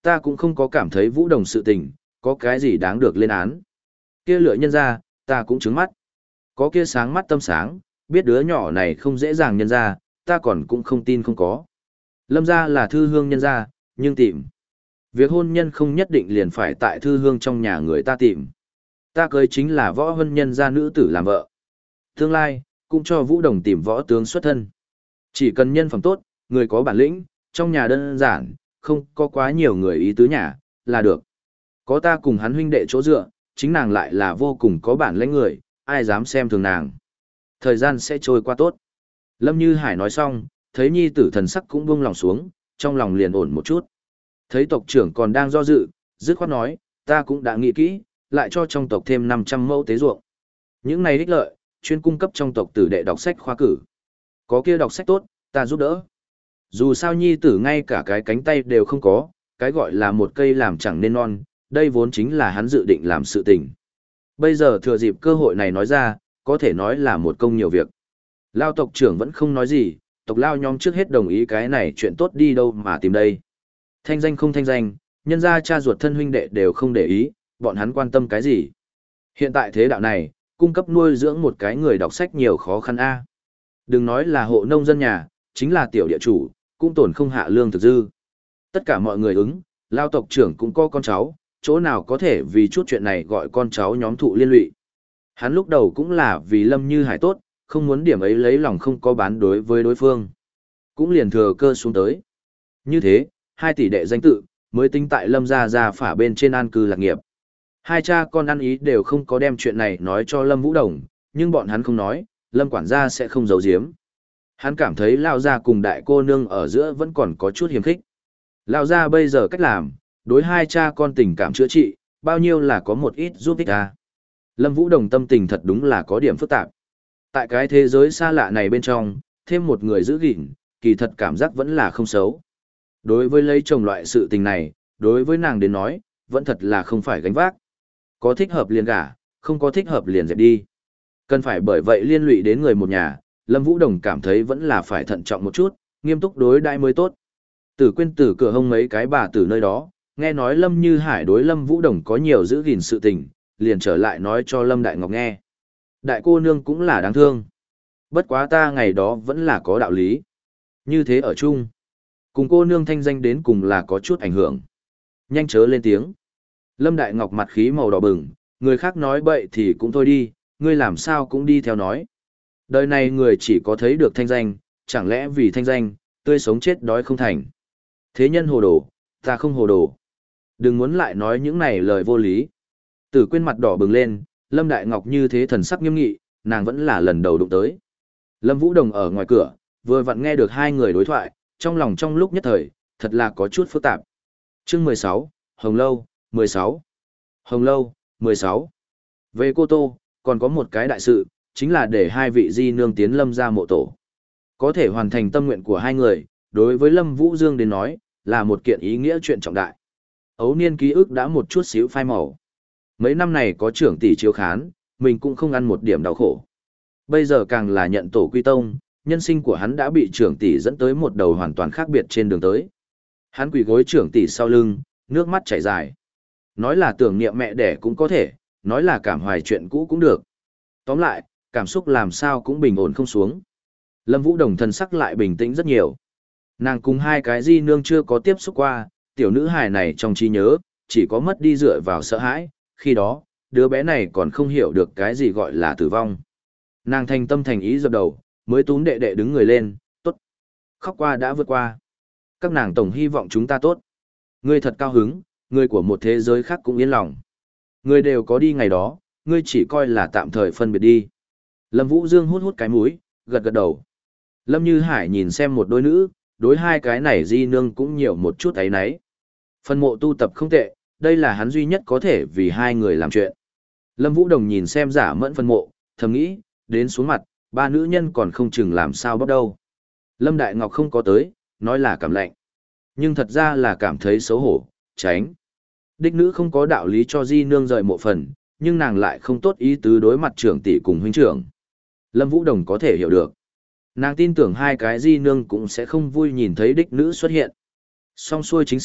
ta cũng không có cảm thấy Vũ Đồng sự tình, có cái gì đáng được lên án. Kia lựa nhân ra, ta cũng trứng mắt. Có kia sáng mắt tâm sáng, biết đứa nhỏ này không dễ dàng nhân ra, ta còn cũng không tin không có. Lâm gia là thư hương nhân gia, nhưng tìm. Việc hôn nhân không nhất định liền phải tại thư hương trong nhà người ta tìm. Ta cưới chính là võ hân nhân gia nữ tử làm vợ. Tương lai, cũng cho Vũ Đồng tìm võ tướng xuất thân. Chỉ cần nhân phẩm tốt, người có bản lĩnh, trong nhà đơn giản, không có quá nhiều người ý tứ nhà, là được. Có ta cùng hắn huynh đệ chỗ dựa, chính nàng lại là vô cùng có bản lĩnh người, ai dám xem thường nàng. Thời gian sẽ trôi qua tốt. Lâm Như Hải nói xong, thấy nhi tử thần sắc cũng buông lòng xuống, trong lòng liền ổn một chút. Thấy tộc trưởng còn đang do dự, dứt khoát nói, ta cũng đã nghĩ kỹ, lại cho trong tộc thêm năm trăm mẫu tế ruộng. Những này ích lợi, chuyên cung cấp trong tộc tử đệ đọc sách khoa cử. Có kia đọc sách tốt, ta giúp đỡ. Dù sao nhi tử ngay cả cái cánh tay đều không có, cái gọi là một cây làm chẳng nên non, đây vốn chính là hắn dự định làm sự tình. Bây giờ thừa dịp cơ hội này nói ra, có thể nói là một công nhiều việc. Lao tộc trưởng vẫn không nói gì, tộc lao nhóm trước hết đồng ý cái này chuyện tốt đi đâu mà tìm đây. Thanh danh không thanh danh, nhân gia cha ruột thân huynh đệ đều không để ý, bọn hắn quan tâm cái gì. Hiện tại thế đạo này, cung cấp nuôi dưỡng một cái người đọc sách nhiều khó khăn a. Đừng nói là hộ nông dân nhà, chính là tiểu địa chủ, cũng tổn không hạ lương thực dư. Tất cả mọi người ứng, Lao tộc trưởng cũng có con cháu, chỗ nào có thể vì chút chuyện này gọi con cháu nhóm thụ liên lụy. Hắn lúc đầu cũng là vì Lâm Như Hải tốt, không muốn điểm ấy lấy lòng không có bán đối với đối phương. Cũng liền thừa cơ xuống tới. Như thế, hai tỷ đệ danh tự, mới tính tại Lâm gia gia phả bên trên an cư lạc nghiệp. Hai cha con ăn ý đều không có đem chuyện này nói cho Lâm Vũ Đồng, nhưng bọn hắn không nói, Lâm quản gia sẽ không giấu giếm. Hắn cảm thấy Lao gia cùng đại cô nương ở giữa vẫn còn có chút hiềm khích. Lao gia bây giờ cách làm, đối hai cha con tình cảm chữa trị, bao nhiêu là có một ít giúp ích ta. Lâm Vũ Đồng tâm tình thật đúng là có điểm phức tạp. Tại cái thế giới xa lạ này bên trong, thêm một người giữ gìn, kỳ thật cảm giác vẫn là không xấu. Đối với lấy chồng loại sự tình này, đối với nàng đến nói, vẫn thật là không phải gánh vác. Có thích hợp liền gả, không có thích hợp liền dẹp đi. Cần phải bởi vậy liên lụy đến người một nhà, Lâm Vũ Đồng cảm thấy vẫn là phải thận trọng một chút, nghiêm túc đối đãi mới tốt. Tử Quyên từ cửa hông mấy cái bà từ nơi đó, nghe nói Lâm Như Hải đối Lâm Vũ Đồng có nhiều giữ gìn sự tình, liền trở lại nói cho Lâm Đại Ngọc nghe. Đại cô nương cũng là đáng thương. Bất quá ta ngày đó vẫn là có đạo lý. Như thế ở chung. Cùng cô nương thanh danh đến cùng là có chút ảnh hưởng. Nhanh chớ lên tiếng. Lâm Đại Ngọc mặt khí màu đỏ bừng, người khác nói bậy thì cũng thôi đi, ngươi làm sao cũng đi theo nói. Đời này người chỉ có thấy được thanh danh, chẳng lẽ vì thanh danh, tươi sống chết đói không thành. Thế nhân hồ đồ, ta không hồ đồ. Đừng muốn lại nói những này lời vô lý. Tử Quyên mặt đỏ bừng lên, Lâm Đại Ngọc như thế thần sắc nghiêm nghị, nàng vẫn là lần đầu đụng tới. Lâm Vũ Đồng ở ngoài cửa, vừa vặn nghe được hai người đối thoại, trong lòng trong lúc nhất thời, thật là có chút phức tạp. Chương mười sáu, Hồng Lâu, mười sáu. Hồng Lâu, mười sáu. Về Cô Tô, còn có một cái đại sự, chính là để hai vị di nương tiến Lâm ra mộ tổ. Có thể hoàn thành tâm nguyện của hai người, đối với Lâm Vũ Dương đến nói, là một kiện ý nghĩa chuyện trọng đại. Ấu niên ký ức đã một chút xíu phai màu. Mấy năm này có trưởng tỷ chiếu khán, mình cũng không ăn một điểm đau khổ. Bây giờ càng là nhận tổ quy tông, nhân sinh của hắn đã bị trưởng tỷ dẫn tới một đầu hoàn toàn khác biệt trên đường tới. Hắn quỳ gối trưởng tỷ sau lưng, nước mắt chảy dài. Nói là tưởng niệm mẹ đẻ cũng có thể, nói là cảm hoài chuyện cũ cũng được. Tóm lại, cảm xúc làm sao cũng bình ổn không xuống. Lâm Vũ Đồng thân sắc lại bình tĩnh rất nhiều. Nàng cùng hai cái di nương chưa có tiếp xúc qua, tiểu nữ hài này trong trí nhớ, chỉ có mất đi dựa vào sợ hãi, khi đó, đứa bé này còn không hiểu được cái gì gọi là tử vong. Nàng thành tâm thành ý dập đầu, mới túm đệ đệ đứng người lên, tốt. Khóc qua đã vượt qua. Các nàng tổng hy vọng chúng ta tốt. Ngươi thật cao hứng, người của một thế giới khác cũng yên lòng. Ngươi đều có đi ngày đó, ngươi chỉ coi là tạm thời phân biệt đi. Lâm Vũ Dương hút hút cái mũi, gật gật đầu. Lâm Như Hải nhìn xem một đôi nữ, đối hai cái này di nương cũng nhiều một chút ấy nấy. Phân mộ tu tập không tệ, đây là hắn duy nhất có thể vì hai người làm chuyện. Lâm Vũ Đồng nhìn xem giả mẫn phân mộ, thầm nghĩ, đến xuống mặt, ba nữ nhân còn không chừng làm sao bắt đâu. Lâm Đại Ngọc không có tới, nói là cảm lạnh. Nhưng thật ra là cảm thấy xấu hổ, tránh. Đích nữ không có đạo lý cho di nương rời mộ phần, nhưng nàng lại không tốt ý tứ đối mặt trưởng tỷ cùng huynh trưởng. Lâm Vũ Đồng có thể hiểu được. Nàng tin tưởng hai cái di nương cũng sẽ không vui nhìn thấy đích nữ xuất hiện. Xong xuôi chính sự,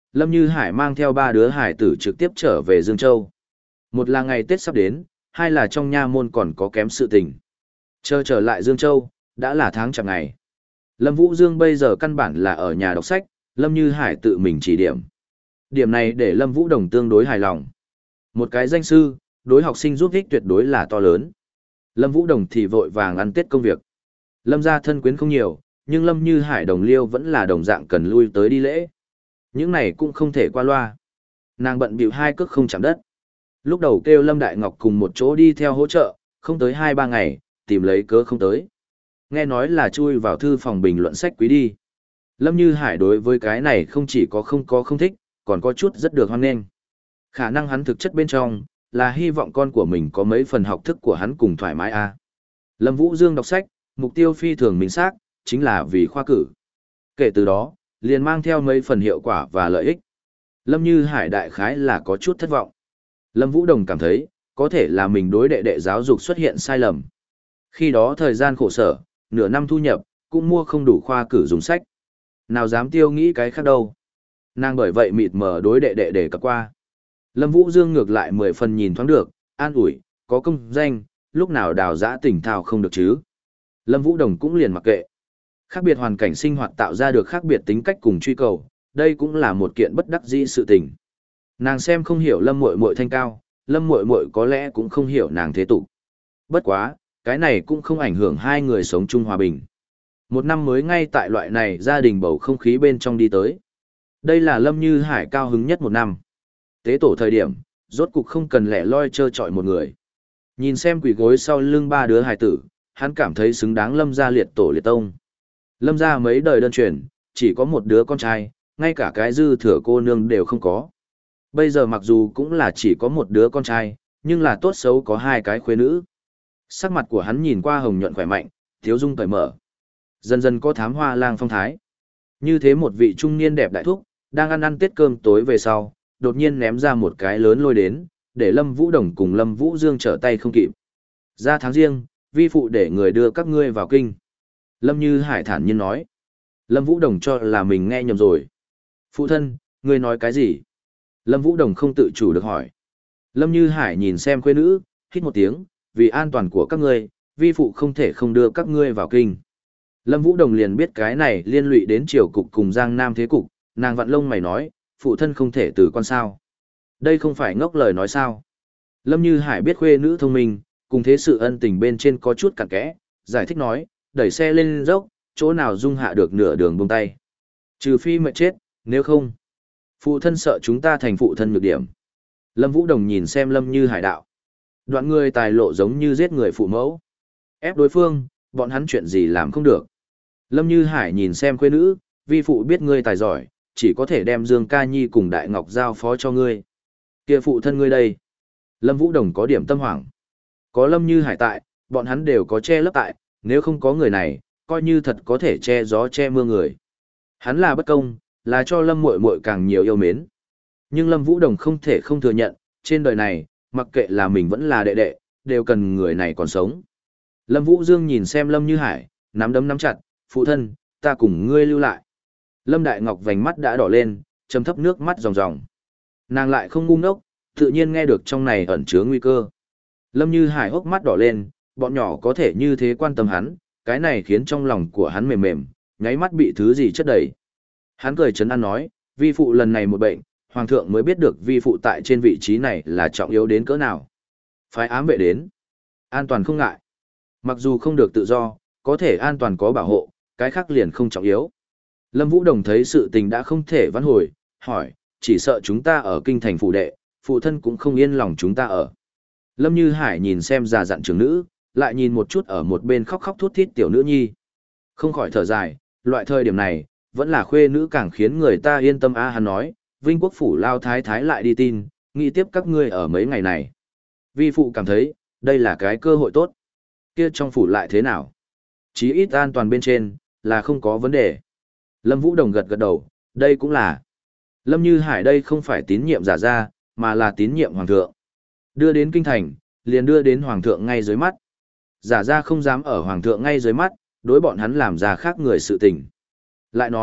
Lâm Như Hải mang theo ba đứa hải tử trực tiếp trở về Dương Châu. Một là ngày Tết sắp đến, hai là trong nha môn còn có kém sự tình. Chờ trở lại Dương Châu, đã là tháng chạp ngày. Lâm Vũ Dương bây giờ căn bản là ở nhà đọc sách, Lâm Như Hải tự mình chỉ điểm. Điểm này để Lâm Vũ Đồng tương đối hài lòng. Một cái danh sư, đối học sinh giúp ích tuyệt đối là to lớn. Lâm Vũ Đồng thì vội vàng ăn Tết công việc. Lâm gia thân quyến không nhiều, nhưng Lâm Như Hải đồng liêu vẫn là đồng dạng cần lui tới đi lễ. Những này cũng không thể qua loa. Nàng bận bịu hai cước không chạm đất. Lúc đầu kêu Lâm Đại Ngọc cùng một chỗ đi theo hỗ trợ, không tới hai ba ngày, tìm lấy cớ không tới. Nghe nói là chui vào thư phòng bình luận sách quý đi. Lâm Như Hải đối với cái này không chỉ có không có không thích, còn có chút rất được hoan nghênh. Khả năng hắn thực chất bên trong, là hy vọng con của mình có mấy phần học thức của hắn cùng thoải mái a. À. Lâm Vũ Dương đọc sách, mục tiêu phi thường minh xác, chính là vì khoa cử. Kể từ đó, liền mang theo mấy phần hiệu quả và lợi ích. Lâm Như Hải đại khái là có chút thất vọng. Lâm Vũ Đồng cảm thấy, có thể là mình đối đệ đệ giáo dục xuất hiện sai lầm. Khi đó thời gian khổ sở, nửa năm thu nhập, cũng mua không đủ khoa cử dùng sách. Nào dám tiêu nghĩ cái khác đâu. Nàng bởi vậy mịt mờ đối đệ đệ để cập qua. Lâm Vũ Dương ngược lại mười phần nhìn thoáng được, an ủi, có công danh, lúc nào đào giã tỉnh thao không được chứ. Lâm Vũ Đồng cũng liền mặc kệ. Khác biệt hoàn cảnh sinh hoạt tạo ra được khác biệt tính cách cùng truy cầu, đây cũng là một kiện bất đắc dĩ sự tình. Nàng xem không hiểu Lâm Muội Muội thanh cao, Lâm Muội Muội có lẽ cũng không hiểu nàng thế tục. Bất quá, cái này cũng không ảnh hưởng hai người sống chung hòa bình. Một năm mới ngay tại loại này gia đình bầu không khí bên trong đi tới. Đây là Lâm Như Hải cao hứng nhất một năm. Tế tổ thời điểm, rốt cục không cần lẻ loi trơ trọi một người. Nhìn xem quỷ gối sau lưng ba đứa hài tử, hắn cảm thấy xứng đáng Lâm gia liệt tổ liệt tông. Lâm gia mấy đời đơn truyền, chỉ có một đứa con trai, ngay cả cái dư thừa cô nương đều không có. Bây giờ mặc dù cũng là chỉ có một đứa con trai, nhưng là tốt xấu có hai cái khuê nữ. Sắc mặt của hắn nhìn qua hồng nhuận khỏe mạnh, thiếu dung cởi mở. Dần dần có thám hoa lang phong thái. Như thế một vị trung niên đẹp đại thúc, đang ăn ăn Tết cơm tối về sau, đột nhiên ném ra một cái lớn lôi đến, để Lâm Vũ Đồng cùng Lâm Vũ Dương trở tay không kịp. Ra tháng riêng, vi phụ để người đưa các ngươi vào kinh. Lâm Như Hải thản nhiên nói. Lâm Vũ Đồng cho là mình nghe nhầm rồi. Phụ thân, ngươi nói cái gì? Lâm Vũ Đồng không tự chủ được hỏi. Lâm Như Hải nhìn xem khuê nữ, hít một tiếng, vì an toàn của các ngươi, vi phụ không thể không đưa các ngươi vào kinh. Lâm Vũ Đồng liền biết cái này liên lụy đến triều cục cùng Giang Nam thế cục, nàng vặn lông mày nói, phụ thân không thể từ con sao. Đây không phải ngốc lời nói sao. Lâm Như Hải biết khuê nữ thông minh, cùng thế sự ân tình bên trên có chút cặn kẽ, giải thích nói, đẩy xe lên dốc, chỗ nào dung hạ được nửa đường buông tay. Trừ phi mệt chết, nếu không, phụ thân sợ chúng ta thành phụ thân nhược điểm. Lâm Vũ Đồng nhìn xem Lâm Như Hải đạo. Đoạn người tài lộ giống như giết người phụ mẫu. Ép đối phương, bọn hắn chuyện gì làm không được. Lâm Như Hải nhìn xem khuê nữ, vi phụ biết ngươi tài giỏi, chỉ có thể đem Dương Ca Nhi cùng Đại Ngọc giao phó cho ngươi. Kia phụ thân ngươi đây. Lâm Vũ Đồng có điểm tâm hoảng. Có Lâm Như Hải tại, bọn hắn đều có che lấp tại, nếu không có người này, coi như thật có thể che gió che mưa người. Hắn là bất công, là cho Lâm Muội Muội càng nhiều yêu mến. Nhưng Lâm Vũ Đồng không thể không thừa nhận, trên đời này, mặc kệ là mình vẫn là đệ đệ, đều cần người này còn sống. Lâm Vũ Dương nhìn xem Lâm Như Hải, nắm đấm nắm chặt, phụ thân, ta cùng ngươi lưu lại. Lâm Đại Ngọc vành mắt đã đỏ lên, chấm thấp nước mắt ròng ròng. Nàng lại không ngu ngốc, tự nhiên nghe được trong này ẩn chứa nguy cơ. Lâm Như Hải hốc mắt đỏ lên, bọn nhỏ có thể như thế quan tâm hắn, cái này khiến trong lòng của hắn mềm mềm, nháy mắt bị thứ gì chất đầy. Hắn cười trấn an nói, vi phụ lần này một bệnh, hoàng thượng mới biết được vi phụ tại trên vị trí này là trọng yếu đến cỡ nào. Phái ám vệ đến, an toàn không ngại. Mặc dù không được tự do, có thể an toàn có bảo hộ, cái khác liền không trọng yếu. Lâm Vũ Đồng thấy sự tình đã không thể vãn hồi, hỏi, chỉ sợ chúng ta ở kinh thành phủ đệ, phụ thân cũng không yên lòng chúng ta ở. Lâm Như Hải nhìn xem già dặn trưởng nữ, lại nhìn một chút ở một bên khóc khóc thút thít tiểu nữ nhi. Không khỏi thở dài, loại thời điểm này, vẫn là khuê nữ càng khiến người ta yên tâm a. Hắn nói, Vinh Quốc phủ lao thái thái lại đi tin, nghĩ tiếp các ngươi ở mấy ngày này. Vi phụ cảm thấy, đây là cái cơ hội tốt. Kia trong phủ lại thế nào? Chí ít an toàn bên trên, là không có vấn đề. Lâm Vũ Đồng gật gật đầu, đây cũng là. Lâm Như Hải đây không phải tín nhiệm giả ra, mà là tín nhiệm hoàng thượng. Đưa đến kinh thành, liền đưa đến hoàng thượng ngay dưới mắt. Giả ra không dám ở hoàng thượng ngay dưới mắt, đối bọn hắn làm ra khác người sự tình. Lại nói,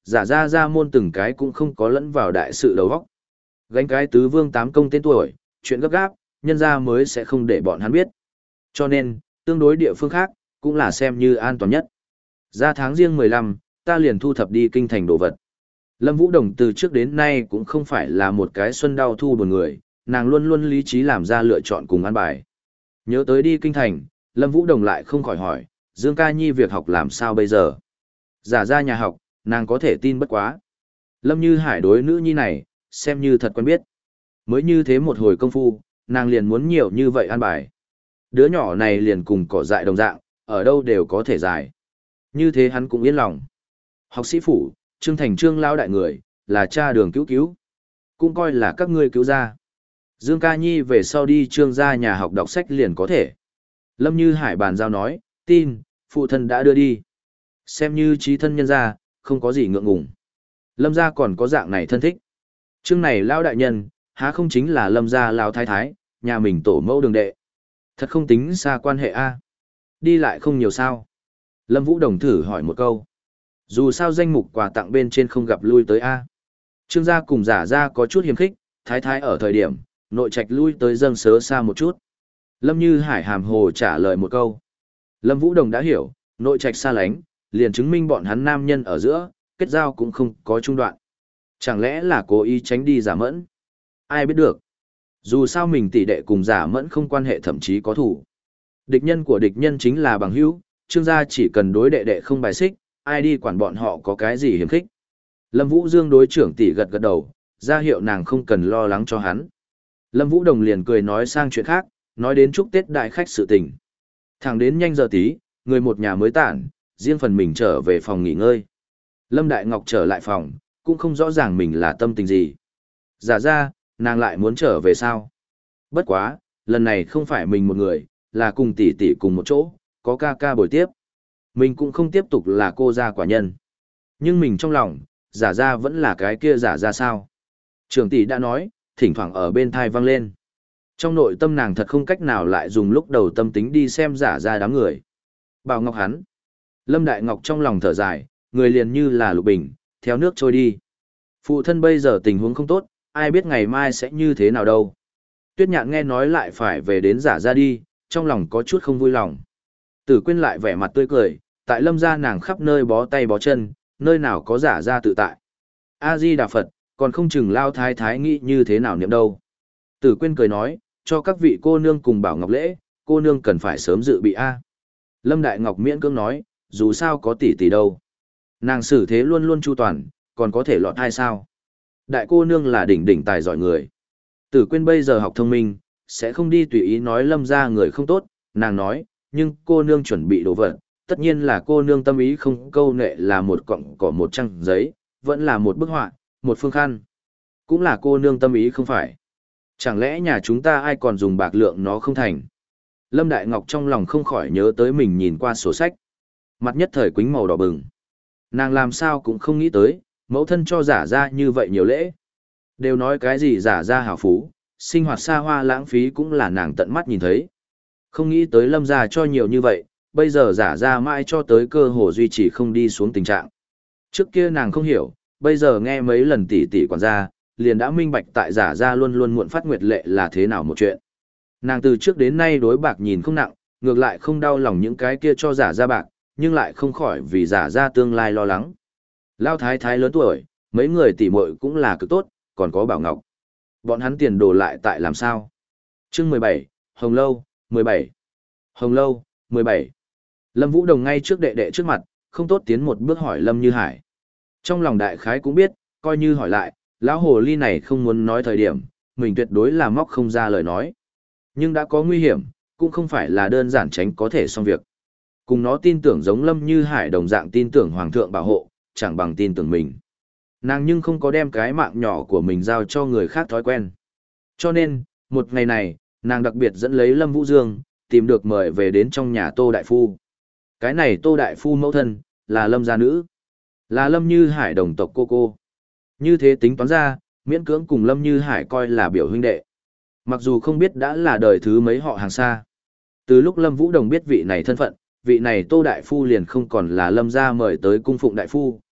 giả ra ra môn từng cái cũng không có lẫn vào đại sự đầu óc. Gánh cái tứ vương tám công tên tuổi, chuyện gấp gáp, nhân ra mới sẽ không để bọn hắn biết. Cho nên, tương đối địa phương khác, cũng là xem như an toàn nhất. Ra tháng riêng mười lăm, ta liền thu thập đi kinh thành đồ vật. Lâm Vũ Đồng từ trước đến nay cũng không phải là một cái xuân đau thu buồn người, nàng luôn luôn lý trí làm ra lựa chọn cùng an bài. Nhớ tới đi kinh thành, Lâm Vũ Đồng lại không khỏi hỏi, Dương Ca Nhi việc học làm sao bây giờ? Giả ra nhà học, nàng có thể tin bất quá. Lâm Như Hải đối nữ nhi này, xem như thật quen biết. Mới như thế một hồi công phu, nàng liền muốn nhiều như vậy an bài. Đứa nhỏ này liền cùng cỏ dại đồng dạng, ở đâu đều có thể giải. Như thế hắn cũng yên lòng. Học sĩ phủ, Trương Thành Trương lao đại người, là cha đường cứu cứu. Cũng coi là các ngươi cứu ra. Dương Ca Nhi về sau đi Trương gia nhà học đọc sách liền có thể. Lâm Như Hải bàn giao nói, tin, phụ thân đã đưa đi. Xem như trí thân nhân gia, không có gì ngượng ngùng. Lâm gia còn có dạng này thân thích. Trương này lao đại nhân, há không chính là Lâm gia lao thái thái, nhà mình tổ mẫu đường đệ. Thật không tính xa quan hệ a. Đi lại không nhiều sao. Lâm Vũ Đồng thử hỏi một câu. Dù sao danh mục quà tặng bên trên không gặp lui tới a. Trương gia cùng giả gia có chút hiềm khích, thái thái ở thời điểm, nội trạch lui tới dâng sớ xa một chút. Lâm Như Hải hàm hồ trả lời một câu. Lâm Vũ Đồng đã hiểu, nội trạch xa lánh, liền chứng minh bọn hắn nam nhân ở giữa, kết giao cũng không có trung đoạn. Chẳng lẽ là cố ý tránh đi giả mẫn? Ai biết được. Dù sao mình tỷ đệ cùng giả mẫn không quan hệ thậm chí có thủ. Địch nhân của địch nhân chính là bằng hữu, Trương gia chỉ cần đối đệ đệ không bài xích, ai đi quản bọn họ có cái gì hiểm khích. Lâm Vũ Dương đối trưởng tỷ gật gật đầu, ra hiệu nàng không cần lo lắng cho hắn. Lâm Vũ Đồng liền cười nói sang chuyện khác, nói đến chúc Tết đại khách sự tình. Thẳng đến nhanh giờ tí, người một nhà mới tản, riêng phần mình trở về phòng nghỉ ngơi. Lâm Đại Ngọc trở lại phòng, cũng không rõ ràng mình là tâm tình gì. Giả ra, nàng lại muốn trở về sao? Bất quá, lần này không phải mình một người, là cùng tỷ tỷ cùng một chỗ, có ca ca bồi tiếp. Mình cũng không tiếp tục là cô gia quả nhân. Nhưng mình trong lòng, giả ra vẫn là cái kia giả ra sao? Trưởng tỷ đã nói, thỉnh thoảng ở bên thai vang lên. Trong nội tâm nàng thật không cách nào lại dùng lúc đầu tâm tính đi xem giả ra đám người. Bảo Ngọc hắn. Lâm Đại Ngọc trong lòng thở dài, người liền như là lục bình, theo nước trôi đi. Phụ thân bây giờ tình huống không tốt, ai biết ngày mai sẽ như thế nào đâu. Tuyết Nhạn nghe nói lại phải về đến giả ra đi, trong lòng có chút không vui lòng. Tử Quyên lại vẻ mặt tươi cười, tại Lâm gia nàng khắp nơi bó tay bó chân, nơi nào có giả ra tự tại. A-di Đà Phật, còn không chừng lao thái thái nghĩ như thế nào niệm đâu. Tử Quyên cười nói, cho các vị cô nương cùng Bảo Ngọc lễ, cô nương cần phải sớm dự bị A. Lâm Đại Ngọc miễn cưỡng nói, dù sao có tỷ tỷ đâu. Nàng xử thế luôn luôn chu toàn, còn có thể lọt hay sao. Đại cô nương là đỉnh đỉnh tài giỏi người. Tử Quyên bây giờ học thông minh, sẽ không đi tùy ý nói Lâm ra người không tốt, nàng nói, nhưng cô nương chuẩn bị đồ vật, tất nhiên là cô nương tâm ý không câu nệ là một cọng cỏ một trang giấy, vẫn là một bức họa, một phương khăn. Cũng là cô nương tâm ý không phải. Chẳng lẽ nhà chúng ta ai còn dùng bạc lượng nó không thành? Lâm Đại Ngọc trong lòng không khỏi nhớ tới mình nhìn qua sổ sách. Mặt nhất thời quính màu đỏ bừng. Nàng làm sao cũng không nghĩ tới, mẫu thân cho giả ra như vậy nhiều lễ. Đều nói cái gì giả ra hảo phú, sinh hoạt xa hoa lãng phí cũng là nàng tận mắt nhìn thấy. Không nghĩ tới Lâm gia cho nhiều như vậy, bây giờ giả ra mãi cho tới cơ hồ duy trì không đi xuống tình trạng. Trước kia nàng không hiểu, bây giờ nghe mấy lần tỷ tỷ quản gia, liền đã minh bạch tại giả ra luôn luôn muộn phát nguyệt lệ là thế nào một chuyện. Nàng từ trước đến nay đối bạc nhìn không nặng, ngược lại không đau lòng những cái kia cho giả ra bạc, nhưng lại không khỏi vì giả ra tương lai lo lắng. Lao thái thái lớn tuổi, mấy người tỷ muội cũng là cực tốt, còn có Bảo Ngọc. Bọn hắn tiền đồ lại tại làm sao? Chương mười bảy, Hồng Lâu, mười bảy. Hồng Lâu, mười bảy. Lâm Vũ Đồng ngay trước đệ đệ trước mặt, không tốt tiến một bước hỏi Lâm Như Hải. Trong lòng đại khái cũng biết, coi như hỏi lại, lão hồ ly này không muốn nói thời điểm, mình tuyệt đối là móc không ra lời nói. Nhưng đã có nguy hiểm, cũng không phải là đơn giản tránh có thể xong việc. Cùng nó tin tưởng giống Lâm Như Hải đồng dạng tin tưởng Hoàng thượng bảo hộ, chẳng bằng tin tưởng mình. Nàng nhưng không có đem cái mạng nhỏ của mình giao cho người khác thói quen. Cho nên, một ngày này, nàng đặc biệt dẫn lấy Lâm Vũ Dương, tìm được mời về đến trong nhà Tô Đại Phu. Cái này Tô Đại Phu mẫu thân, là Lâm gia nữ. Là Lâm Như Hải đồng tộc cô cô. Như thế tính toán ra, miễn cưỡng cùng Lâm Như Hải coi là biểu huynh đệ. Mặc dù không biết đã là đời thứ mấy họ hàng xa. Từ lúc Lâm Vũ Đồng biết vị này thân phận, vị này Tô Đại Phu liền không còn là Lâm gia mời tới cung phụng Đại Phu,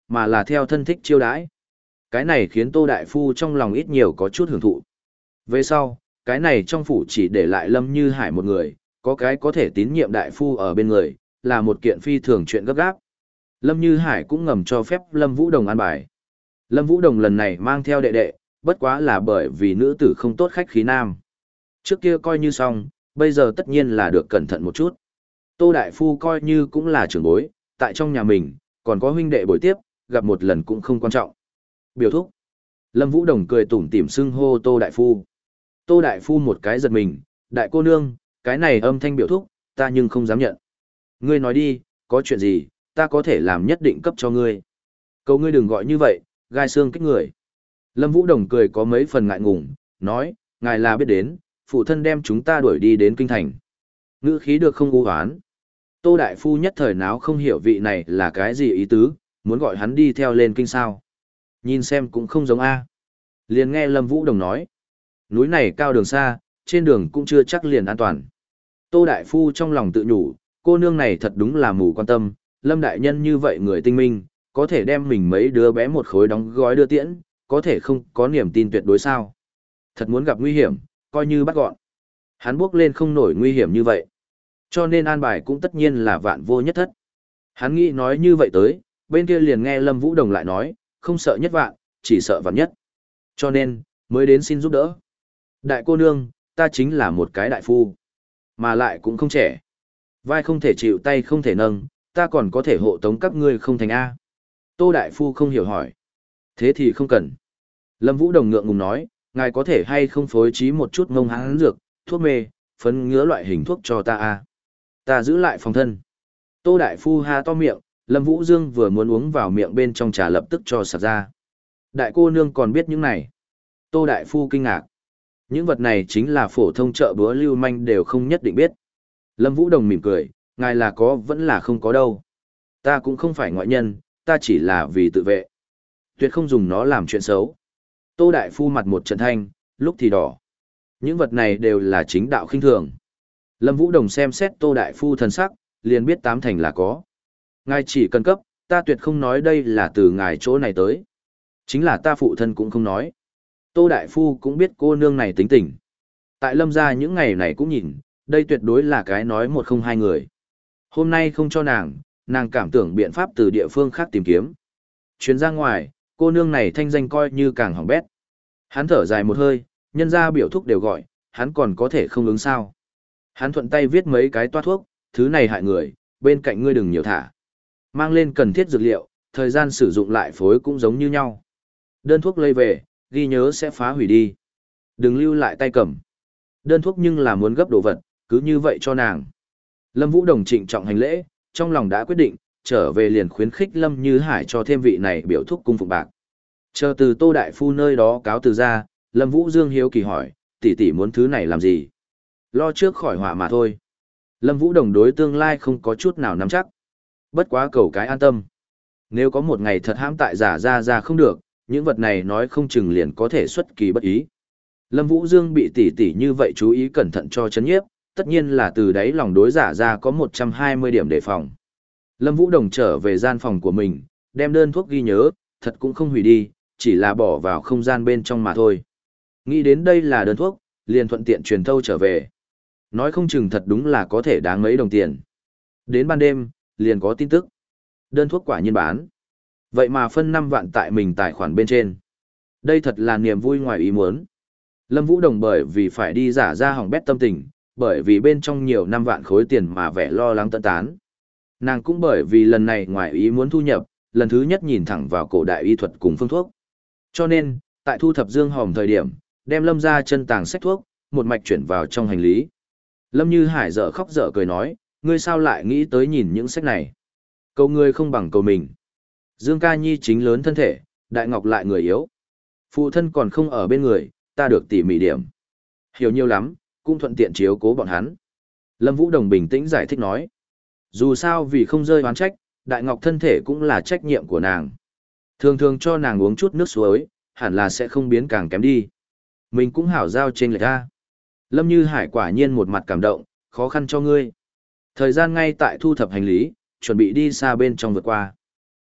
mà là theo thân thích chiêu đãi. Cái này khiến Tô Đại Phu trong lòng ít nhiều có chút hưởng thụ. Về sau, cái này trong phủ chỉ để lại Lâm Như Hải một người, có cái có thể tín nhiệm Đại Phu ở bên người, là một kiện phi thường chuyện gấp gáp. Lâm Như Hải cũng ngầm cho phép Lâm Vũ Đồng an bài. Lâm Vũ Đồng lần này mang theo đệ đệ, bất quá là bởi vì nữ tử không tốt khách khí nam. Trước kia coi như xong, bây giờ tất nhiên là được cẩn thận một chút. Tô Đại Phu coi như cũng là trưởng bối, tại trong nhà mình, còn có huynh đệ bồi tiếp, gặp một lần cũng không quan trọng. Biểu thúc. Lâm Vũ Đồng cười tủm tỉm xưng hô Tô Đại Phu. Tô Đại Phu một cái giật mình, đại cô nương, cái này âm thanh biểu thúc, ta nhưng không dám nhận. Ngươi nói đi, có chuyện gì, ta có thể làm nhất định cấp cho ngươi. Cầu ngươi đừng gọi như vậy, gai xương kích người. Lâm Vũ Đồng cười có mấy phần ngại ngùng, nói, ngài là biết đến, phụ thân đem chúng ta đuổi đi đến kinh thành. Ngữ khí được không u hoán. Tô Đại Phu nhất thời nào không hiểu vị này là cái gì ý tứ, muốn gọi hắn đi theo lên kinh sao. Nhìn xem cũng không giống A. Liền nghe Lâm Vũ Đồng nói, núi này cao đường xa, trên đường cũng chưa chắc liền an toàn. Tô Đại Phu trong lòng tự nhủ, cô nương này thật đúng là mù quan tâm, Lâm Đại Nhân như vậy người tinh minh, có thể đem mình mấy đứa bé một khối đóng gói đưa tiễn, có thể không có niềm tin tuyệt đối sao. Thật muốn gặp nguy hiểm, coi như bắt gọn. Hắn bước lên không nổi nguy hiểm như vậy. Cho nên an bài cũng tất nhiên là vạn vô nhất thất. Hắn nghĩ nói như vậy tới, bên kia liền nghe Lâm Vũ Đồng lại nói, không sợ nhất vạn, chỉ sợ vạn nhất. Cho nên, mới đến xin giúp đỡ. Đại cô nương, ta chính là một cái đại phu. Mà lại cũng không trẻ. Vai không thể chịu tay không thể nâng, ta còn có thể hộ tống các ngươi không thành A. Tô Đại Phu không hiểu hỏi. Thế thì không cần. Lâm Vũ Đồng ngượng ngùng nói, ngài có thể hay không phối trí một chút ngông hán dược, thuốc mê, phấn ngứa loại hình thuốc cho ta A. Ta giữ lại phòng thân. Tô Đại Phu ha to miệng, Lâm Vũ Dương vừa muốn uống vào miệng bên trong trà lập tức cho sặc ra. Đại cô nương còn biết những này. Tô Đại Phu kinh ngạc. Những vật này chính là phổ thông chợ búa lưu manh đều không nhất định biết. Lâm Vũ Đồng mỉm cười, ngài là có vẫn là không có đâu. Ta cũng không phải ngoại nhân, ta chỉ là vì tự vệ. Tuyệt không dùng nó làm chuyện xấu. Tô Đại Phu mặt một trận thanh, lúc thì đỏ. Những vật này đều là chính đạo khinh thường. Lâm Vũ Đồng xem xét Tô Đại Phu thần sắc, liền biết tám thành là có. Ngài chỉ cần cấp, ta tuyệt không nói đây là từ ngài chỗ này tới. Chính là ta phụ thân cũng không nói. Tô Đại Phu cũng biết cô nương này tính tình. Tại Lâm gia những ngày này cũng nhìn, đây tuyệt đối là cái nói một không hai người. Hôm nay không cho nàng, nàng cảm tưởng biện pháp từ địa phương khác tìm kiếm. Chuyến ra ngoài, cô nương này thanh danh coi như càng hỏng bét. Hắn thở dài một hơi, nhân ra biểu thuốc đều gọi, hắn còn có thể không ứng sao. Hắn thuận tay viết mấy cái toa thuốc, thứ này hại người, bên cạnh ngươi đừng nhiều thả. Mang lên cần thiết dược liệu, thời gian sử dụng lại phối cũng giống như nhau. Đơn thuốc lây về, ghi nhớ sẽ phá hủy đi. Đừng lưu lại tay cầm. Đơn thuốc nhưng là muốn gấp đồ vật, cứ như vậy cho nàng. Lâm Vũ Đồng trịnh trọng hành lễ, trong lòng đã quyết định, trở về liền khuyến khích Lâm Như Hải cho thêm vị này biểu thuốc cung phụng bạc. Chờ từ Tô Đại Phu nơi đó cáo từ ra, Lâm Vũ Dương hiếu kỳ hỏi, tỷ tỷ muốn thứ này làm gì? Lo trước khỏi họa mà thôi. Lâm Vũ Đồng đối tương lai không có chút nào nắm chắc. Bất quá cầu cái an tâm. Nếu có một ngày thật hãm tại giả ra ra không được, những vật này nói không chừng liền có thể xuất kỳ bất ý. Lâm Vũ Dương bị tỷ tỷ như vậy chú ý cẩn thận cho chấn nhiếp, tất nhiên là từ đấy lòng đối giả ra có một trăm hai mươi điểm đề phòng. Lâm Vũ Đồng trở về gian phòng của mình, đem đơn thuốc ghi nhớ, thật cũng không hủy đi, chỉ là bỏ vào không gian bên trong mà thôi. Nghĩ đến đây là đơn thuốc, liền thuận tiện truyền thâu trở về. Nói không chừng thật đúng là có thể đáng mấy đồng tiền. Đến ban đêm, liền có tin tức. Đơn thuốc quả nhiên bán. Vậy mà phân năm vạn tại mình tài khoản bên trên. Đây thật là niềm vui ngoài ý muốn. Lâm Vũ Đồng bởi vì phải đi giả ra hỏng bét tâm tình, bởi vì bên trong nhiều năm vạn khối tiền mà vẻ lo lắng tận tán. Nàng cũng bởi vì lần này ngoài ý muốn thu nhập, lần thứ nhất nhìn thẳng vào cổ đại y thuật cùng phương thuốc. Cho nên, tại thu thập dương hòm thời điểm, đem Lâm ra chân tàng sách thuốc, một mạch chuyển vào trong hành lý. Lâm Như Hải dở khóc dở cười nói, ngươi sao lại nghĩ tới nhìn những sách này? Cầu ngươi không bằng cầu mình. Dương Ca Nhi chính lớn thân thể, Đại Ngọc lại người yếu. Phụ thân còn không ở bên người, ta được tỉ mỉ điểm. Hiểu nhiều lắm, cũng thuận tiện chiếu cố bọn hắn. Lâm Vũ Đồng bình tĩnh giải thích nói. Dù sao vì không rơi oán trách, Đại Ngọc thân thể cũng là trách nhiệm của nàng. Thường thường cho nàng uống chút nước suối, hẳn là sẽ không biến càng kém đi. Mình cũng hảo giao trên lệch ra. Lâm Như Hải quả nhiên một mặt cảm động, khó khăn cho ngươi. Thời gian ngay tại thu thập hành lý, chuẩn bị đi xa bên trong vượt qua.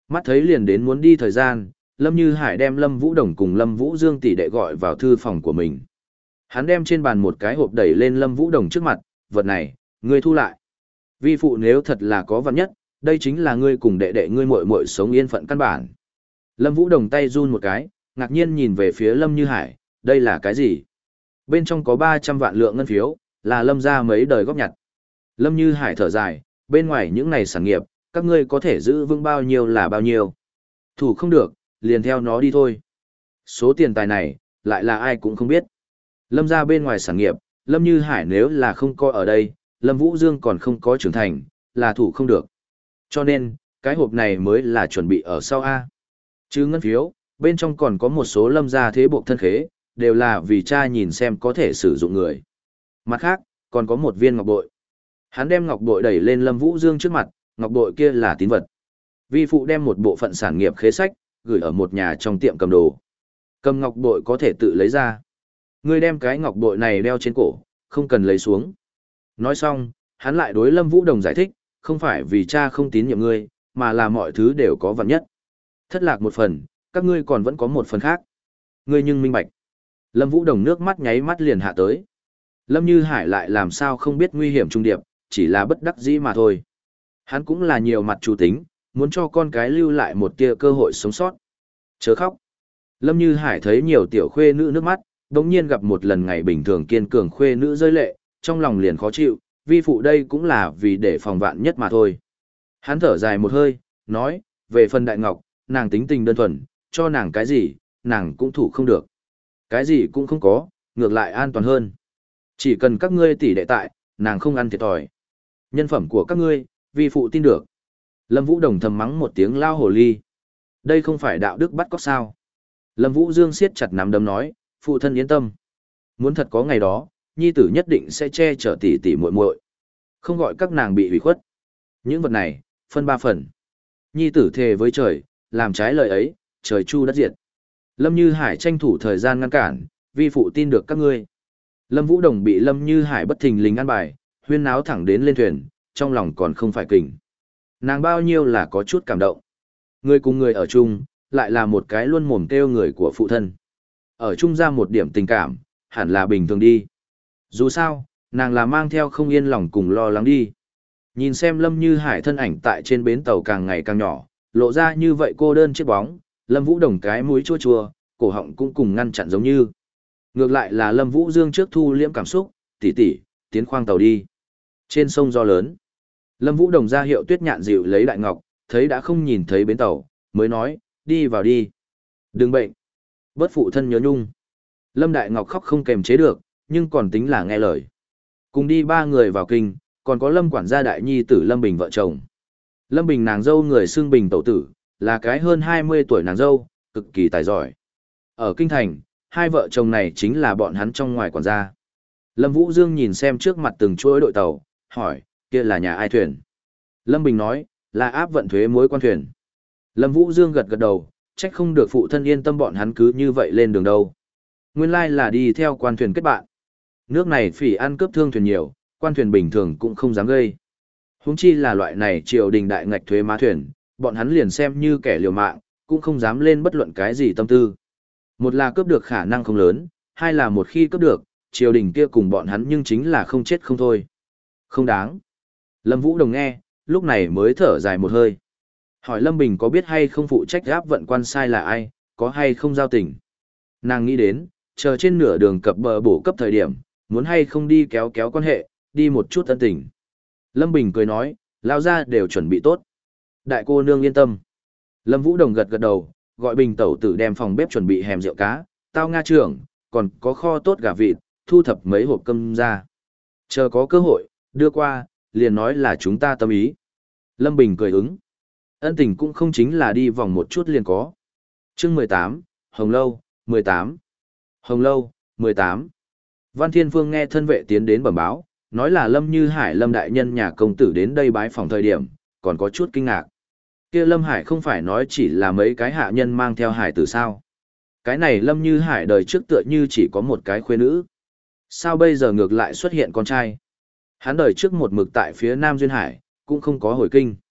Mắt thấy liền đến muốn đi thời gian, Lâm Như Hải đem Lâm Vũ Đồng cùng Lâm Vũ Dương tỷ đệ gọi vào thư phòng của mình. Hắn đem trên bàn một cái hộp đẩy lên Lâm Vũ Đồng trước mặt, vật này, ngươi thu lại. Vi phụ nếu thật là có vật nhất, đây chính là ngươi cùng đệ đệ ngươi muội muội sống yên phận căn bản. Lâm Vũ Đồng tay run một cái, ngạc nhiên nhìn về phía Lâm Như Hải, đây là cái gì? Bên trong có ba trăm vạn lượng ngân phiếu, là Lâm gia mấy đời góp nhặt. Lâm Như Hải thở dài, bên ngoài những này sản nghiệp, các ngươi có thể giữ vững bao nhiêu là bao nhiêu. Thủ không được, liền theo nó đi thôi. Số tiền tài này, lại là ai cũng không biết. Lâm gia bên ngoài sản nghiệp, Lâm Như Hải nếu là không có ở đây, Lâm Vũ Dương còn không có trưởng thành, là thủ không được. Cho nên, cái hộp này mới là chuẩn bị ở sau A. Chứ ngân phiếu, bên trong còn có một số Lâm gia thế buộc thân khế, đều là vì cha nhìn xem có thể sử dụng người. Mặt khác, còn có một viên ngọc bội. Hắn đem ngọc bội đẩy lên Lâm Vũ Dương trước mặt, ngọc bội kia là tín vật. Vi phụ đem một bộ phận sản nghiệp khế sách, gửi ở một nhà trong tiệm cầm đồ. Cầm ngọc bội có thể tự lấy ra. Ngươi đem cái ngọc bội này đeo trên cổ, không cần lấy xuống. Nói xong, hắn lại đối Lâm Vũ Đồng giải thích, không phải vì cha không tín nhiệm ngươi, mà là mọi thứ đều có vật nhất. Thất lạc một phần, các ngươi còn vẫn có một phần khác. Ngươi nhưng minh bạch. Lâm Vũ Đồng nước mắt nháy mắt liền hạ tới. Lâm Như Hải lại làm sao không biết nguy hiểm trung điệp, chỉ là bất đắc dĩ mà thôi. Hắn cũng là nhiều mặt chủ tính, muốn cho con cái lưu lại một tia cơ hội sống sót. Chớ khóc. Lâm Như Hải thấy nhiều tiểu khuê nữ nước mắt, đống nhiên gặp một lần ngày bình thường kiên cường khuê nữ rơi lệ, trong lòng liền khó chịu, vi phụ đây cũng là vì để phòng vạn nhất mà thôi. Hắn thở dài một hơi, nói, về phần Đại Ngọc, nàng tính tình đơn thuần, cho nàng cái gì, nàng cũng thủ không được. Cái gì cũng không có, ngược lại an toàn hơn. Chỉ cần các ngươi tỷ đệ tại, nàng không ăn thiệt thòi. Nhân phẩm của các ngươi, vi phụ tin được. Lâm Vũ Đồng thầm mắng một tiếng lao hồ ly. Đây không phải đạo đức bắt cóc sao. Lâm Vũ Dương siết chặt nắm đấm nói, phụ thân yên tâm. Muốn thật có ngày đó, nhi tử nhất định sẽ che chở tỷ tỷ muội muội, không gọi các nàng bị hủy khuất. Những vật này, phân ba phần. Nhi tử thề với trời, làm trái lời ấy, trời chu đất diệt. Lâm Như Hải tranh thủ thời gian ngăn cản, vi phụ tin được các ngươi. Lâm Vũ Đồng bị Lâm Như Hải bất thình lình ăn bài, huyên náo thẳng đến lên thuyền, trong lòng còn không phải kình. Nàng bao nhiêu là có chút cảm động. Người cùng người ở chung, lại là một cái luôn mồm kêu người của phụ thân. Ở chung ra một điểm tình cảm, hẳn là bình thường đi. Dù sao, nàng là mang theo không yên lòng cùng lo lắng đi. Nhìn xem Lâm Như Hải thân ảnh tại trên bến tàu càng ngày càng nhỏ, lộ ra như vậy cô đơn chiếc bóng, Lâm Vũ Đồng cái mũi chua chua, cổ họng cũng cùng ngăn chặn giống như. Ngược lại là Lâm Vũ Dương trước thu liễm cảm xúc, tỷ tỷ, tiến khoang tàu đi. Trên sông gió lớn, Lâm Vũ Đồng ra hiệu Tuyết Nhạn dịu lấy Đại Ngọc, thấy đã không nhìn thấy bến tàu, mới nói, đi vào đi. Đừng bệnh. Bớt phụ thân nhớ nhung. Lâm Đại Ngọc khóc không kềm chế được, nhưng còn tính là nghe lời. Cùng đi ba người vào kinh, còn có Lâm quản gia đại nhi tử Lâm Bình vợ chồng. Lâm Bình nàng dâu người xưng Bình tẩu tử, là cái hơn hai mươi tuổi nàng dâu, cực kỳ tài giỏi. Ở kinh thành, hai vợ chồng này chính là bọn hắn trong ngoài quản gia. Lâm Vũ Dương nhìn xem trước mặt từng chuỗi đội tàu, hỏi, kia là nhà ai thuyền? Lâm Bình nói, là áp vận thuế mối quan thuyền. Lâm Vũ Dương gật gật đầu, trách không được phụ thân yên tâm bọn hắn cứ như vậy lên đường đâu. Nguyên lai là đi theo quan thuyền kết bạn. Nước này phỉ ăn cướp thương thuyền nhiều, quan thuyền bình thường cũng không dám gây. Huống chi là loại này triều đình đại ngạch thuế má thuyền, bọn hắn liền xem như kẻ liều mạng, cũng không dám lên bất luận cái gì tâm tư. Một là cướp được khả năng không lớn, hai là một khi cướp được, triều đình kia cùng bọn hắn nhưng chính là không chết không thôi. Không đáng. Lâm Vũ Đồng nghe, lúc này mới thở dài một hơi. Hỏi Lâm Bình có biết hay không phụ trách áp vận quan sai là ai, có hay không giao tình. Nàng nghĩ đến, chờ trên nửa đường cập bờ bổ cấp thời điểm, muốn hay không đi kéo kéo quan hệ, đi một chút ân tình. Lâm Bình cười nói, lao ra đều chuẩn bị tốt. Đại cô nương yên tâm. Lâm Vũ Đồng gật gật đầu, gọi Bình tẩu tử đem phòng bếp chuẩn bị hèm rượu cá, tao nga trưởng, còn có kho tốt gà vịt, thu thập mấy hộp cơm ra. Chờ có cơ hội, đưa qua, liền nói là chúng ta tâm ý. Lâm Bình cười ứng. Ân tình cũng không chính là đi vòng một chút liền có. Chương mười tám, Hồng Lâu, mười tám. Hồng Lâu, mười tám. Văn Thiên Phương nghe thân vệ tiến đến bẩm báo, nói là Lâm Như Hải Lâm đại nhân nhà công tử đến đây bái phòng thời điểm, còn có chút kinh ngạc. Kia Lâm Hải không phải nói chỉ là mấy cái hạ nhân mang theo hải tử sao? Cái này Lâm Như Hải đời trước tựa như chỉ có một cái khuê nữ. Sao bây giờ ngược lại xuất hiện con trai? Hắn đời trước một mực tại phía Nam Duyên Hải, cũng không có hồi kinh.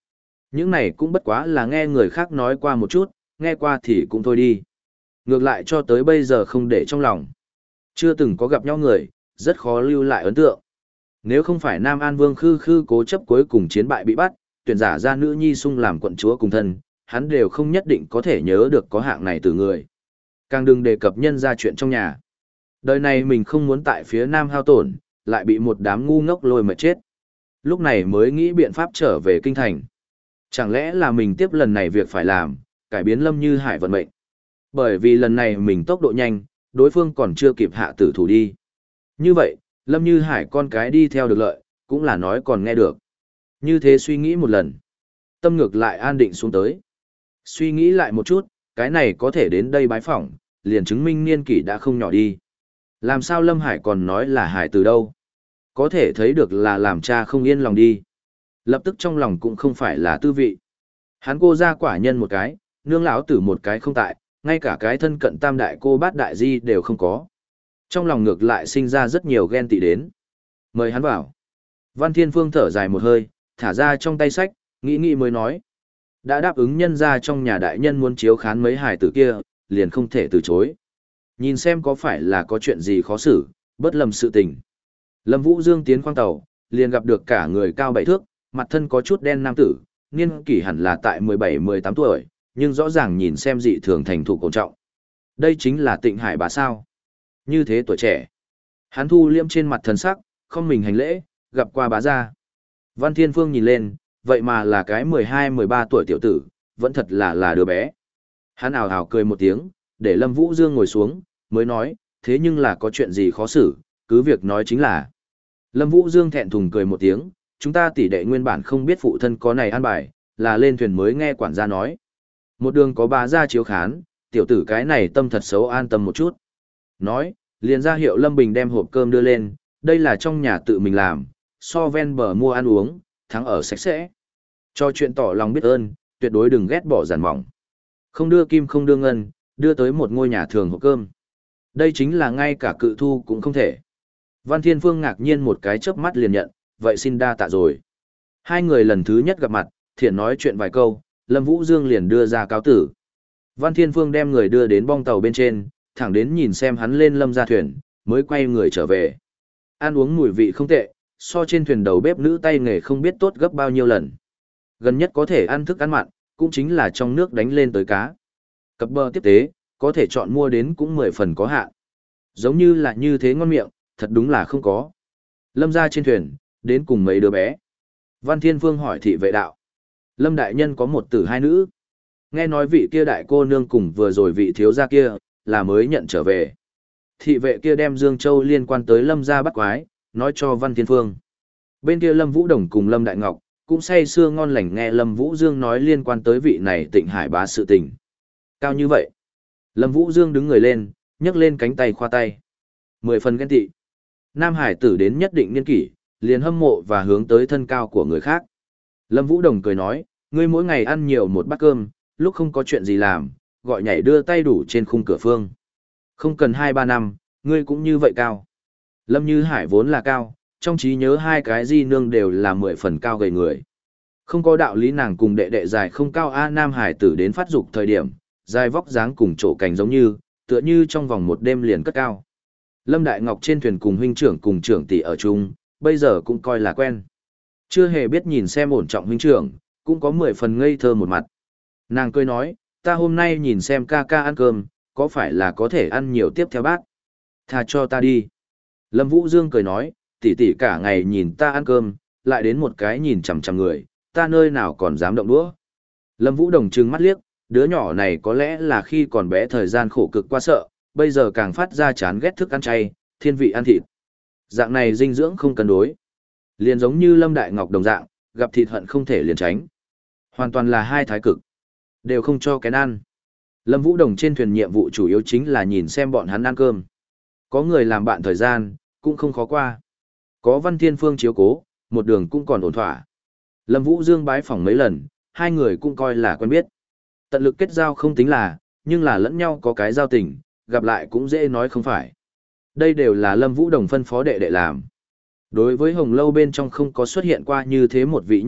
Những này cũng bất quá là nghe người khác nói qua một chút, nghe qua thì cũng thôi đi. Ngược lại cho tới bây giờ không để trong lòng. Chưa từng có gặp nhau người, rất khó lưu lại ấn tượng. Nếu không phải Nam An Vương Khư Khư cố chấp cuối cùng chiến bại bị bắt, tuyển giả ra nữ nhi sung làm quận chúa cùng thân, hắn đều không nhất định có thể nhớ được có hạng này từ người. Càng đừng đề cập nhân ra chuyện trong nhà. Đời này mình không muốn tại phía Nam hao tổn, lại bị một đám ngu ngốc lôi mà chết. Lúc này mới nghĩ biện pháp trở về kinh thành. Chẳng lẽ là mình tiếp lần này việc phải làm, cải biến Lâm Như Hải vận mệnh. Bởi vì lần này mình tốc độ nhanh, đối phương còn chưa kịp hạ tử thủ đi. Như vậy, Lâm Như Hải con cái đi theo được lợi, cũng là nói còn nghe được. Như thế suy nghĩ một lần. Tâm ngược lại an định xuống tới. Suy nghĩ lại một chút, cái này có thể đến đây bái phỏng, liền chứng minh niên kỷ đã không nhỏ đi. Làm sao Lâm Hải còn nói là Hải từ đâu? Có thể thấy được là làm cha không yên lòng đi. Lập tức trong lòng cũng không phải là tư vị. Hắn cô ra quả nhân một cái, nương lão tử một cái không tại, ngay cả cái thân cận tam đại cô bát đại di đều không có. Trong lòng ngược lại sinh ra rất nhiều ghen tị đến. Mời hắn vào. Văn Thiên Phương thở dài một hơi, thả ra trong tay sách, nghĩ nghĩ mới nói. Đã đáp ứng nhân ra trong nhà đại nhân muốn chiếu khán mấy hài tử kia, liền không thể từ chối. Nhìn xem có phải là có chuyện gì khó xử, bất lầm sự tình. Lâm Vũ Dương tiến khoang tàu, liền gặp được cả người cao bảy thước, mặt thân có chút đen nam tử, niên kỷ hẳn là tại mười bảy mười tám tuổi, nhưng rõ ràng nhìn xem dị thường thành thục cổ trọng. Đây chính là Tịnh Hải bá sao. Như thế tuổi trẻ. Hắn thu liêm trên mặt thần sắc, không mình hành lễ, gặp qua bá gia. Văn Thiên Phương nhìn lên, vậy mà là cái mười hai mười ba tuổi tiểu tử, vẫn thật là là đứa bé. Hắn ào ào cười một tiếng, để Lâm Vũ Dương ngồi xuống, mới nói, thế nhưng là có chuyện gì khó xử, cứ việc nói chính là. Lâm Vũ Dương thẹn thùng cười một tiếng, chúng ta tỷ đệ nguyên bản không biết phụ thân có này an bài, là lên thuyền mới nghe quản gia nói. Một đường có bá gia chiếu khán, tiểu tử cái này tâm thật xấu an tâm một chút. Nói, liền ra hiệu Lâm Bình đem hộp cơm đưa lên, đây là trong nhà tự mình làm, so ven bờ mua ăn uống, thắng ở sạch sẽ. Cho chuyện tỏ lòng biết ơn, tuyệt đối đừng ghét bỏ giản mỏng. Không đưa kim không đưa ngân, đưa tới một ngôi nhà thường hộp cơm. Đây chính là ngay cả cự thu cũng không thể. Văn Thiên Phương ngạc nhiên một cái chớp mắt liền nhận, vậy xin đa tạ rồi. Hai người lần thứ nhất gặp mặt, thiện nói chuyện vài câu, Lâm Vũ Dương liền đưa ra cáo tử. Văn Thiên Phương đem người đưa đến bong tàu bên trên, thẳng đến nhìn xem hắn lên Lâm ra thuyền, mới quay người trở về. Ăn uống mùi vị không tệ, so trên thuyền đầu bếp nữ tay nghề không biết tốt gấp bao nhiêu lần. Gần nhất có thể ăn thức ăn mặn, cũng chính là trong nước đánh lên tới cá. Cập bờ tiếp tế, có thể chọn mua đến cũng mười phần có hạn. Giống như là như thế ngon miệng, thật đúng là không có. Lâm ra trên thuyền, đến cùng mấy đứa bé. Văn Thiên Phương hỏi thị vệ đạo. Lâm đại nhân có một tử hai nữ. Nghe nói vị kia đại cô nương cùng vừa rồi vị thiếu gia kia, là mới nhận trở về. Thị vệ kia đem Dương Châu liên quan tới Lâm gia bắt quái, nói cho Văn Thiên Phương. Bên kia Lâm Vũ Đồng cùng Lâm Đại Ngọc, cũng say sưa ngon lành nghe Lâm Vũ Dương nói liên quan tới vị này Tịnh Hải bá sự tình. Cao như vậy. Lâm Vũ Dương đứng người lên, nhấc lên cánh tay khoa tay. Mười phần ghen tị. Nam Hải tử đến nhất định niên kỷ, liền hâm mộ và hướng tới thân cao của người khác. Lâm Vũ Đồng cười nói, ngươi mỗi ngày ăn nhiều một bát cơm, lúc không có chuyện gì làm, gọi nhảy đưa tay đủ trên khung cửa phương. Không cần hai ba năm, ngươi cũng như vậy cao. Lâm Như Hải vốn là cao, trong trí nhớ hai cái di nương đều là mười phần cao gầy người. Không có đạo lý nàng cùng đệ đệ dài không cao A Nam Hải tử đến phát dục thời điểm, dài vóc dáng cùng chỗ cành giống như, tựa như trong vòng một đêm liền cất cao. Lâm Đại Ngọc trên thuyền cùng huynh trưởng cùng trưởng tỷ ở chung, bây giờ cũng coi là quen. Chưa hề biết nhìn xem ổn trọng huynh trưởng, cũng có mười phần ngây thơ một mặt. Nàng cười nói, ta hôm nay nhìn xem ca ca ăn cơm, có phải là có thể ăn nhiều tiếp theo bát? Tha cho ta đi. Lâm Vũ Dương cười nói, tỷ tỷ cả ngày nhìn ta ăn cơm, lại đến một cái nhìn chằm chằm người, ta nơi nào còn dám động đũa. Lâm Vũ Đồng trừng mắt liếc, đứa nhỏ này có lẽ là khi còn bé thời gian khổ cực quá sợ, bây giờ càng phát ra chán ghét thức ăn chay, thiên vị ăn thịt. Dạng này dinh dưỡng không cân đối. Liền giống như Lâm Đại Ngọc đồng dạng, gặp thịt hận không thể liền tránh. Hoàn toàn là hai thái cực. Đều không cho kén ăn. Lâm Vũ Đồng trên thuyền nhiệm vụ chủ yếu chính là nhìn xem bọn hắn ăn cơm. Có người làm bạn thời gian, cũng không khó qua. Có Văn Thiên Phương chiếu cố, một đường cũng còn ổn thỏa. Lâm Vũ Dương bái phỏng mấy lần, hai người cũng coi là quen biết. Tận lực kết giao không tính là, nhưng là lẫn nhau có cái giao tình, gặp lại cũng dễ nói không phải. Đây đều là Lâm Vũ Đồng phân phó đệ đệ làm. Đối với Hồng Lâu bên trong không có xuất hiện qua như thế một vị nhân vật,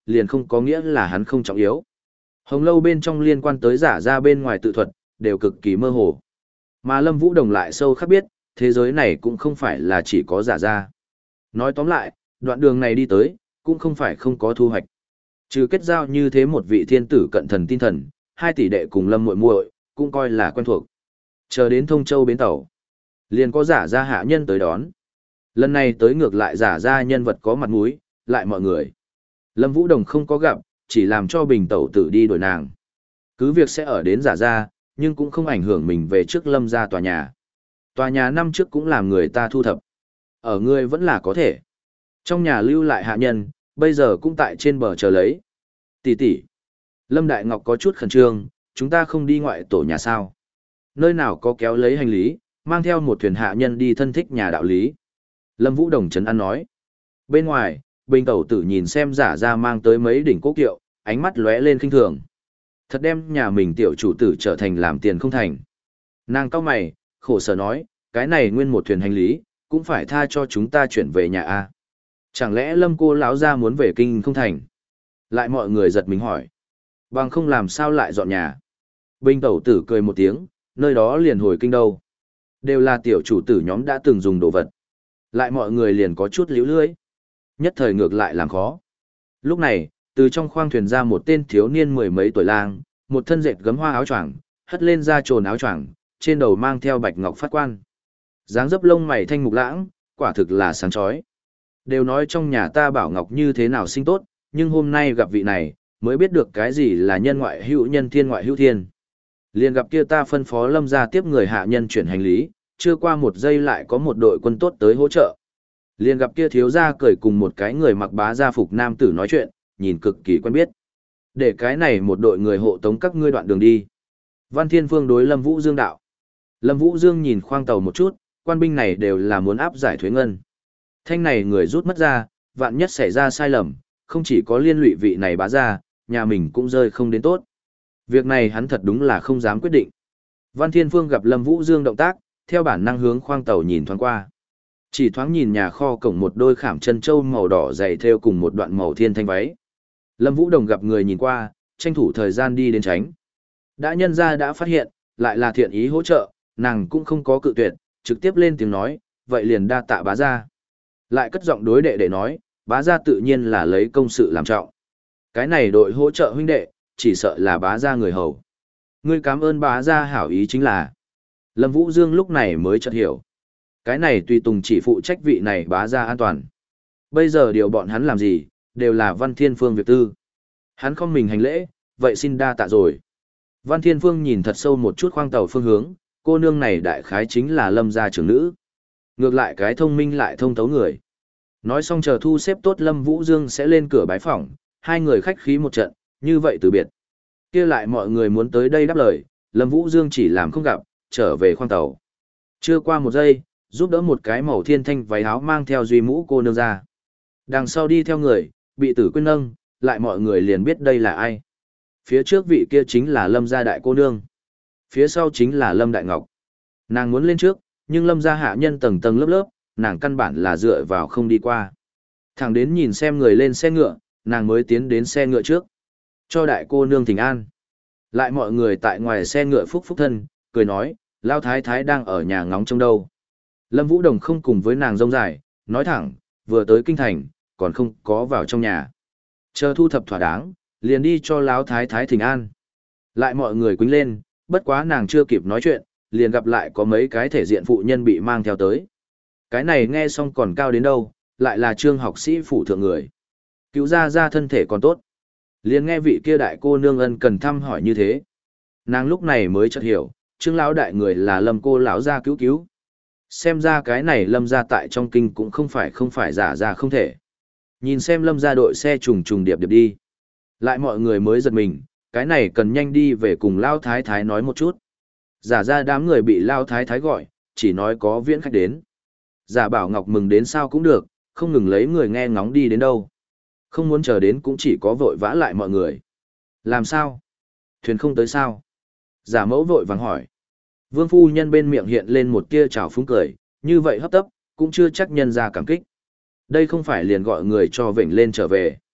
liền không có nghĩa là hắn không trọng yếu. Hồng lâu bên trong liên quan tới giả ra bên ngoài tự thuật, đều cực kỳ mơ hồ. Mà Lâm Vũ Đồng lại sâu khắc biết, thế giới này cũng không phải là chỉ có giả ra. Nói tóm lại, đoạn đường này đi tới, cũng không phải không có thu hoạch. Trừ kết giao như thế một vị thiên tử cận thần tin thần, hai tỷ đệ cùng Lâm muội muội cũng coi là quen thuộc. Chờ đến Thông Châu bến tàu, liền có giả ra hạ nhân tới đón. Lần này tới ngược lại giả ra nhân vật có mặt mũi, lại mọi người. Lâm Vũ Đồng không có gặp, chỉ làm cho Bình tẩu tử đi đuổi nàng. Cứ việc sẽ ở đến giả ra, nhưng cũng không ảnh hưởng mình về trước Lâm ra tòa nhà. Tòa nhà năm trước cũng làm người ta thu thập. Ở người vẫn là có thể. Trong nhà lưu lại hạ nhân, bây giờ cũng tại trên bờ chờ lấy. Tỷ tỷ. Lâm Đại Ngọc có chút khẩn trương, chúng ta không đi ngoại tổ nhà sao. Nơi nào có kéo lấy hành lý, mang theo một thuyền hạ nhân đi thân thích nhà đạo lý. Lâm Vũ Đồng trấn an nói. Bên ngoài, Bình tẩu tử nhìn xem giả ra mang tới mấy đỉnh cố kiệu, ánh mắt lóe lên khinh thường. Thật đem nhà mình tiểu chủ tử trở thành làm tiền không thành. Nàng cau mày, khổ sở nói, cái này nguyên một thuyền hành lý, cũng phải tha cho chúng ta chuyển về nhà a. Chẳng lẽ Lâm cô lão gia muốn về kinh không thành? Lại mọi người giật mình hỏi. Bằng không làm sao lại dọn nhà. Bình tẩu tử cười một tiếng, nơi đó liền hồi kinh đâu. Đều là tiểu chủ tử nhóm đã từng dùng đồ vật. Lại mọi người liền có chút liễu lưỡi. Nhất thời ngược lại làm khó. Lúc này, từ trong khoang thuyền ra một tên thiếu niên mười mấy tuổi lang, một thân dệt gấm hoa áo choàng, hất lên da trồn áo choàng, trên đầu mang theo bạch ngọc phát quan. Dáng dấp lông mày thanh mục lãng, quả thực là sáng chói. Đều nói trong nhà ta bảo ngọc như thế nào sinh tốt, nhưng hôm nay gặp vị này, mới biết được cái gì là nhân ngoại hữu nhân thiên ngoại hữu thiên. Liền gặp kia ta phân phó Lâm ra tiếp người hạ nhân chuyển hành lý, chưa qua một giây lại có một đội quân tốt tới hỗ trợ. Liền gặp kia thiếu gia cười cùng một cái người mặc bá gia phục nam tử nói chuyện, nhìn cực kỳ quen biết. Để cái này một đội người hộ tống các ngươi đoạn đường đi. Văn Thiên Phương đối Lâm Vũ Dương đạo. Lâm Vũ Dương nhìn khoang tàu một chút, quan binh này đều là muốn áp giải thuế ngân. Thanh này người rút mất ra, vạn nhất xảy ra sai lầm, không chỉ có liên lụy vị này bá gia, nhà mình cũng rơi không đến tốt. Việc này hắn thật đúng là không dám quyết định. Văn Thiên Phương gặp Lâm Vũ Dương động tác, theo bản năng hướng khoang tàu nhìn thoáng qua. Chỉ thoáng nhìn nhà kho cổng một đôi khảm chân châu màu đỏ dày theo cùng một đoạn màu thiên thanh váy. Lâm Vũ Đồng gặp người nhìn qua, tranh thủ thời gian đi đến tránh. Đã nhân ra đã phát hiện, lại là thiện ý hỗ trợ, nàng cũng không có cự tuyệt, trực tiếp lên tiếng nói, vậy liền đa tạ bá gia. Lại cất giọng đối đệ để nói, bá gia tự nhiên là lấy công sự làm trọng. Cái này đội hỗ trợ huynh đệ, chỉ sợ là bá gia người hầu. Ngươi cảm ơn bá gia hảo ý chính là. Lâm Vũ Dương lúc này mới chợt hiểu. Cái này tùy tùng chỉ phụ trách vị này bá gia an toàn. Bây giờ điều bọn hắn làm gì, đều là Văn Thiên Phương việc tư. Hắn không mình hành lễ, vậy xin đa tạ rồi. Văn Thiên Phương nhìn thật sâu một chút khoang tàu phương hướng, cô nương này đại khái chính là Lâm gia trưởng nữ. Ngược lại cái thông minh lại thông thấu người. Nói xong chờ thu xếp tốt Lâm Vũ Dương sẽ lên cửa bái phỏng, hai người khách khí một trận, như vậy từ biệt. Kia lại mọi người muốn tới đây đáp lời, Lâm Vũ Dương chỉ làm không gặp, trở về khoang tàu. Chưa qua một giây, giúp đỡ một cái màu thiên thanh váy áo mang theo duy mũ cô nương ra. Đằng sau đi theo người, bị tử quyên nâng, lại mọi người liền biết đây là ai. Phía trước vị kia chính là Lâm gia đại cô nương. Phía sau chính là Lâm Đại Ngọc. Nàng muốn lên trước, nhưng Lâm gia hạ nhân tầng tầng lớp lớp, nàng căn bản là dựa vào không đi qua. Thẳng đến nhìn xem người lên xe ngựa, nàng mới tiến đến xe ngựa trước. Cho đại cô nương thỉnh an. Lại mọi người tại ngoài xe ngựa phúc phúc thân, cười nói, Lao Thái Thái đang ở nhà ngóng trông đâu. Lâm Vũ Đồng không cùng với nàng rông dài, nói thẳng, vừa tới kinh thành, còn không có vào trong nhà. Chờ thu thập thỏa đáng, liền đi cho Lão Thái Thái thỉnh an. Lại mọi người quýnh lên, bất quá nàng chưa kịp nói chuyện, liền gặp lại có mấy cái thể diện phụ nhân bị mang theo tới. Cái này nghe xong còn cao đến đâu, lại là trương học sĩ phủ thượng người. Cứu ra ra thân thể còn tốt. Liền nghe vị kia đại cô nương ân cần thăm hỏi như thế. Nàng lúc này mới chợt hiểu, trương lão đại người là Lâm cô lão gia cứu cứu. Xem ra cái này Lâm gia tại trong kinh cũng không phải không phải giả ra không thể. Nhìn xem Lâm gia đội xe trùng trùng điệp điệp đi. Lại mọi người mới giật mình, cái này cần nhanh đi về cùng Lao Thái Thái nói một chút. Giả ra đám người bị Lao Thái Thái gọi, chỉ nói có viễn khách đến. Giả bảo Ngọc mừng đến sao cũng được, không ngừng lấy người nghe ngóng đi đến đâu. Không muốn chờ đến cũng chỉ có vội vã lại mọi người. Làm sao? Thuyền không tới sao? Giả mẫu vội vàng hỏi. Vương phu nhân bên miệng hiện lên một tia trào phúng cười, như vậy hấp tấp, cũng chưa chắc nhân ra cảm kích. Đây không phải liền gọi người cho vểnh lên trở về.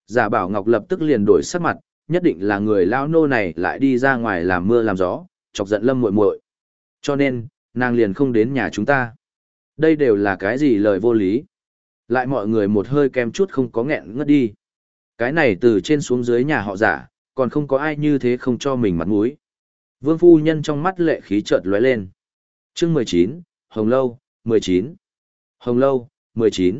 Giả Bảo Ngọc lập tức liền đổi sắc mặt, nhất định là người lao nô này lại đi ra ngoài làm mưa làm gió, chọc giận Lâm muội muội. Cho nên, nàng liền không đến nhà chúng ta. Đây đều là cái gì lời vô lý. Lại mọi người một hơi kem chút không có nghẹn ngất đi. Cái này từ trên xuống dưới nhà họ Giả, còn không có ai như thế không cho mình mặt mũi. Vương phu nhân trong mắt lệ khí chợt lóe lên. Chương mười chín, Hồng Lâu, mười chín. Hồng Lâu, mười chín.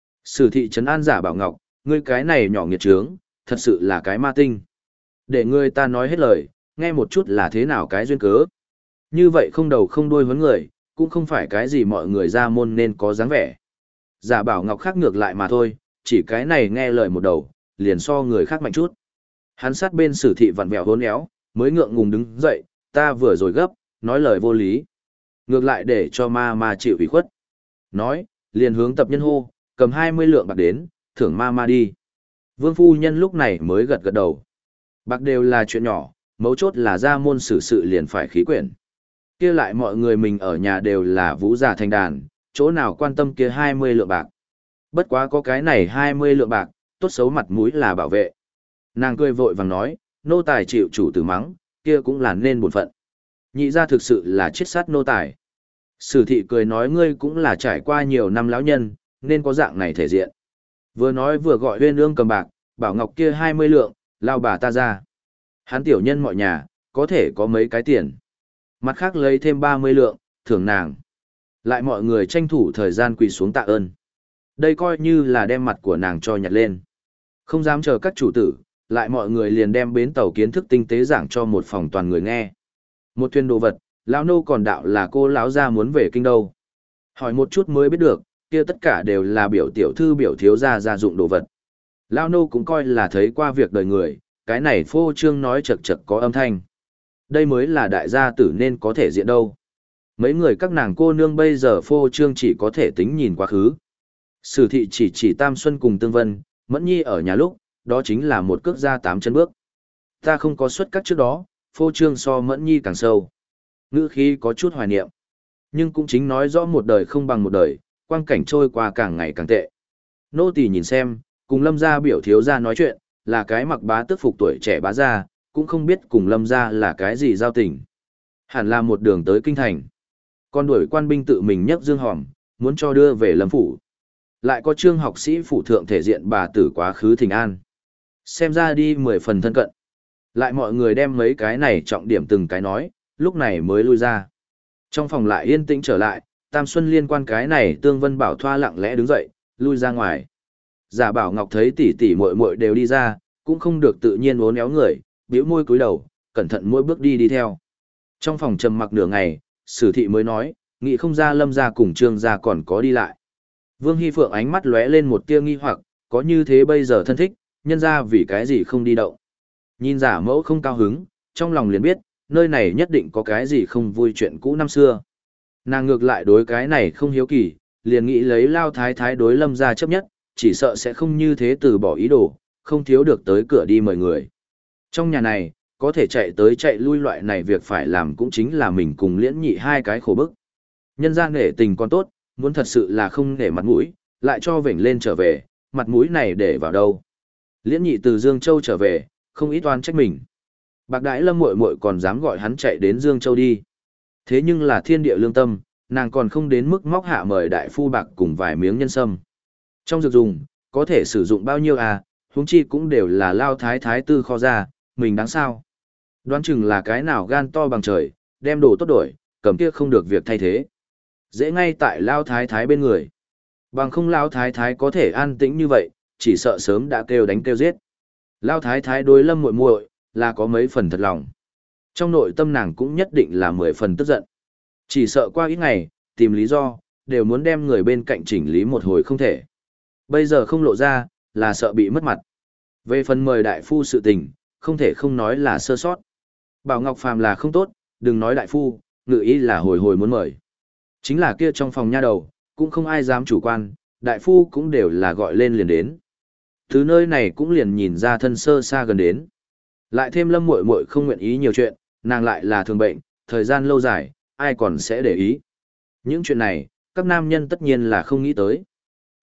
Sử thị trấn an Giả Bảo Ngọc, ngươi cái này nhỏ nghiệt trướng, thật sự là cái ma tinh. Để ngươi ta nói hết lời, nghe một chút là thế nào cái duyên cớ. Như vậy không đầu không đuôi huấn người, cũng không phải cái gì mọi người ra môn nên có dáng vẻ. Giả Bảo Ngọc khác ngược lại mà thôi, chỉ cái này nghe lời một đầu, liền so người khác mạnh chút. Hắn sát bên Sử thị vặn vẹo hốn éo, mới ngượng ngùng đứng dậy, ta vừa rồi gấp, nói lời vô lý. Ngược lại để cho ma ma chịu ủy khuất. Nói, liền hướng tập nhân hô, cầm hai mươi lượng bạc đến, thưởng ma ma đi. Vương phu nhân lúc này mới gật gật đầu. Bạc đều là chuyện nhỏ, mấu chốt là ra môn xử sự liền phải khí quyển. Kia lại mọi người mình ở nhà đều là vũ giả thành đàn, chỗ nào quan tâm kia hai mươi lượng bạc. Bất quá có cái này hai mươi lượng bạc, tốt xấu mặt mũi là bảo vệ. Nàng cười vội vàng nói, nô tài chịu chủ tử mắng, kia cũng là nên bổn phận. Nhị ra thực sự là chết sát nô tài. Sử thị cười nói ngươi cũng là trải qua nhiều năm lão nhân, nên có dạng này thể diện. Vừa nói vừa gọi huyên ương cầm bạc, bảo Ngọc kia hai mươi lượng, lao bà ta ra. Hắn tiểu nhân mọi nhà, có thể có mấy cái tiền. Mặt khác lấy thêm ba mươi lượng, thưởng nàng. Lại mọi người tranh thủ thời gian quỳ xuống tạ ơn. Đây coi như là đem mặt của nàng cho nhặt lên. Không dám chờ các chủ tử, lại mọi người liền đem bến tàu kiến thức tinh tế giảng cho một phòng toàn người nghe. Một thuyền đồ vật, lão nô còn đạo là cô lão gia muốn về kinh đâu. Hỏi một chút mới biết được, kia tất cả đều là biểu tiểu thư biểu thiếu gia gia dụng đồ vật. Lão nô cũng coi là thấy qua việc đời người, cái này phô trương nói chật chật có âm thanh. Đây mới là đại gia tử nên có thể diện đâu. Mấy người các nàng cô nương bây giờ phô trương chỉ có thể tính nhìn quá khứ. Sử thị chỉ chỉ Tam Xuân cùng Tương Vân, Mẫn Nhi ở nhà lúc, đó chính là một cước ra tám chân bước. Ta không có xuất các trước đó, phô trương so Mẫn Nhi càng sâu. Ngữ khí có chút hoài niệm. Nhưng cũng chính nói rõ một đời không bằng một đời, quang cảnh trôi qua càng ngày càng tệ. Nô tỳ nhìn xem, cùng Lâm gia biểu thiếu gia nói chuyện, là cái mặc bá tước phục tuổi trẻ bá gia, cũng không biết cùng Lâm gia là cái gì giao tình. Hẳn là một đường tới kinh thành. Con đuổi quan binh tự mình nhấc dương hòm, muốn cho đưa về Lâm phủ. Lại có trương học sĩ phủ thượng thể diện bà tử quá khứ thỉnh an. Xem ra đi mười phần thân cận. Lại mọi người đem mấy cái này trọng điểm từng cái nói, lúc này mới lui ra. Trong phòng lại yên tĩnh trở lại, Tam Xuân liên quan cái này Tương Vân Bảo thoa lặng lẽ đứng dậy, lui ra ngoài. Giả Bảo Ngọc thấy tỷ tỷ muội muội đều đi ra, cũng không được tự nhiên uốn éo người, bĩu môi cúi đầu, cẩn thận mỗi bước đi đi theo. Trong phòng trầm mặc nửa ngày, Sử thị mới nói, nghĩ không ra Lâm gia cùng Trương gia còn có đi lại. Vương Hi Phượng ánh mắt lóe lên một tia nghi hoặc, có như thế bây giờ thân thích, nhân ra vì cái gì không đi động. Nhìn giả mẫu không cao hứng, trong lòng liền biết, nơi này nhất định có cái gì không vui chuyện cũ năm xưa. Nàng ngược lại đối cái này không hiếu kỳ, liền nghĩ lấy Lao Thái Thái đối Lâm gia chấp nhất, chỉ sợ sẽ không như thế từ bỏ ý đồ, không thiếu được tới cửa đi mời người. Trong nhà này, có thể chạy tới chạy lui loại này việc phải làm cũng chính là mình cùng liễn nhị hai cái khổ bức. Nhân gian nể tình còn tốt, muốn thật sự là không nể mặt mũi, lại cho vểnh lên trở về, mặt mũi này để vào đâu. Liễn nhị từ Dương Châu trở về, không ít oan trách mình. Bạc Đãi Lâm muội muội còn dám gọi hắn chạy đến Dương Châu đi. Thế nhưng là thiên địa lương tâm, nàng còn không đến mức móc hạ mời đại phu bạc cùng vài miếng nhân sâm. Trong dược dùng, có thể sử dụng bao nhiêu à, huống chi cũng đều là Lao Thái Thái tư kho ra, mình đáng sao. Đoán chừng là cái nào gan to bằng trời, đem đồ tốt đổi, cầm kia không được việc thay thế. Dễ ngay tại Lao Thái Thái bên người. Bằng không Lao Thái Thái có thể an tĩnh như vậy, chỉ sợ sớm đã kêu đánh kêu giết. Lao Thái Thái đối Lâm muội muội là có mấy phần thật lòng. Trong nội tâm nàng cũng nhất định là mười phần tức giận. Chỉ sợ qua ít ngày, tìm lý do, đều muốn đem người bên cạnh chỉnh lý một hồi không thể. Bây giờ không lộ ra, là sợ bị mất mặt. Về phần mời đại phu sự tình, không thể không nói là sơ sót. Bảo Ngọc Phàm là không tốt, đừng nói đại phu, ngự ý là hồi hồi muốn mời. Chính là kia trong phòng nha đầu, cũng không ai dám chủ quan, đại phu cũng đều là gọi lên liền đến. Từ nơi này cũng liền nhìn ra thân sơ xa gần đến. Lại thêm Lâm muội muội không nguyện ý nhiều chuyện, nàng lại là thường bệnh, thời gian lâu dài, ai còn sẽ để ý. Những chuyện này, các nam nhân tất nhiên là không nghĩ tới.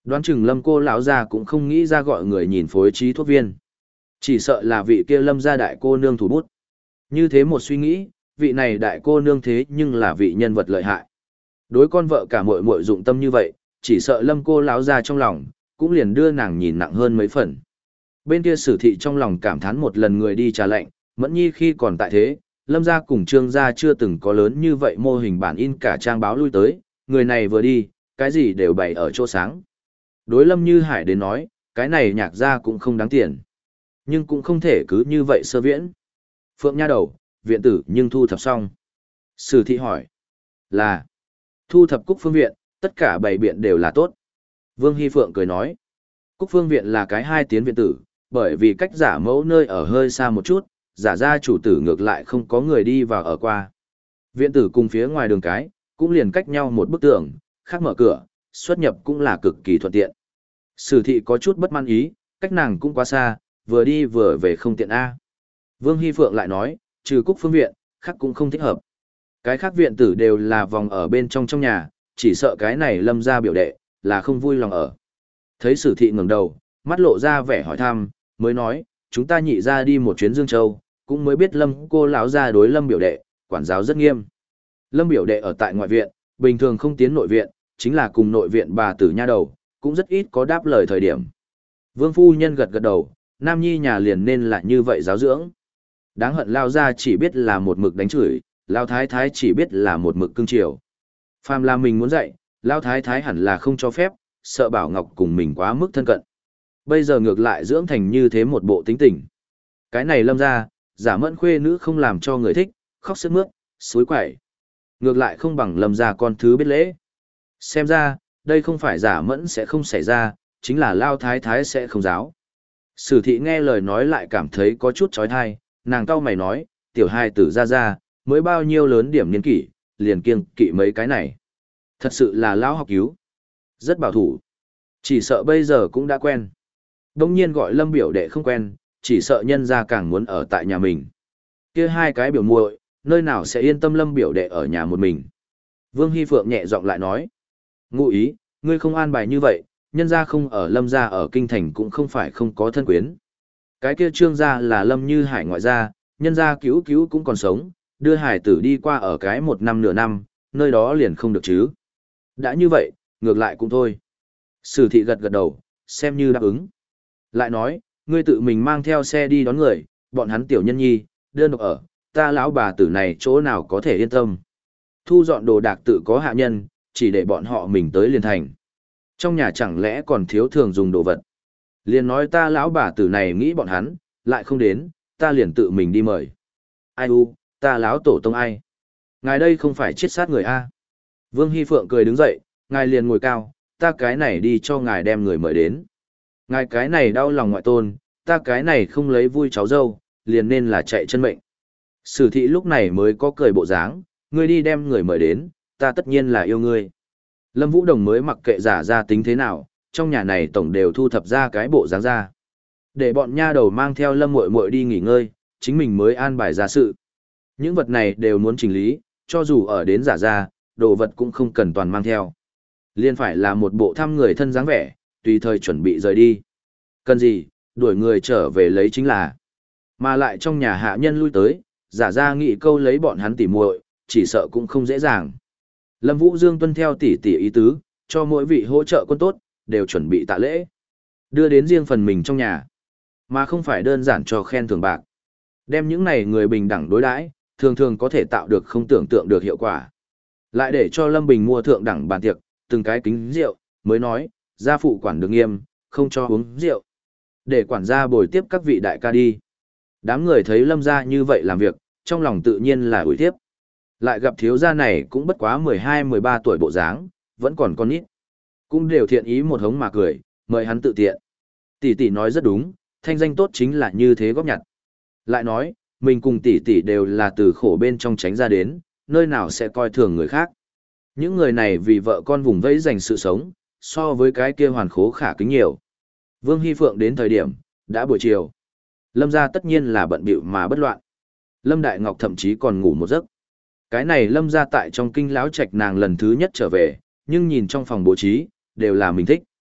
Đoán chừng Lâm cô lão gia cũng không nghĩ ra gọi người nhìn phối trí thuốc viên. Chỉ sợ là vị kia Lâm gia đại cô nương thủ bút. Như thế một suy nghĩ, vị này đại cô nương thế nhưng là vị nhân vật lợi hại. Đối con vợ cả muội muội dụng tâm như vậy, chỉ sợ Lâm cô lão gia trong lòng, cũng liền đưa nàng nhìn nặng hơn mấy phần. Bên kia Sử thị trong lòng cảm thán một lần người đi trà lệnh, Mẫn Nhi khi còn tại thế, Lâm gia cùng Trương gia chưa từng có lớn như vậy mô hình bản in cả trang báo lui tới, người này vừa đi, cái gì đều bày ở chỗ sáng. Đối Lâm Như Hải đến nói, cái này nhạc gia cũng không đáng tiền. Nhưng cũng không thể cứ như vậy sơ viễn. Phượng nha đầu, viện tử nhưng thu thập xong. Sử thị hỏi. Là. Thu thập Cúc Phương viện, tất cả bảy biện đều là tốt. Vương Hy Phượng cười nói. Cúc Phương viện là cái hai tiến viện tử, bởi vì cách giả mẫu nơi ở hơi xa một chút, giả ra chủ tử ngược lại không có người đi vào ở qua. Viện tử cùng phía ngoài đường cái, cũng liền cách nhau một bức tường, khác mở cửa, xuất nhập cũng là cực kỳ thuận tiện. Sử thị có chút bất mãn ý, cách nàng cũng quá xa, vừa đi vừa về không tiện A. Vương Hy Phượng lại nói, trừ Cúc Phương viện, khác cũng không thích hợp. Cái khác viện tử đều là vòng ở bên trong trong nhà, chỉ sợ cái này Lâm ra biểu đệ, là không vui lòng ở. Thấy Sử thị ngẩng đầu, mắt lộ ra vẻ hỏi thăm, mới nói, chúng ta nhị ra đi một chuyến Dương Châu, cũng mới biết Lâm cô lão ra đối Lâm biểu đệ, quản giáo rất nghiêm. Lâm biểu đệ ở tại ngoại viện, bình thường không tiến nội viện, chính là cùng nội viện bà tử nha đầu, cũng rất ít có đáp lời thời điểm. Vương phu nhân gật gật đầu, nam nhi nhà liền nên là như vậy giáo dưỡng. Đáng hận lao ra chỉ biết là một mực đánh chửi, lao thái thái chỉ biết là một mực cưng chiều. Phàm là mình muốn dạy, lao thái thái hẳn là không cho phép, sợ Bảo Ngọc cùng mình quá mức thân cận. Bây giờ ngược lại dưỡng thành như thế một bộ tính tình. Cái này Lâm ra, giả mẫn khuê nữ không làm cho người thích, khóc sướt mướt, suối quẩy. Ngược lại không bằng Lâm ra con thứ biết lễ. Xem ra, đây không phải giả mẫn sẽ không xảy ra, chính là lao thái thái sẽ không giáo. Sử thị nghe lời nói lại cảm thấy có chút trói thai, nàng cau mày nói, tiểu hai tử ra ra, mới bao nhiêu lớn điểm niên kỷ, liền kiêng kỵ mấy cái này. Thật sự là lão học cứu. Rất bảo thủ. Chỉ sợ bây giờ cũng đã quen. Đông nhiên gọi Lâm biểu đệ không quen, chỉ sợ nhân ra càng muốn ở tại nhà mình. Kia hai cái biểu muội, nơi nào sẽ yên tâm Lâm biểu đệ ở nhà một mình. Vương Hy Phượng nhẹ giọng lại nói. Ngụ ý, ngươi không an bài như vậy, nhân ra không ở Lâm gia ở kinh thành cũng không phải không có thân quyến. Cái kia Trương gia là Lâm Như Hải ngoại gia, nhân gia cứu cứu cũng còn sống, đưa hải tử đi qua ở cái một năm nửa năm, nơi đó liền không được chứ. Đã như vậy, ngược lại cũng thôi. Sử thị gật gật đầu, xem như đáp ứng. Lại nói, ngươi tự mình mang theo xe đi đón người, bọn hắn tiểu nhân nhi, đơn độc ở, ta lão bà tử này chỗ nào có thể yên tâm. Thu dọn đồ đạc tự có hạ nhân, chỉ để bọn họ mình tới liền thành. Trong nhà chẳng lẽ còn thiếu thường dùng đồ vật. Liền nói ta lão bà tử này nghĩ bọn hắn, lại không đến, ta liền tự mình đi mời. Ai u, ta lão tổ tông ai? Ngài đây không phải chết sát người a? Vương Hy Phượng cười đứng dậy, ngài liền ngồi cao, ta cái này đi cho ngài đem người mời đến. Ngài cái này đau lòng ngoại tôn, ta cái này không lấy vui cháu dâu, liền nên là chạy chân mệnh. Sử thị lúc này mới có cười bộ dáng, ngươi đi đem người mời đến, ta tất nhiên là yêu ngươi. Lâm Vũ Đồng mới mặc kệ giả ra tính thế nào, trong nhà này tổng đều thu thập ra cái bộ dáng ra. Để bọn nha đầu mang theo Lâm muội muội đi nghỉ ngơi, chính mình mới an bài ra sự. Những vật này đều muốn chỉnh lý, cho dù ở đến giả ra, đồ vật cũng không cần toàn mang theo. Liên phải là một bộ thăm người thân dáng vẻ, tùy thời chuẩn bị rời đi. Cần gì, đuổi người trở về lấy chính là. Mà lại trong nhà hạ nhân lui tới, giả ra nghị câu lấy bọn hắn tỉ muội, chỉ sợ cũng không dễ dàng. Lâm Vũ Dương tuân theo tỉ tỉ ý tứ, cho mỗi vị hỗ trợ quân tốt, đều chuẩn bị tạ lễ. Đưa đến riêng phần mình trong nhà, mà không phải đơn giản cho khen thưởng bạc. Đem những này người bình đẳng đối đãi, thường thường có thể tạo được không tưởng tượng được hiệu quả. Lại để cho Lâm Bình mua thượng đẳng bàn tiệc, từng cái kính rượu, mới nói, gia phụ quản được nghiêm, không cho uống rượu. Để quản gia bồi tiếp các vị đại ca đi. Đám người thấy Lâm gia như vậy làm việc, trong lòng tự nhiên là ủi tiếp. Lại gặp thiếu gia này cũng bất quá mười hai mười ba tuổi bộ dáng, vẫn còn con nít. Cũng đều thiện ý một hống mà cười, mời hắn tự tiện. Tỷ tỷ nói rất đúng, thanh danh tốt chính là như thế góp nhặt. Lại nói, mình cùng tỷ tỷ đều là từ khổ bên trong tránh ra đến, nơi nào sẽ coi thường người khác. Những người này vì vợ con vùng vẫy dành sự sống, so với cái kia hoàn khố khả kính nhiều. Vương Hy Phượng đến thời điểm, đã buổi chiều. Lâm gia tất nhiên là bận bịu mà bất loạn. Lâm Đại Ngọc thậm chí còn ngủ một giấc. Cái này Lâm gia tại trong kinh lão trạch nàng lần thứ nhất trở về, nhưng nhìn trong phòng bố trí, đều là mình thích.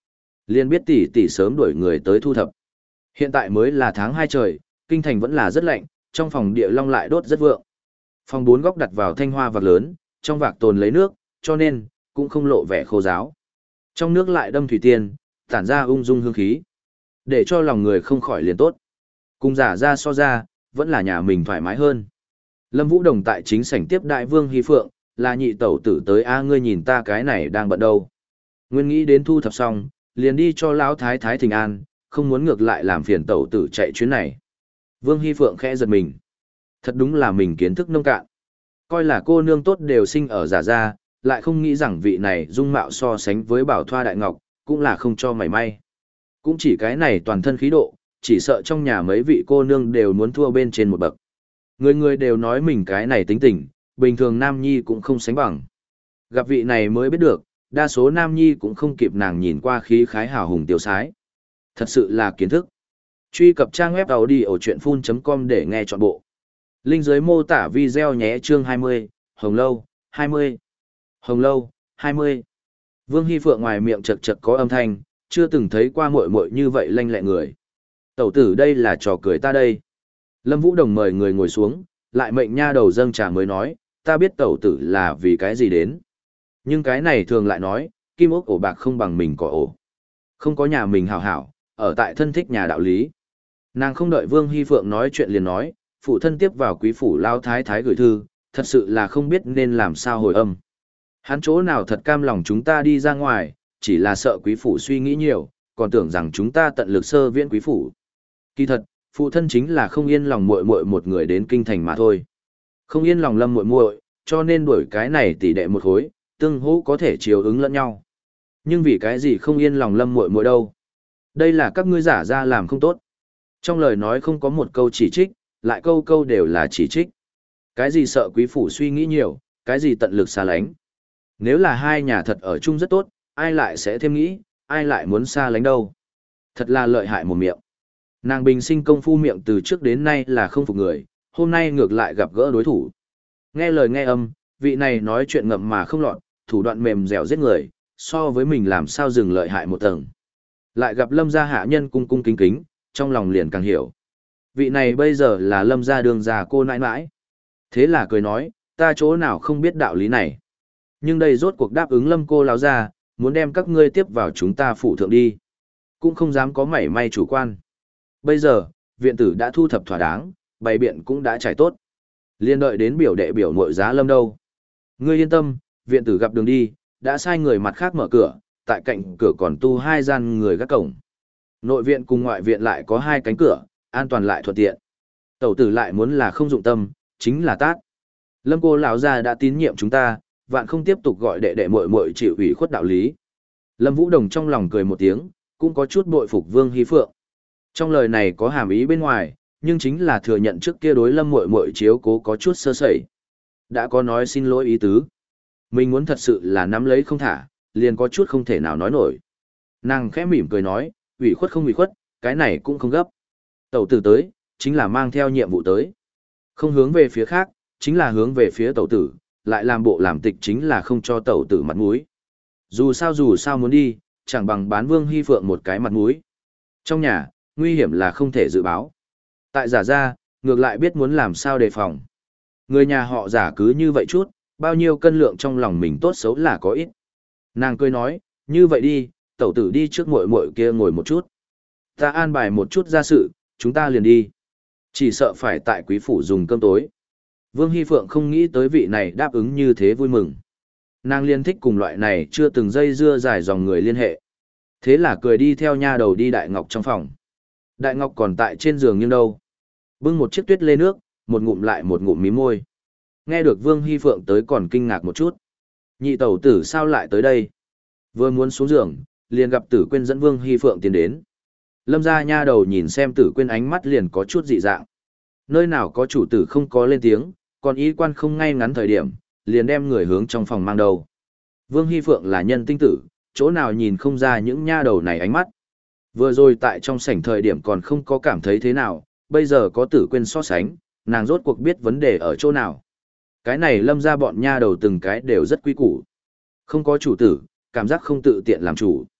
Liền biết tỷ tỷ sớm đuổi người tới thu thập. Hiện tại mới là tháng hai trời, kinh thành vẫn là rất lạnh, trong phòng địa long lại đốt rất vượng. Phòng bốn góc đặt vào thanh hoa vạc lớn, trong vạc tồn lấy nước, cho nên, cũng không lộ vẻ khô ráo. Trong nước lại đâm thủy tiên, tản ra ung dung hương khí. Để cho lòng người không khỏi liền tốt. Cùng giả ra so ra, vẫn là nhà mình thoải mái hơn. Lâm Vũ Đồng tại chính sảnh tiếp đại Vương Hy Phượng, là nhị tẩu tử tới a ngươi nhìn ta cái này đang bận đâu. Nguyên nghĩ đến thu thập xong, liền đi cho lão thái thái thỉnh an, không muốn ngược lại làm phiền tẩu tử chạy chuyến này. Vương Hy Phượng khẽ giật mình. Thật đúng là mình kiến thức nông cạn. Coi là cô nương tốt đều sinh ở giả gia, lại không nghĩ rằng vị này dung mạo so sánh với bảo thoa đại ngọc, cũng là không cho mảy may. Cũng chỉ cái này toàn thân khí độ, chỉ sợ trong nhà mấy vị cô nương đều muốn thua bên trên một bậc. Người người đều nói mình cái này tính tình, bình thường nam nhi cũng không sánh bằng. Gặp vị này mới biết được, đa số nam nhi cũng không kịp nàng nhìn qua khí khái hào hùng tiêu sái. Thật sự là kiến thức. Truy cập trang web audiochuyenphun chấm com để nghe trọn bộ. Link dưới mô tả video nhé. Chương hai mươi, Hồng Lâu, hai mươi. Hồng Lâu, hai mươi. Vương Hy Phượng ngoài miệng chật chật có âm thanh, chưa từng thấy qua muội muội như vậy lanh lẹ người. Tẩu tử đây là trò cười ta đây. Lâm Vũ Đồng mời người ngồi xuống, lại mệnh nha đầu dâng trà mới nói, ta biết tẩu tử là vì cái gì đến. Nhưng cái này thường lại nói, kim ốc ổ bạc không bằng mình có ổ. Không có nhà mình hảo hảo, ở tại thân thích nhà đạo lý. Nàng không đợi Vương Hy Phượng nói chuyện liền nói, phụ thân tiếp vào quý phủ lao thái thái gửi thư, thật sự là không biết nên làm sao hồi âm. Hắn chỗ nào thật cam lòng chúng ta đi ra ngoài, chỉ là sợ quý phủ suy nghĩ nhiều, còn tưởng rằng chúng ta tận lực sơ viễn quý phủ. Kỳ thật, phụ thân chính là không yên lòng muội muội một người đến kinh thành mà thôi. Không yên lòng Lâm muội muội, cho nên đuổi cái này tỷ đệ một khối, tương hỗ có thể chiều ứng lẫn nhau. Nhưng vì cái gì không yên lòng Lâm muội muội đâu? Đây là các ngươi giả ra làm không tốt. Trong lời nói không có một câu chỉ trích, lại câu câu đều là chỉ trích. Cái gì sợ quý phủ suy nghĩ nhiều, cái gì tận lực xa lánh. Nếu là hai nhà thật ở chung rất tốt, ai lại sẽ thêm nghĩ, ai lại muốn xa lánh đâu. Thật là lợi hại một miệng. Nàng bình sinh công phu miệng từ trước đến nay là không phục người, hôm nay ngược lại gặp gỡ đối thủ. Nghe lời nghe âm, vị này nói chuyện ngậm mà không lọt, thủ đoạn mềm dẻo giết người, so với mình làm sao dừng lợi hại một tầng. Lại gặp Lâm gia hạ nhân cung cung kính kính, trong lòng liền càng hiểu. Vị này bây giờ là Lâm gia đường già cô nãi nãi. Thế là cười nói, ta chỗ nào không biết đạo lý này. Nhưng đây rốt cuộc đáp ứng Lâm cô lão gia, muốn đem các ngươi tiếp vào chúng ta phủ thượng đi. Cũng không dám có mảy may chủ quan. Bây giờ, viện tử đã thu thập thỏa đáng, bày biện cũng đã trải tốt. Liên đợi đến biểu đệ biểu muội giá Lâm đâu. Ngươi yên tâm, viện tử gặp đường đi, đã sai người mặt khác mở cửa, tại cạnh cửa còn tu hai gian người gác cổng. Nội viện cùng ngoại viện lại có hai cánh cửa, an toàn lại thuận tiện. Tẩu tử lại muốn là không dụng tâm, chính là tát. Lâm cô lão gia đã tín nhiệm chúng ta, vạn không tiếp tục gọi đệ đệ muội muội chịu ủy khuất đạo lý. Lâm Vũ Đồng trong lòng cười một tiếng, cũng có chút bội phục Vương Hy Phượng. Trong lời này có hàm ý bên ngoài, nhưng chính là thừa nhận trước kia đối Lâm muội muội chiếu cố có chút sơ sẩy. Đã có nói xin lỗi ý tứ. Mình muốn thật sự là nắm lấy không thả, liền có chút không thể nào nói nổi. Nàng khẽ mỉm cười nói, ủy khuất không ủy khuất, cái này cũng không gấp. Tẩu tử tới, chính là mang theo nhiệm vụ tới. Không hướng về phía khác, chính là hướng về phía tẩu tử, lại làm bộ làm tịch chính là không cho tẩu tử mặt mũi. Dù sao dù sao muốn đi, chẳng bằng bán Vương Hy Phượng một cái mặt mũi. Trong nhà, nguy hiểm là không thể dự báo. Tại giả ra, ngược lại biết muốn làm sao đề phòng. Người nhà họ giả cứ như vậy chút, bao nhiêu cân lượng trong lòng mình tốt xấu là có ít. Nàng cười nói, như vậy đi, tẩu tử đi trước muội muội kia ngồi một chút. Ta an bài một chút ra sự, chúng ta liền đi. Chỉ sợ phải tại quý phủ dùng cơm tối. Vương Hy Phượng không nghĩ tới vị này đáp ứng như thế vui mừng. Nàng liên thích cùng loại này chưa từng dây dưa dài dòng người liên hệ. Thế là cười đi theo nha đầu đi Đại Ngọc trong phòng. Đại Ngọc còn tại trên giường nhưng đâu. Bưng một chiếc tuyết lê nước, một ngụm lại một ngụm mí môi. Nghe được Vương Hy Phượng tới còn kinh ngạc một chút. Nhị tẩu tử sao lại tới đây? Vừa muốn xuống giường, liền gặp Tử Quyên dẫn Vương Hy Phượng tiến đến. Lâm gia nha đầu nhìn xem Tử Quyên ánh mắt liền có chút dị dạng. Nơi nào có chủ tử không có lên tiếng, còn ý quan không ngay ngắn thời điểm, liền đem người hướng trong phòng mang đầu. Vương Hy Phượng là nhân tinh tử, chỗ nào nhìn không ra những nha đầu này ánh mắt. Vừa rồi tại trong sảnh thời điểm còn không có cảm thấy thế nào, bây giờ có Tử Quyên so sánh, nàng rốt cuộc biết vấn đề ở chỗ nào. Cái này Lâm ra bọn nha đầu từng cái đều rất quý củ. Không có chủ tử, cảm giác không tự tiện làm chủ.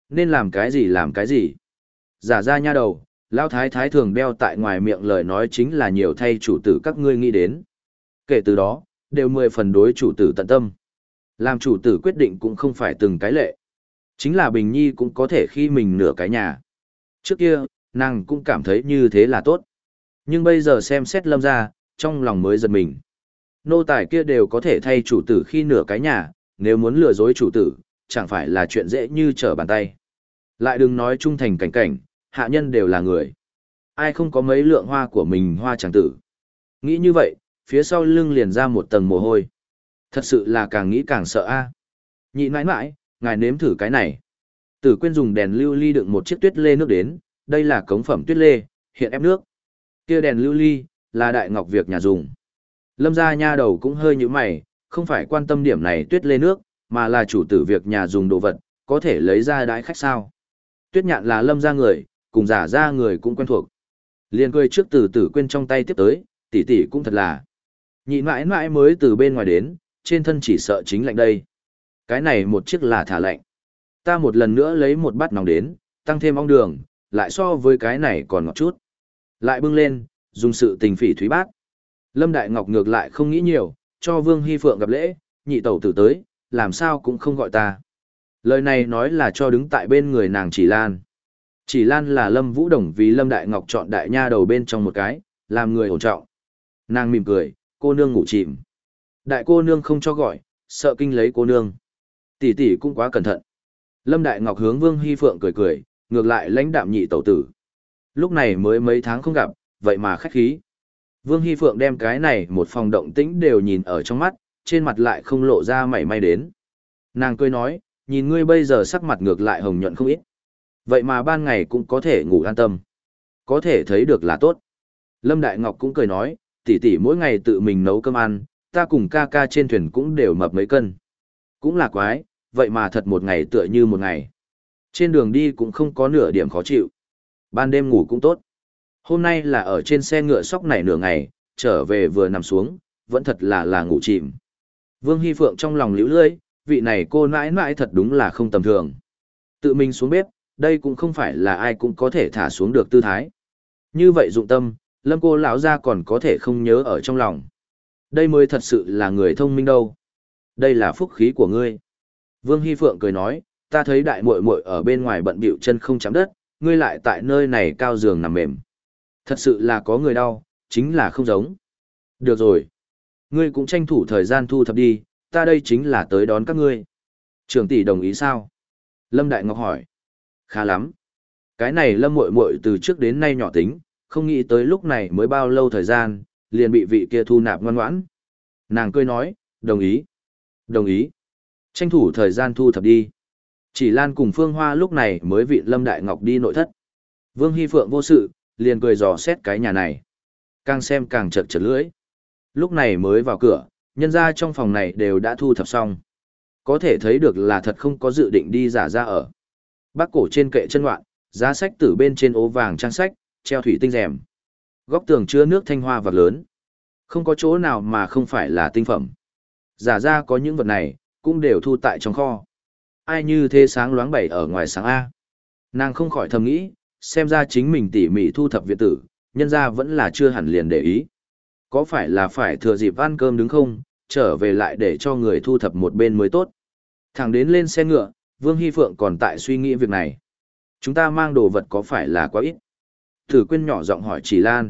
Nên làm cái gì làm cái gì. Giả ra nha đầu, Lão thái thái thường đeo tại ngoài miệng lời nói chính là nhiều thay chủ tử các ngươi nghĩ đến. Kể từ đó, đều mười phần đối chủ tử tận tâm. Làm chủ tử quyết định cũng không phải từng cái lệ. Chính là Bình Nhi cũng có thể khi mình nửa cái nhà. Trước kia, nàng cũng cảm thấy như thế là tốt. Nhưng bây giờ xem xét Lâm ra, trong lòng mới giật mình. Nô tài kia đều có thể thay chủ tử khi nửa cái nhà, nếu muốn lừa dối chủ tử, chẳng phải là chuyện dễ như trở bàn tay. Lại đừng nói trung thành cảnh cảnh, hạ nhân đều là người. Ai không có mấy lượng hoa của mình hoa chẳng tử. Nghĩ như vậy, phía sau lưng liền ra một tầng mồ hôi. Thật sự là càng nghĩ càng sợ a. Nhị nãi nãi, ngài nếm thử cái này. Tử Quyên dùng đèn lưu ly đựng một chiếc tuyết lê nước đến, đây là cống phẩm tuyết lê, hiện ép nước. Kia đèn lưu ly, là đại ngọc việc nhà dùng. Lâm gia nha đầu cũng hơi như mày, không phải quan tâm điểm này tuyết lê nước, mà là chủ tử việc nhà dùng đồ vật, có thể lấy ra đãi khách sao. Tuyết nhạn là Lâm gia người, cùng giả ra người cũng quen thuộc. Liên cười trước từ Tử Quyên trong tay tiếp tới, tỷ tỷ cũng thật là. Nhị mãi mãi mới từ bên ngoài đến, trên thân chỉ sợ chính lạnh đây. Cái này một chiếc là thả lạnh. Ta một lần nữa lấy một bát nóng đến, tăng thêm ong đường, lại so với cái này còn ngọt chút. Lại bưng lên, dùng sự tình phỉ thúy bát. Lâm Đại Ngọc ngược lại không nghĩ nhiều, cho Vương Hy Phượng gặp lễ, nhị tẩu tử tới, làm sao cũng không gọi ta. Lời này nói là cho đứng tại bên người nàng Chỉ Lan. Chỉ Lan là Lâm Vũ Đồng vì Lâm Đại Ngọc chọn đại nha đầu bên trong một cái, làm người ổn trọng. Nàng mỉm cười, cô nương ngủ chìm. Đại cô nương không cho gọi, sợ kinh lấy cô nương. Tỷ tỷ cũng quá cẩn thận. Lâm Đại Ngọc hướng Vương Hy Phượng cười cười, ngược lại lãnh đạm nhị tẩu tử. Lúc này mới mấy tháng không gặp, vậy mà khách khí. Vương Hy Phượng đem cái này một phòng động tĩnh đều nhìn ở trong mắt, trên mặt lại không lộ ra mảy may đến. Nàng cười nói, nhìn ngươi bây giờ sắc mặt ngược lại hồng nhuận không ít. Vậy mà ban ngày cũng có thể ngủ an tâm. Có thể thấy được là tốt. Lâm Đại Ngọc cũng cười nói, tỷ tỷ mỗi ngày tự mình nấu cơm ăn, ta cùng ca ca trên thuyền cũng đều mập mấy cân. Cũng là quái, vậy mà thật một ngày tựa như một ngày. Trên đường đi cũng không có nửa điểm khó chịu. Ban đêm ngủ cũng tốt. Hôm nay là ở trên xe ngựa sóc này nửa ngày, trở về vừa nằm xuống, vẫn thật là là ngủ chìm. Vương Hy Phượng trong lòng liễu lưỡi, vị này cô nãi nãi thật đúng là không tầm thường. Tự mình xuống bếp, đây cũng không phải là ai cũng có thể thả xuống được tư thái. Như vậy dụng tâm, Lâm cô lão gia còn có thể không nhớ ở trong lòng. Đây mới thật sự là người thông minh đâu. Đây là phúc khí của ngươi. Vương Hy Phượng cười nói, ta thấy đại muội muội ở bên ngoài bận bịu chân không chạm đất, ngươi lại tại nơi này cao giường nằm mềm. Thật sự là có người đau, chính là không giống. Được rồi. Ngươi cũng tranh thủ thời gian thu thập đi, ta đây chính là tới đón các ngươi. Trưởng tỷ đồng ý sao? Lâm Đại Ngọc hỏi. Khá lắm. Cái này Lâm muội muội từ trước đến nay nhỏ tính, không nghĩ tới lúc này mới bao lâu thời gian, liền bị vị kia thu nạp ngoan ngoãn. Nàng cười nói, đồng ý. Đồng ý. Tranh thủ thời gian thu thập đi. Chỉ Lan cùng Phương Hoa lúc này mới vị Lâm Đại Ngọc đi nội thất. Vương Hy Phượng vô sự, liền cười dò xét cái nhà này. Càng xem càng chật chật lưỡi. Lúc này mới vào cửa, nhân ra trong phòng này đều đã thu thập xong. Có thể thấy được là thật không có dự định đi giả ra ở. Bác cổ trên kệ chân ngoạn, giá sách từ bên trên ố vàng trang sách, treo thủy tinh rèm. Góc tường chứa nước thanh hoa vạc lớn. Không có chỗ nào mà không phải là tinh phẩm. Giả ra có những vật này, cũng đều thu tại trong kho. Ai như thế sáng loáng bày ở ngoài sáng A. Nàng không khỏi thầm nghĩ, xem ra chính mình tỉ mỉ thu thập viện tử, nhân ra vẫn là chưa hẳn liền để ý. Có phải là phải thừa dịp ăn cơm đứng không, trở về lại để cho người thu thập một bên mới tốt. Thẳng đến lên xe ngựa, Vương Hy Phượng còn tại suy nghĩ việc này. Chúng ta mang đồ vật có phải là quá ít? Thử Quyên nhỏ giọng hỏi Chỉ Lan.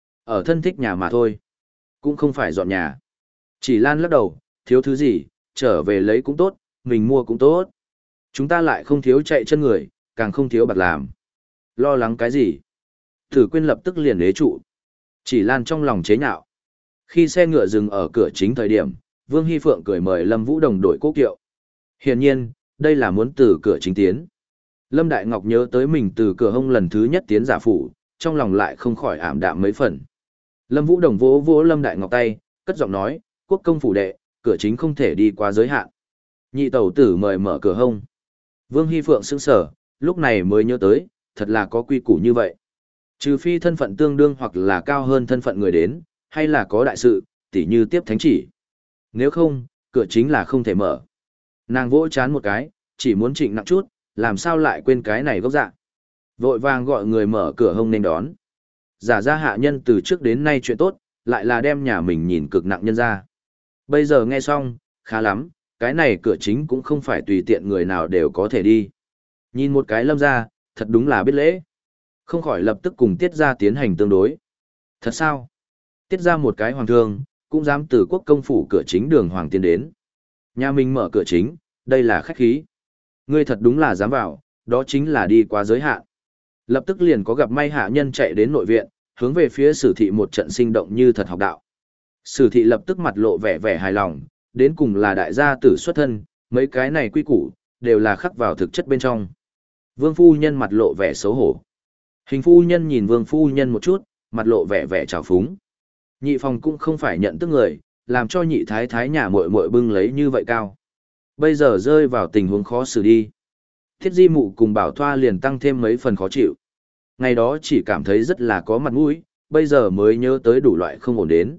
Ở thân thích nhà mà thôi. Cũng không phải dọn nhà. Chỉ Lan lắc đầu, thiếu thứ gì, trở về lấy cũng tốt, mình mua cũng tốt. Chúng ta lại không thiếu chạy chân người, càng không thiếu bạc làm. Lo lắng cái gì? Thử Quyên lập tức liền ế trụ. Chỉ Lan trong lòng chế nhạo. Khi xe ngựa dừng ở cửa chính thời điểm, Vương Hy Phượng cười mời Lâm Vũ Đồng đổi cố kiệu. Hiển nhiên, đây là muốn từ cửa chính tiến. Lâm Đại Ngọc nhớ tới mình từ cửa hông lần thứ nhất tiến giả phủ, trong lòng lại không khỏi ảm đạm mấy phần. Lâm Vũ Đồng vỗ vỗ Lâm Đại Ngọc tay, cất giọng nói, quốc công phủ đệ, cửa chính không thể đi quá giới hạn. Nhị tẩu tử mời mở cửa hông. Vương Hy Phượng sững sờ, lúc này mới nhớ tới, thật là có quy củ như vậy. Trừ phi thân phận tương đương hoặc là cao hơn thân phận người đến, hay là có đại sự, tỉ như tiếp thánh chỉ. Nếu không, cửa chính là không thể mở. Nàng vỗ chán một cái, chỉ muốn chỉnh nặng chút, làm sao lại quên cái này gốc dạ. Vội vàng gọi người mở cửa hông nên đón. Giả ra hạ nhân từ trước đến nay chuyện tốt, lại là đem nhà mình nhìn cực nặng nhân ra. Bây giờ nghe xong, khá lắm, cái này cửa chính cũng không phải tùy tiện người nào đều có thể đi. Nhìn một cái Lâm ra, thật đúng là biết lễ. Không khỏi lập tức cùng Tiết ra tiến hành tương đối. Thật sao? Tiết ra một cái hoàng thương, cũng dám từ quốc công phủ cửa chính đường hoàng tiến đến. Nhà mình mở cửa chính, đây là khách khí. Ngươi thật đúng là dám vào, đó chính là đi quá giới hạn. Lập tức liền có gặp may hạ nhân chạy đến nội viện, hướng về phía Sử thị một trận sinh động như thật học đạo. Sử thị lập tức mặt lộ vẻ vẻ hài lòng, đến cùng là đại gia tử xuất thân, mấy cái này quy củ, đều là khắc vào thực chất bên trong. Vương phu nhân mặt lộ vẻ xấu hổ. Hình phu nhân nhìn vương phu nhân một chút, mặt lộ vẻ vẻ trào phúng. Nhị phòng cũng không phải nhận tức người, làm cho nhị thái thái nhà muội muội bưng lấy như vậy cao. Bây giờ rơi vào tình huống khó xử đi. Thiết di mụ cùng bảo thoa liền tăng thêm mấy phần khó chịu. Ngày đó chỉ cảm thấy rất là có mặt mũi, bây giờ mới nhớ tới đủ loại không ổn đến.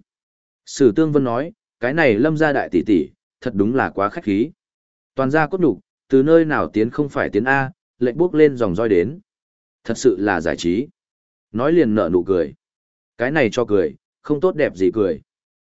Sử Tương Vân nói, cái này Lâm gia đại tỷ tỷ, thật đúng là quá khách khí. Toàn gia cốt nhục, từ nơi nào tiến không phải tiến A, lệnh bước lên dòng roi đến. Thật sự là giải trí. Nói liền nở nụ cười. Cái này cho cười, không tốt đẹp gì cười.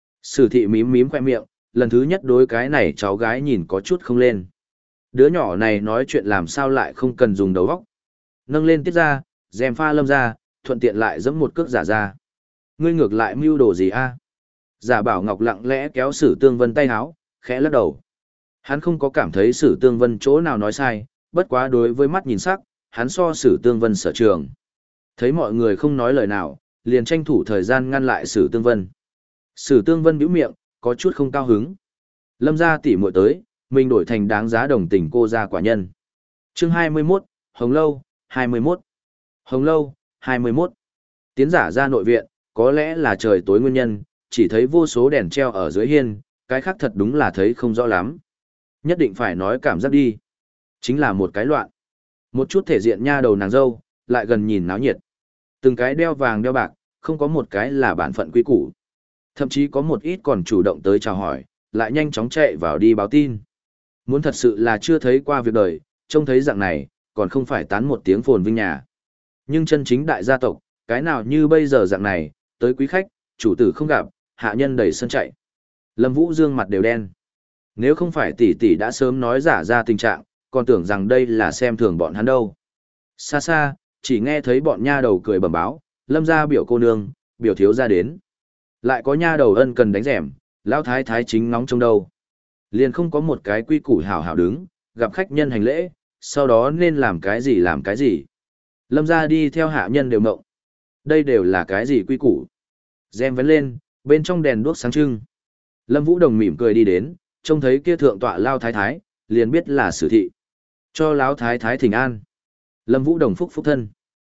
Sử thị mím mím khoe miệng, lần thứ nhất đối cái này cháu gái nhìn có chút không lên. Đứa nhỏ này nói chuyện làm sao lại không cần dùng đầu óc. Nâng lên Tiết ra, dèm pha Lâm ra, thuận tiện lại giẫm một cước giả ra. Ngươi ngược lại mưu đồ gì a? Giả Bảo Ngọc lặng lẽ kéo Sử Tương Vân tay áo, khẽ lắc đầu. Hắn không có cảm thấy Sử Tương Vân chỗ nào nói sai, bất quá đối với mắt nhìn sắc, hắn so Sử Tương Vân sở trường. Thấy mọi người không nói lời nào, liền tranh thủ thời gian ngăn lại Sử Tương Vân. Sử Tương Vân bĩu miệng, có chút không cao hứng. Lâm gia tỷ muội tới, mình đổi thành đáng giá đồng tình cô gia quả nhân. Chương hai mươi mốt, Hồng Lâu, hai mươi mốt. Hồng Lâu, hai mươi mốt. Tiến giả ra nội viện, có lẽ là trời tối nguyên nhân, chỉ thấy vô số đèn treo ở dưới hiên, cái khác thật đúng là thấy không rõ lắm. Nhất định phải nói cảm giác đi. Chính là một cái loạn. Một chút thể diện nha đầu nàng dâu, lại gần nhìn náo nhiệt. Từng cái đeo vàng đeo bạc, không có một cái là bản phận quý củ. Thậm chí có một ít còn chủ động tới chào hỏi, lại nhanh chóng chạy vào đi báo tin. Muốn thật sự là chưa thấy qua việc đời, trông thấy dạng này, còn không phải tán một tiếng phồn vinh nhà. Nhưng chân chính đại gia tộc, cái nào như bây giờ dạng này, tới quý khách, chủ tử không gặp, hạ nhân đầy sân chạy. Lâm Vũ Dương mặt đều đen. Nếu không phải tỷ tỷ đã sớm nói giả ra tình trạng, còn tưởng rằng đây là xem thường bọn hắn đâu. Xa xa, chỉ nghe thấy bọn nha đầu cười bẩm báo, Lâm gia biểu cô nương, biểu thiếu gia đến. Lại có nha đầu ân cần đánh rèm, lão thái thái chính ngóng trông đâu. Liền không có một cái quy củ hảo hảo đứng, gặp khách nhân hành lễ, sau đó nên làm cái gì làm cái gì. Lâm gia đi theo hạ nhân đều mộng. Đây đều là cái gì quy củ. Rèm vén lên, bên trong đèn đuốc sáng trưng. Lâm Vũ Đồng mỉm cười đi đến, trông thấy kia thượng tọa lao thái thái, liền biết là Sử thị. Cho lão thái thái thỉnh an. Lâm Vũ Đồng phúc phúc thân.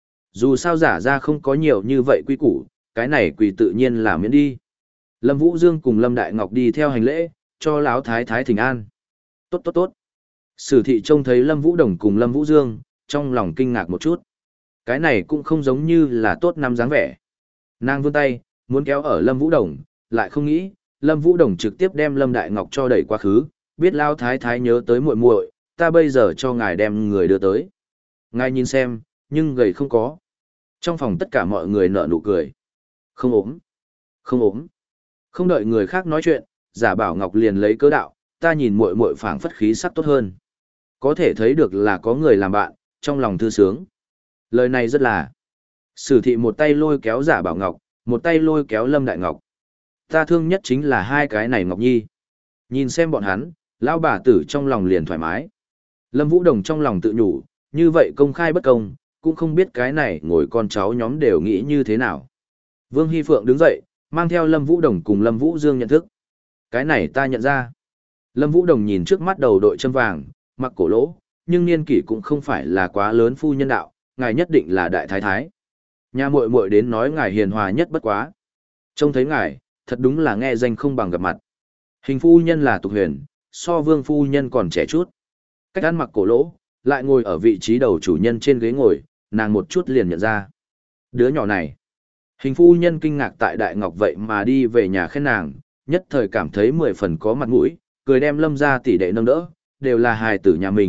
Dù sao giả ra không có nhiều như vậy quy củ, cái này quỳ tự nhiên là miễn đi. Lâm Vũ Dương cùng Lâm Đại Ngọc đi theo hành lễ, cho lão thái thái thỉnh an. Tốt tốt tốt. Sử thị trông thấy Lâm Vũ Đồng cùng Lâm Vũ Dương, trong lòng kinh ngạc một chút. Cái này cũng không giống như là tốt năm dáng vẻ. Nàng vươn tay, muốn kéo ở Lâm Vũ Đồng, lại không nghĩ, Lâm Vũ Đồng trực tiếp đem Lâm Đại Ngọc cho đẩy quá khứ, biết lão thái thái nhớ tới muội muội, ta bây giờ cho ngài đem người đưa tới. Ngài nhìn xem, nhưng gầy không có. Trong phòng tất cả mọi người nở nụ cười. Không ốm. Không ốm. Không đợi người khác nói chuyện, Giả Bảo Ngọc liền lấy cớ đạo, ta nhìn muội muội phảng phất khí sắc tốt hơn. Có thể thấy được là có người làm bạn, trong lòng thư sướng. Lời này rất là. Sử thị một tay lôi kéo Giả Bảo Ngọc, một tay lôi kéo Lâm Đại Ngọc. Ta thương nhất chính là hai cái này Ngọc Nhi. Nhìn xem bọn hắn, lão bà tử trong lòng liền thoải mái. Lâm Vũ Đồng trong lòng tự nhủ, như vậy công khai bất công, cũng không biết cái này ngồi con cháu nhóm đều nghĩ như thế nào. Vương Hy Phượng đứng dậy, mang theo Lâm Vũ Đồng cùng Lâm Vũ Dương nhận thức. Cái này ta nhận ra. Lâm Vũ Đồng nhìn trước mắt đầu đội châm vàng, mặc cổ lỗ, nhưng niên kỷ cũng không phải là quá lớn phu nhân đạo, ngài nhất định là đại thái thái. Nhà muội muội đến nói ngài hiền hòa nhất bất quá. Trông thấy ngài, thật đúng là nghe danh không bằng gặp mặt. Hình phu nhân là Tục Huyền, so Vương phu nhân còn trẻ chút. Cách ăn mặc cổ lỗ, lại ngồi ở vị trí đầu chủ nhân trên ghế ngồi, nàng một chút liền nhận ra. Đứa nhỏ này. Hình phu nhân kinh ngạc tại Đại Ngọc vậy mà đi về nhà khen nàng, nhất thời cảm thấy mười phần có mặt mũi, cười đem Lâm gia tỷ đệ nâng đỡ, đều là hài tử nhà mình,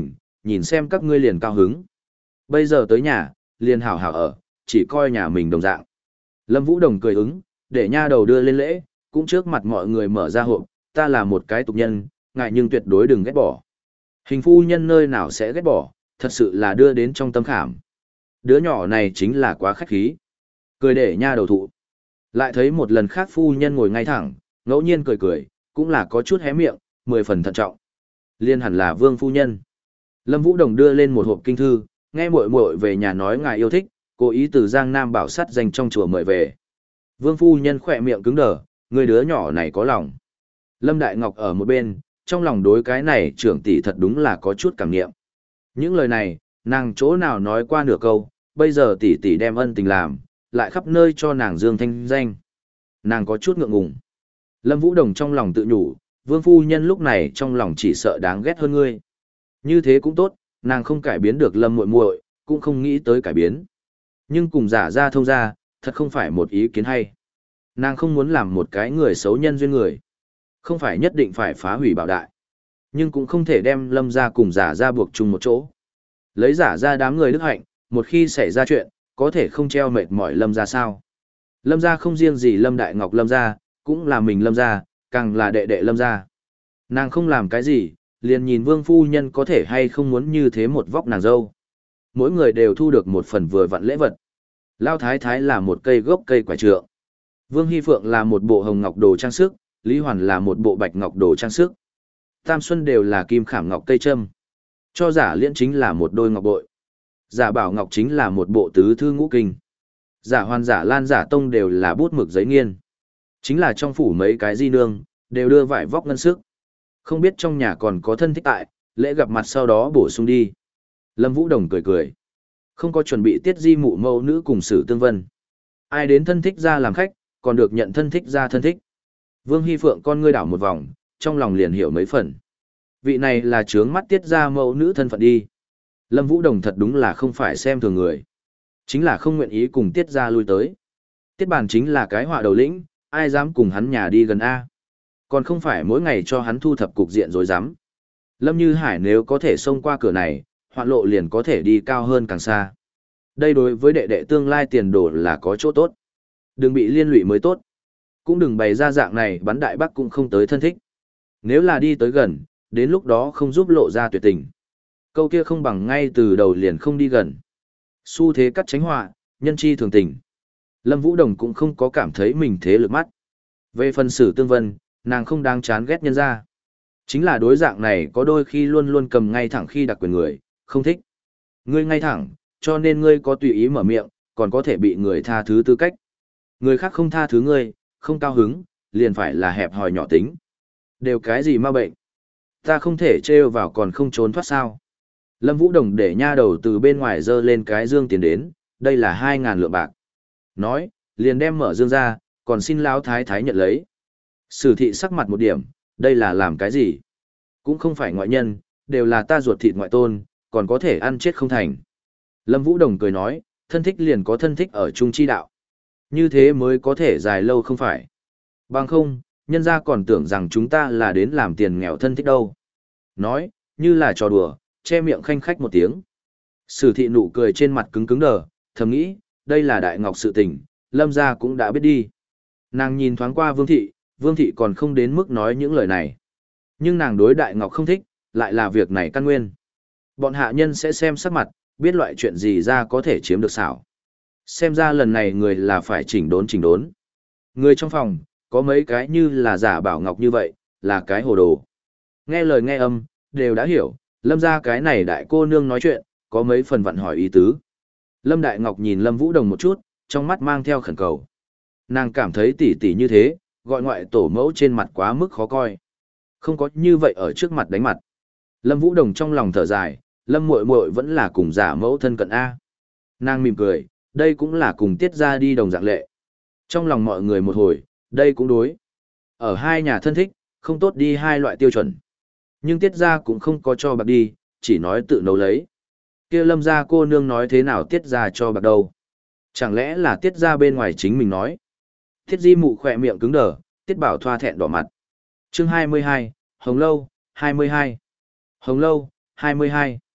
nhìn xem các ngươi liền cao hứng. Bây giờ tới nhà, liền hảo hảo ở, chỉ coi nhà mình đồng dạng. Lâm Vũ Đồng cười ứng, để nha đầu đưa lên lễ, cũng trước mặt mọi người mở ra hộp, ta là một cái tục nhân, ngại nhưng tuyệt đối đừng ghét bỏ. Hình phu nhân nơi nào sẽ ghét bỏ, thật sự là đưa đến trong tâm khảm. Đứa nhỏ này chính là quá khách khí. Cười để nha đầu thụ. Lại thấy một lần khác phu nhân ngồi ngay thẳng, ngẫu nhiên cười cười, cũng là có chút hé miệng, mười phần thận trọng. Liên hẳn là Vương phu nhân. Lâm Vũ Đồng đưa lên một hộp kinh thư, nghe muội muội về nhà nói ngài yêu thích, cố ý từ Giang Nam bảo sắt dành trong chùa mời về. Vương phu nhân khỏe miệng cứng đờ, người đứa nhỏ này có lòng. Lâm Đại Ngọc ở một bên, trong lòng đối cái này trưởng tỷ thật đúng là có chút cảm nghiệm. Những lời này, nàng chỗ nào nói qua nửa câu, bây giờ tỷ tỷ đem ân tình làm, lại khắp nơi cho nàng dương thanh danh. Nàng có chút ngượng ngùng. Lâm Vũ Đồng trong lòng tự nhủ, Vương phu nhân lúc này trong lòng chỉ sợ đáng ghét hơn ngươi. Như thế cũng tốt, nàng không cải biến được Lâm muội muội, cũng không nghĩ tới cải biến. Nhưng cùng giả ra thông ra, thật không phải một ý kiến hay. Nàng không muốn làm một cái người xấu nhân duyên người. Không phải nhất định phải phá hủy bảo đại. Nhưng cũng không thể đem Lâm ra cùng giả ra buộc chung một chỗ. Lấy giả ra đám người đức hạnh, một khi xảy ra chuyện, có thể không treo mệt mỏi Lâm ra sao. Lâm ra không riêng gì Lâm Đại Ngọc Lâm ra, cũng là mình Lâm ra, càng là đệ đệ Lâm ra. Nàng không làm cái gì, liền nhìn Vương phu nhân có thể hay không muốn như thế một vóc nàng dâu. Mỗi người đều thu được một phần vừa vặn lễ vật. Lao Thái Thái là một cây gốc cây quả trượng. Vương Hy Phượng là một bộ hồng ngọc đồ trang sức, Lý Hoàn là một bộ bạch ngọc đồ trang sức. Tam Xuân đều là kim khảm ngọc cây trâm. Cho giả liễn chính là một đôi ngọc bội. Giả bảo ngọc chính là một bộ tứ thư ngũ kinh. Giả hoàn giả lan giả tông đều là bút mực giấy nghiên. Chính là trong phủ mấy cái di nương, đều đưa vải vóc ngân sức. Không biết trong nhà còn có thân thích tại, lễ gặp mặt sau đó bổ sung đi. Lâm Vũ Đồng cười cười. Không có chuẩn bị tiết di mụ mẫu nữ cùng sử tương vân. Ai đến thân thích ra làm khách, còn được nhận thân thích ra thân thích. Vương Hy Phượng con ngươi đảo một vòng, trong lòng liền hiểu mấy phần. Vị này là trướng mắt tiết ra mẫu nữ thân phận đi. Lâm Vũ Đồng thật đúng là không phải xem thường người. Chính là không nguyện ý cùng tiết ra lui tới. Tiết bản chính là cái họa đầu lĩnh, ai dám cùng hắn nhà đi gần A. Còn không phải mỗi ngày cho hắn thu thập cục diện rồi dám. Lâm Như Hải nếu có thể xông qua cửa này, hoạn lộ liền có thể đi cao hơn càng xa. Đây đối với đệ đệ tương lai tiền đồ là có chỗ tốt. Đừng bị liên lụy mới tốt. Cũng đừng bày ra dạng này bắn đại bác cũng không tới thân thích. Nếu là đi tới gần, đến lúc đó không giúp lộ ra tuyệt tình. Câu kia không bằng ngay từ đầu liền không đi gần. Xu thế cắt tránh họa, nhân chi thường tình. Lâm Vũ Đồng cũng không có cảm thấy mình thế lực mắt. Về phần sử tương vân, nàng không đáng chán ghét nhân ra. Chính là đối dạng này có đôi khi luôn luôn cầm ngay thẳng khi đặc quyền người, không thích. Ngươi ngay thẳng, cho nên ngươi có tùy ý mở miệng, còn có thể bị người tha thứ tư cách. Người khác không tha thứ ngươi, không cao hứng, liền phải là hẹp hòi nhỏ tính. Đều cái gì ma bệnh? Ta không thể trêu vào còn không trốn thoát sao? Lâm Vũ Đồng để nha đầu từ bên ngoài dơ lên cái dương tiền đến, đây là hai ngàn lượng bạc. Nói, liền đem mở dương ra, còn xin lão thái thái nhận lấy. Sử thị sắc mặt một điểm, đây là làm cái gì? Cũng không phải ngoại nhân, đều là ta ruột thịt ngoại tôn, còn có thể ăn chết không thành. Lâm Vũ Đồng cười nói, thân thích liền có thân thích ở chung chi đạo. Như thế mới có thể dài lâu không phải. Bằng không, nhân gia còn tưởng rằng chúng ta là đến làm tiền nghèo thân thích đâu. Nói, như là trò đùa, che miệng khanh khách một tiếng. Sử thị nụ cười trên mặt cứng cứng đờ, thầm nghĩ, đây là đại ngọc sự tình, Lâm gia cũng đã biết đi. Nàng nhìn thoáng qua Vương thị, Vương thị còn không đến mức nói những lời này. Nhưng nàng đối đại ngọc không thích, lại là việc này căn nguyên. Bọn hạ nhân sẽ xem sắc mặt, biết loại chuyện gì ra có thể chiếm được xảo. Xem ra lần này người là phải chỉnh đốn chỉnh đốn. Người trong phòng, có mấy cái như là giả bảo ngọc như vậy, là cái hồ đồ. Nghe lời nghe âm, đều đã hiểu, Lâm ra cái này đại cô nương nói chuyện, có mấy phần vặn hỏi ý tứ. Lâm Đại Ngọc nhìn Lâm Vũ Đồng một chút, trong mắt mang theo khẩn cầu. Nàng cảm thấy tỉ tỉ như thế, gọi ngoại tổ mẫu trên mặt quá mức khó coi. Không có như vậy ở trước mặt đánh mặt. Lâm Vũ Đồng trong lòng thở dài, Lâm muội muội vẫn là cùng giả mẫu thân cận A. Nàng mỉm cười, đây cũng là cùng tiết ra đi đồng dạng lệ. Trong lòng mọi người một hồi, đây cũng đối. Ở hai nhà thân thích, không tốt đi hai loại tiêu chuẩn. Nhưng tiết ra cũng không có cho bạc đi, chỉ nói tự nấu lấy. Kia Lâm gia cô nương nói thế nào tiết ra cho bạc đâu. Chẳng lẽ là tiết ra bên ngoài chính mình nói. Tiết di mụ khỏe miệng cứng đờ, tiết bảo thoa thẹn đỏ mặt. Chương hai mươi hai, Hồng Lâu, hai mươi hai. Hồng Lâu, hai mươi hai.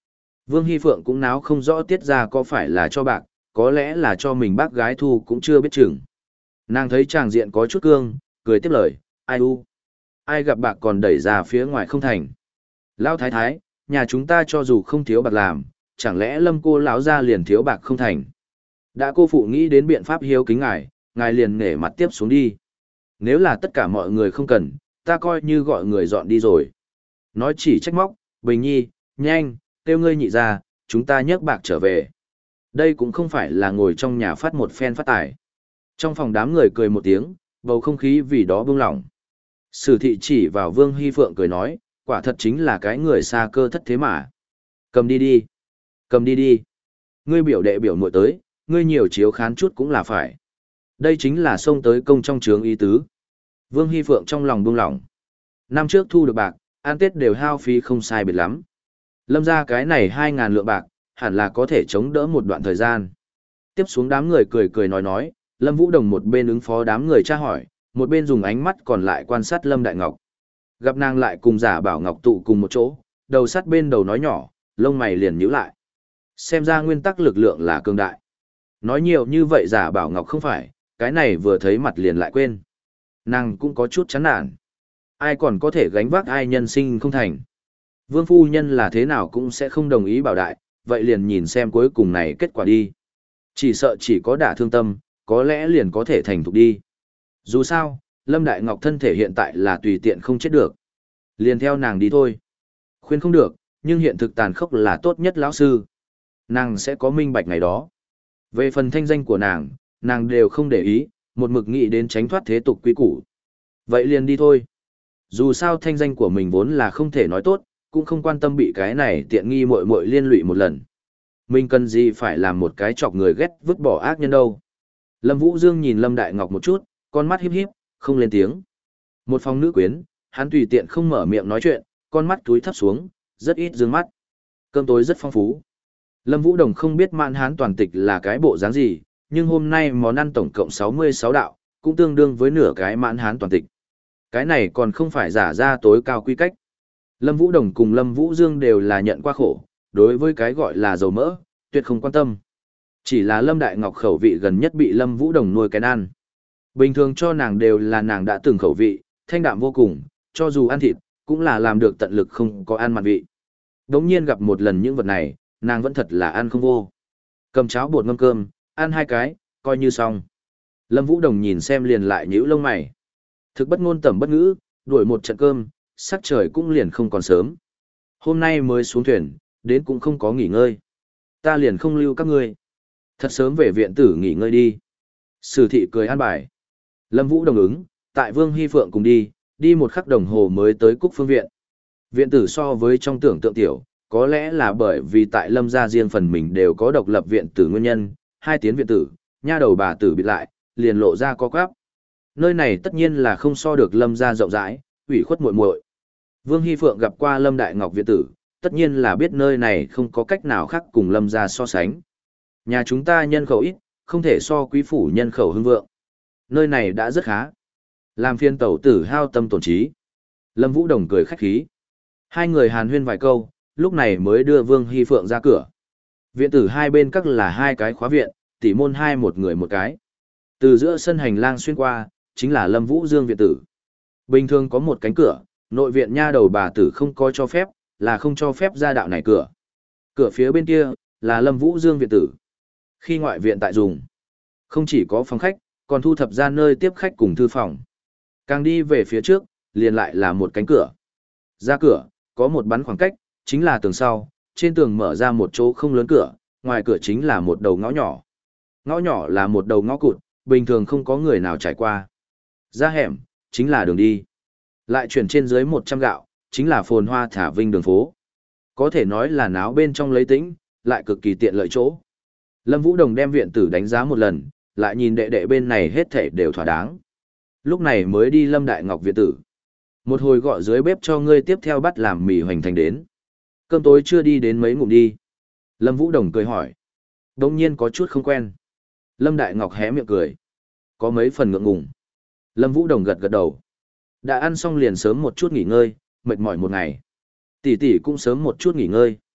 Vương Hy Phượng cũng náo không rõ tiết ra có phải là cho bạc, có lẽ là cho mình bác gái thu cũng chưa biết chừng. Nàng thấy chàng diện có chút cương, cười tiếp lời, ai u. Ai gặp bạc còn đẩy ra phía ngoài không thành. Lão thái thái, nhà chúng ta cho dù không thiếu bạc làm, chẳng lẽ lâm cô lão ra liền thiếu bạc không thành. Đã cô phụ nghĩ đến biện pháp hiếu kính ngài, ngài liền nể mặt tiếp xuống đi. Nếu là tất cả mọi người không cần, ta coi như gọi người dọn đi rồi. Nói chỉ trách móc, Bình Nhi, nhanh, kêu ngươi nhị ra, chúng ta nhấc bạc trở về. Đây cũng không phải là ngồi trong nhà phát một phen phát tài. Trong phòng đám người cười một tiếng, bầu không khí vì đó bông lỏng. Sử thị chỉ vào Vương Hy Phượng cười nói, quả thật chính là cái người xa cơ thất thế mà. Cầm đi đi. Cầm đi đi. Ngươi biểu đệ biểu muội tới, ngươi nhiều chiếu khán chút cũng là phải. Đây chính là xông tới công trong trướng ý tứ. Vương Hy Phượng trong lòng buông lỏng. Năm trước thu được bạc, ăn Tết đều hao phí không sai biệt lắm. Lâm ra cái này hai ngàn lượng bạc, hẳn là có thể chống đỡ một đoạn thời gian. Tiếp xuống đám người cười cười nói nói, Lâm Vũ Đồng một bên ứng phó đám người tra hỏi, một bên dùng ánh mắt còn lại quan sát Lâm Đại Ngọc. Gặp nàng lại cùng giả bảo Ngọc tụ cùng một chỗ, đầu sắt bên đầu nói nhỏ, lông mày liền nhíu lại. Xem ra nguyên tắc lực lượng là cường đại. Nói nhiều như vậy giả bảo Ngọc không phải, cái này vừa thấy mặt liền lại quên. Nàng cũng có chút chán nản. Ai còn có thể gánh vác ai nhân sinh không thành. Vương phu nhân là thế nào cũng sẽ không đồng ý bảo đại, vậy liền nhìn xem cuối cùng này kết quả đi. Chỉ sợ chỉ có đả thương tâm, có lẽ liền có thể thành thục đi. Dù sao, Lâm Đại Ngọc thân thể hiện tại là tùy tiện không chết được. Liền theo nàng đi thôi. Khuyên không được, nhưng hiện thực tàn khốc là tốt nhất lão sư. Nàng sẽ có minh bạch ngày đó. Về phần thanh danh của nàng, nàng đều không để ý, một mực nghĩ đến tránh thoát thế tục quý củ. Vậy liền đi thôi. Dù sao thanh danh của mình vốn là không thể nói tốt, cũng không quan tâm bị cái này tiện nghi muội muội liên lụy một lần. Mình cần gì phải làm một cái chọc người ghét vứt bỏ ác nhân đâu. Lâm Vũ Dương nhìn Lâm Đại Ngọc một chút, con mắt híp híp, không lên tiếng. Một phòng nữ quyến, hắn tùy tiện không mở miệng nói chuyện, con mắt túi thấp xuống, rất ít dương mắt. Cơm tối rất phong phú. Lâm Vũ Đồng không biết mạn hán toàn tịch là cái bộ dáng gì, nhưng hôm nay món ăn tổng cộng sáu mươi sáu đạo, cũng tương đương với nửa cái mạn hán toàn tịch. Cái này còn không phải giả ra tối cao quy cách. Lâm Vũ Đồng cùng Lâm Vũ Dương đều là nhận qua khổ, đối với cái gọi là dầu mỡ, tuyệt không quan tâm. Chỉ là Lâm Đại Ngọc khẩu vị gần nhất bị Lâm Vũ Đồng nuôi cái ăn. Bình thường cho nàng đều là nàng đã từng khẩu vị, thanh đạm vô cùng, cho dù ăn thịt, cũng là làm được tận lực không có ăn mặn vị. Đống nhiên gặp một lần những vật này, nàng vẫn thật là ăn không vô. Cầm cháo bột ngâm cơm, ăn hai cái, coi như xong. Lâm Vũ Đồng nhìn xem liền lại nhíu lông mày. Thực bất ngôn tầm bất ngữ, đuổi một trận cơm, sắc trời cũng liền không còn sớm. Hôm nay mới xuống thuyền, đến cũng không có nghỉ ngơi. Ta liền không lưu các ngươi. Thật sớm về viện tử nghỉ ngơi đi. Sử thị cười an bài. Lâm Vũ đồng ứng, tại Vương Hy Phượng cùng đi, đi một khắc đồng hồ mới tới Cúc Phương Viện. Viện tử so với trong tưởng tượng tiểu, có lẽ là bởi vì tại Lâm gia riêng phần mình đều có độc lập viện tử nguyên nhân, hai tiến viện tử, nha đầu bà tử bịt lại, liền lộ ra có quáp. Nơi này tất nhiên là không so được Lâm gia rộng rãi, ủy khuất muội muội. Vương Hy Phượng gặp qua Lâm Đại Ngọc viện tử, tất nhiên là biết nơi này không có cách nào khác cùng Lâm gia so sánh. Nhà chúng ta nhân khẩu ít, không thể so quý phủ nhân khẩu hưng vượng. Nơi này đã rất khá. Làm phiên tẩu tử hao tâm tổn trí. Lâm Vũ Đồng cười khách khí. Hai người hàn huyên vài câu, lúc này mới đưa Vương Hy Phượng ra cửa. Viện tử hai bên các là hai cái khóa viện, tỷ môn hai một người một cái. Từ giữa sân hành lang xuyên qua, chính là Lâm Vũ Dương viện tử. Bình thường có một cánh cửa, nội viện nha đầu bà tử không có cho phép, là không cho phép ra đạo này cửa. Cửa phía bên kia, là Lâm Vũ Dương viện tử. Khi ngoại viện tại dùng, không chỉ có phòng khách, còn thu thập ra nơi tiếp khách cùng thư phòng. Càng đi về phía trước, liền lại là một cánh cửa. Ra cửa, có một bắn khoảng cách, chính là tường sau, trên tường mở ra một chỗ không lớn cửa, ngoài cửa chính là một đầu ngõ nhỏ. Ngõ nhỏ là một đầu ngõ cụt, bình thường không có người nào trải qua. Ra hẻm, chính là đường đi. Lại chuyển trên dưới một trăm gạo, chính là phồn hoa thả vinh đường phố. Có thể nói là náo bên trong lấy tĩnh, lại cực kỳ tiện lợi chỗ. Lâm Vũ Đồng đem viện tử đánh giá một lần, lại nhìn đệ đệ bên này hết thảy đều thỏa đáng. Lúc này mới đi Lâm Đại Ngọc viện tử. Một hồi gọi dưới bếp cho ngươi tiếp theo bắt làm mì hoành thành đến. Cơm tối chưa đi đến mấy ngụm đi. Lâm Vũ Đồng cười hỏi. Đông nhiên có chút không quen. Lâm Đại Ngọc hé miệng cười. Có mấy phần ngượng ngùng. Lâm Vũ Đồng gật gật đầu. Đã ăn xong liền sớm một chút nghỉ ngơi, mệt mỏi một ngày. Tỷ tỷ cũng sớm một chút nghỉ ngơi.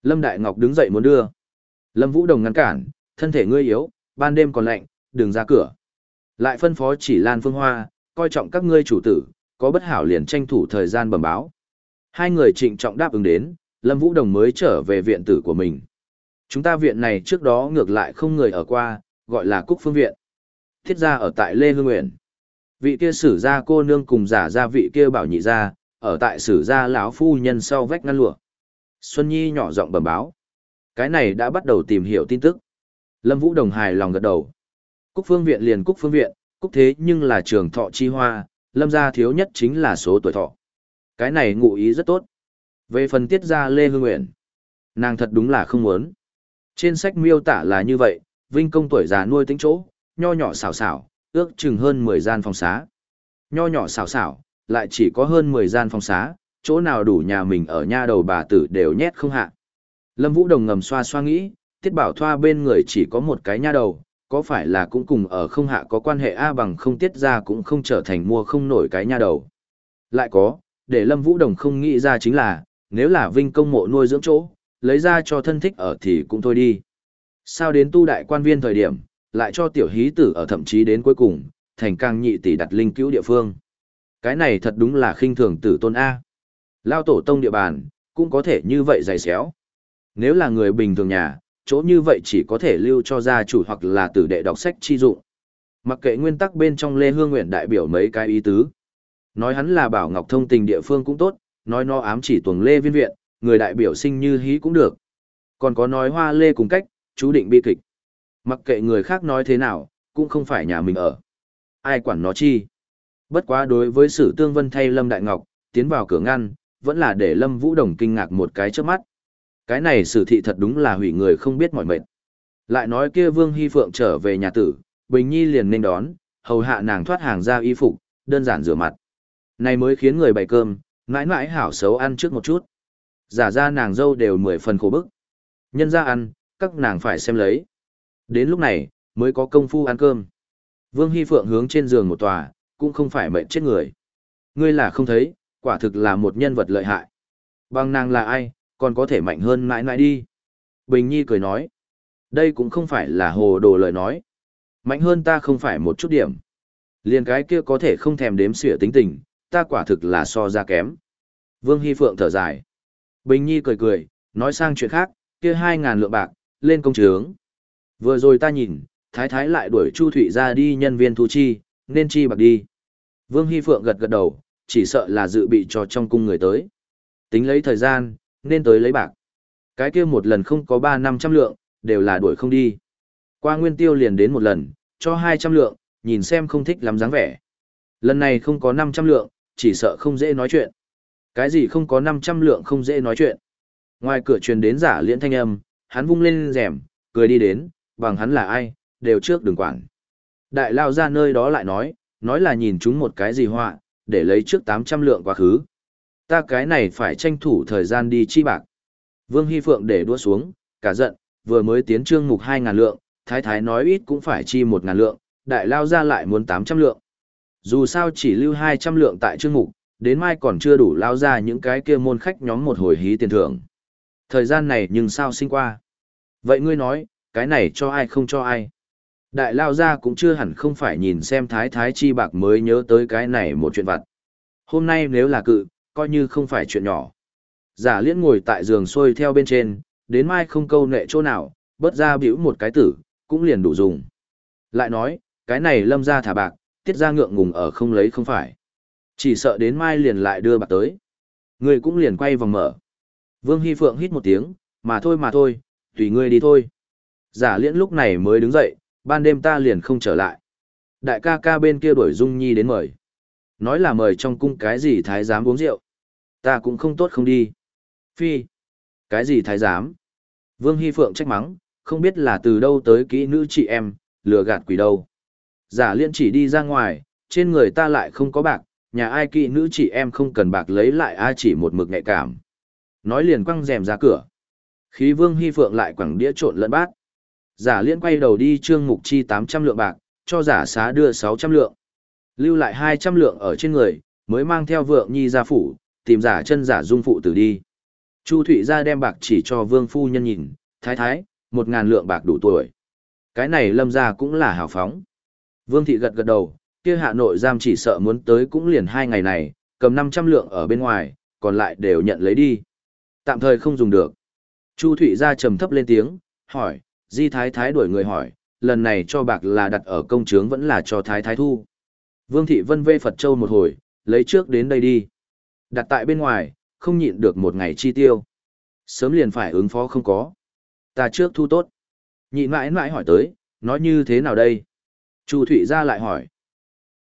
Lâm Đại Ngọc đứng dậy muốn đưa. Lâm Vũ Đồng ngăn cản, thân thể ngươi yếu, ban đêm còn lạnh, đừng ra cửa. Lại phân phó chỉ Lan Phương Hoa, coi trọng các ngươi chủ tử, có bất hảo liền tranh thủ thời gian bẩm báo. Hai người trịnh trọng đáp ứng đến, Lâm Vũ Đồng mới trở về viện tử của mình. Chúng ta viện này trước đó ngược lại không người ở qua, gọi là Cúc Phương Viện. Thiết gia ở tại Lê Hương Nguyện. Vị kia sử gia cô nương cùng giả gia vị kia bảo nhị gia, ở tại sử gia lão phu nhân sau vách ngăn lụa. Xuân Nhi nhỏ giọng bẩm báo. Cái này đã bắt đầu tìm hiểu tin tức. Lâm Vũ Đồng hài lòng gật đầu. Cúc Phương Viện liền Cúc Phương Viện, Cúc thế nhưng là trường thọ chi hoa, Lâm gia thiếu nhất chính là số tuổi thọ. Cái này ngụ ý rất tốt. Về phần tiết gia Lê Hương Nguyện, nàng thật đúng là không muốn. Trên sách miêu tả là như vậy, Vinh công tuổi già nuôi tính chỗ, nho nhỏ xảo xảo, ước chừng hơn mười gian phòng xá. Nho nhỏ xảo xảo, lại chỉ có hơn mười gian phòng xá, chỗ nào đủ nhà mình ở nha đầu bà tử đều nhét không hạ. Lâm Vũ Đồng ngầm xoa xoa nghĩ, Tiết Bảo Thoa bên người chỉ có một cái nha đầu, có phải là cũng cùng ở không hạ có quan hệ A bằng không tiết ra cũng không trở thành mua không nổi cái nha đầu. Lại có, để Lâm Vũ Đồng không nghĩ ra chính là, nếu là Vinh công mộ nuôi dưỡng chỗ, lấy ra cho thân thích ở thì cũng thôi đi. Sao đến tu đại quan viên thời điểm, lại cho tiểu hí tử ở thậm chí đến cuối cùng, thành càng nhị tỷ đặt linh cứu địa phương. Cái này thật đúng là khinh thường tử tôn A. Lao tổ tông địa bàn, cũng có thể như vậy dày xéo. Nếu là người bình thường nhà, chỗ như vậy chỉ có thể lưu cho gia chủ hoặc là tử đệ đọc sách chi dụng. Mặc kệ nguyên tắc bên trong Lê Hương Nguyện đại biểu mấy cái ý tứ. Nói hắn là Bảo Ngọc thông tình địa phương cũng tốt, nói nó ám chỉ tuồng Lê Viên Viện, người đại biểu sinh như hí cũng được. Còn có nói hoa lê cùng cách, chú định bi kịch. Mặc kệ người khác nói thế nào, cũng không phải nhà mình ở. Ai quản nó chi. Bất quá đối với Sử Tương Vân thay Lâm Đại Ngọc, tiến vào cửa ngăn, vẫn là để Lâm Vũ Đồng kinh ngạc một cái trước mắt. Cái này Sử thị thật đúng là hủy người không biết mỏi mệt. Lại nói kia Vương Hy Phượng trở về nhà tử, Bình Nhi liền nên đón, hầu hạ nàng thoát hàng ra y phục, đơn giản rửa mặt. Này mới khiến người bày cơm, mãi mãi hảo xấu ăn trước một chút. Giả ra nàng dâu đều mười phần khổ bức. Nhân ra ăn, các nàng phải xem lấy. Đến lúc này, mới có công phu ăn cơm. Vương Hy Phượng hướng trên giường một tòa, cũng không phải mệnh chết người. Ngươi là không thấy, quả thực là một nhân vật lợi hại. Bằng nàng là ai, còn có thể mạnh hơn mãi mãi đi. Bình Nhi cười nói. Đây cũng không phải là hồ đồ lời nói. Mạnh hơn ta không phải một chút điểm. Liền cái kia có thể không thèm đếm xỉa tính tình, ta quả thực là so ra kém. Vương Hy Phượng thở dài. Bình Nhi cười cười, nói sang chuyện khác, kia hai ngàn lượng bạc, lên công chướng. Vừa rồi ta nhìn, Thái Thái lại đuổi Chu Thụy ra đi nhân viên thu chi, nên chi bạc đi. Vương Hy Phượng gật gật đầu, chỉ sợ là dự bị cho trong cung người tới. Tính lấy thời gian, nên tới lấy bạc. Cái kia một lần không có ba năm trăm lượng, đều là đuổi không đi. Qua Nguyên Tiêu liền đến một lần, cho hai trăm lượng, nhìn xem không thích lắm dáng vẻ. Lần này không có năm trăm lượng, chỉ sợ không dễ nói chuyện. Cái gì không có năm trăm lượng không dễ nói chuyện. Ngoài cửa truyền đến Giả Liễn thanh âm, hắn vung lên rèm, cười đi đến, bằng hắn là ai, đều trước đừng quản. Đại lao ra nơi đó lại nói, nói là nhìn chúng một cái gì họa, để lấy trước tám trăm lượng quá khứ. Ta cái này phải tranh thủ thời gian đi chi bạc. Vương Hy Phượng để đua xuống, cả giận, vừa mới tiến trương mục hai ngàn lượng, thái thái nói ít cũng phải chi một ngàn lượng, đại lao ra lại muốn tám trăm lượng. Dù sao chỉ lưu hai trăm lượng tại trương mục, đến mai còn chưa đủ lao ra những cái kia môn khách nhóm một hồi hí tiền thưởng. Thời gian này nhưng sao sinh qua. Vậy ngươi nói, cái này cho ai không cho ai. Đại lao ra cũng chưa hẳn không phải nhìn xem thái thái chi bạc mới nhớ tới cái này một chuyện vặt. Hôm nay nếu là cự, coi như không phải chuyện nhỏ. Giả Liễn ngồi tại giường xuôi theo bên trên, đến mai không câu nệ chỗ nào, bớt ra biểu một cái tử, cũng liền đủ dùng. Lại nói, cái này Lâm ra thả bạc, tiết ra ngượng ngùng ở không lấy không phải. Chỉ sợ đến mai liền lại đưa bạc tới. Người cũng liền quay vòng mở. Vương Hy Phượng hít một tiếng, mà thôi mà thôi, tùy ngươi đi thôi. Giả Liễn lúc này mới đứng dậy, ban đêm ta liền không trở lại. Đại ca ca bên kia đuổi Dung Nhi đến mời. Nói là mời trong cung cái gì thái giám uống rượu. Ta cũng không tốt không đi. Phi. Cái gì thái giám? Vương Hy Phượng trách mắng, không biết là từ đâu tới kỹ nữ chị em, lừa gạt quỷ đâu. Giả Liễn chỉ đi ra ngoài, trên người ta lại không có bạc, nhà ai kỹ nữ chị em không cần bạc lấy lại ai chỉ một mực nhạy cảm. Nói liền quăng rèm ra cửa. Khí Vương Hy Phượng lại quẳng đĩa trộn lẫn bát. Giả Liễn quay đầu đi trương mục chi tám trăm lượng bạc, cho giả xá đưa sáu trăm lượng. Lưu lại hai trăm lượng ở trên người, mới mang theo vượng nhi ra phủ, tìm giả chân giả dung phụ tử đi. Chu Thụy ra đem bạc chỉ cho Vương phu nhân nhìn, thái thái, một ngàn lượng bạc đủ tuổi. Cái này Lâm gia cũng là hào phóng. Vương thị gật gật đầu, kia Hà Nội giam chỉ sợ muốn tới cũng liền hai ngày này, cầm năm trăm lượng ở bên ngoài, còn lại đều nhận lấy đi. Tạm thời không dùng được. Chu Thụy ra trầm thấp lên tiếng, hỏi, Di thái thái đuổi người hỏi, lần này cho bạc là đặt ở công trướng vẫn là cho thái thái thu. Vương thị vân vê Phật Châu một hồi, lấy trước đến đây đi. Đặt tại bên ngoài, không nhịn được một ngày chi tiêu. Sớm liền phải ứng phó không có. Ta trước thu tốt. Nhịn mãi mãi hỏi tới, nói như thế nào đây? Chu Thụy ra lại hỏi.